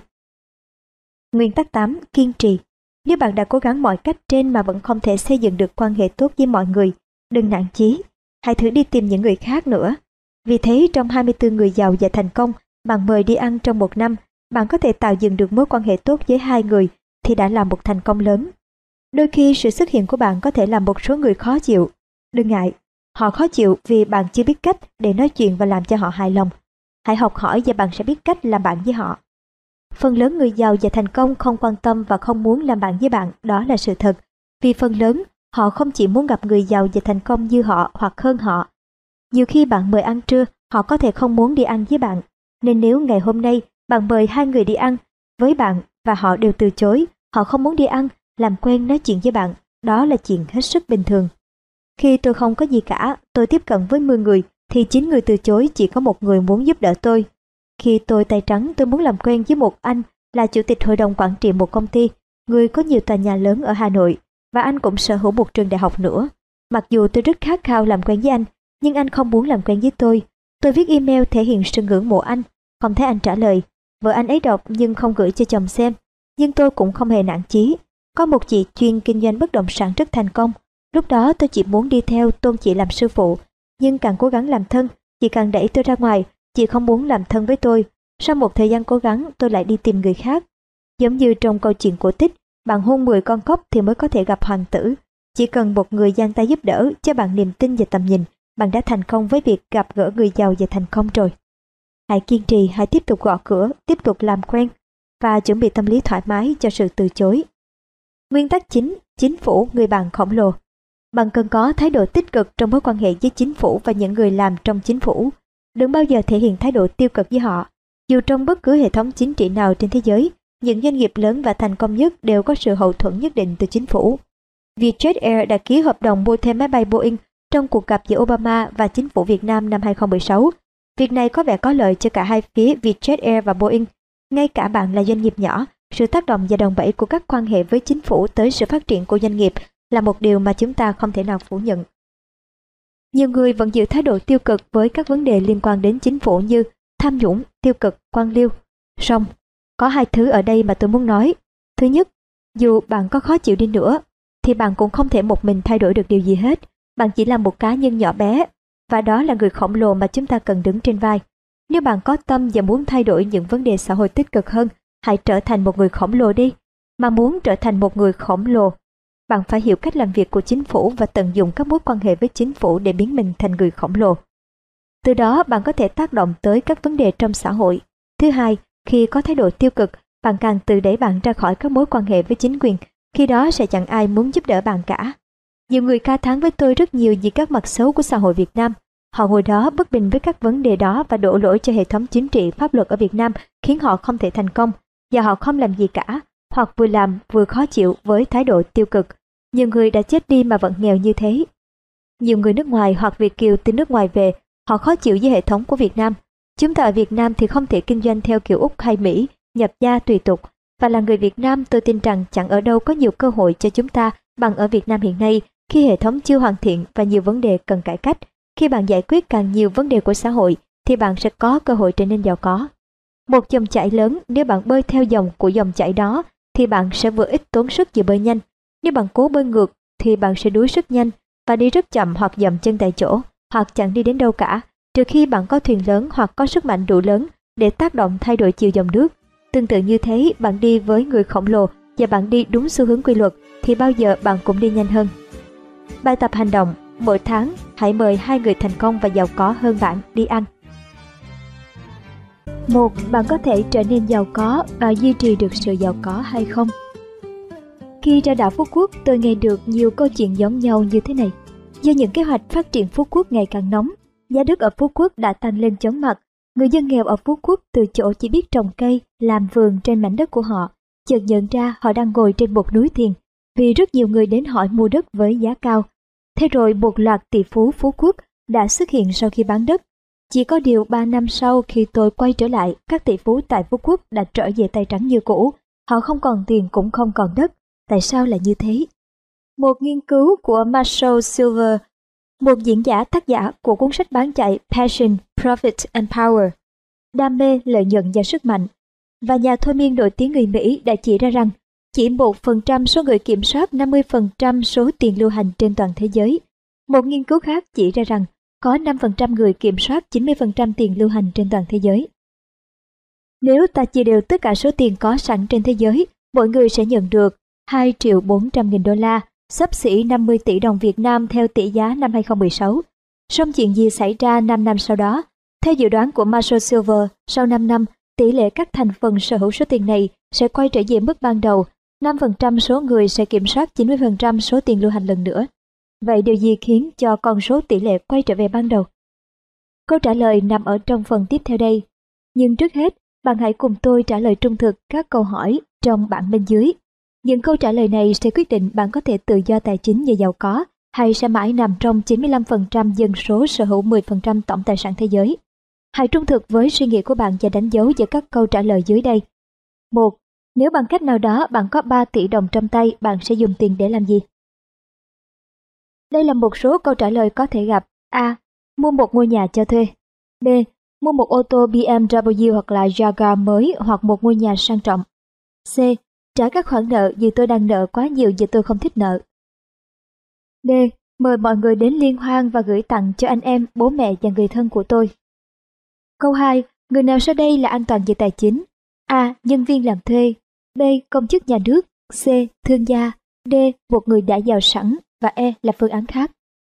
Nguyên tắc 8. Kiên trì. Nếu bạn đã cố gắng mọi cách trên mà vẫn không thể xây dựng được quan hệ tốt với mọi người, đừng nản chí. Hãy thử đi tìm những người khác nữa. Vì thế, trong 24 người giàu và thành công, bạn mời đi ăn trong 1 năm, bạn có thể tạo dựng được mối quan hệ tốt với 2 người thì đã là một thành công lớn. Đôi khi sự xuất hiện của bạn có thể làm một số người khó chịu. Đừng ngại, họ khó chịu vì bạn chưa biết cách để nói chuyện và làm cho họ hài lòng. Hãy học hỏi và bạn sẽ biết cách làm bạn với họ. Phần lớn người giàu và thành công không quan tâm và không muốn làm bạn với bạn, đó là sự thật. Vì phần lớn, họ không chỉ muốn gặp người giàu và thành công như họ hoặc hơn họ. Nhiều khi bạn mời ăn trưa, họ có thể không muốn đi ăn với bạn. Nên nếu ngày hôm nay bạn mời 2 người đi ăn với bạn và họ đều từ chối, họ không muốn đi ăn, làm quen nói chuyện với bạn, đó là chuyện hết sức bình thường. Khi tôi không có gì cả, tôi tiếp cận với 10 người, thì 9 người từ chối, chỉ có 1 người muốn giúp đỡ tôi. Khi tôi tay trắng, tôi muốn làm quen với một anh là chủ tịch hội đồng quản trị một công ty, người có nhiều tòa nhà lớn ở Hà Nội, và anh cũng sở hữu một trường đại học nữa. Mặc dù tôi rất khát khao làm quen với anh, nhưng anh không muốn làm quen với tôi. Tôi viết email thể hiện sự ngưỡng mộ anh, không thấy anh trả lời. Vợ anh ấy đọc nhưng không gửi cho chồng xem. Nhưng tôi cũng không hề nản chí. Có một chị chuyên kinh doanh bất động sản rất thành công. Lúc đó tôi chỉ muốn đi theo tôn chị làm sư phụ, nhưng càng cố gắng làm thân, chị càng đẩy tôi ra ngoài. Chị không muốn làm thân với tôi. Sau một thời gian cố gắng, tôi lại đi tìm người khác. Giống như trong câu chuyện cổ tích, bạn hôn 10 con cóc thì mới có thể gặp hoàng tử. Chỉ cần một người giang tay giúp đỡ, cho bạn niềm tin và tầm nhìn, bạn đã thành công với việc gặp gỡ người giàu và thành công rồi. Hãy kiên trì, hãy tiếp tục gõ cửa, tiếp tục làm quen và chuẩn bị tâm lý thoải mái cho sự từ chối. Nguyên tắc 9. Chính phủ người bạn khổng lồ. Bạn cần có thái độ tích cực trong mối quan hệ với chính phủ và những người làm trong chính phủ. Đừng bao giờ thể hiện thái độ tiêu cực với họ. Dù trong bất cứ hệ thống chính trị nào trên thế giới, những doanh nghiệp lớn và thành công nhất đều có sự hậu thuẫn nhất định từ chính phủ. Vietjet Air đã ký hợp đồng mua thêm máy bay Boeing trong cuộc gặp giữa Obama và chính phủ Việt Nam năm 2016. Việc này có vẻ có lợi cho cả hai phía Vietjet Air và Boeing. Ngay cả bạn là doanh nghiệp nhỏ, sự tác động và đòn bẩy của các quan hệ với chính phủ tới sự phát triển của doanh nghiệp là một điều mà chúng ta không thể nào phủ nhận. Nhiều người vẫn giữ thái độ tiêu cực với các vấn đề liên quan đến chính phủ như tham nhũng, tiêu cực, quan liêu. Song, có 2 thứ ở đây mà tôi muốn nói. Thứ nhất, dù bạn có khó chịu đi nữa, thì bạn cũng không thể một mình thay đổi được điều gì hết. Bạn chỉ là một cá nhân nhỏ bé, và đó là người khổng lồ mà chúng ta cần đứng trên vai. Nếu bạn có tâm và muốn thay đổi những vấn đề xã hội tích cực hơn, hãy trở thành một người khổng lồ đi. Mà muốn trở thành một người khổng lồ, bạn phải hiểu cách làm việc của chính phủ và tận dụng các mối quan hệ với chính phủ để biến mình thành người khổng lồ. Từ đó bạn có thể tác động tới các vấn đề trong xã hội. Thứ hai, khi có thái độ tiêu cực, bạn càng tự đẩy bạn ra khỏi các mối quan hệ với chính quyền, khi đó sẽ chẳng ai muốn giúp đỡ bạn cả. Nhiều người ca thán với tôi rất nhiều về các mặt xấu của xã hội Việt Nam. Họ ngồi đó bất bình với các vấn đề đó và đổ lỗi cho hệ thống chính trị pháp luật ở Việt Nam khiến họ không thể thành công, và họ không làm gì cả, hoặc vừa làm vừa khó chịu với thái độ tiêu cực. Nhiều người đã chết đi mà vẫn nghèo như thế. Nhiều người nước ngoài hoặc Việt kiều từ nước ngoài về, họ khó chịu với hệ thống của Việt Nam. Chúng ta ở Việt Nam thì không thể kinh doanh theo kiểu Úc hay Mỹ, nhập gia tùy tục. Và là người Việt Nam, tôi tin rằng chẳng ở đâu có nhiều cơ hội cho chúng ta bằng ở Việt Nam hiện nay, khi hệ thống chưa hoàn thiện và nhiều vấn đề cần cải cách. Khi bạn giải quyết càng nhiều vấn đề của xã hội, thì bạn sẽ có cơ hội trở nên giàu có. Một dòng chảy lớn, nếu bạn bơi theo dòng của dòng chảy đó, thì bạn sẽ vừa ít tốn sức vừa bơi nhanh. Nếu bạn cố bơi ngược, thì bạn sẽ đuối sức nhanh và đi rất chậm hoặc dậm chân tại chỗ, hoặc chẳng đi đến đâu cả, trừ khi bạn có thuyền lớn hoặc có sức mạnh đủ lớn để tác động thay đổi chiều dòng nước. Tương tự như thế, bạn đi với người khổng lồ và bạn đi đúng xu hướng quy luật, thì bao giờ bạn cũng đi nhanh hơn. Bài tập hành động: mỗi tháng, hãy mời 2 người thành công và giàu có hơn bạn đi ăn. 1. Bạn có thể trở nên giàu có và duy trì được sự giàu có hay không? Khi ra đảo Phú Quốc, tôi nghe được nhiều câu chuyện giống nhau như thế này. Do những kế hoạch phát triển Phú Quốc ngày càng nóng, giá đất ở Phú Quốc đã tăng lên chóng mặt. Người dân nghèo ở Phú Quốc từ chỗ chỉ biết trồng cây, làm vườn trên mảnh đất của họ, chợt nhận ra họ đang ngồi trên một núi tiền, vì rất nhiều người đến hỏi mua đất với giá cao. Thế rồi một loạt tỷ phú Phú Quốc đã xuất hiện sau khi bán đất. Chỉ có điều 3 năm sau, khi tôi quay trở lại, các tỷ phú tại Phú Quốc đã trở về tay trắng như cũ. Họ không còn tiền cũng không còn đất. Tại sao lại như thế? Một nghiên cứu của Marshall Silver, một diễn giả tác giả của cuốn sách bán chạy Passion, Profit and Power, đam mê, lợi nhuận và sức mạnh, và nhà thôi miên nổi tiếng người Mỹ đã chỉ ra rằng chỉ 1% số người kiểm soát 50% số tiền lưu hành trên toàn thế giới. Một nghiên cứu khác chỉ ra rằng có 5% người kiểm soát 90% tiền lưu hành trên toàn thế giới. Nếu ta chia đều tất cả số tiền có sẵn trên thế giới, mỗi người sẽ nhận được 2.400.000 đô la, xấp xỉ 50 tỷ đồng Việt Nam theo tỷ giá năm 2016. Song chuyện gì xảy ra 5 năm sau đó? Theo dự đoán của Marshall Silver, sau 5 năm, tỷ lệ các thành phần sở hữu số tiền này sẽ quay trở về mức ban đầu, 5% số người sẽ kiểm soát 90% số tiền lưu hành lần nữa. Vậy điều gì khiến cho con số tỷ lệ quay trở về ban đầu? Câu trả lời nằm ở trong phần tiếp theo đây. Nhưng trước hết, bạn hãy cùng tôi trả lời trung thực các câu hỏi trong bảng bên dưới. Những câu trả lời này sẽ quyết định bạn có thể tự do tài chính và giàu có, hay sẽ mãi nằm trong 95% dân số sở hữu 10% tổng tài sản thế giới. Hãy trung thực với suy nghĩ của bạn và đánh dấu giữa các câu trả lời dưới đây. 1. Nếu bằng cách nào đó bạn có 3 tỷ đồng trong tay, bạn sẽ dùng tiền để làm gì? Đây là một số câu trả lời có thể gặp. A. Mua một ngôi nhà cho thuê. B. Mua một ô tô BMW hoặc là Jaguar mới hoặc một ngôi nhà sang trọng. C. Trả các khoản nợ vì tôi đang nợ quá nhiều và tôi không thích nợ. D. Mời mọi người đến liên hoan và gửi tặng cho anh em, bố mẹ và người thân của tôi. Câu 2. Người nào sau đây là an toàn về tài chính? A. Nhân viên làm thuê. B. Công chức nhà nước. C. Thương gia. D. Một người đã giàu sẵn. Và E là phương án khác.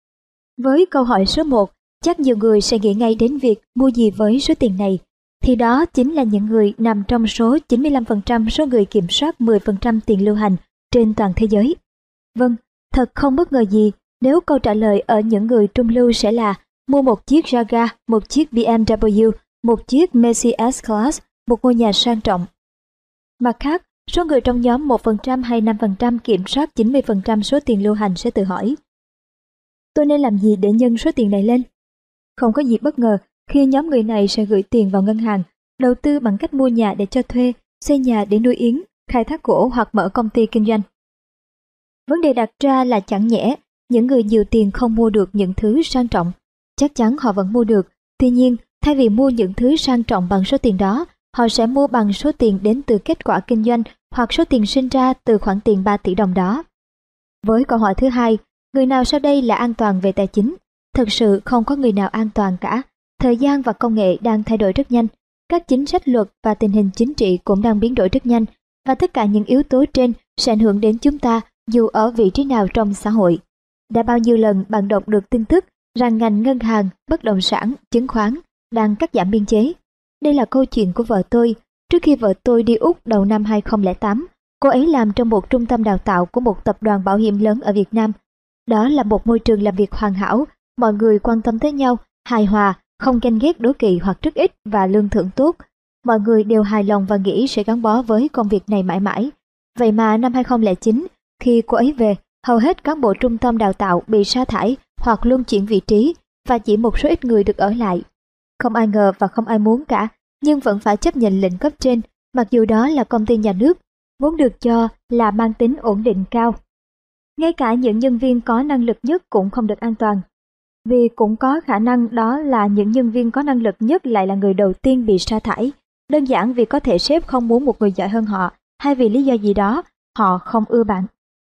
Với câu hỏi số 1, chắc nhiều người sẽ nghĩ ngay đến việc mua gì với số tiền này. Thì đó chính là những người nằm trong số 95% số người kiểm soát 10% tiền lưu hành trên toàn thế giới. Vâng, thật không bất ngờ gì nếu câu trả lời ở những người trung lưu sẽ là mua một chiếc Jaguar, một chiếc BMW, một chiếc Mercedes S-Class, một ngôi nhà sang trọng. Mặt khác, số người trong nhóm 1% hay 5% kiểm soát 90% số tiền lưu hành sẽ tự hỏi: tôi nên làm gì để nhân số tiền này lên? Không có gì bất ngờ khi nhóm người này sẽ gửi tiền vào ngân hàng, đầu tư bằng cách mua nhà để cho thuê, xây nhà để nuôi yến, khai thác gỗ hoặc mở công ty kinh doanh. Vấn đề đặt ra là chẳng nhẽ những người nhiều tiền không mua được những thứ sang trọng. Chắc chắn họ vẫn mua được, tuy nhiên thay vì mua những thứ sang trọng bằng số tiền đó, họ sẽ mua bằng số tiền đến từ kết quả kinh doanh hoặc số tiền sinh ra từ khoản tiền 3 tỷ đồng đó. Với câu hỏi thứ hai, người nào sau đây là an toàn về tài chính? Thực sự không có người nào an toàn cả. Thời gian và công nghệ đang thay đổi rất nhanh. Các chính sách luật và tình hình chính trị cũng đang biến đổi rất nhanh. Và tất cả những yếu tố trên sẽ ảnh hưởng đến chúng ta dù ở vị trí nào trong xã hội. Đã bao nhiêu lần bạn đọc được tin tức rằng ngành ngân hàng, bất động sản, chứng khoán đang cắt giảm biên chế? Đây là câu chuyện của vợ tôi. Trước khi vợ tôi đi Úc đầu năm 2008, cô ấy làm trong một trung tâm đào tạo của một tập đoàn bảo hiểm lớn ở Việt Nam. Đó là một môi trường làm việc hoàn hảo, mọi người quan tâm tới nhau, hài hòa, không ganh ghét đố kỵ hoặc rất ít và lương thưởng tốt. Mọi người đều hài lòng và nghĩ sẽ gắn bó với công việc này mãi mãi. Vậy mà năm 2009, khi cô ấy về, hầu hết cán bộ trung tâm đào tạo bị sa thải hoặc luân chuyển vị trí, và chỉ một số ít người được ở lại. Không ai ngờ và không ai muốn cả, nhưng vẫn phải chấp nhận lệnh cấp trên, mặc dù đó là công ty nhà nước, vốn được cho là mang tính ổn định cao. Ngay cả những nhân viên có năng lực nhất cũng không được an toàn, vì cũng có khả năng đó là những nhân viên có năng lực nhất lại là người đầu tiên bị sa thải, đơn giản vì có thể sếp không muốn một người giỏi hơn họ, hay vì lý do gì đó họ không ưa bạn.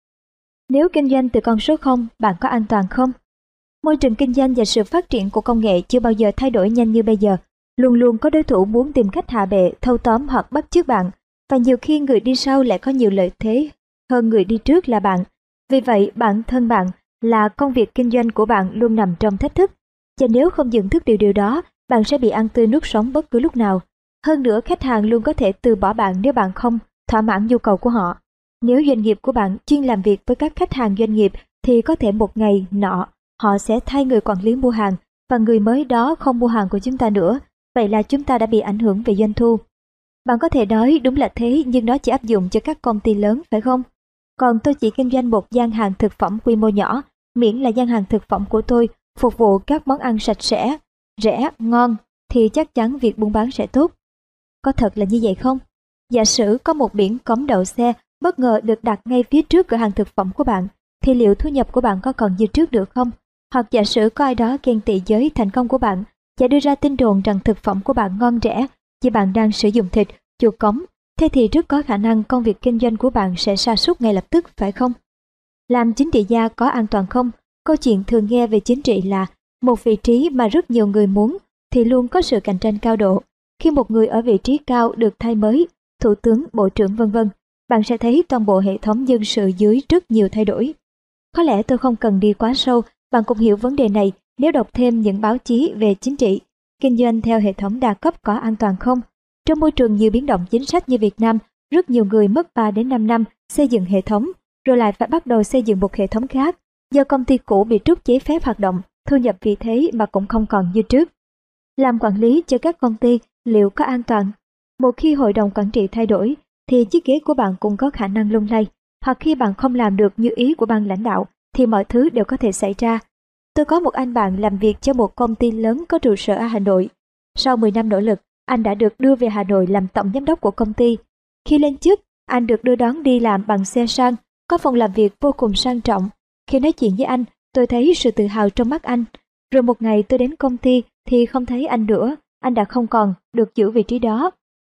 Nếu kinh doanh từ con số 0, bạn có an toàn không? Môi trường kinh doanh và sự phát triển của công nghệ chưa bao giờ thay đổi nhanh như bây giờ. Luôn luôn có đối thủ muốn tìm cách hạ bệ, thâu tóm hoặc bắt chước bạn, và nhiều khi người đi sau lại có nhiều lợi thế hơn người đi trước là bạn. Vì vậy, bản thân bạn là công việc kinh doanh của bạn luôn nằm trong thách thức. Và nếu không nhận thức điều đó, bạn sẽ bị ăn tươi nuốt sống bất cứ lúc nào. Hơn nữa, khách hàng luôn có thể từ bỏ bạn nếu bạn không thỏa mãn nhu cầu của họ. Nếu doanh nghiệp của bạn chuyên làm việc với các khách hàng doanh nghiệp, thì có thể một ngày nọ họ sẽ thay người quản lý mua hàng, và người mới đó không mua hàng của chúng ta nữa. Vậy là chúng ta đã bị ảnh hưởng về doanh thu. Bạn có thể nói đúng là thế, nhưng nó chỉ áp dụng cho các công ty lớn, phải không? Còn tôi chỉ kinh doanh một gian hàng thực phẩm quy mô nhỏ, miễn là gian hàng thực phẩm của tôi phục vụ các món ăn sạch sẽ, rẻ, ngon, thì chắc chắn việc buôn bán sẽ tốt. Có thật là như vậy không? Giả sử có một biển cấm đậu xe bất ngờ được đặt ngay phía trước cửa hàng thực phẩm của bạn, thì liệu thu nhập của bạn có còn như trước được không? Hoặc giả sử có ai đó ghen tị với thành công của bạn và đưa ra tin đồn rằng thực phẩm của bạn ngon rẻ vì bạn đang sử dụng thịt, chuột cống, thế thì rất có khả năng công việc kinh doanh của bạn sẽ sa sút ngay lập tức, phải không? Làm chính trị gia có an toàn không? Câu chuyện thường nghe về chính trị là một vị trí mà rất nhiều người muốn thì luôn có sự cạnh tranh cao độ. Khi một người ở vị trí cao được thay mới, thủ tướng, bộ trưởng vân vân, bạn sẽ thấy toàn bộ hệ thống nhân sự dưới rất nhiều thay đổi. Có lẽ tôi không cần đi quá sâu, bạn cũng hiểu vấn đề này nếu đọc thêm những báo chí về chính trị. Kinh doanh theo hệ thống đa cấp có an toàn không? Trong môi trường nhiều biến động chính sách như Việt Nam, rất nhiều người mất 3 đến 5 năm xây dựng hệ thống, rồi lại phải bắt đầu xây dựng một hệ thống khác. Do công ty cũ bị trút giấy phép hoạt động, thu nhập vì thế mà cũng không còn như trước. Làm quản lý cho các công ty liệu có an toàn? Một khi hội đồng quản trị thay đổi, thì chiếc ghế của bạn cũng có khả năng lung lay. Hoặc khi bạn không làm được như ý của ban lãnh đạo, thì mọi thứ đều có thể xảy ra. Tôi có một anh bạn làm việc cho một công ty lớn có trụ sở ở Hà Nội. Sau 10 năm nỗ lực, anh đã được đưa về Hà Nội làm tổng giám đốc của công ty. Khi lên chức, anh được đưa đón đi làm bằng xe sang, có phòng làm việc vô cùng sang trọng. Khi nói chuyện với anh, tôi thấy sự tự hào trong mắt anh. Rồi một ngày tôi đến công ty thì không thấy anh nữa, anh đã không còn được giữ vị trí đó.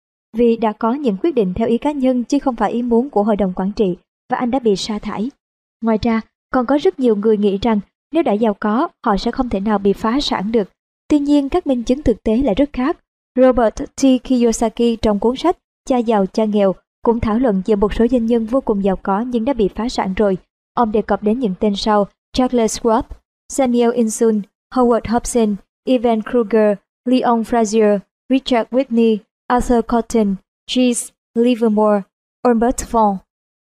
Vì đã có những quyết định theo ý cá nhân chứ không phải ý muốn của hội đồng quản trị, và anh đã bị sa thải. Ngoài ra, còn có rất nhiều người nghĩ rằng nếu đã giàu có, họ sẽ không thể nào bị phá sản được. Tuy nhiên, các minh chứng thực tế lại rất khác. Robert T. Kiyosaki trong cuốn sách Cha giàu cha nghèo cũng thảo luận về một số doanh nhân vô cùng giàu có nhưng đã bị phá sản rồi. Ông đề cập đến những tên sau: Charles Schwab, Samuel Insull, Howard Hobson, Ivan Kruger, Leon Frazier, Richard Whitney, Arthur Cotton, G. Livermore, Albert Fong.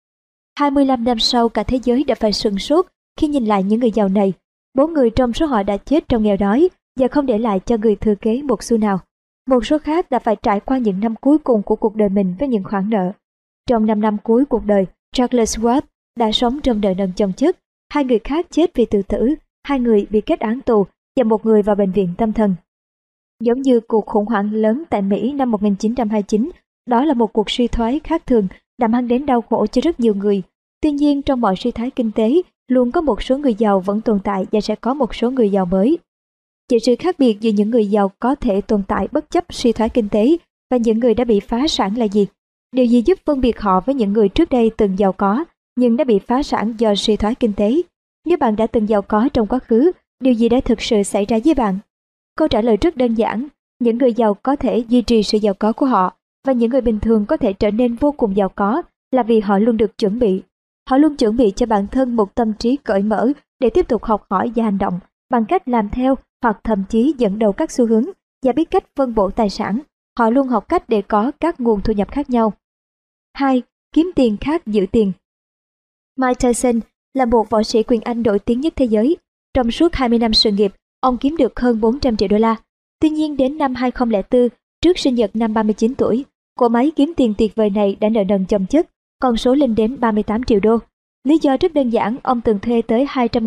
25 năm sau, cả thế giới đã phải sửng sốt khi nhìn lại những người giàu này. 4 người trong số họ đã chết trong nghèo đói và không để lại cho người thừa kế một xu nào. Một số khác đã phải trải qua những năm cuối cùng của cuộc đời mình với những khoản nợ. Trong 5 năm cuối cuộc đời, Charles Schwab đã sống trong nợ nần chồng chất. 2 người khác chết vì tự tử, 2 người bị kết án tù và 1 người vào bệnh viện tâm thần. Giống như cuộc khủng hoảng lớn tại Mỹ năm 1929, đó là một cuộc suy thoái khác thường đã mang đến đau khổ cho rất nhiều người. Tuy nhiên, trong mọi suy thoái kinh tế, luôn có một số người giàu vẫn tồn tại và sẽ có một số người giàu mới. Chỉ sự khác biệt giữa những người giàu có thể tồn tại bất chấp suy thoái kinh tế và những người đã bị phá sản là gì? Điều gì giúp phân biệt họ với những người trước đây từng giàu có nhưng đã bị phá sản do suy thoái kinh tế? Nếu bạn đã từng giàu có trong quá khứ, điều gì đã thực sự xảy ra với bạn? Câu trả lời rất đơn giản: những người giàu có thể duy trì sự giàu có của họ, và những người bình thường có thể trở nên vô cùng giàu có là vì họ luôn được chuẩn bị. Họ luôn chuẩn bị cho bản thân một tâm trí cởi mở để tiếp tục học hỏi và hành động bằng cách làm theo hoặc thậm chí dẫn đầu các xu hướng và biết cách phân bổ tài sản. Họ luôn học cách để có các nguồn thu nhập khác nhau. 2. Kiếm tiền khác giữ tiền. Mike Tyson là một võ sĩ quyền Anh nổi tiếng nhất thế giới. Trong suốt 20 năm sự nghiệp, ông kiếm được hơn 400 triệu đô la. Tuy nhiên đến năm 2004, trước sinh nhật năm 39 tuổi, cỗ máy kiếm tiền tuyệt vời này đã nợ nần chồng chất, con số lên đến 38 triệu đô. Lý do rất đơn giản, ông từng thuê tới 200 người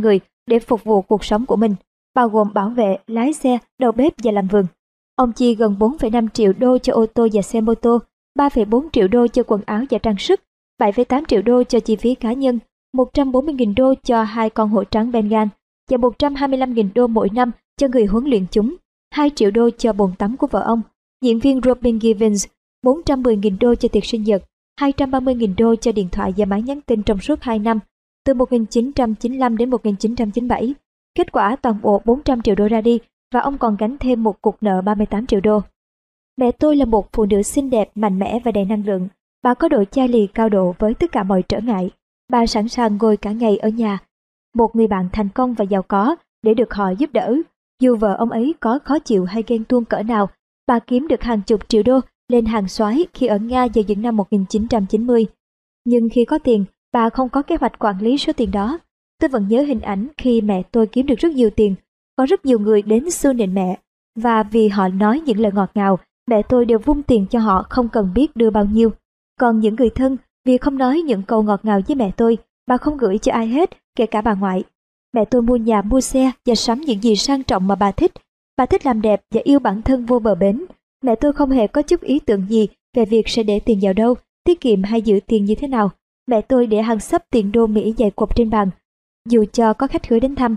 để phục vụ cuộc sống của mình, bao gồm bảo vệ, lái xe, đầu bếp và làm vườn. Ông chi gần 4,5 triệu đô cho ô tô và xe mô tô, 3,4 triệu đô cho quần áo và trang sức, 7,8 triệu đô cho chi phí cá nhân, 140.000 đô cho 2 con hổ trắng Bengal và 125.000 đô mỗi năm cho người huấn luyện chúng, 2 triệu đô cho bồn tắm của vợ ông. Diễn viên Robin Givens, 410.000 đô cho tiệc sinh nhật, 230.000 đô cho điện thoại và máy nhắn tin trong suốt 2 năm, từ 1995 đến 1997. Kết quả toàn bộ 400 triệu đô ra đi và ông còn gánh thêm một cục nợ 38 triệu đô. Mẹ tôi là một phụ nữ xinh đẹp, mạnh mẽ và đầy năng lượng. Bà có độ chai lì cao độ với tất cả mọi trở ngại. Bà sẵn sàng ngồi cả ngày ở nhà, một người bạn thành công và giàu có, để được họ giúp đỡ. Dù vợ ông ấy có khó chịu hay ghen tuông cỡ nào, bà kiếm được hàng chục triệu đô lên hàng soái khi ở Nga vào những năm 1990. Nhưng khi có tiền, bà không có kế hoạch quản lý số tiền đó. Tôi vẫn nhớ hình ảnh khi mẹ tôi kiếm được rất nhiều tiền. Có rất nhiều người đến xô nịnh mẹ, và vì họ nói những lời ngọt ngào, mẹ tôi đều vung tiền cho họ không cần biết đưa bao nhiêu. Còn những người thân, vì không nói những câu ngọt ngào với mẹ tôi, bà không gửi cho ai hết, kể cả bà ngoại. Mẹ tôi mua nhà, mua xe và sắm những gì sang trọng mà bà thích. Bà thích làm đẹp và yêu bản thân vô bờ bến. Mẹ tôi không hề có chút ý tưởng gì về việc sẽ để tiền vào đâu, tiết kiệm hay giữ tiền như thế nào. Mẹ tôi để hàng xấp tiền đô Mỹ dày cộp trên bàn, dù cho có khách khứa đến thăm.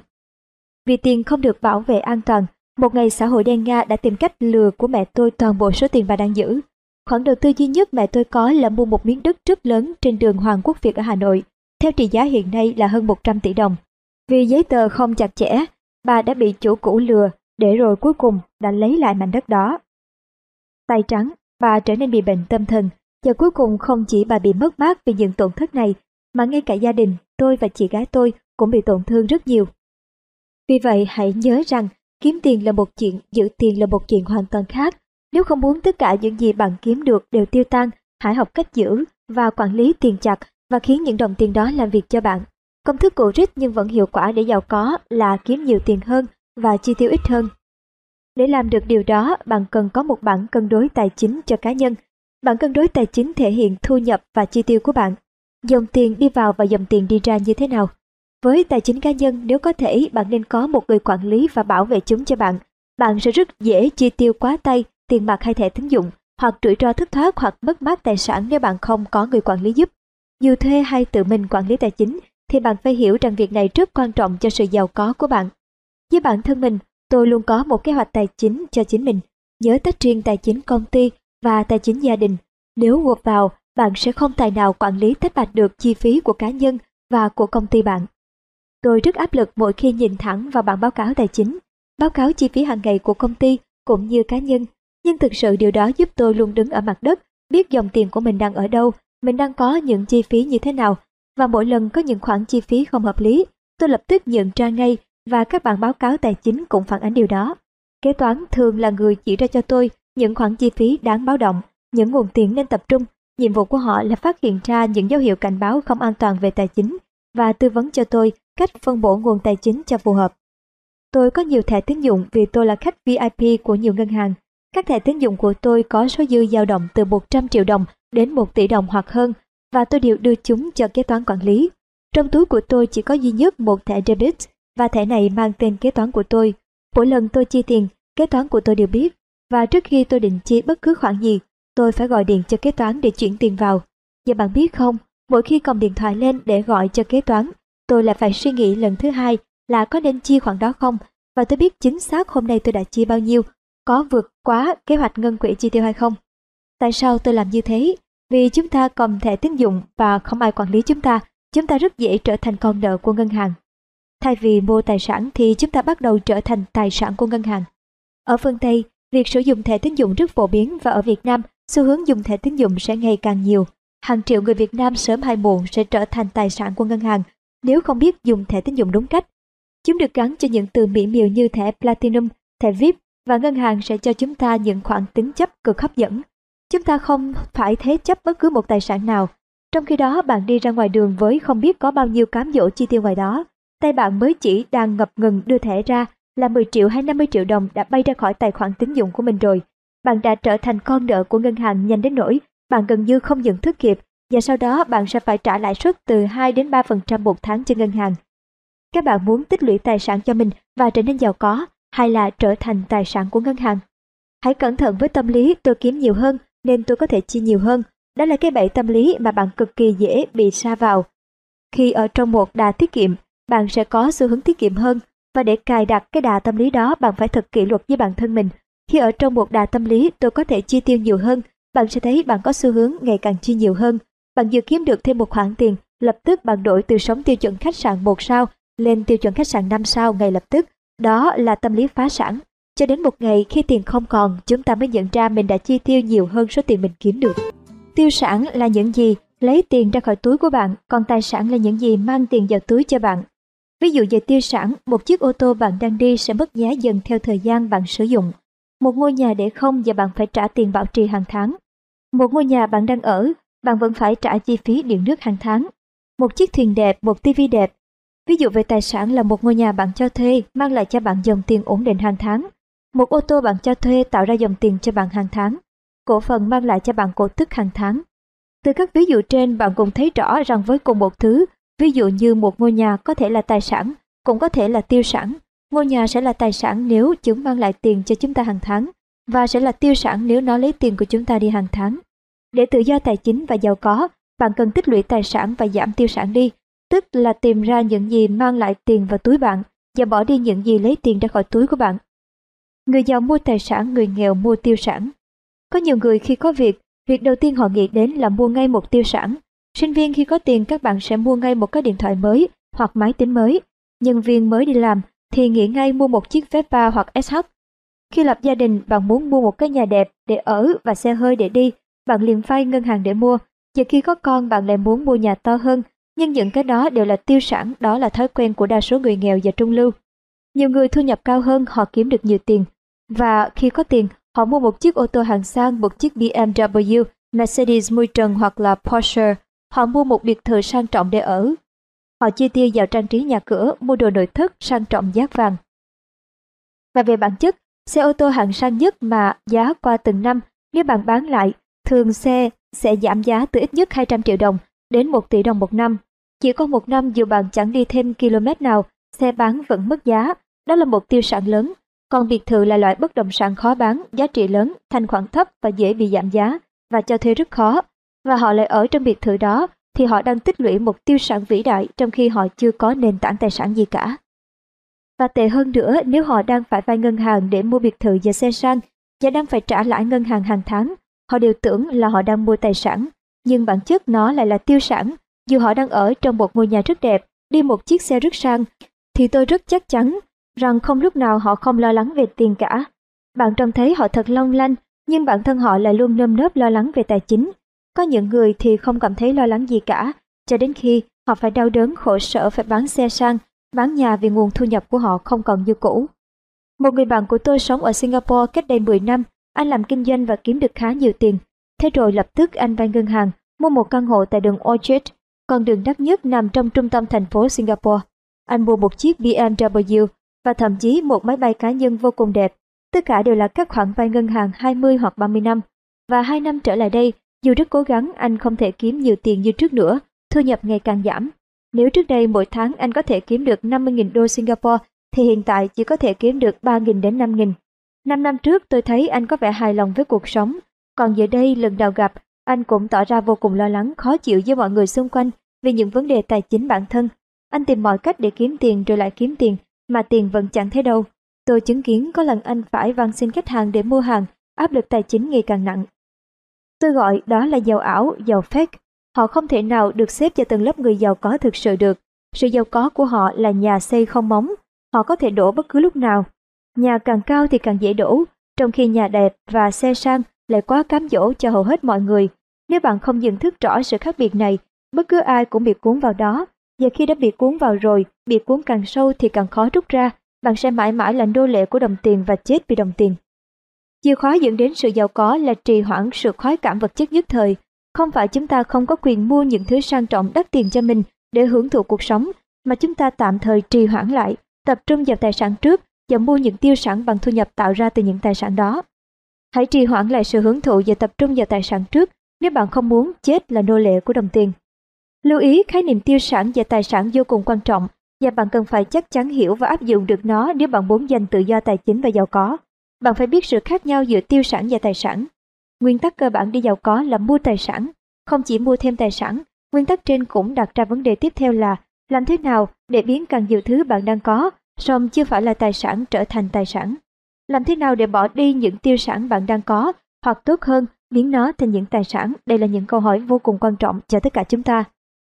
Vì tiền không được bảo vệ an toàn, một ngày xã hội đen Nga đã tìm cách lừa của mẹ tôi toàn bộ số tiền bà đang giữ. Khoản đầu tư duy nhất mẹ tôi có là mua một miếng đất rất lớn trên đường Hoàng Quốc Việt ở Hà Nội, theo trị giá hiện nay là hơn 100 tỷ đồng. Vì giấy tờ không chặt chẽ, bà đã bị chủ cũ lừa, để rồi cuối cùng đã lấy lại mảnh đất đó. Tay trắng, bà trở nên bị bệnh tâm thần, và cuối cùng không chỉ bà bị mất mát vì những tổn thất này, mà ngay cả gia đình, tôi và chị gái tôi cũng bị tổn thương rất nhiều. Vì vậy hãy nhớ rằng kiếm tiền là một chuyện, giữ tiền là một chuyện hoàn toàn khác. Nếu không muốn tất cả những gì bạn kiếm được đều tiêu tan, hãy học cách giữ và quản lý tiền chặt và khiến những đồng tiền đó làm việc cho bạn. Công thức cũ rích nhưng vẫn hiệu quả để giàu có là kiếm nhiều tiền hơn và chi tiêu ít hơn. Để làm được điều đó, bạn cần có một bảng cân đối tài chính cho cá nhân. Bảng cân đối tài chính thể hiện thu nhập và chi tiêu của bạn, dòng tiền đi vào và dòng tiền đi ra như thế nào. Với tài chính cá nhân, nếu có thể, bạn nên có một người quản lý và bảo vệ chúng cho bạn. Bạn sẽ rất dễ chi tiêu quá tay, tiền mặt hay thẻ tín dụng, hoặc rủi ro thất thoát hoặc mất mát tài sản nếu bạn không có người quản lý giúp. Dù thuê hay tự mình quản lý tài chính, thì bạn phải hiểu rằng việc này rất quan trọng cho sự giàu có của bạn. Với bản thân mình, tôi luôn có một kế hoạch tài chính cho chính mình. Nhớ tách riêng tài chính công ty và tài chính gia đình. Nếu gộp vào, bạn sẽ không tài nào quản lý tách bạch được chi phí của cá nhân và của công ty bạn. Tôi rất áp lực mỗi khi nhìn thẳng vào bảng báo cáo tài chính, báo cáo chi phí hàng ngày của công ty cũng như cá nhân. Nhưng thực sự điều đó giúp tôi luôn đứng ở mặt đất, biết dòng tiền của mình đang ở đâu, mình đang có những chi phí như thế nào. Và mỗi lần có những khoản chi phí không hợp lý, tôi lập tức nhận ra ngay, và các bản báo cáo tài chính cũng phản ánh điều đó. Kế toán thường là người chỉ ra cho tôi những khoản chi phí đáng báo động, những nguồn tiền nên tập trung. Nhiệm vụ của họ là phát hiện ra những dấu hiệu cảnh báo không an toàn về tài chính và tư vấn cho tôi cách phân bổ nguồn tài chính cho phù hợp. Tôi có nhiều thẻ tín dụng vì tôi là khách VIP của nhiều ngân hàng. Các thẻ tín dụng của tôi có số dư dao động từ 100 triệu đồng đến 1 tỷ đồng hoặc hơn, và tôi đều đưa chúng cho kế toán quản lý. Trong túi của tôi chỉ có duy nhất một thẻ debit, và thẻ này mang tên kế toán của tôi. Mỗi lần tôi chi tiền, kế toán của tôi đều biết, và trước khi tôi định chi bất cứ khoản gì, tôi phải gọi điện cho kế toán để chuyển tiền vào. Và bạn biết không, mỗi khi cầm điện thoại lên để gọi cho kế toán, tôi lại phải suy nghĩ lần thứ hai là có nên chi khoản đó không, và tôi biết chính xác hôm nay tôi đã chi bao nhiêu, có vượt quá kế hoạch ngân quỹ chi tiêu hay không. Tại sao tôi làm như thế? Vì chúng ta cầm thẻ tín dụng và không ai quản lý chúng ta rất dễ trở thành con nợ của ngân hàng. Thay vì mua tài sản thì chúng ta bắt đầu trở thành tài sản của ngân hàng. Ở phương Tây, việc sử dụng thẻ tín dụng rất phổ biến, và ở Việt Nam, xu hướng dùng thẻ tín dụng sẽ ngày càng nhiều. Hàng triệu người Việt Nam sớm hay muộn sẽ trở thành tài sản của ngân hàng nếu không biết dùng thẻ tín dụng đúng cách. Chúng được gắn cho những từ mỹ miều như thẻ Platinum, thẻ VIP, và ngân hàng sẽ cho chúng ta những khoản tín chấp cực hấp dẫn. Chúng ta không phải thế chấp bất cứ một tài sản nào. Trong khi đó, bạn đi ra ngoài đường với không biết có bao nhiêu cám dỗ chi tiêu ngoài đó. Tay bạn mới chỉ đang ngập ngừng đưa thẻ ra là 10 triệu hay 50 triệu đồng đã bay ra khỏi tài khoản tín dụng của mình rồi. Bạn đã trở thành con nợ của ngân hàng nhanh đến nỗi bạn gần như không nhận thức kịp, và sau đó bạn sẽ phải trả lãi suất từ 2 đến 3% một tháng cho ngân hàng. Các bạn muốn tích lũy tài sản cho mình và trở nên giàu có, hay là trở thành tài sản của ngân hàng? Hãy cẩn thận với tâm lý tôi kiếm nhiều hơn nên tôi có thể chi nhiều hơn. Đó là cái bẫy tâm lý mà bạn cực kỳ dễ bị sa vào. Khi ở trong một đà tiết kiệm, bạn sẽ có xu hướng tiết kiệm hơn, và để cài đặt cái đà tâm lý đó, bạn phải thật kỷ luật với bản thân mình. Khi ở trong một đà tâm lý tôi có thể chi tiêu nhiều hơn, bạn sẽ thấy bạn có xu hướng ngày càng chi nhiều hơn. Bạn vừa kiếm được thêm một khoản tiền, lập tức bạn đổi từ sống tiêu chuẩn khách sạn 1 sao lên tiêu chuẩn khách sạn 5 sao ngay lập tức. Đó là tâm lý phá sản. Cho đến một ngày khi tiền không còn, chúng ta mới nhận ra mình đã chi tiêu nhiều hơn số tiền mình kiếm được. Tiêu sản là những gì lấy tiền ra khỏi túi của bạn, còn tài sản là những gì mang tiền vào túi cho bạn. Ví dụ về tiêu sản, một chiếc ô tô bạn đang đi sẽ mất giá dần theo thời gian bạn sử dụng. Một ngôi nhà để không và bạn phải trả tiền bảo trì hàng tháng. Một ngôi nhà bạn đang ở, bạn vẫn phải trả chi phí điện nước hàng tháng. Một chiếc thuyền đẹp, một tivi đẹp. Ví dụ về tài sản là một ngôi nhà bạn cho thuê mang lại cho bạn dòng tiền ổn định hàng tháng. Một ô tô bạn cho thuê tạo ra dòng tiền cho bạn hàng tháng. Cổ phần mang lại cho bạn cổ tức hàng tháng. Từ các ví dụ trên, bạn cũng thấy rõ rằng với cùng một thứ, ví dụ như một ngôi nhà có thể là tài sản, cũng có thể là tiêu sản. Ngôi nhà sẽ là tài sản nếu chúng mang lại tiền cho chúng ta hàng tháng, và sẽ là tiêu sản nếu nó lấy tiền của chúng ta đi hàng tháng. Để tự do tài chính và giàu có, bạn cần tích lũy tài sản và giảm tiêu sản đi, tức là tìm ra những gì mang lại tiền vào túi bạn và bỏ đi những gì lấy tiền ra khỏi túi của bạn. Người giàu mua tài sản, người nghèo mua tiêu sản. Có nhiều người khi có việc đầu tiên họ nghĩ đến là mua ngay một tiêu sản. Sinh viên khi có tiền, các bạn sẽ mua ngay một cái điện thoại mới hoặc máy tính mới. Nhân viên mới đi làm thì nghĩ ngay mua một chiếc Vespa hoặc SH. Khi lập gia đình, bạn muốn mua một cái nhà đẹp để ở và xe hơi để đi, bạn liền vay ngân hàng để mua. Giờ khi có con, bạn lại muốn mua nhà to hơn. Nhưng những cái đó đều là tiêu sản, đó là thói quen của đa số người nghèo và trung lưu. Nhiều người thu nhập cao hơn, họ kiếm được nhiều tiền. Và khi có tiền, họ mua một chiếc ô tô hạng sang, một chiếc BMW, Mercedes mui trần hoặc là Porsche. Họ mua một biệt thự sang trọng để ở. Họ chi tiêu vào trang trí nhà cửa, mua đồ nội thất sang trọng dát vàng. Và về bản chất, xe ô tô hạng sang nhất mà giá qua từng năm, nếu bạn bán lại, thường xe sẽ giảm giá từ ít nhất 200 triệu đồng đến 1 tỷ đồng một năm. Chỉ có một năm dù bạn chẳng đi thêm km nào, xe bán vẫn mất giá. Đó là một tiêu sản lớn. Còn biệt thự là loại bất động sản khó bán, giá trị lớn, thanh khoản thấp và dễ bị giảm giá, và cho thuê rất khó. Và họ lại ở trong biệt thự đó, thì họ đang tích lũy một tiêu sản vĩ đại trong khi họ chưa có nền tảng tài sản gì cả. Và tệ hơn nữa, nếu họ đang phải vay ngân hàng để mua biệt thự và xe sang và đang phải trả lãi ngân hàng hàng tháng, họ đều tưởng là họ đang mua tài sản, nhưng bản chất nó lại là tiêu sản. Dù họ đang ở trong một ngôi nhà rất đẹp, đi một chiếc xe rất sang, thì tôi rất chắc chắn rằng không lúc nào họ không lo lắng về tiền cả. Bạn trông thấy họ thật long lanh, nhưng bản thân họ lại luôn nơm nớp lo lắng về tài chính. Có những người thì không cảm thấy lo lắng gì cả, cho đến khi họ phải đau đớn khổ sở phải bán xe sang, bán nhà vì nguồn thu nhập của họ không còn như cũ. Một người bạn của tôi sống ở Singapore cách đây 10 năm, anh làm kinh doanh và kiếm được khá nhiều tiền. Thế rồi lập tức anh vay ngân hàng, mua một căn hộ tại đường Orchard, con đường đắt nhất nằm trong trung tâm thành phố Singapore. Anh mua một chiếc BMW và thậm chí một máy bay cá nhân vô cùng đẹp. Tất cả đều là các khoản vay ngân hàng 20 hoặc 30 năm. Và 2 năm trở lại đây, dù rất cố gắng, anh không thể kiếm nhiều tiền như trước nữa, thu nhập ngày càng giảm. Nếu trước đây mỗi tháng anh có thể kiếm được 50.000 đô Singapore, thì hiện tại chỉ có thể kiếm được 3.000 đến 5.000. 5 năm trước tôi thấy anh có vẻ hài lòng với cuộc sống, còn giờ đây lần đầu gặp, anh cũng tỏ ra vô cùng lo lắng, khó chịu với mọi người xung quanh vì những vấn đề tài chính bản thân. Anh tìm mọi cách để kiếm tiền rồi lại kiếm tiền, mà tiền vẫn chẳng thấy đâu. Tôi chứng kiến có lần anh phải van xin khách hàng để mua hàng, áp lực tài chính ngày càng nặng. Tôi gọi đó là giàu ảo, giàu fake. Họ không thể nào được xếp vào tầng lớp người giàu có thực sự được. Sự giàu có của họ là nhà xây không móng, họ có thể đổ bất cứ lúc nào. Nhà càng cao thì càng dễ đổ, trong khi nhà đẹp và xe sang lại quá cám dỗ cho hầu hết mọi người. Nếu bạn không nhận thức rõ sự khác biệt này, bất cứ ai cũng bị cuốn vào đó. Và khi đã bị cuốn vào rồi, bị cuốn càng sâu thì càng khó rút ra. Bạn sẽ mãi mãi là nô lệ của đồng tiền và chết vì đồng tiền. Chìa khóa dẫn đến sự giàu có là trì hoãn sự khoái cảm vật chất nhất thời. Không phải chúng ta không có quyền mua những thứ sang trọng đắt tiền cho mình để hưởng thụ cuộc sống, mà chúng ta tạm thời trì hoãn lại, tập trung vào tài sản trước và mua những tiêu sản bằng thu nhập tạo ra từ những tài sản đó. Hãy trì hoãn lại sự hưởng thụ và tập trung vào tài sản trước nếu bạn không muốn chết là nô lệ của đồng tiền. Lưu ý, khái niệm tiêu sản và tài sản vô cùng quan trọng. và bạn cần phải chắc chắn hiểu và áp dụng được nó nếu bạn muốn giành tự do tài chính và giàu có. Bạn phải biết sự khác nhau giữa tiêu sản và tài sản. Nguyên tắc cơ bản để giàu có là mua tài sản, không chỉ mua thêm tài sản. Nguyên tắc trên cũng đặt ra vấn đề tiếp theo là làm thế nào để biến càng nhiều thứ bạn đang có, song chưa phải là tài sản trở thành tài sản. Làm thế nào để bỏ đi những tiêu sản bạn đang có, hoặc tốt hơn, biến nó thành những tài sản. Đây là những câu hỏi vô cùng quan trọng cho tất cả chúng ta.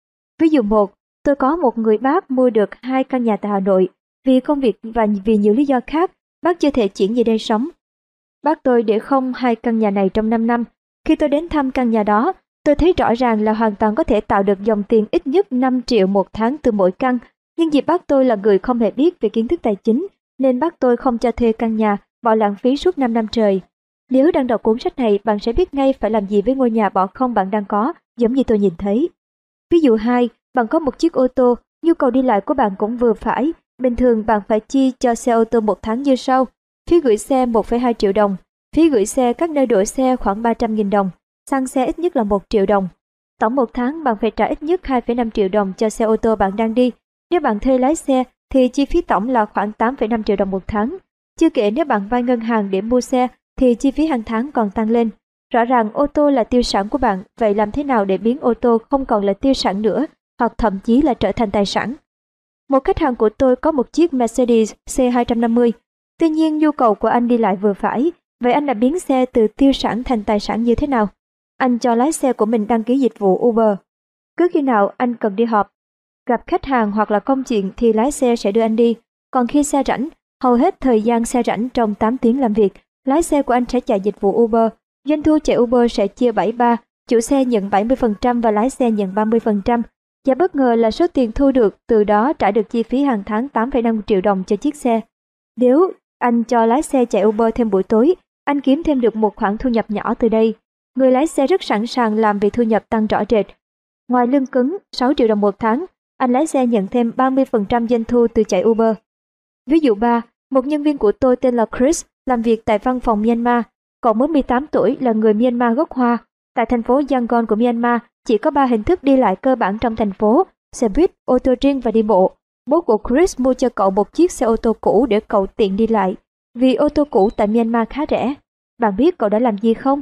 Ví dụ 1, tôi có một người bác mua được 2 căn nhà tại Hà Nội. Vì công việc và vì nhiều lý do khác, bác chưa thể chuyển về đây sống. Bác tôi để không 2 căn nhà này trong 5 năm. Khi tôi đến thăm căn nhà đó, tôi thấy rõ ràng là hoàn toàn có thể tạo được dòng tiền ít nhất 5 triệu một tháng từ mỗi căn. Nhưng vì bác tôi là người không hề biết về kiến thức tài chính, nên bác tôi không cho thuê căn nhà, bỏ lãng phí suốt 5 năm trời. Nếu đang đọc cuốn sách này, bạn sẽ biết ngay phải làm gì với ngôi nhà bỏ không bạn đang có, giống như tôi nhìn thấy. Ví dụ 2, bạn có một chiếc ô tô, nhu cầu đi lại của bạn cũng vừa phải. Bình thường bạn phải chi cho xe ô tô một tháng như sau: phí gửi xe 1,2 triệu đồng, phí gửi xe các nơi đổi xe khoảng 300.000 đồng, xăng xe ít nhất là 1 triệu đồng. Tổng một tháng bạn phải trả ít nhất 2,5 triệu đồng cho xe ô tô bạn đang đi. Nếu bạn thuê lái xe thì chi phí tổng là khoảng 8,5 triệu đồng một tháng. Chưa kể nếu bạn vay ngân hàng để mua xe thì chi phí hàng tháng còn tăng lên. Rõ ràng ô tô là tiêu sản của bạn, vậy làm thế nào để biến ô tô không còn là tiêu sản nữa, hoặc thậm chí là trở thành tài sản? Một khách hàng của tôi có một chiếc Mercedes C250. Tuy nhiên nhu cầu của anh đi lại vừa phải, vậy anh đã biến xe từ tiêu sản thành tài sản như thế nào? Anh cho lái xe của mình đăng ký dịch vụ Uber. Cứ khi nào anh cần đi họp, gặp khách hàng hoặc là công chuyện thì lái xe sẽ đưa anh đi. Còn khi xe rảnh, hầu hết thời gian xe rảnh trong 8 tiếng làm việc, lái xe của anh sẽ chạy dịch vụ Uber. Doanh thu chạy Uber sẽ chia 73, chủ xe nhận 70% và lái xe nhận 30%. Và bất ngờ là số tiền thu được từ đó trả được chi phí hàng tháng 8,5 triệu đồng cho chiếc xe. Nếu anh cho lái xe chạy Uber thêm buổi tối, anh kiếm thêm được một khoản thu nhập nhỏ từ đây. Người lái xe rất sẵn sàng làm vì thu nhập tăng rõ rệt. Ngoài lương cứng 6 triệu đồng một tháng, anh lái xe nhận thêm 30% doanh thu từ chạy Uber. Ví dụ 3, một nhân viên của tôi tên là Chris làm việc tại văn phòng Myanmar. Cậu mới 18 tuổi, là người Myanmar gốc Hoa. Tại thành phố Yangon của Myanmar, chỉ có 3 hình thức đi lại cơ bản trong thành phố: xe buýt, ô tô riêng và đi bộ. Bố của Chris mua cho cậu một chiếc xe ô tô cũ để cậu tiện đi lại, vì ô tô cũ tại Myanmar khá rẻ. Bạn biết cậu đã làm gì không?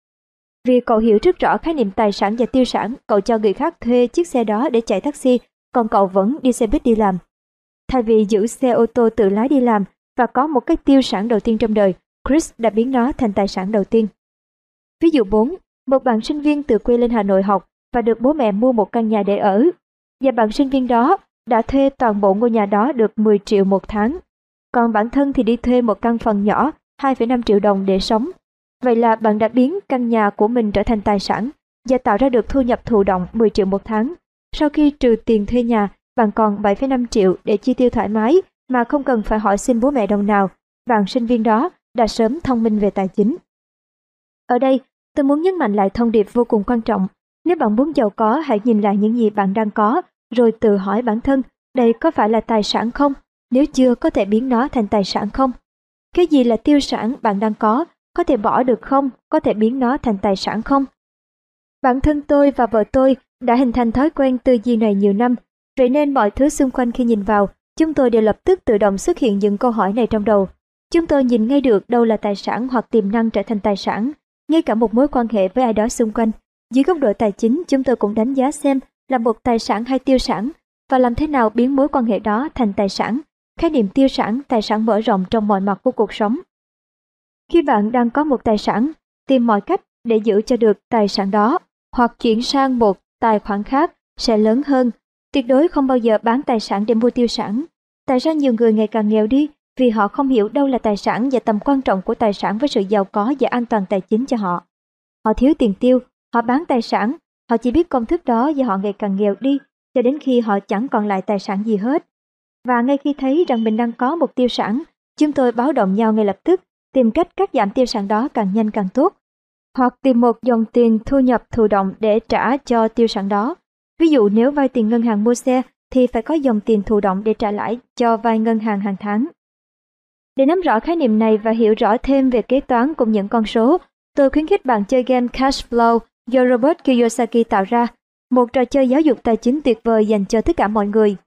Vì cậu hiểu rất rõ khái niệm tài sản và tiêu sản, cậu cho người khác thuê chiếc xe đó để chạy taxi, còn cậu vẫn đi xe buýt đi làm. Thay vì giữ xe ô tô tự lái đi làm và có một cái tiêu sản đầu tiên trong đời, Chris đã biến nó thành tài sản đầu tiên. Ví dụ 4, một bạn sinh viên từ quê lên Hà Nội học và được bố mẹ mua một căn nhà để ở. Và bạn sinh viên đó đã thuê toàn bộ ngôi nhà đó được 10 triệu một tháng. Còn bản thân thì đi thuê một căn phòng nhỏ 2,5 triệu đồng để sống. Vậy là bạn đã biến căn nhà của mình trở thành tài sản và tạo ra được thu nhập thụ động 10 triệu một tháng. Sau khi trừ tiền thuê nhà, bạn còn 7,5 triệu để chi tiêu thoải mái mà không cần phải hỏi xin bố mẹ đồng nào. Bạn sinh viên đó đã sớm thông minh về tài chính. Ở đây, tôi muốn nhấn mạnh lại thông điệp vô cùng quan trọng. Nếu bạn muốn giàu có, hãy nhìn lại những gì bạn đang có, rồi tự hỏi bản thân, đây có phải là tài sản không? Nếu chưa, có thể biến nó thành tài sản không? Cái gì là tiêu sản bạn đang có thể bỏ được không? Có thể biến nó thành tài sản không? Bản thân tôi và vợ tôi đã hình thành thói quen tư duy này nhiều năm, vậy nên mọi thứ xung quanh khi nhìn vào, chúng tôi đều lập tức tự động xuất hiện những câu hỏi này trong đầu. Chúng tôi nhìn ngay được đâu là tài sản hoặc tiềm năng trở thành tài sản, ngay cả một mối quan hệ với ai đó xung quanh. Dưới góc độ tài chính, chúng tôi cũng đánh giá xem là một tài sản hay tiêu sản, và làm thế nào biến mối quan hệ đó thành tài sản. Khái niệm tiêu sản, tài sản mở rộng trong mọi mặt của cuộc sống. Khi bạn đang có một tài sản, tìm mọi cách để giữ cho được tài sản đó, hoặc chuyển sang một tài khoản khác sẽ lớn hơn. Tuyệt đối không bao giờ bán tài sản để mua tiêu sản. Tại sao nhiều người ngày càng nghèo đi? Vì họ không hiểu đâu là tài sản và tầm quan trọng của tài sản với sự giàu có và an toàn tài chính cho họ. Họ thiếu tiền tiêu, họ bán tài sản, họ chỉ biết công thức đó và họ ngày càng nghèo đi, cho đến khi họ chẳng còn lại tài sản gì hết. Và ngay khi thấy rằng mình đang có một tiêu sản, chúng tôi báo động nhau ngay lập tức, tìm cách cắt giảm tiêu sản đó càng nhanh càng tốt, hoặc tìm một dòng tiền thu nhập thụ động để trả cho tiêu sản đó. Ví dụ nếu vay tiền ngân hàng mua xe thì phải có dòng tiền thụ động để trả lãi cho vay ngân hàng hàng tháng. Để nắm rõ khái niệm này và hiểu rõ thêm về kế toán cùng những con số, tôi khuyến khích bạn chơi game Cash Flow do Robert Kiyosaki tạo ra, một trò chơi giáo dục tài chính tuyệt vời dành cho tất cả mọi người.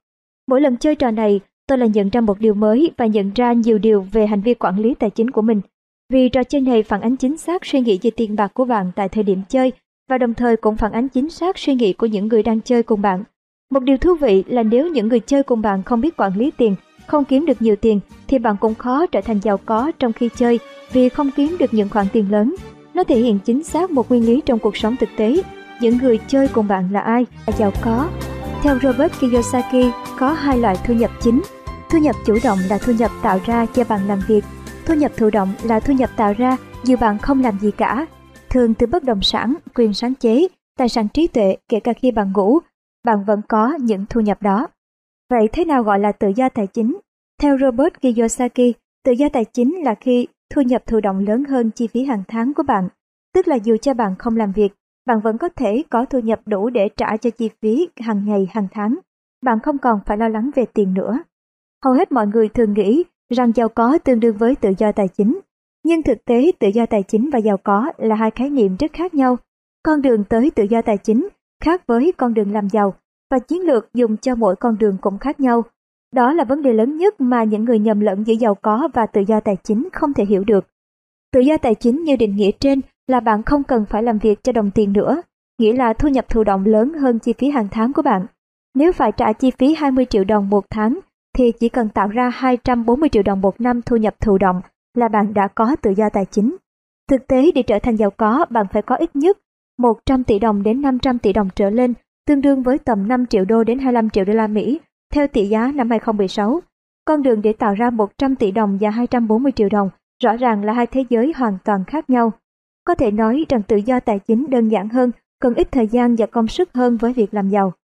Mỗi lần chơi trò này, tôi lại nhận ra một điều mới và nhận ra nhiều điều về hành vi quản lý tài chính của mình. Vì trò chơi này phản ánh chính xác suy nghĩ về tiền bạc của bạn tại thời điểm chơi và đồng thời cũng phản ánh chính xác suy nghĩ của những người đang chơi cùng bạn. Một điều thú vị là nếu những người chơi cùng bạn không biết quản lý tiền, không kiếm được nhiều tiền thì bạn cũng khó trở thành giàu có trong khi chơi vì không kiếm được những khoản tiền lớn. Nó thể hiện chính xác một nguyên lý trong cuộc sống thực tế. Những người chơi cùng bạn là ai là giàu có. Theo Robert Kiyosaki, có hai loại thu nhập chính. Thu nhập chủ động là thu nhập tạo ra do bạn làm việc. Thu nhập thụ động là thu nhập tạo ra dù bạn không làm gì cả. Thường từ bất động sản, quyền sáng chế, tài sản trí tuệ, kể cả khi bạn ngủ, bạn vẫn có những thu nhập đó. Vậy thế nào gọi là tự do tài chính? Theo Robert Kiyosaki, tự do tài chính là khi thu nhập thụ động lớn hơn chi phí hàng tháng của bạn. Tức là dù cho bạn không làm việc, bạn vẫn có thể có thu nhập đủ để trả cho chi phí hàng ngày, hàng tháng. Bạn không còn phải lo lắng về tiền nữa. Hầu hết mọi người thường nghĩ rằng giàu có tương đương với tự do tài chính. Nhưng thực tế tự do tài chính và giàu có là hai khái niệm rất khác nhau. Con đường tới tự do tài chính khác với con đường làm giàu và chiến lược dùng cho mỗi con đường cũng khác nhau. Đó là vấn đề lớn nhất mà những người nhầm lẫn giữa giàu có và tự do tài chính không thể hiểu được. Tự do tài chính như định nghĩa trên là bạn không cần phải làm việc cho đồng tiền nữa, nghĩa là thu nhập thụ động lớn hơn chi phí hàng tháng của bạn. Nếu phải trả chi phí 20 triệu đồng một tháng thì chỉ cần tạo ra 240 triệu đồng một năm thu nhập thụ động là bạn đã có tự do tài chính. Thực tế để trở thành giàu có, bạn phải có ít nhất 100 tỷ đồng đến 500 tỷ đồng trở lên, tương đương với tầm 5 triệu đô đến 25 triệu đô la Mỹ theo tỷ giá năm 2016. Con đường để tạo ra 100 tỷ đồng và 240 triệu đồng rõ ràng là hai thế giới hoàn toàn khác nhau. Có thể nói rằng tự do tài chính đơn giản hơn, cần ít thời gian và công sức hơn với việc làm giàu.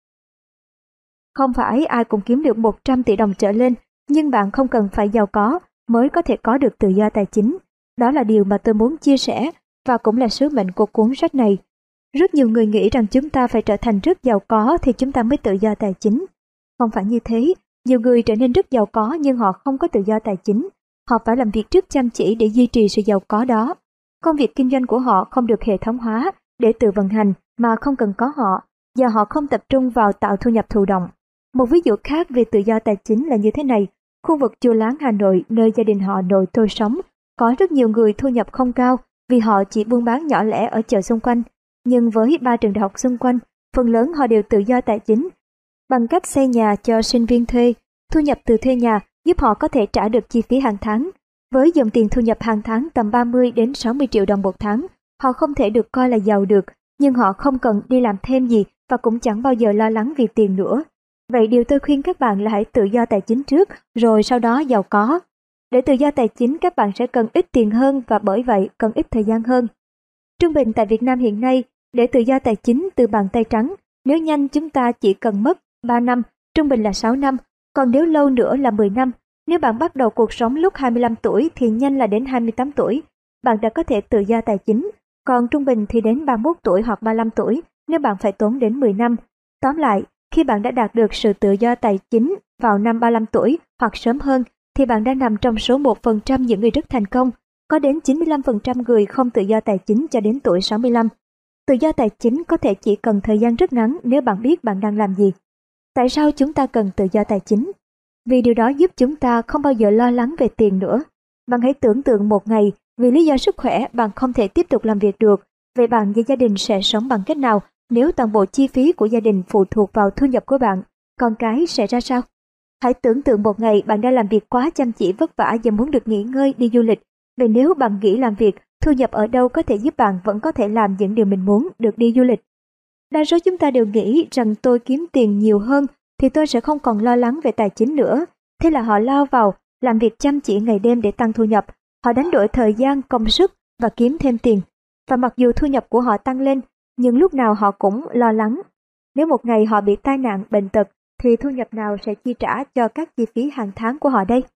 Không phải ai cũng kiếm được 100 tỷ đồng trở lên, nhưng bạn không cần phải giàu có mới có thể có được tự do tài chính. Đó là điều mà tôi muốn chia sẻ và cũng là sứ mệnh của cuốn sách này. Rất nhiều người nghĩ rằng chúng ta phải trở thành rất giàu có thì chúng ta mới tự do tài chính. Không phải như thế, nhiều người trở nên rất giàu có nhưng họ không có tự do tài chính. Họ phải làm việc rất chăm chỉ để duy trì sự giàu có đó. Công việc kinh doanh của họ không được hệ thống hóa để tự vận hành mà không cần có họ, và họ không tập trung vào tạo thu nhập thụ động. Một ví dụ khác về tự do tài chính là như thế này. Khu vực Chùa Láng Hà Nội, nơi gia đình họ nội tôi sống, có rất nhiều người thu nhập không cao vì họ chỉ buôn bán nhỏ lẻ ở chợ xung quanh. Nhưng với 3 trường đại học xung quanh, phần lớn họ đều tự do tài chính bằng cách xây nhà cho sinh viên thuê. Thu nhập từ thuê nhà giúp họ có thể trả được chi phí hàng tháng. Với dòng tiền thu nhập hàng tháng tầm 30 đến 60 triệu đồng một tháng, họ không thể được coi là giàu được, nhưng họ không cần đi làm thêm gì và cũng chẳng bao giờ lo lắng vì tiền nữa. Vậy điều tôi khuyên các bạn là hãy tự do tài chính trước, rồi sau đó giàu có. Để tự do tài chính các bạn sẽ cần ít tiền hơn và bởi vậy cần ít thời gian hơn. Trung bình tại Việt Nam hiện nay, để tự do tài chính từ bàn tay trắng, nếu nhanh chúng ta chỉ cần mất 3 năm, trung bình là 6 năm, còn nếu lâu nữa là 10 năm. Nếu bạn bắt đầu cuộc sống lúc 25 tuổi thì nhanh là đến 28 tuổi, bạn đã có thể tự do tài chính, còn trung bình thì đến 31 tuổi hoặc 35 tuổi nếu bạn phải tốn đến 10 năm. Tóm lại, khi bạn đã đạt được sự tự do tài chính vào năm 35 tuổi hoặc sớm hơn, thì bạn đã nằm trong số 1% những người rất thành công. Có đến 95% người không tự do tài chính cho đến tuổi 65. Tự do tài chính có thể chỉ cần thời gian rất ngắn nếu bạn biết bạn đang làm gì. Tại sao chúng ta cần tự do tài chính? Vì điều đó giúp chúng ta không bao giờ lo lắng về tiền nữa. Bạn hãy tưởng tượng một ngày, vì lý do sức khỏe bạn không thể tiếp tục làm việc được. Vậy bạn và gia đình sẽ sống bằng cách nào nếu toàn bộ chi phí của gia đình phụ thuộc vào thu nhập của bạn? Con cái sẽ ra sao? Hãy tưởng tượng một ngày bạn đã làm việc quá chăm chỉ vất vả và muốn được nghỉ ngơi đi du lịch. Vậy nếu bạn nghỉ làm việc, thu nhập ở đâu có thể giúp bạn vẫn có thể làm những điều mình muốn, được đi du lịch? Đa số chúng ta đều nghĩ rằng tôi kiếm tiền nhiều hơn thì tôi sẽ không còn lo lắng về tài chính nữa. Thế là họ lao vào làm việc chăm chỉ ngày đêm để tăng thu nhập. Họ đánh đổi thời gian, công sức và kiếm thêm tiền. Và mặc dù thu nhập của họ tăng lên, nhưng lúc nào họ cũng lo lắng. Nếu một ngày họ bị tai nạn, bệnh tật, thì thu nhập nào sẽ chi trả cho các chi phí hàng tháng của họ đây?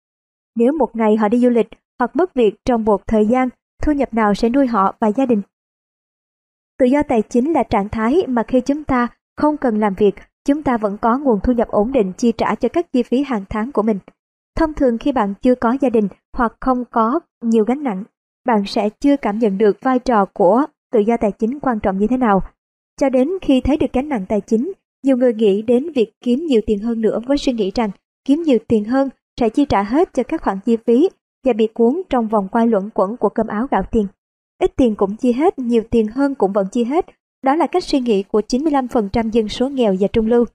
Nếu một ngày họ đi du lịch hoặc mất việc trong một thời gian, thu nhập nào sẽ nuôi họ và gia đình? Tự do tài chính là trạng thái mà khi chúng ta không cần làm việc, chúng ta vẫn có nguồn thu nhập ổn định chi trả cho các chi phí hàng tháng của mình. Thông thường khi bạn chưa có gia đình hoặc không có nhiều gánh nặng, bạn sẽ chưa cảm nhận được vai trò của tự do tài chính quan trọng như thế nào. Cho đến khi thấy được gánh nặng tài chính Nhiều người nghĩ đến việc kiếm nhiều tiền hơn nữa với suy nghĩ rằng kiếm nhiều tiền hơn sẽ chi trả hết cho các khoản chi phí và bị cuốn trong vòng quay luẩn quẩn của cơm áo gạo tiền. Ít tiền cũng chi hết, nhiều tiền hơn cũng vẫn chi hết. Đó là cách suy nghĩ của 95% dân số nghèo và trung lưu.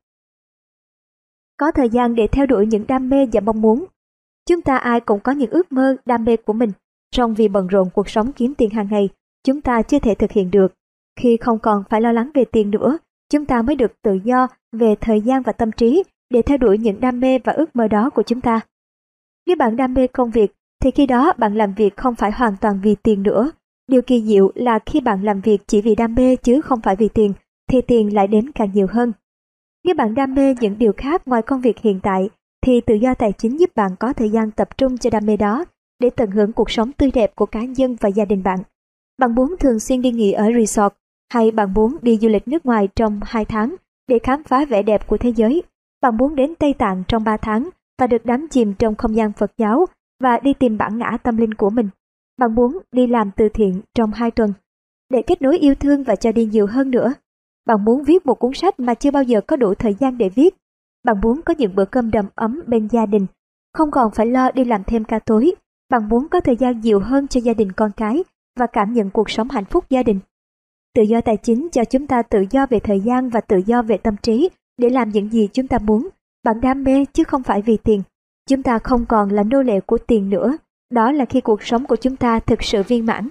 Có thời gian để theo đuổi những đam mê và mong muốn. Chúng ta ai cũng có những ước mơ, đam mê của mình, song vì bận rộn cuộc sống kiếm tiền hàng ngày, chúng ta chưa thể thực hiện được. Khi không còn phải lo lắng về tiền nữa, chúng ta mới được tự do về thời gian và tâm trí để theo đuổi những đam mê và ước mơ đó của chúng ta. Nếu bạn đam mê công việc, thì khi đó bạn làm việc không phải hoàn toàn vì tiền nữa. Điều kỳ diệu là khi bạn làm việc chỉ vì đam mê chứ không phải vì tiền, thì tiền lại đến càng nhiều hơn. Nếu bạn đam mê những điều khác ngoài công việc hiện tại, thì tự do tài chính giúp bạn có thời gian tập trung cho đam mê đó để tận hưởng cuộc sống tươi đẹp của cá nhân và gia đình bạn. Bạn muốn thường xuyên đi nghỉ ở resort, hay bạn muốn đi du lịch nước ngoài trong 2 tháng để khám phá vẻ đẹp của thế giới. Bạn muốn đến Tây Tạng trong 3 tháng và được đắm chìm trong không gian Phật giáo và đi tìm bản ngã tâm linh của mình. Bạn muốn đi làm từ thiện trong 2 tuần để kết nối yêu thương và cho đi nhiều hơn nữa. Bạn muốn viết một cuốn sách mà chưa bao giờ có đủ thời gian để viết. Bạn muốn có những bữa cơm đầm ấm bên gia đình, không còn phải lo đi làm thêm ca tối. Bạn muốn có thời gian nhiều hơn cho gia đình con cái và cảm nhận cuộc sống hạnh phúc gia đình. Tự do tài chính cho chúng ta tự do về thời gian và tự do về tâm trí để làm những gì chúng ta muốn. Bạn đam mê chứ không phải vì tiền. Chúng ta không còn là nô lệ của tiền nữa. Đó là khi cuộc sống của chúng ta thực sự viên mãn.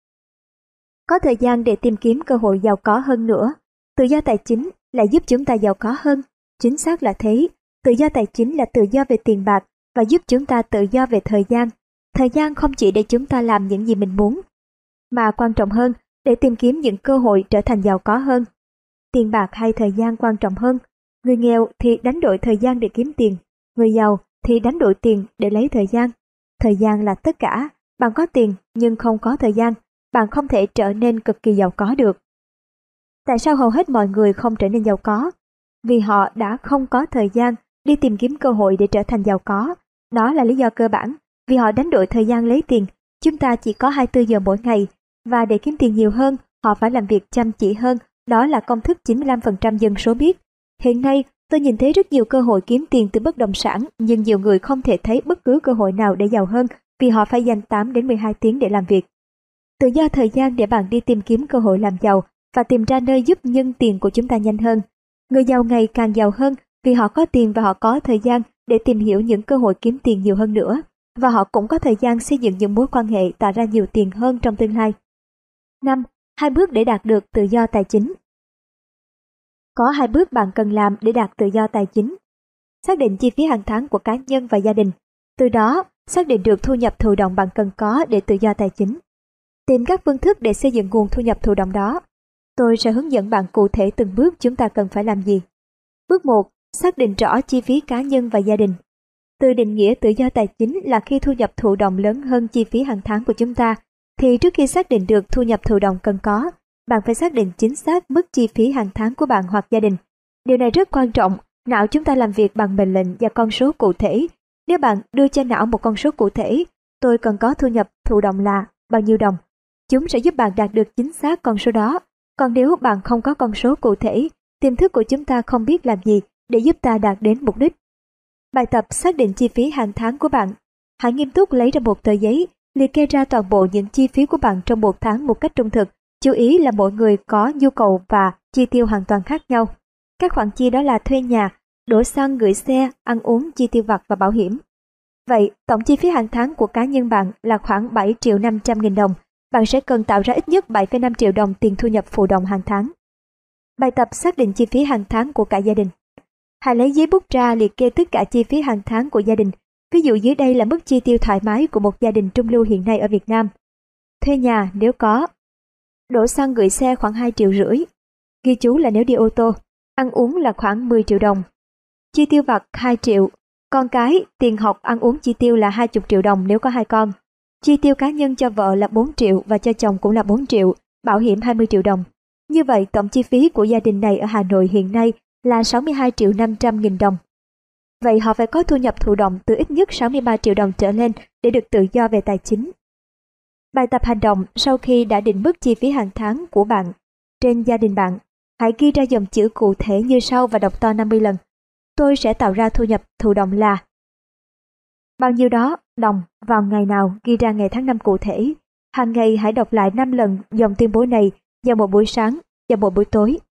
Có thời gian để tìm kiếm cơ hội giàu có hơn nữa. Tự do tài chính lại giúp chúng ta giàu có hơn. Chính xác là thế. Tự do tài chính là tự do về tiền bạc và giúp chúng ta tự do về thời gian. Thời gian không chỉ để chúng ta làm những gì mình muốn, mà quan trọng hơn, để tìm kiếm những cơ hội trở thành giàu có hơn. Tiền bạc hay thời gian quan trọng hơn? Người nghèo thì đánh đổi thời gian để kiếm tiền, người giàu thì đánh đổi tiền để lấy thời gian. Thời gian là tất cả. Bạn có tiền nhưng không có thời gian, bạn không thể trở nên cực kỳ giàu có được. Tại sao hầu hết mọi người không trở nên giàu có? Vì họ đã không có thời gian đi tìm kiếm cơ hội để trở thành giàu có. Đó là lý do cơ bản, vì họ đánh đổi thời gian lấy tiền. Chúng ta chỉ có 24 giờ mỗi ngày, và để kiếm tiền nhiều hơn, họ phải làm việc chăm chỉ hơn. Đó là công thức 95% dân số biết. Hiện nay, tôi nhìn thấy rất nhiều cơ hội kiếm tiền từ bất động sản, nhưng nhiều người không thể thấy bất cứ cơ hội nào để giàu hơn vì họ phải dành 8 đến 12 tiếng để làm việc. Tự do thời gian để bạn đi tìm kiếm cơ hội làm giàu và tìm ra nơi giúp nhân tiền của chúng ta nhanh hơn. Người giàu ngày càng giàu hơn vì họ có tiền và họ có thời gian để tìm hiểu những cơ hội kiếm tiền nhiều hơn nữa. Và họ cũng có thời gian xây dựng những mối quan hệ tạo ra nhiều tiền hơn trong tương lai. 5. 2 bước để đạt được tự do tài chính. Có 2 bước bạn cần làm để đạt tự do tài chính. Xác định chi phí hàng tháng của cá nhân và gia đình. Từ đó, xác định được thu nhập thụ động bạn cần có để tự do tài chính. Tìm các phương thức để xây dựng nguồn thu nhập thụ động đó. Tôi sẽ hướng dẫn bạn cụ thể từng bước chúng ta cần phải làm gì. Bước 1. Xác định rõ chi phí cá nhân và gia đình. Từ định nghĩa tự do tài chính là khi thu nhập thụ động lớn hơn chi phí hàng tháng của chúng ta, thì trước khi xác định được thu nhập thụ động cần có, bạn phải xác định chính xác mức chi phí hàng tháng của bạn hoặc gia đình. Điều này rất quan trọng, não chúng ta làm việc bằng mệnh lệnh và con số cụ thể. Nếu bạn đưa cho não một con số cụ thể, tôi cần có thu nhập thụ động là bao nhiêu đồng, chúng sẽ giúp bạn đạt được chính xác con số đó. Còn nếu bạn không có con số cụ thể, tiềm thức của chúng ta không biết làm gì để giúp ta đạt đến mục đích. Bài tập xác định chi phí hàng tháng của bạn. Hãy nghiêm túc lấy ra một tờ giấy, liệt kê ra toàn bộ những chi phí của bạn trong một tháng một cách trung thực. Chú ý là mỗi người có nhu cầu và chi tiêu hoàn toàn khác nhau. Các khoản chi đó là thuê nhà, đổ xăng, gửi xe, ăn uống, chi tiêu vặt và bảo hiểm. Vậy, tổng chi phí hàng tháng của cá nhân bạn là khoảng 7.500.000 đồng. Bạn sẽ cần tạo ra ít nhất 7,5 triệu đồng tiền thu nhập phụ động hàng tháng. Bài tập xác định chi phí hàng tháng của cả gia đình. Hãy lấy giấy bút ra liệt kê tất cả chi phí hàng tháng của gia đình. Ví dụ dưới đây là mức chi tiêu thoải mái của một gia đình trung lưu hiện nay ở Việt Nam. Thuê nhà nếu có. Đổ xăng gửi xe khoảng 2,5 triệu. Ghi chú là nếu đi ô tô. Ăn uống là khoảng 10 triệu đồng. Chi tiêu vặt 2 triệu. Con cái, tiền học, ăn uống chi tiêu là 20 triệu đồng nếu có 2 con. Chi tiêu cá nhân cho vợ là 4 triệu và cho chồng cũng là 4 triệu. Bảo hiểm 20 triệu đồng. Như vậy tổng chi phí của gia đình này ở Hà Nội hiện nay là 62.500.000 đồng. Vậy họ phải có thu nhập thụ động từ ít nhất 63 triệu đồng trở lên để được tự do về tài chính. Bài tập hành động sau khi đã định mức chi phí hàng tháng của bạn trên gia đình bạn. Hãy ghi ra dòng chữ cụ thể như sau và đọc to 50 lần. Tôi sẽ tạo ra thu nhập thụ động là bao nhiêu đó đồng vào ngày nào, ghi ra ngày tháng năm cụ thể. Hàng ngày hãy đọc lại 5 lần dòng tuyên bố này vào một buổi sáng và một buổi tối.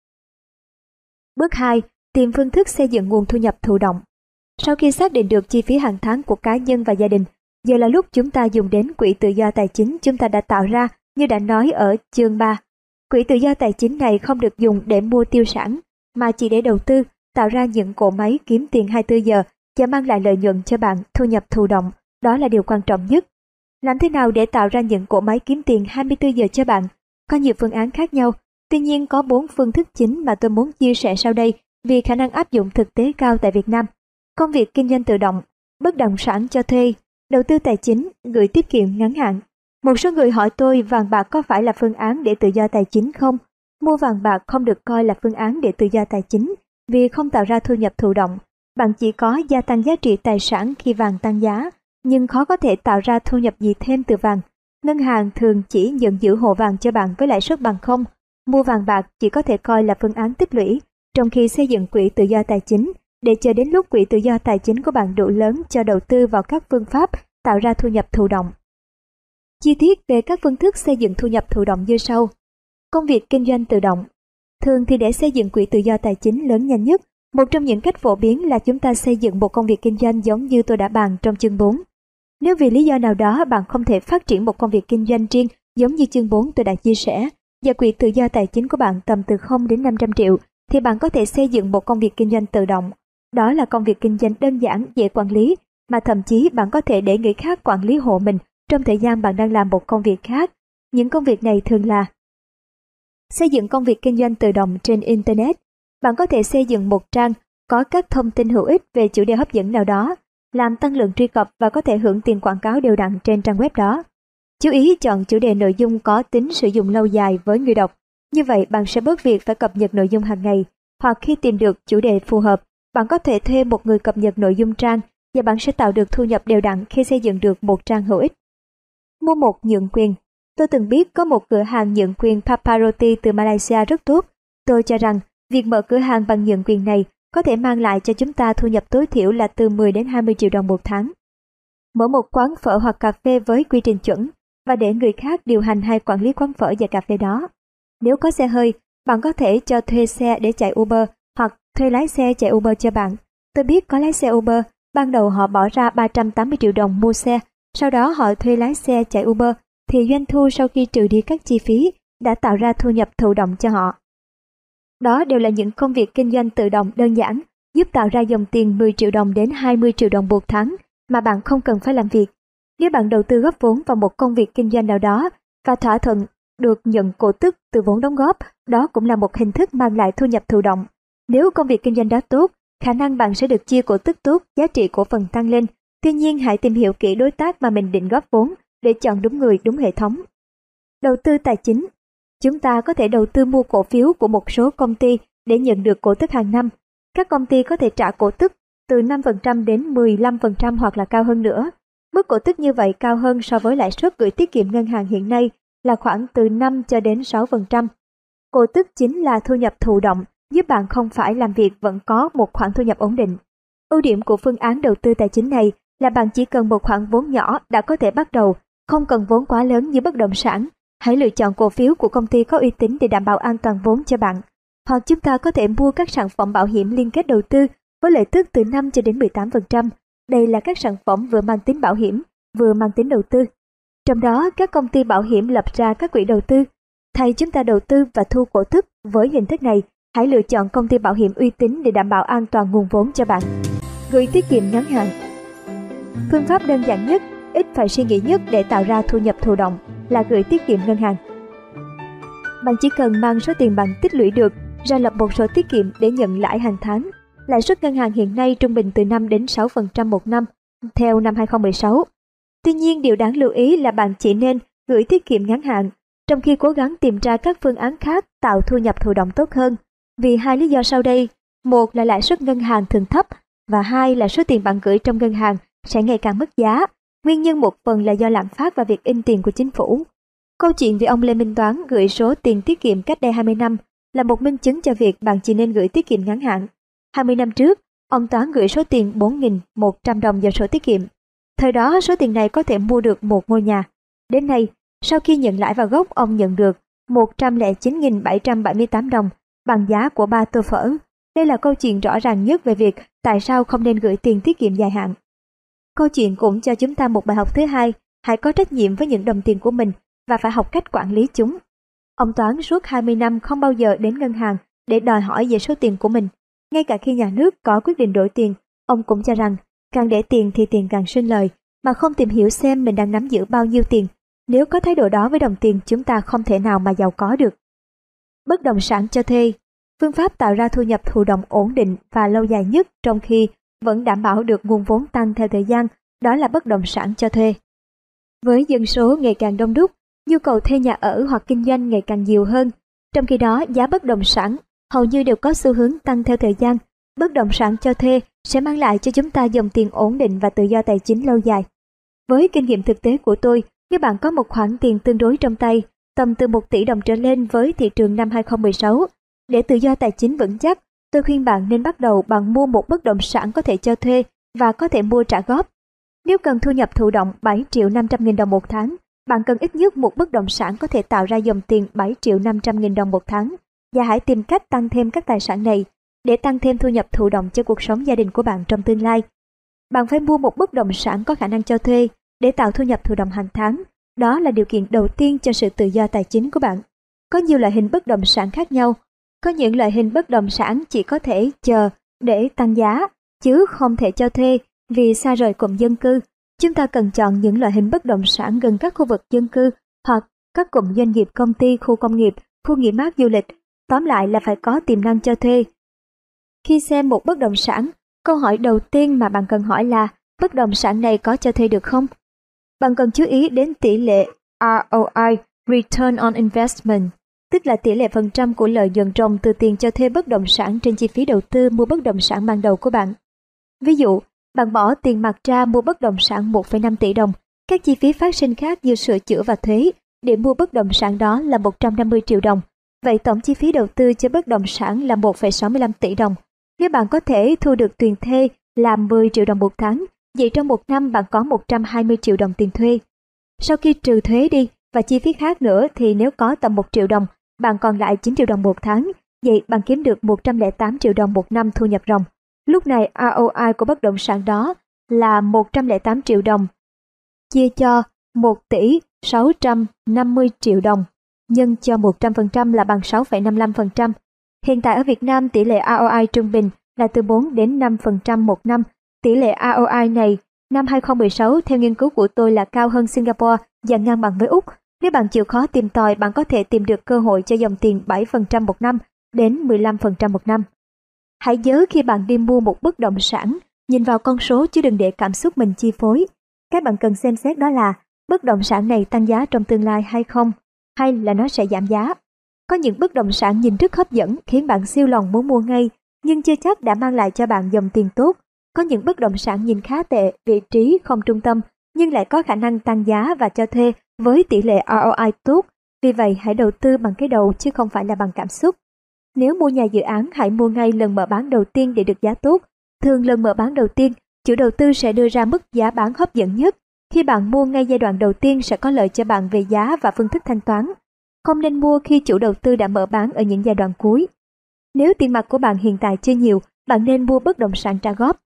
Bước 2. Tìm phương thức xây dựng nguồn thu nhập thụ động. Sau khi xác định được chi phí hàng tháng của cá nhân và gia đình, giờ là lúc chúng ta dùng đến quỹ tự do tài chính chúng ta đã tạo ra như đã nói ở chương 3. Quỹ tự do tài chính này không được dùng để mua tiêu sản, mà chỉ để đầu tư, tạo ra những cỗ máy kiếm tiền 24 giờ và mang lại lợi nhuận cho bạn, thu nhập thụ động. Đó là điều quan trọng nhất. Làm thế nào để tạo ra những cỗ máy kiếm tiền 24 giờ cho bạn? Có nhiều phương án khác nhau, tuy nhiên có 4 phương thức chính mà tôi muốn chia sẻ sau đây vì khả năng áp dụng thực tế cao tại Việt Nam. Công việc kinh doanh tự động, bất động sản cho thuê, đầu tư tài chính, gửi tiết kiệm ngắn hạn. Một số người hỏi tôi vàng bạc có phải là phương án để tự do tài chính không? Mua vàng bạc không được coi là phương án để tự do tài chính vì không tạo ra thu nhập thụ động. Bạn chỉ có gia tăng giá trị tài sản khi vàng tăng giá, nhưng khó có thể tạo ra thu nhập gì thêm từ vàng. Ngân hàng thường chỉ nhận giữ hộ vàng cho bạn với lãi suất bằng không. Mua vàng bạc chỉ có thể coi là phương án tích lũy, trong khi xây dựng quỹ tự do tài chính để chờ đến lúc quỹ tự do tài chính của bạn đủ lớn cho đầu tư vào các phương pháp tạo ra thu nhập thụ động. Chi tiết về các phương thức xây dựng thu nhập thụ động như sau. Công việc kinh doanh tự động. Thường thì để xây dựng quỹ tự do tài chính lớn nhanh nhất, một trong những cách phổ biến là chúng ta xây dựng một công việc kinh doanh giống như tôi đã bàn trong chương 4. Nếu vì lý do nào đó bạn không thể phát triển một công việc kinh doanh riêng giống như chương 4 tôi đã chia sẻ, và quỹ tự do tài chính của bạn tầm từ 0 đến 500 triệu, thì bạn có thể xây dựng một công việc kinh doanh tự động. Đó là công việc kinh doanh đơn giản, dễ quản lý, mà thậm chí bạn có thể để người khác quản lý hộ mình trong thời gian bạn đang làm một công việc khác. Những công việc này thường là xây dựng công việc kinh doanh tự động trên Internet. Bạn có thể xây dựng một trang có các thông tin hữu ích về chủ đề hấp dẫn nào đó, làm tăng lượng truy cập và có thể hưởng tiền quảng cáo đều đặn trên trang web đó. Chú ý chọn chủ đề nội dung có tính sử dụng lâu dài với người đọc. Như vậy bạn sẽ bớt việc phải cập nhật nội dung hàng ngày, hoặc khi tìm được chủ đề phù hợp, bạn có thể thuê một người cập nhật nội dung trang và bạn sẽ tạo được thu nhập đều đặn khi xây dựng được một trang hữu ích. Mua một nhượng quyền. Tôi từng biết có một cửa hàng nhượng quyền Paparotti từ Malaysia rất tốt. Tôi cho rằng việc mở cửa hàng bằng nhượng quyền này có thể mang lại cho chúng ta thu nhập tối thiểu là từ 10 đến 20 triệu đồng một tháng. Mở một quán phở hoặc cà phê với quy trình chuẩn và để người khác điều hành hay quản lý quán phở và cà phê đó. Nếu có xe hơi, bạn có thể cho thuê xe để chạy Uber hoặc thuê lái xe chạy Uber cho bạn. Tôi biết có lái xe Uber, ban đầu họ bỏ ra 380 triệu đồng mua xe, sau đó họ thuê lái xe chạy Uber, thì doanh thu sau khi trừ đi các chi phí đã tạo ra thu nhập thụ động cho họ. Đó đều là những công việc kinh doanh tự động đơn giản, giúp tạo ra dòng tiền 10 triệu đồng đến 20 triệu đồng một tháng mà bạn không cần phải làm việc. Nếu bạn đầu tư góp vốn vào một công việc kinh doanh nào đó và thỏa thuận được nhận cổ tức từ vốn đóng góp, đó cũng là một hình thức mang lại thu nhập thụ động. Nếu công việc kinh doanh đó tốt, khả năng bạn sẽ được chia cổ tức tốt, giá trị cổ phần tăng lên. Tuy nhiên hãy tìm hiểu kỹ đối tác mà mình định góp vốn để chọn đúng người, đúng hệ thống. Đầu tư tài chính. Chúng ta có thể đầu tư mua cổ phiếu của một số công ty để nhận được cổ tức hàng năm. Các công ty có thể trả cổ tức từ 5% đến 15% hoặc là cao hơn nữa. Mức cổ tức như vậy cao hơn so với lãi suất gửi tiết kiệm ngân hàng hiện nay là khoảng từ 5 cho đến 6%. Cổ tức chính là thu nhập thụ động, giúp bạn không phải làm việc vẫn có một khoản thu nhập ổn định. Ưu điểm của phương án đầu tư tài chính này là bạn chỉ cần một khoản vốn nhỏ đã có thể bắt đầu, không cần vốn quá lớn như bất động sản. Hãy lựa chọn cổ phiếu của công ty có uy tín để đảm bảo an toàn vốn cho bạn. Hoặc chúng ta có thể mua các sản phẩm bảo hiểm liên kết đầu tư với lợi tức từ 5 cho đến 18%. Đây là các sản phẩm vừa mang tính bảo hiểm, vừa mang tính đầu tư. Trong đó, các công ty bảo hiểm lập ra các quỹ đầu tư. Thay chúng ta đầu tư và thu cổ tức với hình thức này, hãy lựa chọn công ty bảo hiểm uy tín để đảm bảo an toàn nguồn vốn cho bạn. Gửi tiết kiệm ngắn hạn. Phương pháp đơn giản nhất, ít phải suy nghĩ nhất để tạo ra thu nhập thụ động là gửi tiết kiệm ngân hàng. Bạn chỉ cần mang số tiền bạn tích lũy được ra lập một sổ tiết kiệm để nhận lãi hàng tháng. Lãi suất ngân hàng hiện nay trung bình từ 5 đến 6% một năm, theo năm 2016. Tuy nhiên điều đáng lưu ý là bạn chỉ nên gửi tiết kiệm ngắn hạn, trong khi cố gắng tìm ra các phương án khác tạo thu nhập thụ động tốt hơn. Vì hai lý do sau đây, một là lãi suất ngân hàng thường thấp, và hai là số tiền bạn gửi trong ngân hàng sẽ ngày càng mất giá. Nguyên nhân một phần là do lạm phát và việc in tiền của chính phủ. Câu chuyện về ông Lê Minh Toán gửi số tiền tiết kiệm cách đây 20 năm là một minh chứng cho việc bạn chỉ nên gửi tiết kiệm ngắn hạn. 20 năm trước, ông Toán gửi số tiền 4.100 đồng vào sổ tiết kiệm. Thời đó, số tiền này có thể mua được một ngôi nhà. Đến nay, sau khi nhận lãi và gốc, ông nhận được 109.778 đồng, bằng giá của 3 tô phở. Đây là câu chuyện rõ ràng nhất về việc tại sao không nên gửi tiền tiết kiệm dài hạn. Câu chuyện cũng cho chúng ta một bài học thứ hai, hãy có trách nhiệm với những đồng tiền của mình và phải học cách quản lý chúng. Ông Toán suốt 20 năm không bao giờ đến ngân hàng để đòi hỏi về số tiền của mình. Ngay cả khi nhà nước có quyết định đổi tiền, ông cũng cho rằng càng để tiền thì tiền càng sinh lời, mà không tìm hiểu xem mình đang nắm giữ bao nhiêu tiền. Nếu có thái độ đó với đồng tiền, chúng ta không thể nào mà giàu có được. Bất động sản cho thuê, phương pháp tạo ra thu nhập thụ động ổn định và lâu dài nhất trong khi vẫn đảm bảo được nguồn vốn tăng theo thời gian, đó là bất động sản cho thuê. Với dân số ngày càng đông đúc, nhu cầu thuê nhà ở hoặc kinh doanh ngày càng nhiều hơn. Trong khi đó, giá bất động sản hầu như đều có xu hướng tăng theo thời gian. Bất động sản cho thuê sẽ mang lại cho chúng ta dòng tiền ổn định và tự do tài chính lâu dài. Với kinh nghiệm thực tế của tôi, nếu bạn có một khoản tiền tương đối trong tay, tầm từ 1 tỷ đồng trở lên với thị trường năm 2016, để tự do tài chính vững chắc, tôi khuyên bạn nên bắt đầu bằng mua một bất động sản có thể cho thuê và có thể mua trả góp. Nếu cần thu nhập thụ động 7.500.000 đồng một tháng, bạn cần ít nhất một bất động sản có thể tạo ra dòng tiền 7.500.000 đồng một tháng, và hãy tìm cách tăng thêm các tài sản này để tăng thêm thu nhập thụ động cho cuộc sống gia đình của bạn trong tương lai. Bạn phải mua một bất động sản có khả năng cho thuê để tạo thu nhập thụ động hàng tháng. Đó là điều kiện đầu tiên cho sự tự do tài chính của bạn. Có nhiều loại hình bất động sản khác nhau. Có những loại hình bất động sản chỉ có thể chờ để tăng giá, chứ không thể cho thuê vì xa rời cụm dân cư. Chúng ta cần chọn những loại hình bất động sản gần các khu vực dân cư hoặc các cụm doanh nghiệp, công ty, khu công nghiệp, khu nghỉ mát du lịch. Tóm lại là phải có tiềm năng cho thuê. Khi xem một bất động sản, câu hỏi đầu tiên mà bạn cần hỏi là bất động sản này có cho thuê được không? Bạn cần chú ý đến tỷ lệ ROI, Return on Investment, tức là tỷ lệ phần trăm của lợi nhuận ròng từ tiền cho thuê bất động sản trên chi phí đầu tư mua bất động sản ban đầu của bạn. Ví dụ, bạn bỏ tiền mặt ra mua bất động sản 1,5 tỷ đồng, các chi phí phát sinh khác như sửa chữa và thuế để mua bất động sản đó là 150 triệu đồng. Vậy tổng chi phí đầu tư cho bất động sản là 1,65 tỷ đồng. Nếu bạn có thể thu được tiền thuê là 10 triệu đồng một tháng, vậy trong một năm bạn có 120 triệu đồng tiền thuê. Sau khi trừ thuế đi và chi phí khác nữa thì nếu có tầm 1 triệu đồng, bạn còn lại 9 triệu đồng một tháng, vậy bạn kiếm được 108 triệu đồng một năm thu nhập ròng. Lúc này ROI của bất động sản đó là 108 triệu đồng, chia cho 1 tỷ 650 triệu đồng, nhân cho 100% là bằng 6,55%. Hiện tại ở Việt Nam tỷ lệ ROI trung bình là từ 4 đến 5% một năm. Tỷ lệ ROI này năm 2016 theo nghiên cứu của tôi là cao hơn Singapore và ngang bằng với Úc. Nếu bạn chịu khó tìm tòi, bạn có thể tìm được cơ hội cho dòng tiền 7% một năm đến 15% một năm. Hãy nhớ khi bạn đi mua một bất động sản, nhìn vào con số chứ đừng để cảm xúc mình chi phối. Cái bạn cần xem xét đó là bất động sản này tăng giá trong tương lai hay không, hay là nó sẽ giảm giá. Có những bất động sản nhìn rất hấp dẫn khiến bạn siêu lòng muốn mua ngay, nhưng chưa chắc đã mang lại cho bạn dòng tiền tốt. Có những bất động sản nhìn khá tệ, vị trí không trung tâm, nhưng lại có khả năng tăng giá và cho thuê với tỷ lệ ROI tốt. Vì vậy hãy đầu tư bằng cái đầu chứ không phải là bằng cảm xúc. Nếu mua nhà dự án, hãy mua ngay lần mở bán đầu tiên để được giá tốt. Thường lần mở bán đầu tiên, chủ đầu tư sẽ đưa ra mức giá bán hấp dẫn nhất. Khi bạn mua ngay giai đoạn đầu tiên sẽ có lợi cho bạn về giá và phương thức thanh toán. Không nên mua khi chủ đầu tư đã mở bán ở những giai đoạn cuối. Nếu tiền mặt của bạn hiện tại chưa nhiều, bạn nên mua bất động sản trả góp.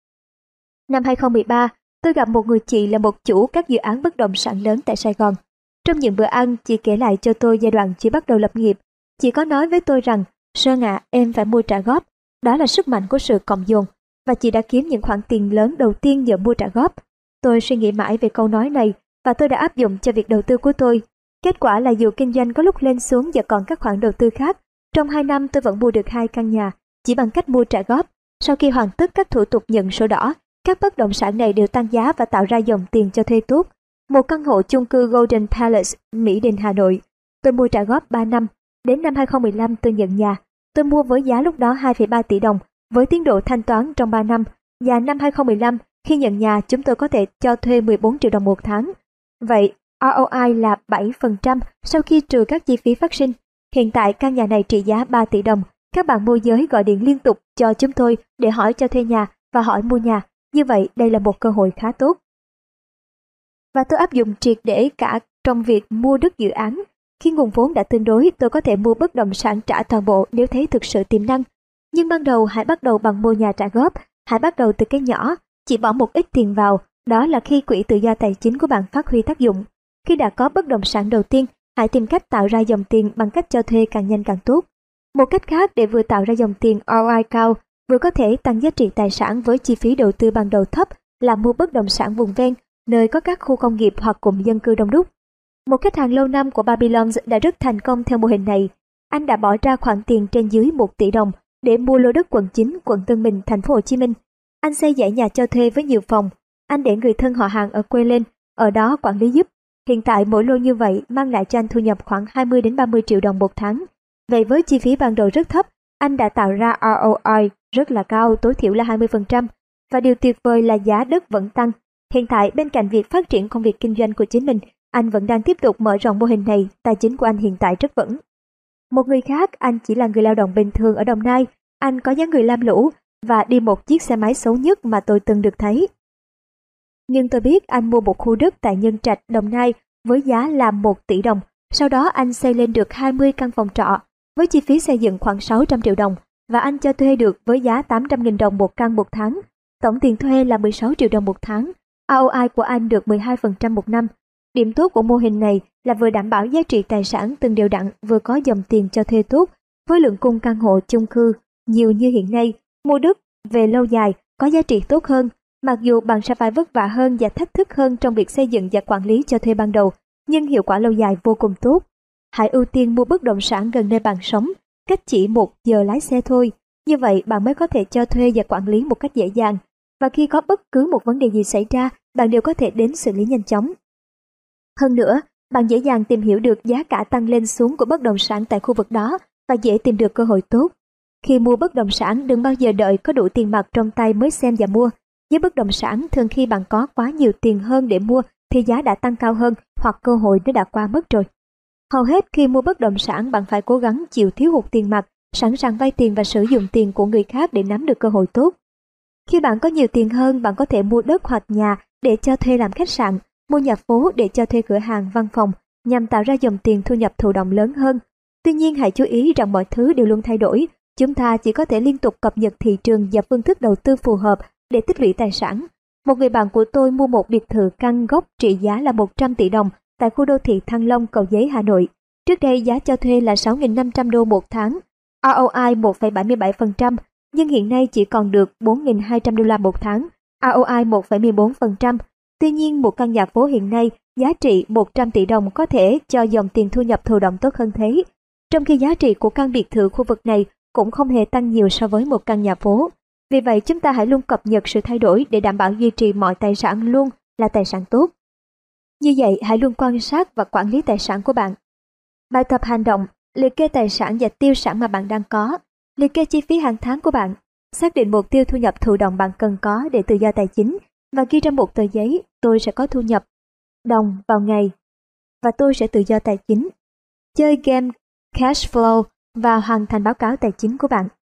Năm 2013, tôi gặp một người chị là một chủ các dự án bất động sản lớn tại Sài Gòn. Trong những bữa ăn, chị kể lại cho tôi giai đoạn chị bắt đầu lập nghiệp. Chị có nói với tôi rằng, Sơn ạ, em phải mua trả góp. Đó là sức mạnh của sự cộng dồn. Và chị đã kiếm những khoản tiền lớn đầu tiên nhờ mua trả góp. Tôi suy nghĩ mãi về câu nói này và tôi đã áp dụng cho việc đầu tư của tôi. Kết quả là dù kinh doanh có lúc lên xuống và còn các khoản đầu tư khác, trong 2 năm tôi vẫn mua được 2 căn nhà chỉ bằng cách mua trả góp. Sau khi hoàn tất các thủ tục nhận sổ đỏ, các bất động sản này đều tăng giá và tạo ra dòng tiền cho thuê tốt. Một căn hộ chung cư Golden Palace, Mỹ Đình, Hà Nội. Tôi mua trả góp 3 năm. Đến năm 2015 tôi nhận nhà. Tôi mua với giá lúc đó 2,3 tỷ đồng với tiến độ thanh toán trong 3 năm. Và năm 2015 khi nhận nhà chúng tôi có thể cho thuê 14 triệu đồng một tháng. Vậy ROI là 7% sau khi trừ các chi phí phát sinh. Hiện tại căn nhà này trị giá 3 tỷ đồng. Các bạn môi giới gọi điện liên tục cho chúng tôi để hỏi cho thuê nhà và hỏi mua nhà. Như vậy đây là một cơ hội khá tốt. Và tôi áp dụng triệt để cả trong việc mua đất dự án. Khi nguồn vốn đã tương đối, tôi có thể mua bất động sản trả toàn bộ nếu thấy thực sự tiềm năng. Nhưng ban đầu hãy bắt đầu bằng mua nhà trả góp. Hãy bắt đầu từ cái nhỏ, chỉ bỏ một ít tiền vào. Đó là khi quỹ tự do tài chính của bạn phát huy tác dụng. Khi đã có bất động sản đầu tiên, hãy tìm cách tạo ra dòng tiền bằng cách cho thuê càng nhanh càng tốt. Một cách khác để vừa tạo ra dòng tiền ROI cao, vừa có thể tăng giá trị tài sản với chi phí đầu tư ban đầu thấp là mua bất động sản vùng ven, nơi có các khu công nghiệp hoặc cụm dân cư đông đúc. Một khách hàng lâu năm của Babylon đã rất thành công theo mô hình này. Anh đã bỏ ra khoản tiền trên dưới 1 tỷ đồng để mua lô đất quận 9, quận Tân Bình, thành phố Hồ Chí Minh. Anh xây dãy nhà cho thuê với nhiều phòng. Anh để người thân họ hàng ở quê lên, ở đó quản lý giúp. Hiện tại mỗi lô như vậy mang lại cho anh thu nhập khoảng 20 đến 30 triệu đồng một tháng. Vậy với chi phí ban đầu rất thấp, anh đã tạo ra ROI rất là cao, tối thiểu là 20%. Và điều tuyệt vời là giá đất vẫn tăng. Hiện tại bên cạnh việc phát triển công việc kinh doanh của chính mình, anh vẫn đang tiếp tục mở rộng mô hình này, tài chính của anh hiện tại rất vững. Một người khác, anh chỉ là người lao động bình thường ở Đồng Nai, anh có dáng người lam lũ và đi một chiếc xe máy xấu nhất mà tôi từng được thấy. Nhưng tôi biết anh mua một khu đất tại Nhân Trạch, Đồng Nai với giá là 1 tỷ đồng. Sau đó anh xây lên được 20 căn phòng trọ với chi phí xây dựng khoảng 600 triệu đồng và anh cho thuê được với giá 800.000 đồng một căn một tháng. Tổng tiền thuê là 16 triệu đồng một tháng. ROI của anh được 12% một năm. Điểm tốt của mô hình này là vừa đảm bảo giá trị tài sản từng đều đặn, vừa có dòng tiền cho thuê tốt. Với lượng cung căn hộ chung cư nhiều như hiện nay, mua đất về lâu dài có giá trị tốt hơn. Mặc dù bạn sẽ phải vất vả hơn và thách thức hơn trong việc xây dựng và quản lý cho thuê ban đầu, nhưng hiệu quả lâu dài vô cùng tốt. Hãy ưu tiên mua bất động sản gần nơi bạn sống, cách chỉ 1 giờ lái xe thôi. Như vậy bạn mới có thể cho thuê và quản lý một cách dễ dàng. Và khi có bất cứ một vấn đề gì xảy ra, bạn đều có thể đến xử lý nhanh chóng. Hơn nữa, bạn dễ dàng tìm hiểu được giá cả tăng lên xuống của bất động sản tại khu vực đó và dễ tìm được cơ hội tốt. Khi mua bất động sản, đừng bao giờ đợi có đủ tiền mặt trong tay mới xem và mua. Với bất động sản, thường khi bạn có quá nhiều tiền hơn để mua thì giá đã tăng cao hơn hoặc cơ hội nó đã qua mất rồi. Hầu hết khi mua bất động sản, bạn phải cố gắng chịu thiếu hụt tiền mặt, sẵn sàng vay tiền và sử dụng tiền của người khác để nắm được cơ hội tốt. Khi bạn có nhiều tiền hơn, bạn có thể mua đất hoặc nhà để cho thuê làm khách sạn, mua nhà phố để cho thuê cửa hàng, văn phòng nhằm tạo ra dòng tiền thu nhập thụ động lớn hơn. Tuy nhiên hãy chú ý rằng mọi thứ đều luôn thay đổi. Chúng ta chỉ có thể liên tục cập nhật thị trường và phương thức đầu tư phù hợp để tích lũy tài sản. Một người bạn của tôi mua một biệt thự căn gốc trị giá là 100 tỷ đồng tại khu đô thị Thăng Long, Cầu Giấy, Hà Nội. Trước đây giá cho thuê là 6.500 đô một tháng, ROI 1,77%, nhưng hiện nay chỉ còn được 4.200 đô la một tháng, ROI 1,14%. Tuy nhiên một căn nhà phố hiện nay giá trị 100 tỷ đồng có thể cho dòng tiền thu nhập thụ động tốt hơn thế. Trong khi giá trị của căn biệt thự khu vực này cũng không hề tăng nhiều so với một căn nhà phố. Vì vậy chúng ta hãy luôn cập nhật sự thay đổi để đảm bảo duy trì mọi tài sản luôn là tài sản tốt. Như vậy hãy luôn quan sát và quản lý tài sản của bạn. Bài tập hành động: liệt kê tài sản và tiêu sản mà bạn đang có. Liệt kê chi phí hàng tháng của bạn. Xác định mục tiêu thu nhập thụ động bạn cần có để tự do tài chính và ghi ra một tờ giấy: tôi sẽ có thu nhập đồng vào ngày và tôi sẽ tự do tài chính. Chơi game cash flow và hoàn thành báo cáo tài chính của bạn.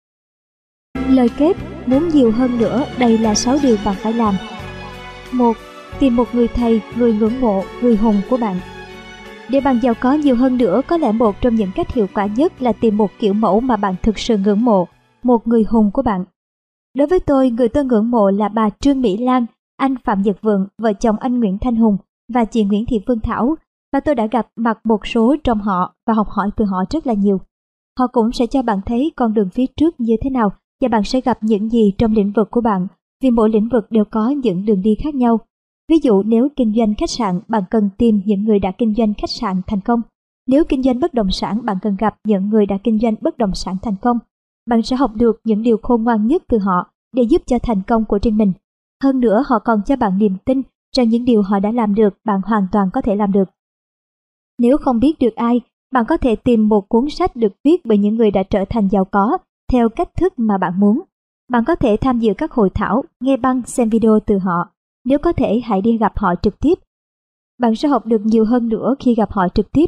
Lời kết: muốn nhiều hơn nữa, đây là 6 điều bạn phải làm. 1. Tìm một người thầy, người ngưỡng mộ, người hùng của bạn. Để bạn giàu có nhiều hơn nữa, có lẽ một trong những cách hiệu quả nhất là tìm một kiểu mẫu mà bạn thực sự ngưỡng mộ, một người hùng của bạn. Đối với tôi, người tôi ngưỡng mộ là bà Trương Mỹ Lan, anh Phạm Nhật Vượng, vợ chồng anh Nguyễn Thanh Hùng và chị Nguyễn Thị Phương Thảo, và tôi đã gặp mặt một số trong họ và học hỏi từ họ rất là nhiều. Họ cũng sẽ cho bạn thấy con đường phía trước như thế nào và bạn sẽ gặp những gì trong lĩnh vực của bạn, vì mỗi lĩnh vực đều có những đường đi khác nhau. Ví dụ nếu kinh doanh khách sạn, bạn cần tìm những người đã kinh doanh khách sạn thành công. Nếu kinh doanh bất động sản, bạn cần gặp những người đã kinh doanh bất động sản thành công. Bạn sẽ học được những điều khôn ngoan nhất từ họ để giúp cho thành công của riêng mình. Hơn nữa, họ còn cho bạn niềm tin rằng những điều họ đã làm được, bạn hoàn toàn có thể làm được. Nếu không biết được ai, bạn có thể tìm một cuốn sách được viết bởi những người đã trở thành giàu có theo cách thức mà bạn muốn. Bạn có thể tham dự các hội thảo, nghe băng, xem video từ họ. Nếu có thể, hãy đi gặp họ trực tiếp. Bạn sẽ học được nhiều hơn nữa khi gặp họ trực tiếp.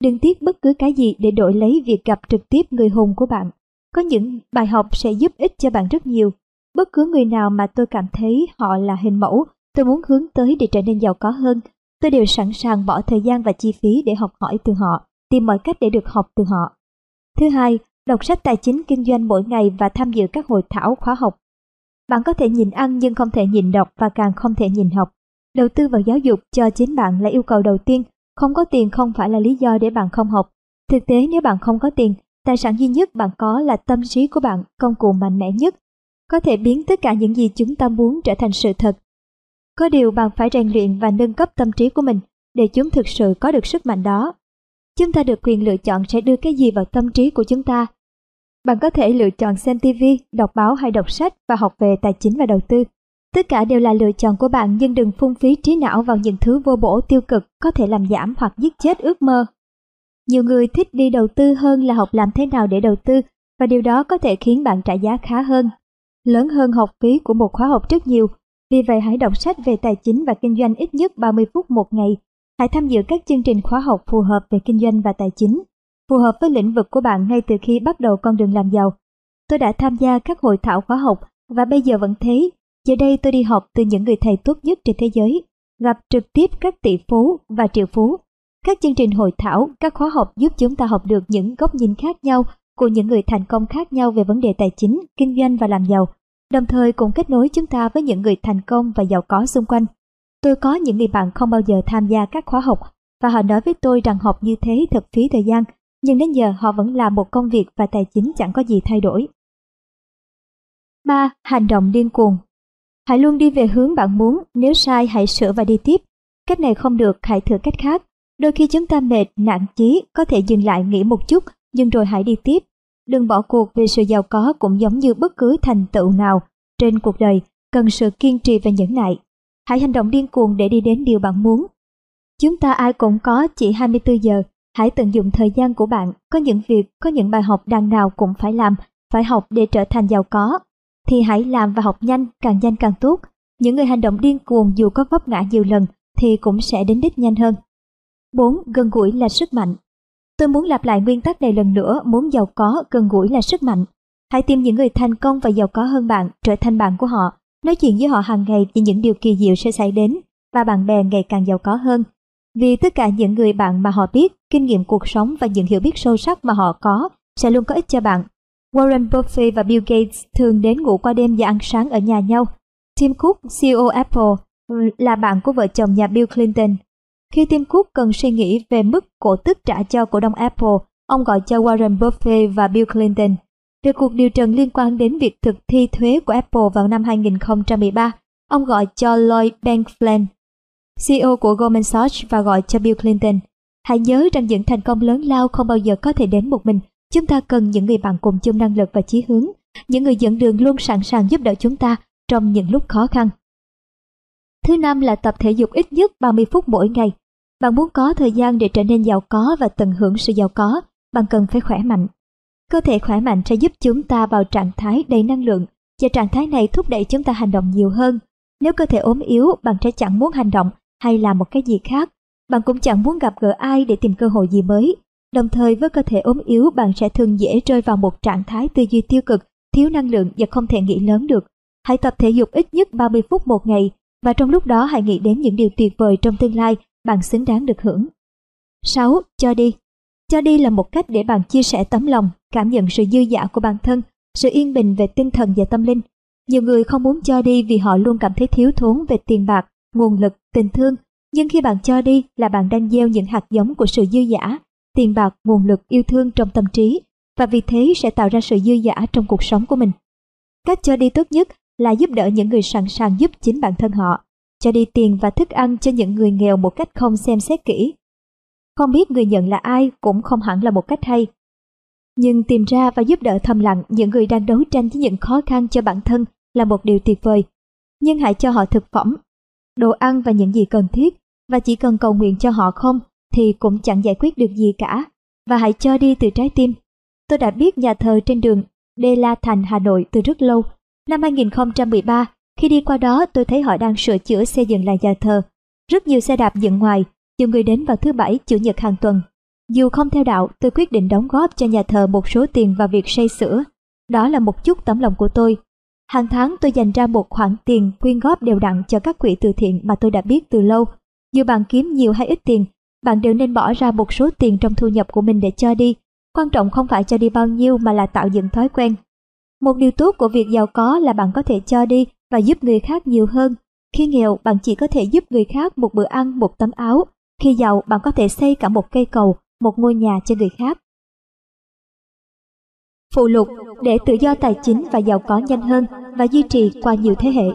đừng tiếc bất cứ cái gì để đổi lấy việc gặp trực tiếp người hùng của bạn. Có những bài học sẽ giúp ích cho bạn rất nhiều. Bất cứ người nào mà tôi cảm thấy họ là hình mẫu, tôi muốn hướng tới để trở nên giàu có hơn, tôi đều sẵn sàng bỏ thời gian và chi phí để học hỏi từ họ, tìm mọi cách để được học từ họ. Thứ hai, đọc sách tài chính kinh doanh mỗi ngày và tham dự các hội thảo khóa học. Bạn có thể nhịn ăn nhưng không thể nhịn đọc và càng không thể nhịn học. Đầu tư vào giáo dục cho chính bạn là yêu cầu đầu tiên. Không có tiền không phải là lý do để bạn không học. Thực tế nếu bạn không có tiền, tài sản duy nhất bạn có là tâm trí của bạn, công cụ mạnh mẽ nhất, có thể biến tất cả những gì chúng ta muốn trở thành sự thật. Có điều bạn phải rèn luyện và nâng cấp tâm trí của mình để chúng thực sự có được sức mạnh đó. Chúng ta được quyền lựa chọn sẽ đưa cái gì vào tâm trí của chúng ta. Bạn có thể lựa chọn xem TV, đọc báo hay đọc sách và học về tài chính và đầu tư. Tất cả đều là lựa chọn của bạn, nhưng đừng phung phí trí não vào những thứ vô bổ tiêu cực có thể làm giảm hoặc giết chết ước mơ. Nhiều người thích đi đầu tư hơn là học làm thế nào để đầu tư, và điều đó có thể khiến bạn trả giá khá hơn, lớn hơn học phí của một khóa học rất nhiều. Vì vậy hãy đọc sách về tài chính và kinh doanh ít nhất 30 phút một ngày. Hãy tham dự các chương trình khóa học phù hợp về kinh doanh và tài chính, phù hợp với lĩnh vực của bạn ngay từ khi bắt đầu con đường làm giàu. Tôi đã tham gia các hội thảo khóa học và bây giờ vẫn thế. Giờ đây tôi đi học từ những người thầy tốt nhất trên thế giới, gặp trực tiếp các tỷ phú và triệu phú. Các chương trình hội thảo, các khóa học giúp chúng ta học được những góc nhìn khác nhau của những người thành công khác nhau về vấn đề tài chính, kinh doanh và làm giàu, đồng thời cũng kết nối chúng ta với những người thành công và giàu có xung quanh. Tôi có những người bạn không bao giờ tham gia các khóa học và họ nói với tôi rằng học như thế thật phí thời gian, nhưng đến giờ họ vẫn làm một công việc và tài chính chẳng có gì thay đổi. 3. Hành động điên cuồng. Hãy luôn đi về hướng bạn muốn, nếu sai hãy sửa và đi tiếp. Cách này không được, hãy thử cách khác. Đôi khi chúng ta mệt, nản chí, có thể dừng lại nghỉ một chút, nhưng rồi hãy đi tiếp. Đừng bỏ cuộc vì sự giàu có cũng giống như bất cứ thành tựu nào trên cuộc đời, cần sự kiên trì và nhẫn nại. Hãy hành động điên cuồng để đi đến điều bạn muốn. Chúng ta ai cũng có chỉ 24 giờ, hãy tận dụng thời gian của bạn, có những việc, có những bài học đằng nào cũng phải làm, phải học để trở thành giàu có. Thì hãy làm và học nhanh càng tốt. Những người hành động điên cuồng dù có vấp ngã nhiều lần thì cũng sẽ đến đích nhanh hơn. 4. Gần gũi là sức mạnh. Tôi muốn lặp lại nguyên tắc này lần nữa, muốn giàu có, gần gũi là sức mạnh. Hãy tìm những người thành công và giàu có hơn bạn, trở thành bạn của họ, nói chuyện với họ hàng ngày vì những điều kỳ diệu sẽ xảy đến và bạn bè ngày càng giàu có hơn. Vì tất cả những người bạn mà họ biết, kinh nghiệm cuộc sống và những hiểu biết sâu sắc mà họ có sẽ luôn có ích cho bạn. Warren Buffett và Bill Gates thường đến ngủ qua đêm và ăn sáng ở nhà nhau. Tim Cook, CEO Apple, là bạn của vợ chồng nhà Bill Clinton. Khi Tim Cook cần suy nghĩ về mức cổ tức trả cho cổ đông Apple, ông gọi cho Warren Buffett và Bill Clinton. Về cuộc điều trần liên quan đến việc thực thi thuế của Apple vào năm 2013, ông gọi cho Lloyd Bankman, CEO của Goldman Sachs, và gọi cho Bill Clinton. Hãy nhớ rằng những thành công lớn lao không bao giờ có thể đến một mình. Chúng ta cần những người bạn cùng chung năng lực và chí hướng, những người dẫn đường luôn sẵn sàng giúp đỡ chúng ta trong những lúc khó khăn. Thứ 5 là tập thể dục ít nhất 30 phút mỗi ngày. Bạn muốn có thời gian để trở nên giàu có và tận hưởng sự giàu có, bạn cần phải khỏe mạnh. Cơ thể khỏe mạnh sẽ giúp chúng ta vào trạng thái đầy năng lượng, và trạng thái này thúc đẩy chúng ta hành động nhiều hơn. Nếu cơ thể ốm yếu, bạn sẽ chẳng muốn hành động hay làm một cái gì khác. Bạn cũng chẳng muốn gặp gỡ ai để tìm cơ hội gì mới. Đồng thời với cơ thể ốm yếu, bạn sẽ thường dễ rơi vào một trạng thái tư duy tiêu cực, thiếu năng lượng và không thể nghĩ lớn được. Hãy tập thể dục ít nhất 30 phút một ngày, và trong lúc đó hãy nghĩ đến những điều tuyệt vời trong tương lai bạn xứng đáng được hưởng. 6. Cho đi. Cho đi là một cách để bạn chia sẻ tấm lòng, cảm nhận sự dư dả của bản thân, sự yên bình về tinh thần và tâm linh. Nhiều người không muốn cho đi vì họ luôn cảm thấy thiếu thốn về tiền bạc, nguồn lực, tình thương. Nhưng khi bạn cho đi là bạn đang gieo những hạt giống của sự dư dả, tiền bạc, nguồn lực, yêu thương trong tâm trí, và vì thế sẽ tạo ra sự dư dả trong cuộc sống của mình. Cách cho đi tốt nhất là giúp đỡ những người sẵn sàng giúp chính bản thân họ. Cho đi tiền và thức ăn cho những người nghèo một cách không xem xét kỹ. Không biết người nhận là ai cũng không hẳn là một cách hay. Nhưng tìm ra và giúp đỡ thầm lặng những người đang đấu tranh với những khó khăn cho bản thân là một điều tuyệt vời. Nhưng hãy cho họ thực phẩm, đồ ăn và những gì cần thiết, và chỉ cần cầu nguyện cho họ không thì cũng chẳng giải quyết được gì cả. Và hãy cho đi từ trái tim. Tôi đã biết nhà thờ trên đường Đê La Thành, Hà Nội từ rất lâu. Năm 2013, khi đi qua đó tôi thấy họ đang sửa chữa xây dựng lại nhà thờ. Rất nhiều xe đạp dựng ngoài, nhiều người đến vào thứ Bảy, Chủ nhật hàng tuần. Dù không theo đạo, tôi quyết định đóng góp cho nhà thờ một số tiền vào việc xây sửa. Đó là một chút tấm lòng của tôi. Hàng tháng tôi dành ra một khoản tiền quyên góp đều đặn cho các quỹ từ thiện mà tôi đã biết từ lâu. Dù bạn kiếm nhiều hay ít tiền, bạn đều nên bỏ ra một số tiền trong thu nhập của mình để cho đi. Quan trọng không phải cho đi bao nhiêu mà là tạo dựng thói quen. Một điều tốt của việc giàu có là bạn có thể cho đi và giúp người khác nhiều hơn. Khi nghèo, bạn chỉ có thể giúp người khác một bữa ăn, một tấm áo. Khi giàu, bạn có thể xây cả một cây cầu, một ngôi nhà cho người khác. Phụ lục để tự do tài chính và giàu có nhanh hơn và duy trì qua nhiều thế hệ.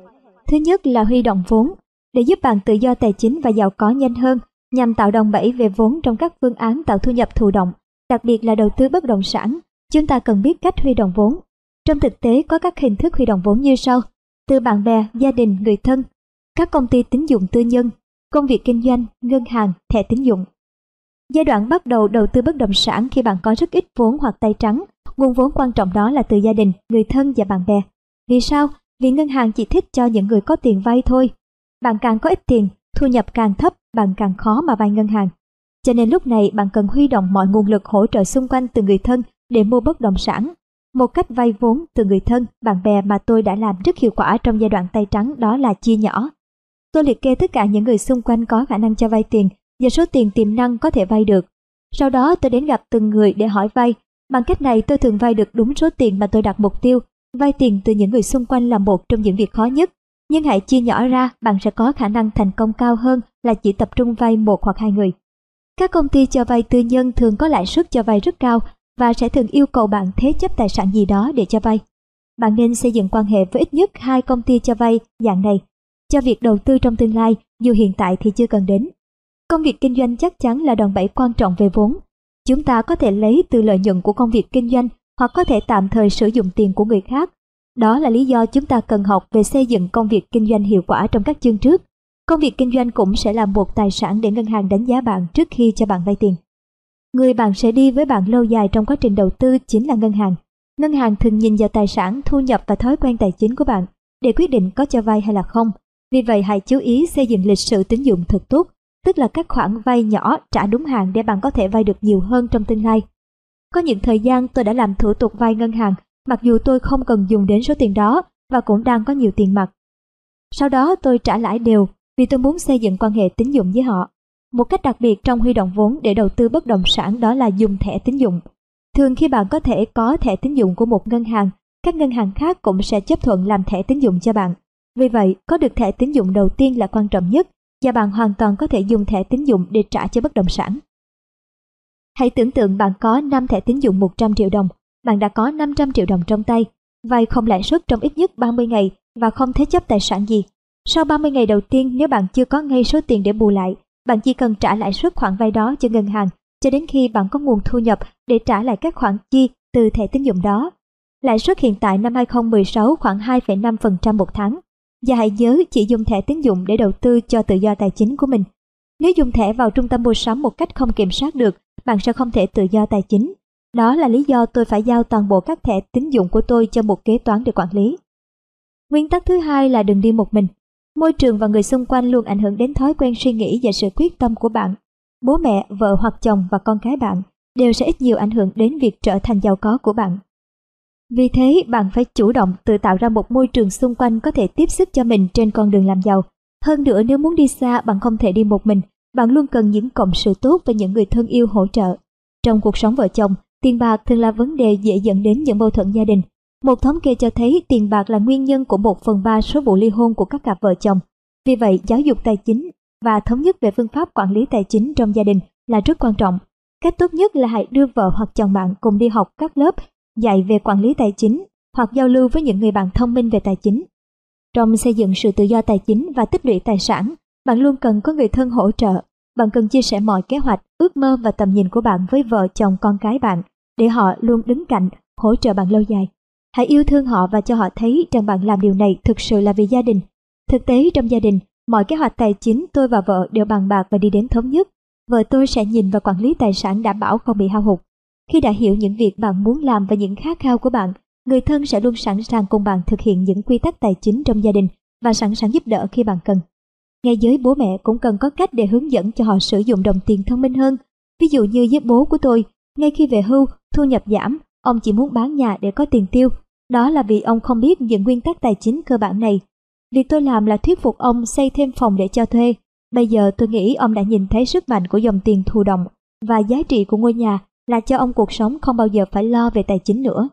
Thứ nhất là huy động vốn. Để giúp bạn tự do tài chính và giàu có nhanh hơn, nhằm tạo đòn bẩy về vốn trong các phương án tạo thu nhập thụ động, đặc biệt là đầu tư bất động sản, chúng ta cần biết cách huy động vốn. Trong thực tế có các hình thức huy động vốn như sau: từ bạn bè, gia đình, người thân, các công ty tín dụng tư nhân, công việc kinh doanh, ngân hàng, thẻ tín dụng. Giai đoạn bắt đầu đầu tư bất động sản khi bạn có rất ít vốn hoặc tay trắng, nguồn vốn quan trọng đó là từ gia đình, người thân và bạn bè. Vì sao? Vì ngân hàng chỉ thích cho những người có tiền vay thôi. Bạn càng có ít tiền, thu nhập càng thấp, bạn càng khó mà vay ngân hàng. Cho nên lúc này bạn cần huy động mọi nguồn lực hỗ trợ xung quanh từ người thân để mua bất động sản. Một cách vay vốn từ người thân, bạn bè mà tôi đã làm rất hiệu quả trong giai đoạn tay trắng đó là chia nhỏ. Tôi liệt kê tất cả những người xung quanh có khả năng cho vay tiền và số tiền tiềm năng có thể vay được. Sau đó tôi đến gặp từng người để hỏi vay. Bằng cách này tôi thường vay được đúng số tiền mà tôi đặt mục tiêu. Vay tiền từ những người xung quanh là một trong những việc khó nhất. Nhưng hãy chia nhỏ ra, bạn sẽ có khả năng thành công cao hơn là chỉ tập trung vay một hoặc hai người. Các công ty cho vay tư nhân thường có lãi suất cho vay rất cao và sẽ thường yêu cầu bạn thế chấp tài sản gì đó để cho vay. Bạn nên xây dựng quan hệ với ít nhất 2 công ty cho vay dạng này, cho việc đầu tư trong tương lai, dù hiện tại thì chưa cần đến. Công việc kinh doanh chắc chắn là đòn bẩy quan trọng về vốn. Chúng ta có thể lấy từ lợi nhuận của công việc kinh doanh hoặc có thể tạm thời sử dụng tiền của người khác. Đó là lý do chúng ta cần học về xây dựng công việc kinh doanh hiệu quả trong các chương trước. Công việc kinh doanh cũng sẽ là một tài sản để ngân hàng đánh giá bạn trước khi cho bạn vay tiền. Người bạn sẽ đi với bạn lâu dài trong quá trình đầu tư chính là ngân hàng. Ngân hàng thường nhìn vào tài sản, thu nhập và thói quen tài chính của bạn để quyết định có cho vay hay là không. Vì vậy hãy chú ý xây dựng lịch sử tín dụng thật tốt, tức là các khoản vay nhỏ trả đúng hạn để bạn có thể vay được nhiều hơn trong tương lai. Có những thời gian tôi đã làm thủ tục vay ngân hàng mặc dù tôi không cần dùng đến số tiền đó và cũng đang có nhiều tiền mặt. Sau đó tôi trả lãi đều vì tôi muốn xây dựng quan hệ tín dụng với họ. Một cách đặc biệt trong huy động vốn để đầu tư bất động sản đó là dùng thẻ tín dụng. Thường khi bạn có thể có thẻ tín dụng của một ngân hàng, các ngân hàng khác cũng sẽ chấp thuận làm thẻ tín dụng cho bạn. Vì vậy, có được thẻ tín dụng đầu tiên là quan trọng nhất và bạn hoàn toàn có thể dùng thẻ tín dụng để trả cho bất động sản. Hãy tưởng tượng bạn có 5 thẻ tín dụng 100 triệu đồng, bạn đã có 500 triệu đồng trong tay, vay không lãi suất trong ít nhất 30 ngày và không thế chấp tài sản gì. Sau 30 ngày đầu tiên, nếu bạn chưa có ngay số tiền để bù lại, bạn chỉ cần trả lãi suất khoản vay đó cho ngân hàng cho đến khi bạn có nguồn thu nhập để trả lại các khoản chi từ thẻ tín dụng đó. Lãi suất hiện tại năm 2016 khoảng 2,5% một tháng. Và hãy nhớ chỉ dùng thẻ tín dụng để đầu tư cho tự do tài chính của mình. Nếu dùng thẻ vào trung tâm mua sắm một cách không kiểm soát được, bạn sẽ không thể tự do tài chính. Đó là lý do tôi phải giao toàn bộ các thẻ tín dụng của tôi cho một kế toán để quản lý. Nguyên tắc thứ hai là đừng đi một mình. Môi trường và người xung quanh luôn ảnh hưởng đến thói quen suy nghĩ và sự quyết tâm của bạn. Bố mẹ, vợ hoặc chồng và con cái bạn đều sẽ ít nhiều ảnh hưởng đến việc trở thành giàu có của bạn. Vì thế, bạn phải chủ động tự tạo ra một môi trường xung quanh có thể tiếp sức cho mình trên con đường làm giàu. Hơn nữa, nếu muốn đi xa, bạn không thể đi một mình. Bạn luôn cần những cộng sự tốt và những người thân yêu hỗ trợ. Trong cuộc sống vợ chồng, tiền bạc thường là vấn đề dễ dẫn đến những mâu thuẫn gia đình. Một thống kê cho thấy tiền bạc là nguyên nhân của 1/3 số vụ ly hôn của các cặp vợ chồng. Vì vậy, giáo dục tài chính và thống nhất về phương pháp quản lý tài chính trong gia đình là rất quan trọng. Cách tốt nhất là hãy đưa vợ hoặc chồng bạn cùng đi học các lớp dạy về quản lý tài chính hoặc giao lưu với những người bạn thông minh về tài chính. Trong xây dựng sự tự do tài chính và tích lũy tài sản, bạn luôn cần có người thân hỗ trợ. Bạn cần chia sẻ mọi kế hoạch, ước mơ và tầm nhìn của bạn với vợ, chồng, con cái bạn để họ luôn đứng cạnh, hỗ trợ bạn lâu dài. Hãy yêu thương họ và cho họ thấy rằng bạn làm điều này thực sự là vì gia đình. Thực tế trong gia đình, mọi kế hoạch tài chính tôi và vợ đều bàn bạc và đi đến thống nhất. Vợ tôi sẽ nhìn và quản lý tài sản đảm bảo không bị hao hụt. Khi đã hiểu những việc bạn muốn làm và những khát khao của bạn, người thân sẽ luôn sẵn sàng cùng bạn thực hiện những quy tắc tài chính trong gia đình và sẵn sàng giúp đỡ khi bạn cần. Ngay giới bố mẹ cũng cần có cách để hướng dẫn cho họ sử dụng đồng tiền thông minh hơn. Ví dụ như với bố của tôi, ngay khi về hưu, thu nhập giảm, ông chỉ muốn bán nhà để có tiền tiêu. Đó là vì ông không biết những nguyên tắc tài chính cơ bản này. Việc tôi làm là thuyết phục ông xây thêm phòng để cho thuê. Bây giờ tôi nghĩ ông đã nhìn thấy sức mạnh của dòng tiền thụ động và giá trị của ngôi nhà là cho ông cuộc sống không bao giờ phải lo về tài chính nữa.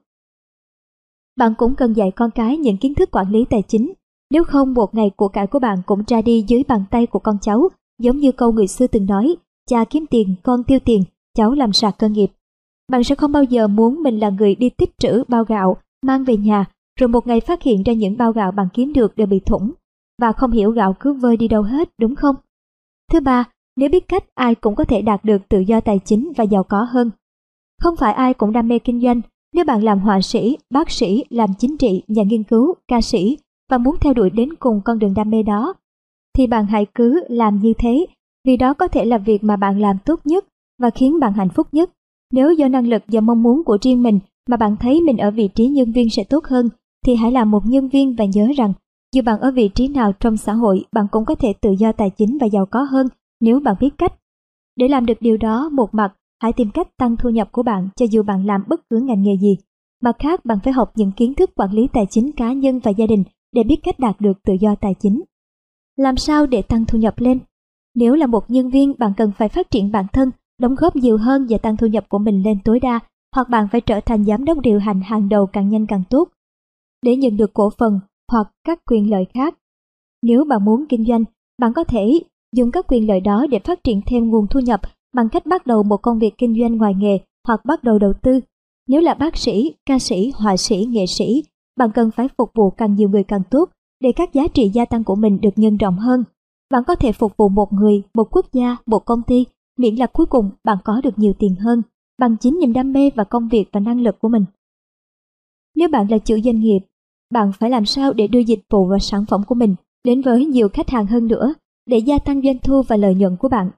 Bạn cũng cần dạy con cái những kiến thức quản lý tài chính. Nếu không, một ngày của cải của bạn cũng ra đi dưới bàn tay của con cháu, giống như câu người xưa từng nói, cha kiếm tiền, con tiêu tiền, cháu làm sạc cơ nghiệp. Bạn sẽ không bao giờ muốn mình là người đi tích trữ bao gạo, mang về nhà, rồi một ngày phát hiện ra những bao gạo bạn kiếm được đều bị thủng, và không hiểu gạo cứ vơi đi đâu hết, đúng không? Thứ ba, nếu biết cách, ai cũng có thể đạt được tự do tài chính và giàu có hơn. Không phải ai cũng đam mê kinh doanh. Nếu bạn làm họa sĩ, bác sĩ, làm chính trị, nhà nghiên cứu, ca sĩ và muốn theo đuổi đến cùng con đường đam mê đó, thì bạn hãy cứ làm như thế, vì đó có thể là việc mà bạn làm tốt nhất và khiến bạn hạnh phúc nhất. Nếu do năng lực và mong muốn của riêng mình mà bạn thấy mình ở vị trí nhân viên sẽ tốt hơn, thì hãy làm một nhân viên và nhớ rằng, dù bạn ở vị trí nào trong xã hội, bạn cũng có thể tự do tài chính và giàu có hơn nếu bạn biết cách. Để làm được điều đó, một mặt, hãy tìm cách tăng thu nhập của bạn cho dù bạn làm bất cứ ngành nghề gì. Mặt khác, bạn phải học những kiến thức quản lý tài chính cá nhân và gia đình để biết cách đạt được tự do tài chính. Làm sao để tăng thu nhập lên? Nếu là một nhân viên, bạn cần phải phát triển bản thân, đóng góp nhiều hơn và tăng thu nhập của mình lên tối đa, hoặc bạn phải trở thành giám đốc điều hành hàng đầu càng nhanh càng tốt, để nhận được cổ phần hoặc các quyền lợi khác. Nếu bạn muốn kinh doanh, bạn có thể dùng các quyền lợi đó để phát triển thêm nguồn thu nhập bằng cách bắt đầu một công việc kinh doanh ngoài nghề hoặc bắt đầu đầu tư. Nếu là bác sĩ, ca sĩ, họa sĩ, nghệ sĩ, bạn cần phải phục vụ càng nhiều người càng tốt để các giá trị gia tăng của mình được nhân rộng hơn. Bạn có thể phục vụ một người, một quốc gia, một công ty, miễn là cuối cùng bạn có được nhiều tiền hơn, bằng chính niềm đam mê và công việc và năng lực của mình. Nếu bạn là chủ doanh nghiệp, bạn phải làm sao để đưa dịch vụ và sản phẩm của mình đến với nhiều khách hàng hơn nữa để gia tăng doanh thu và lợi nhuận của bạn.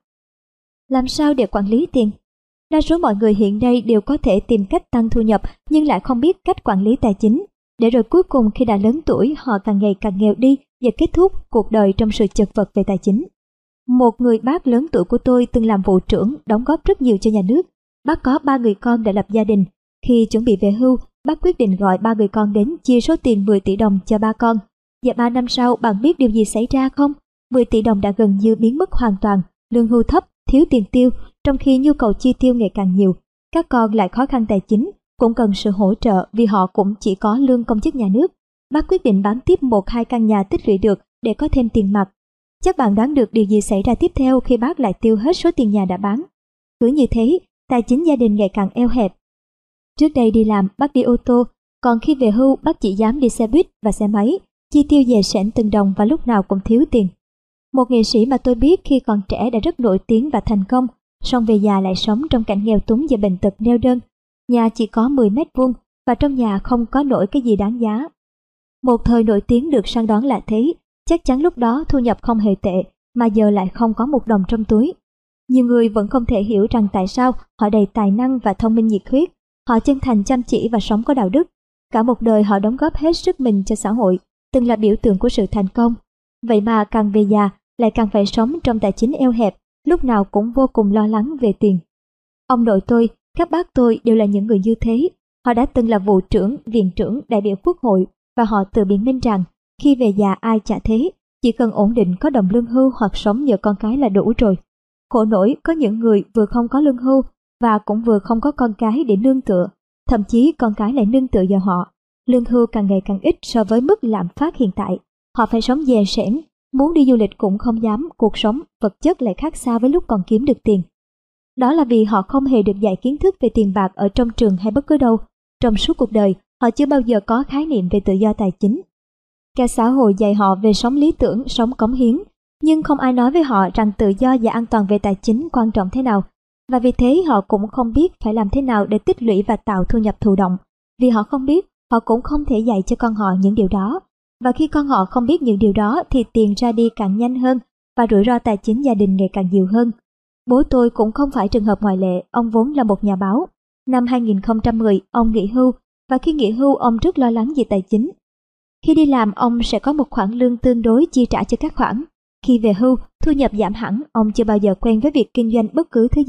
Làm sao để quản lý tiền? Đa số mọi người hiện nay đều có thể tìm cách tăng thu nhập nhưng lại không biết cách quản lý tài chính, để rồi cuối cùng khi đã lớn tuổi họ càng ngày càng nghèo đi và kết thúc cuộc đời trong sự chật vật về tài chính. Một người bác lớn tuổi của tôi từng làm vụ trưởng, đóng góp rất nhiều cho nhà nước. Bác có 3 người con đã lập gia đình. Khi chuẩn bị về hưu, bác quyết định gọi 3 người con đến chia số tiền 10 tỷ đồng cho 3 con. Và 3 năm sau, bạn biết điều gì xảy ra không? 10 tỷ đồng đã gần như biến mất hoàn toàn, lương hưu thấp, thiếu tiền tiêu, trong khi nhu cầu chi tiêu ngày càng nhiều. Các con lại khó khăn tài chính, cũng cần sự hỗ trợ vì họ cũng chỉ có lương công chức nhà nước. Bác quyết định bán tiếp 1-2 căn nhà tích lũy được để có thêm tiền mặt. Chắc bạn đoán được điều gì xảy ra tiếp theo khi bác lại tiêu hết số tiền nhà đã bán. Cứ như thế, tài chính gia đình ngày càng eo hẹp. Trước đây đi làm, bác đi ô tô, còn khi về hưu, bác chỉ dám đi xe buýt và xe máy, chi tiêu dè sẻn từng đồng và lúc nào cũng thiếu tiền. Một nghệ sĩ mà tôi biết khi còn trẻ đã rất nổi tiếng và thành công, song về già lại sống trong cảnh nghèo túng và bệnh tật neo đơn. Nhà chỉ có 10 mét vuông và trong nhà không có nổi cái gì đáng giá. Một thời nổi tiếng được săn đón là thế, chắc chắn lúc đó thu nhập không hề tệ, mà giờ lại không có một đồng trong túi. Nhiều người vẫn không thể hiểu rằng tại sao họ đầy tài năng và thông minh nhiệt huyết, họ chân thành chăm chỉ và sống có đạo đức. Cả một đời họ đóng góp hết sức mình cho xã hội, từng là biểu tượng của sự thành công. Vậy mà càng về già, lại càng phải sống trong tài chính eo hẹp, lúc nào cũng vô cùng lo lắng về tiền. Ông nội tôi, các bác tôi đều là những người như thế. Họ đã từng là vụ trưởng, viện trưởng, đại biểu quốc hội và họ tự biện minh rằng khi về già ai chả thế, chỉ cần ổn định có đồng lương hưu hoặc sống nhờ con cái là đủ rồi. Khổ nỗi có những người vừa không có lương hưu và cũng vừa không có con cái để nương tựa, thậm chí con cái lại nương tựa vào họ. Lương hưu càng ngày càng ít so với mức lạm phát hiện tại. Họ phải sống dè sẻn, muốn đi du lịch cũng không dám, cuộc sống vật chất lại khác xa với lúc còn kiếm được tiền. Đó là vì họ không hề được dạy kiến thức về tiền bạc ở trong trường hay bất cứ đâu. Trong suốt cuộc đời, họ chưa bao giờ có khái niệm về tự do tài chính. Cả xã hội dạy họ về sống lý tưởng, sống cống hiến, nhưng không ai nói với họ rằng tự do và an toàn về tài chính quan trọng thế nào. Và vì thế họ cũng không biết phải làm thế nào để tích lũy và tạo thu nhập thụ động. Vì họ không biết, họ cũng không thể dạy cho con họ những điều đó. Và khi con họ không biết những điều đó thì tiền ra đi càng nhanh hơn và rủi ro tài chính gia đình ngày càng nhiều hơn. Bố tôi cũng không phải trường hợp ngoại lệ, ông vốn là một nhà báo. Năm 2010, ông nghỉ hưu và khi nghỉ hưu ông rất lo lắng về tài chính. Khi đi làm, ông sẽ có một khoản lương tương đối chi trả cho các khoản. Khi về hưu, thu nhập giảm hẳn, ông chưa bao giờ quen với việc kinh doanh bất cứ thứ gì.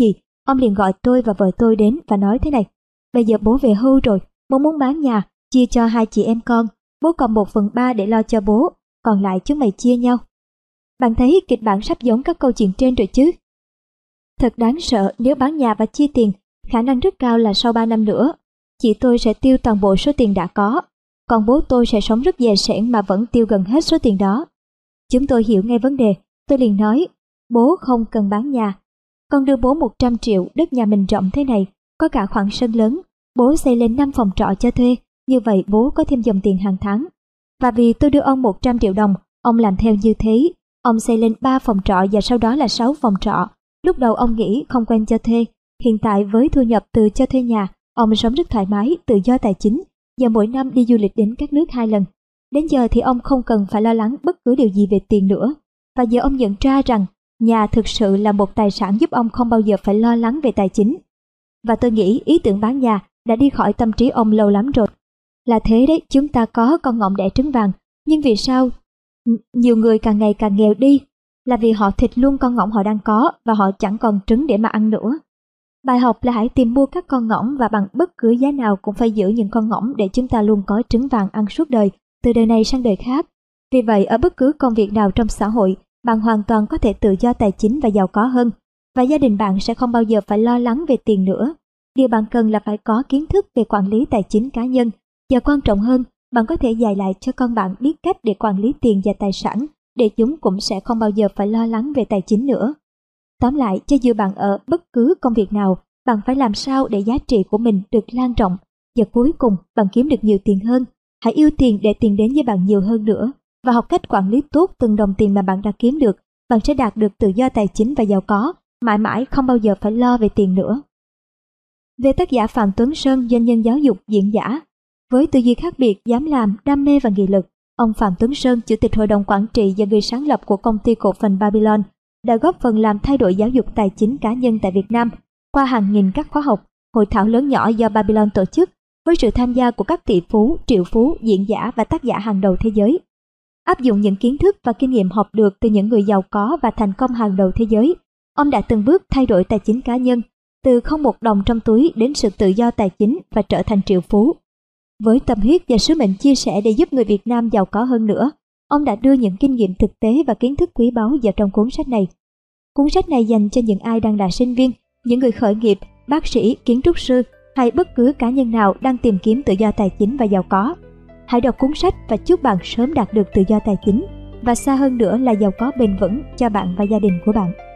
ông liền gọi tôi và vợ tôi đến và nói thế này: bây giờ bố về hưu rồi, bố muốn bán nhà, chia cho 2 chị em con. Bố còn 1/3 để lo cho bố, còn lại chúng mày chia nhau. Bạn thấy kịch bản sắp giống các câu chuyện trên rồi chứ? Thật đáng sợ, nếu bán nhà và chia tiền, khả năng rất cao là sau 3 năm nữa, chị tôi sẽ tiêu toàn bộ số tiền đã có, còn bố tôi sẽ sống rất dè sẻn mà vẫn tiêu gần hết số tiền đó. Chúng tôi hiểu ngay vấn đề, tôi liền nói: bố không cần bán nhà. Con đưa bố 100 triệu, đất nhà mình rộng thế này, có cả khoảng sân lớn, bố xây lên 5 phòng trọ cho thuê, như vậy bố có thêm dòng tiền hàng tháng. Và vì tôi đưa ông 100 triệu đồng, ông làm theo như thế, ông xây lên 3 phòng trọ và sau đó là 6 phòng trọ. Lúc đầu ông nghĩ không quen cho thuê, hiện tại với thu nhập từ cho thuê nhà, ông sống rất thoải mái, tự do tài chính và mỗi năm đi du lịch đến các nước 2 lần. Đến giờ thì ông không cần phải lo lắng bất cứ điều gì về tiền nữa. Và giờ ông nhận ra rằng nhà thực sự là một tài sản giúp ông không bao giờ phải lo lắng về tài chính. Và tôi nghĩ ý tưởng bán nhà đã đi khỏi tâm trí ông lâu lắm rồi. Là thế đấy, chúng ta có con ngỗng đẻ trứng vàng, nhưng vì sao nhiều người càng ngày càng nghèo đi? Là vì họ thịt luôn con ngỗng họ đang có và họ chẳng còn trứng để mà ăn nữa. Bài học là hãy tìm mua các con ngỗng và bằng bất cứ giá nào cũng phải giữ những con ngỗng để chúng ta luôn có trứng vàng ăn suốt đời, từ đời này sang đời khác. Vì vậy, ở bất cứ công việc nào trong xã hội, bạn hoàn toàn có thể tự do tài chính và giàu có hơn, và gia đình bạn sẽ không bao giờ phải lo lắng về tiền nữa. Điều bạn cần là phải có kiến thức về quản lý tài chính cá nhân, và quan trọng hơn, bạn có thể dạy lại cho con bạn biết cách để quản lý tiền và tài sản, để chúng cũng sẽ không bao giờ phải lo lắng về tài chính nữa. Tóm lại, cho dù bạn ở bất cứ công việc nào, bạn phải làm sao để giá trị của mình được lan rộng, và cuối cùng bạn kiếm được nhiều tiền hơn. Hãy yêu tiền để tiền đến với bạn nhiều hơn nữa, và học cách quản lý tốt từng đồng tiền mà bạn đã kiếm được. Bạn sẽ đạt được tự do tài chính và giàu có, mãi mãi không bao giờ phải lo về tiền nữa. Về tác giả Phạm Tuấn Sơn, doanh nhân giáo dục, diễn giả. Với tư duy khác biệt, dám làm, đam mê và nghị lực, ông Phạm Tuấn Sơn, Chủ tịch Hội đồng Quản trị và người sáng lập của Công ty Cổ phần Babylon, đã góp phần làm thay đổi giáo dục tài chính cá nhân tại Việt Nam qua hàng nghìn các khóa học, hội thảo lớn nhỏ do Babylon tổ chức, với sự tham gia của các tỷ phú, triệu phú, diễn giả và tác giả hàng đầu thế giới. Áp dụng những kiến thức và kinh nghiệm học được từ những người giàu có và thành công hàng đầu thế giới, ông đã từng bước thay đổi tài chính cá nhân, từ không một đồng trong túi đến sự tự do tài chính và trở thành triệu phú. Với tâm huyết và sứ mệnh chia sẻ để giúp người Việt Nam giàu có hơn nữa, ông đã đưa những kinh nghiệm thực tế và kiến thức quý báu vào trong cuốn sách này. Cuốn sách này dành cho những ai đang là sinh viên, những người khởi nghiệp, bác sĩ, kiến trúc sư hay bất cứ cá nhân nào đang tìm kiếm tự do tài chính và giàu có. Hãy đọc cuốn sách và chúc bạn sớm đạt được tự do tài chính và xa hơn nữa là giàu có bền vững cho bạn và gia đình của bạn.